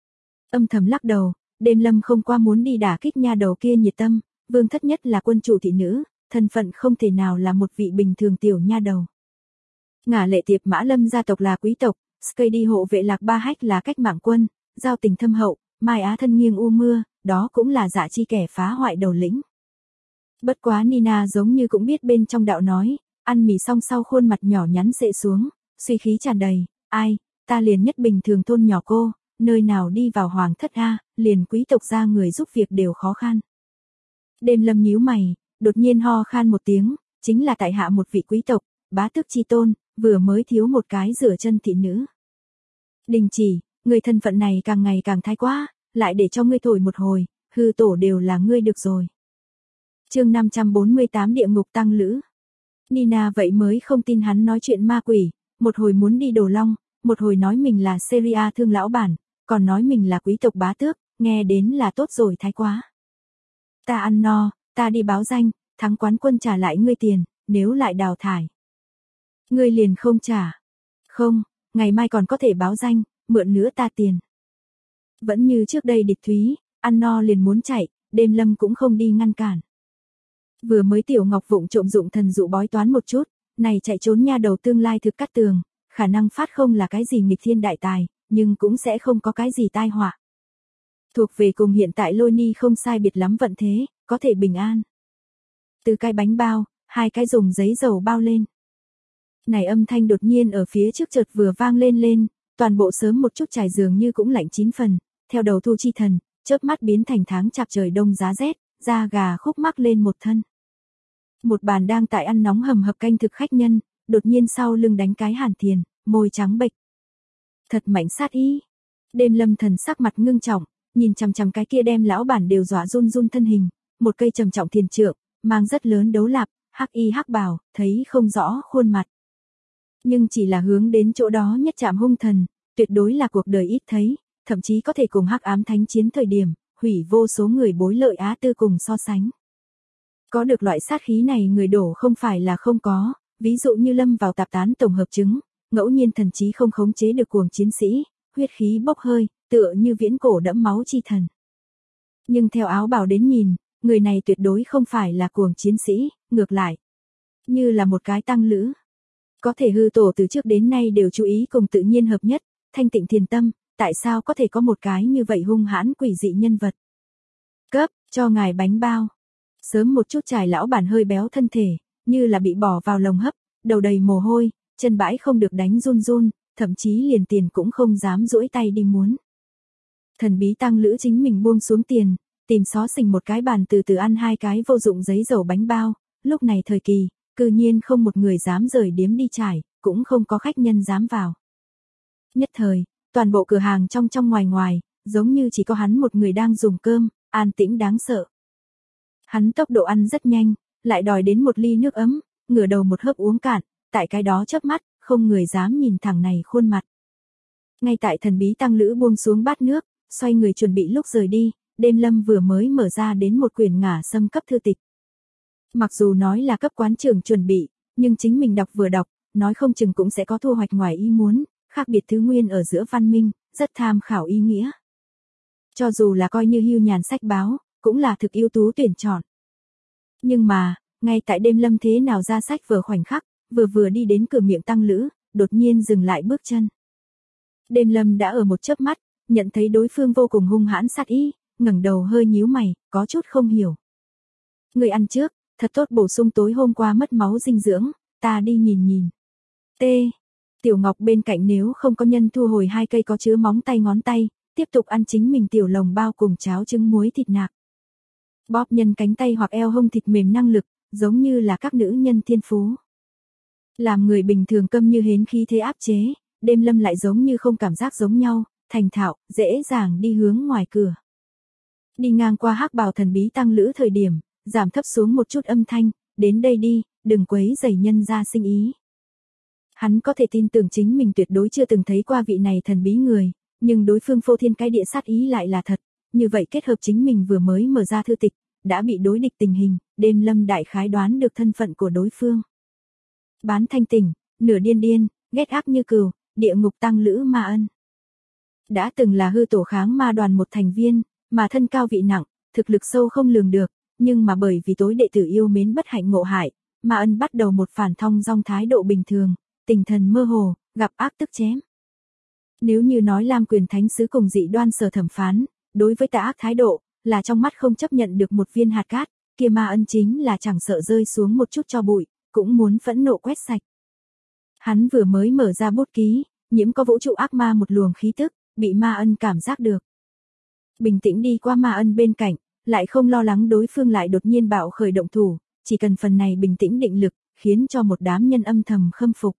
Âm thầm lắc đầu, Đêm Lâm không qua muốn đi đả kích nha đầu kia nhiệt tâm, Vương Thất nhất là quân chủ thị nữ, thân phận không thể nào là một vị bình thường tiểu nha đầu. Ngả Lệ Tiệp Mã Lâm gia tộc là quý tộc, Skady hộ vệ Lạc Ba Hách là cách mạng quân, giao tình thâm hậu, Mai Á thân nghiêng u mưa, đó cũng là dạ chi kẻ phá hoại đầu lĩnh. Bất quá Nina giống như cũng biết bên trong đạo nói, ăn mì xong sau khuôn mặt nhỏ nhắn xệ xuống, suy khí tràn đầy, ai, ta liền nhất bình thường thôn nhỏ cô, nơi nào đi vào Hoàng Thất A, liền quý tộc ra người giúp việc đều khó khăn. Đêm Lâm nhíu mày, đột nhiên ho khan một tiếng, chính là tại hạ một vị quý tộc, bá tước chi tôn, vừa mới thiếu một cái rửa chân thị nữ. Đình chỉ, người thân phận này càng ngày càng thái quá, lại để cho ngươi thổi một hồi, hư tổ đều là ngươi được rồi. Chương 548 địa ngục tăng lữ. Nina vậy mới không tin hắn nói chuyện ma quỷ, một hồi muốn đi Đồ Long, một hồi nói mình là Syria thương lão bản, còn nói mình là quý tộc bá tước, nghe đến là tốt rồi thái quá. Ta ăn no, ta đi báo danh, thắng quán quân trả lại ngươi tiền, nếu lại đào thải. Ngươi liền không trả. Không, ngày mai còn có thể báo danh, mượn nữa ta tiền. Vẫn như trước đây địch thúy, ăn no liền muốn chạy, Đêm Lâm cũng không đi ngăn cản. Vừa mới Tiểu Ngọc vụng trộm dụng thần dụ bói toán một chút, này chạy trốn nha đầu tương lai thực cắt tường, khả năng phát không là cái gì nghịch thiên đại tài, nhưng cũng sẽ không có cái gì tai họa. Thuộc về cùng hiện tại Lôi Ni không sai biệt lắm vận thế, có thể bình an. Từ cái bánh bao, 2 cái dùng giấy dầu bao lên. Này âm thanh đột nhiên ở phía trước chợt vừa vang lên, toàn bộ sớm một chút trải dường như cũng lạnh 9 phần, theo đầu thu chi thần, chớp mắt biến thành tháng chạp trời đông giá rét, da gà khúc mắc lên một thân. Một bàn đang tại ăn nóng hầm hập canh thực khách nhân, đột nhiên sau lưng đánh cái Hàn Thiền, môi trắng bệch. Thật mạnh sát ý. Đêm Lâm thần sắc mặt ngưng trọng, nhìn chằm chằm cái kia đem lão bản đều dọa run run thân hình, một cây trầm trọng thiền trượng, mang rất lớn đấu lạp, hắc y hắc bào, thấy không rõ khuôn mặt. Nhưng chỉ là hướng đến chỗ đó nhất chạm hung thần, tuyệt đối là cuộc đời ít thấy, thậm chí có thể cùng hắc ám thánh chiến thời điểm, hủy vô số người bối lợi Á Tư cùng so sánh. Có được loại sát khí này người đổ không phải là không có, ví dụ như lâm vào tạp tán tổng hợp chứng, ngẫu nhiên thần trí không khống chế được cuồng chiến sĩ, huyết khí bốc hơi, tựa như viễn cổ đẫm máu chi thần. Nhưng theo áo bào đến nhìn, người này tuyệt đối không phải là cuồng chiến sĩ, ngược lại, như là một cái tăng lữ. Có thể hư tổ từ trước đến nay đều chú ý cùng tự nhiên hợp nhất, thanh tịnh thiền tâm, tại sao có thể có một cái như vậy hung hãn quỷ dị nhân vật. Cấp, cho ngài bánh bao. Sớm một chút trải lão bản hơi béo thân thể, như là bị bỏ vào lồng hấp, đầu đầy mồ hôi, chân bãi không được đánh run run, thậm chí liền tiền cũng không dám duỗi tay đi muốn. Thần bí tăng lữ chính mình buông xuống tiền, tìm xó xỉnh một cái bàn từ từ ăn 2 cái vô dụng giấy dầu bánh bao, lúc này thời kỳ, cư nhiên không một người dám rời điếm đi trải, cũng không có khách nhân dám vào. Nhất thời, toàn bộ cửa hàng trong trong ngoài ngoài, giống như chỉ có hắn một người đang dùng cơm, an tĩnh đáng sợ. Hắn tốc độ ăn rất nhanh, lại đòi đến một ly nước ấm, ngửa đầu một hớp uống cạn, tại cái đó chớp mắt, không người dám nhìn thẳng này khuôn mặt. Ngay tại thần bí tăng lữ buông xuống bát nước, xoay người chuẩn bị lúc rời đi, Đêm Lâm vừa mới mở ra đến một quyển ngả sâm cấp thư tịch. Mặc dù nói là cấp quán trưởng chuẩn bị, nhưng chính mình đọc vừa đọc, nói không chừng cũng sẽ có thu hoạch ngoài ý muốn, khác biệt thứ nguyên ở giữa văn minh, rất tham khảo ý nghĩa. Cho dù là coi như hưu nhàn sách báo, cũng là thực ưu tú tuyển chọn. Nhưng mà, ngay tại Đêm Lâm thế nào ra sách vừa khoảnh khắc, vừa đi đến cửa miệng tăng lữ, đột nhiên dừng lại bước chân. Đêm Lâm đã ở một chớp mắt, nhận thấy đối phương vô cùng hung hãn sát ý, ngẩng đầu hơi nhíu mày, có chút không hiểu. Người ăn trước, thật tốt bổ sung tối hôm qua mất máu dinh dưỡng, ta đi nhìn nhìn. T. Tiểu Ngọc bên cạnh nếu không có nhân thu hồi 2 cây có chứa móng tay ngón tay, tiếp tục ăn chính mình tiểu lồng bao cùng cháo trứng muối thịt nạc. Bóp nhân cánh tay hoặc eo hông thịt mềm năng lực, giống như là các nữ nhân thiên phú. Làm người bình thường câm như hến khí thế áp chế, Đêm Lâm lại giống như không cảm giác giống nhau, thành thạo, dễ dàng đi hướng ngoài cửa. Đi ngang qua hắc bào thần bí tăng lữ thời điểm, giảm thấp xuống một chút âm thanh, đến đây đi, đừng quấy rầy nhân ra sinh ý. Hắn có thể tin tưởng chính mình tuyệt đối chưa từng thấy qua vị này thần bí người, nhưng đối phương phô thiên cái địa sát ý lại là thật, như vậy kết hợp chính mình vừa mới mở ra thư tịch, đã bị đối địch tình hình, Đêm Lâm đại khái đoán được thân phận của đối phương. Bán thanh tỉnh, nửa điên điên, ghét ác như cừu, địa ngục tăng lữ Ma Ân. Đã từng là hư tổ kháng ma đoàn một thành viên, mà thân cao vị nặng, thực lực sâu không lường được, nhưng mà bởi vì tối đệ tử yêu mến bất hạnh ngộ hại, Ma Ân bắt đầu một phản thong dong thái độ bình thường, tinh thần mơ hồ, gặp ác tức chém. Nếu như nói Lam Quyền Thánh Sứ cùng dị đoan sở thẩm phán, đối với tà ác thái độ, là trong mắt không chấp nhận được một viên hạt cát, kia Ma Ân chính là chẳng sợ rơi xuống một chút cho bụi, cũng muốn phẫn nộ quét sạch. Hắn vừa mới mở ra bút ký, nhiễm có vũ trụ ác ma một luồng khí tức, bị Ma Ân cảm giác được. Bình tĩnh đi qua Ma Ân bên cạnh, lại không lo lắng đối phương lại đột nhiên bạo khởi động thủ, chỉ cần phần này bình tĩnh định lực, khiến cho một đám nhân âm thầm khâm phục.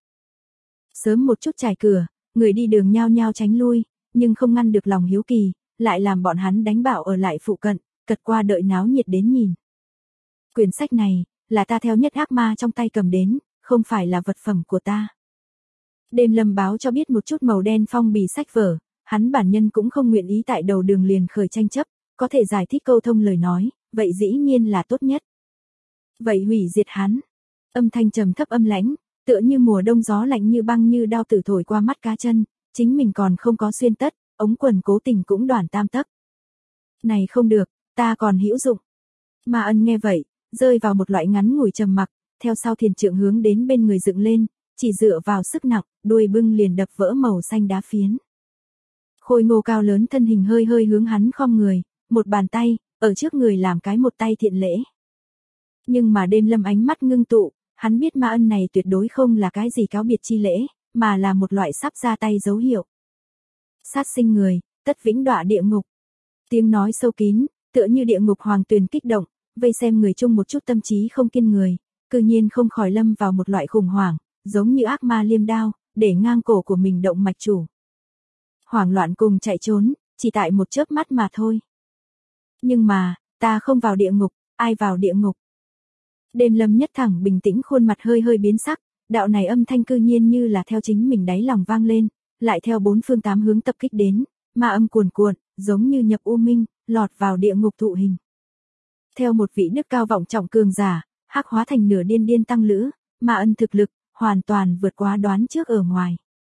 Sớm một chút trải cửa, người đi đường nhao nhao tránh lui, nhưng không ngăn được lòng hiếu kỳ, lại làm bọn hắn đánh bạo ở lại phụ cận, cật qua đợi náo nhiệt đến nhìn. Quyển sách này, là ta theo nhất ác ma trong tay cầm đến, không phải là vật phẩm của ta. Đêm Lâm báo cho biết một chút màu đen phong bì sách vở, hắn bản nhân cũng không nguyện ý tại đầu đường liền khởi tranh chấp, có thể giải thích câu thông lời nói, vậy dĩ nhiên là tốt nhất. Vậy hủy diệt hắn. Âm thanh trầm thấp âm lãnh, tựa như mùa đông gió lạnh như băng như đao tử thổi qua mắt cá chân, chính mình còn không có xuyên tất, ống quần cố tình cũng đoản tam tấc. Này không được, ta còn hữu dụng. Ma Ân nghe vậy, rơi vào một loại ngắn ngủi trầm mặc, theo sau thiền trượng hướng đến bên người dựng lên, chỉ dựa vào sức nặng, đuôi bưng liền đập vỡ màu xanh đá phiến. Khôi ngô cao lớn thân hình hơi hơi hướng hắn khom người, một bàn tay, ở trước người làm cái một tay thiện lễ. Nhưng mà Đêm Lâm ánh mắt ngưng tụ, hắn biết Ma Ân này tuyệt đối không là cái gì cáo biệt chi lễ, mà là một loại sắp ra tay dấu hiệu. Sát sinh người, tất vĩnh đọa địa ngục. Tiếng nói sâu kín, tựa như địa ngục hoàng tuyền kích động, vây xem người chung một chút tâm trí không kiên người, cư nhiên không khỏi lâm vào một loại khủng hoảng, giống như ác ma liêm đao, để ngang cổ của mình động mạch chủ. Hoảng loạn cùng chạy trốn, chỉ tại một chớp mắt mà thôi. Nhưng mà, ta không vào địa ngục, ai vào địa ngục? Đêm Lâm nhất thẳng bình tĩnh khuôn mặt hơi hơi biến sắc, đạo này âm thanh cư nhiên như là theo chính mình đáy lòng vang lên, lại theo 4 phương 8 hướng tập kích đến, ma âm cuồn cuộn, giống như nhập u minh, lọt vào địa ngục thụ hình. Theo một vị đức cao vọng trọng cường giả, hắc hóa thành nửa điên điên tăng lữ, Ma Ân thực lực, hoàn toàn vượt quá đoán trước ở ngoài.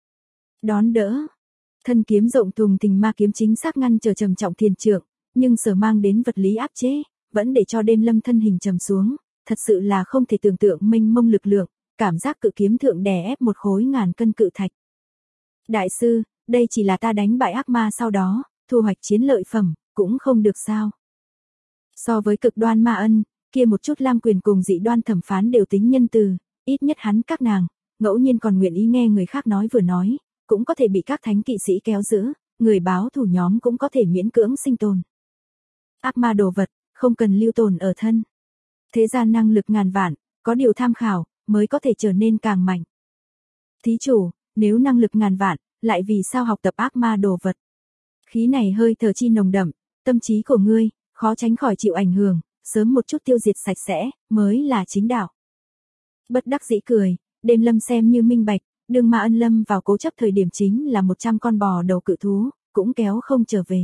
Đón đỡ. Thân kiếm rộng thùng thình ma kiếm chính xác ngăn trở trầm trọng thiền trượng, nhưng sở mang đến vật lý áp chế, vẫn để cho Đêm Lâm thân hình trầm xuống, thật sự là không thể tưởng tượng mênh mông lực lượng, cảm giác cự kiếm thượng đè ép một khối ngàn cân cự thạch. Đại sư, đây chỉ là ta đánh bại ác ma sau đó, thu hoạch chiến lợi phẩm, cũng không được sao. So với cực đoan Ma Ân, kia một chút Lam Quyền cùng Dị Đoan thẩm phán đều tính nhân từ, ít nhất hắn các nàng, ngẫu nhiên còn nguyện ý nghe người khác nói vừa nói, cũng có thể bị các thánh kỵ sĩ kéo giữ, người báo thù nhóm cũng có thể miễn cưỡng sinh tồn. Ác ma đồ vật, không cần lưu tồn ở thân. Thế gian năng lực ngàn vạn, có điều tham khảo, mới có thể trở nên càng mạnh. Thí chủ, nếu năng lực ngàn vạn, lại vì sao học tập ác ma đồ vật? Khí này hơi thở chi nồng đậm, tâm trí của ngươi, khó tránh khỏi chịu ảnh hưởng, sớm một chút tiêu diệt sạch sẽ, mới là chính đạo. Bất đắc dĩ cười, Đêm Lâm xem như minh bạch, đương Ma Ân lâm vào cố chấp thời điểm chính là 100 con bò đầu cự thú, cũng kéo không trở về.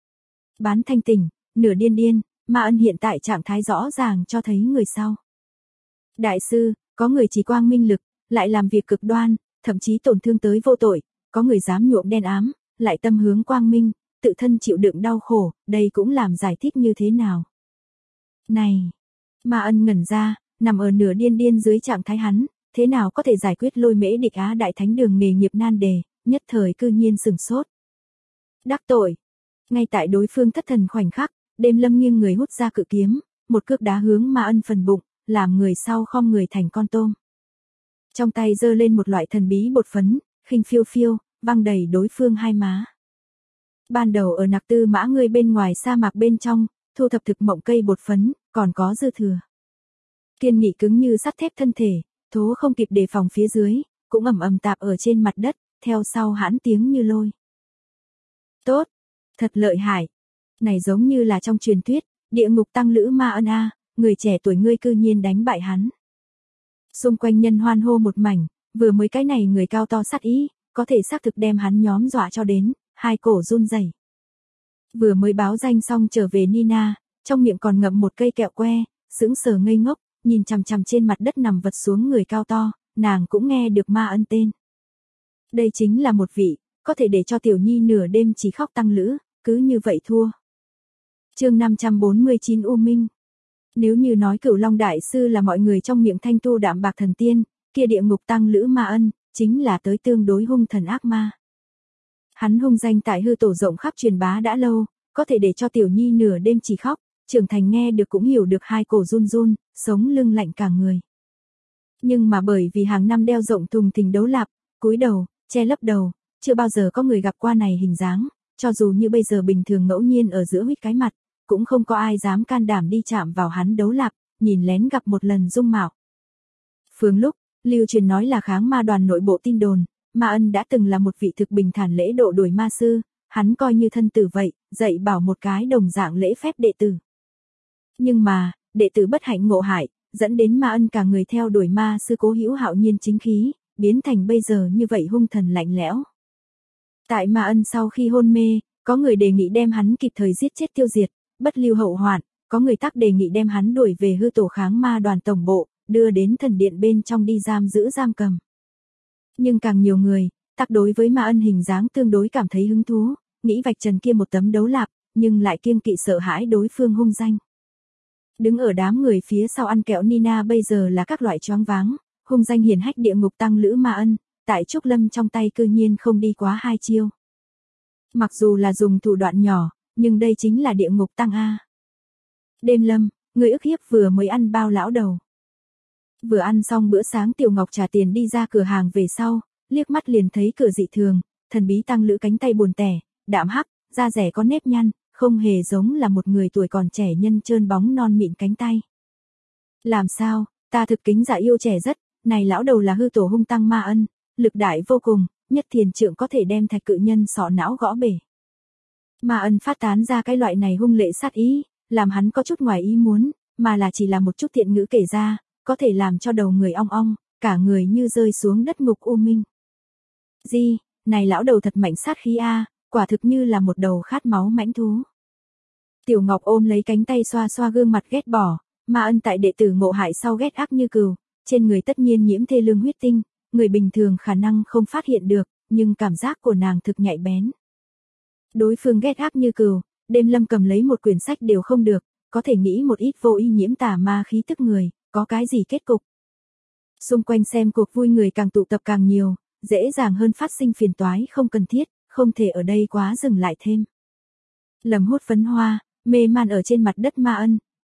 Bán thanh tỉnh, nửa điên điên, Ma Ân hiện tại trạng thái rõ ràng cho thấy người sau. Đại sư, có người chỉ quang minh lực, lại làm việc cực đoan, thậm chí tổn thương tới vô tội, có người dám nhuộm đen ám, lại tâm hướng quang minh, tự thân chịu đựng đau khổ, đây cũng làm giải thích như thế nào. Này, Ma Ân ngẩn ra, nằm ở nửa điên điên dưới trạng thái hắn, thế nào có thể giải quyết Lôi Mễ Địch Á đại thánh đường nghề nghiệp nan đề, nhất thời cư nhiên sừng sốt. Đắc tội. Ngay tại đối phương thất thần khoảnh khắc, Đêm Lâm nghiêng người hút ra cự kiếm, một cước đá hướng Ma Ân phần bụng, làm người sau khom người thành con tôm. Trong tay giơ lên một loại thần bí bột phấn, khinh phiêu phiêu, văng đầy đối phương hai má. Ban đầu ở Nặc Tư Mã ngươi bên ngoài sa mạc bên trong, thu thập thực mộng cây bột phấn, còn có dư thừa. Kiên nghị cứng như sắt thép thân thể, thố không kịp đề phòng phía dưới, cũng ầm ầm tạp ở trên mặt đất, theo sau hãn tiếng như lôi. Tốt, thật lợi hại. Này giống như là trong truyền thuyết, địa ngục tăng lữ Ma Ân a, người trẻ tuổi ngươi cư nhiên đánh bại hắn. Xung quanh nhân hoan hô một mảnh, vừa mới cái này người cao to sát ý, có thể xác thực đem hắn nhóm dọa cho đến, hai cổ run rẩy. Vừa mới báo danh xong trở về Nina, trong miệng còn ngậm một cây kẹo que, sững sờ ngây ngốc, nhìn chằm chằm trên mặt đất nằm vật xuống người cao to, nàng cũng nghe được Ma Ân tên. Đây chính là một vị, có thể để cho tiểu nhi nửa đêm chỉ khóc tăng lữ, cứ như vậy thua. Chương 549 U Minh. Nếu như nói Cửu Long đại sư là mọi người trong miệng thanh tu đạm bạc thần tiên, kia địa ngục tăng lữ Ma Ân chính là tới tương đối hung thần ác ma. Hắn hung danh tại hư tổ rộng khắp truyền bá đã lâu, có thể để cho tiểu nhi nửa đêm chỉ khóc, trưởng thành nghe được cũng hiểu được hai cổ run run, sống lưng lạnh cả người. Nhưng mà bởi vì hàng năm đeo rộng thùng thình đấu lạp, cúi đầu, che lấp đầu, chưa bao giờ có người gặp qua này hình dáng, cho dù như bây giờ bình thường ngẫu nhiên ở giữa huýt cái mặt, cũng không có ai dám can đảm đi chạm vào hắn đấu lạp, nhìn lén gặp một lần dung mạo. Phương lúc, lưu truyền nói là kháng ma đoàn nội bộ tin đồn, Ma Ân đã từng là một vị thực bình thản lễ độ đuổi ma sư, hắn coi như thân tử vậy, dạy bảo một cái đồng dạng lễ phép đệ tử. Nhưng mà, đệ tử bất hạnh ngộ hại, dẫn đến Ma Ân cả người theo đuổi ma sư cố hữu hạo nhiên chính khí, biến thành bây giờ như vậy hung thần lạnh lẽo. Tại Ma Ân sau khi hôn mê, có người đề nghị đem hắn kịp thời giết chết tiêu diệt, bất lưu hậu hoạn, có người tác đề nghị đem hắn đuổi về hư tổ kháng ma đoàn tổng bộ, đưa đến thần điện bên trong đi giam giữ giam cầm. Nhưng càng nhiều người, tác đối với Ma Ân hình dáng tương đối cảm thấy hứng thú, nghĩ vạch trần kia một tấm đấu lạp, nhưng lại kiêng kỵ sợ hãi đối phương hung danh. Đứng ở đám người phía sau ăn kẹo Nina bây giờ là các loại choáng váng, hung danh hiển hách địa ngục tăng lữ Ma Ân, tại Trúc Lâm trong tay cư nhiên không đi quá hai chiêu. Mặc dù là dùng thủ đoạn nhỏ, nhưng đây chính là địa ngục tăng A. Đêm Lâm, người ức hiếp vừa mới ăn bao lão đầu. Vừa ăn xong bữa sáng Tiểu Ngọc trả tiền đi ra cửa hàng về sau, liếc mắt liền thấy cửa dị thường, thần bí tăng lữ cánh tay buồn tẻ, đạm hắc, da rẻ có nếp nhăn, không hề giống là một người tuổi còn trẻ nhân trơn bóng non mịn cánh tay. Làm sao, ta thực kính dạ yêu trẻ rất, này lão đầu là hư tổ hung tăng Ma Ân, lực đại vô cùng, nhất thiền trượng có thể đem thạch cự nhân sọ não gõ bể. Ma Ân phát tán ra cái loại này hung lệ sát ý, làm hắn có chút ngoài ý muốn, mà là chỉ là một chút thiện ngữ kể ra, có thể làm cho đầu người ong ong, cả người như rơi xuống đất ngục u minh. Di, này lão đầu thật mạnh sát khí a, quả thực như là một đầu khát máu mãnh thú. Tiểu Ngọc ôm lấy cánh tay xoa xoa gương mặt ghét bỏ, Ma Ân tại đệ tử ngộ hại sau ghét ác như cừu, trên người tất nhiên nhiễm thê lương huyết tinh, người bình thường khả năng không phát hiện được, nhưng cảm giác của nàng thực nhạy bén. Đối phương ghét ác như cừu, Đêm Lâm cầm lấy một quyển sách đều không được, có thể nghĩ một ít vô ý nhiễm tà ma khí tức người, có cái gì kết cục. Xung quanh xem cuộc vui người càng tụ tập càng nhiều, dễ dàng hơn phát sinh phiền toái không cần thiết, không thể ở đây quá dừng lại thêm. Lầm hút phấn hoa, mê man ở trên mặt đất Ma Ân,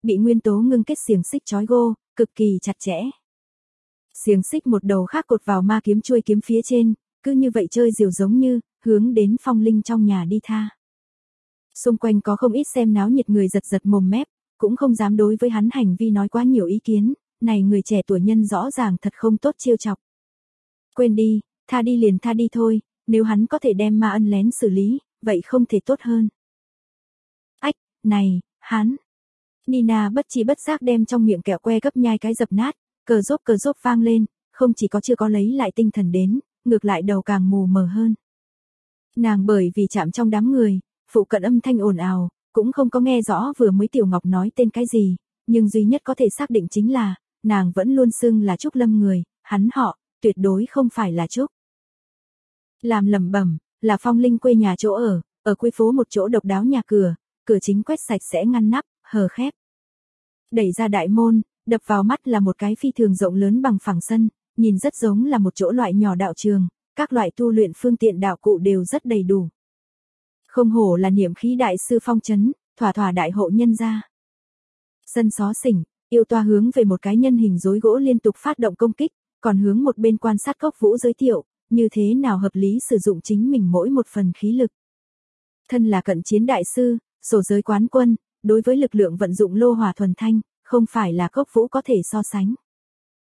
bị nguyên tố ngưng kết xiềng xích trói gô, cực kỳ chặt chẽ. Xiềng xích một đầu khác cột vào ma kiếm chuôi kiếm phía trên, cứ như vậy chơi diều giống như, hướng đến phong linh trong nhà đi tha. Xung quanh có không ít xem náo nhiệt người giật giật mồm mép, cũng không dám đối với hắn hành vi nói quá nhiều ý kiến, này người trẻ tuổi nhân rõ ràng thật không tốt trêu chọc. Quên đi, tha đi liền tha đi thôi, nếu hắn có thể đem ma ân lén xử lý, vậy không thể tốt hơn. Ách, này, hắn. Nina bất chi bất giác đem trong miệng kẹo que gấp nhai cái dập nát, cờ rốp vang lên, không chỉ có chưa có lấy lại tinh thần đến, ngược lại đầu càng mù mờ hơn. Nàng bởi vì chạm trong đám người, phụ cận âm thanh ồn ào, cũng không có nghe rõ vừa mới Tiểu Ngọc nói tên cái gì, nhưng duy nhất có thể xác định chính là, nàng vẫn luôn xưng là Trúc Lâm người, hắn họ, tuyệt đối không phải là Trúc. Làm lẩm bẩm, là phong linh quê nhà chỗ ở quê phố một chỗ độc đáo nhà cửa chính quét sạch sẽ ngăn nắp, hờ khép. Đẩy ra đại môn, đập vào mắt là một cái phi thường rộng lớn bằng phẳng sân, nhìn rất giống là một chỗ loại nhỏ đạo trường, các loại tu luyện phương tiện đạo cụ đều rất đầy đủ. Không hổ là niệm khí đại sư phong trấn, thỏa đại hộ nhân gia. Sân xó xỉnh, yêu toa hướng về một cái nhân hình rối gỗ liên tục phát động công kích, còn hướng một bên quan sát Cốc Vũ giới thiệu, như thế nào hợp lý sử dụng chính mình mỗi một phần khí lực. Thân là cận chiến đại sư, sổ giới quán quân, đối với lực lượng vận dụng lô hỏa thuần thanh, không phải là Cốc Vũ có thể so sánh.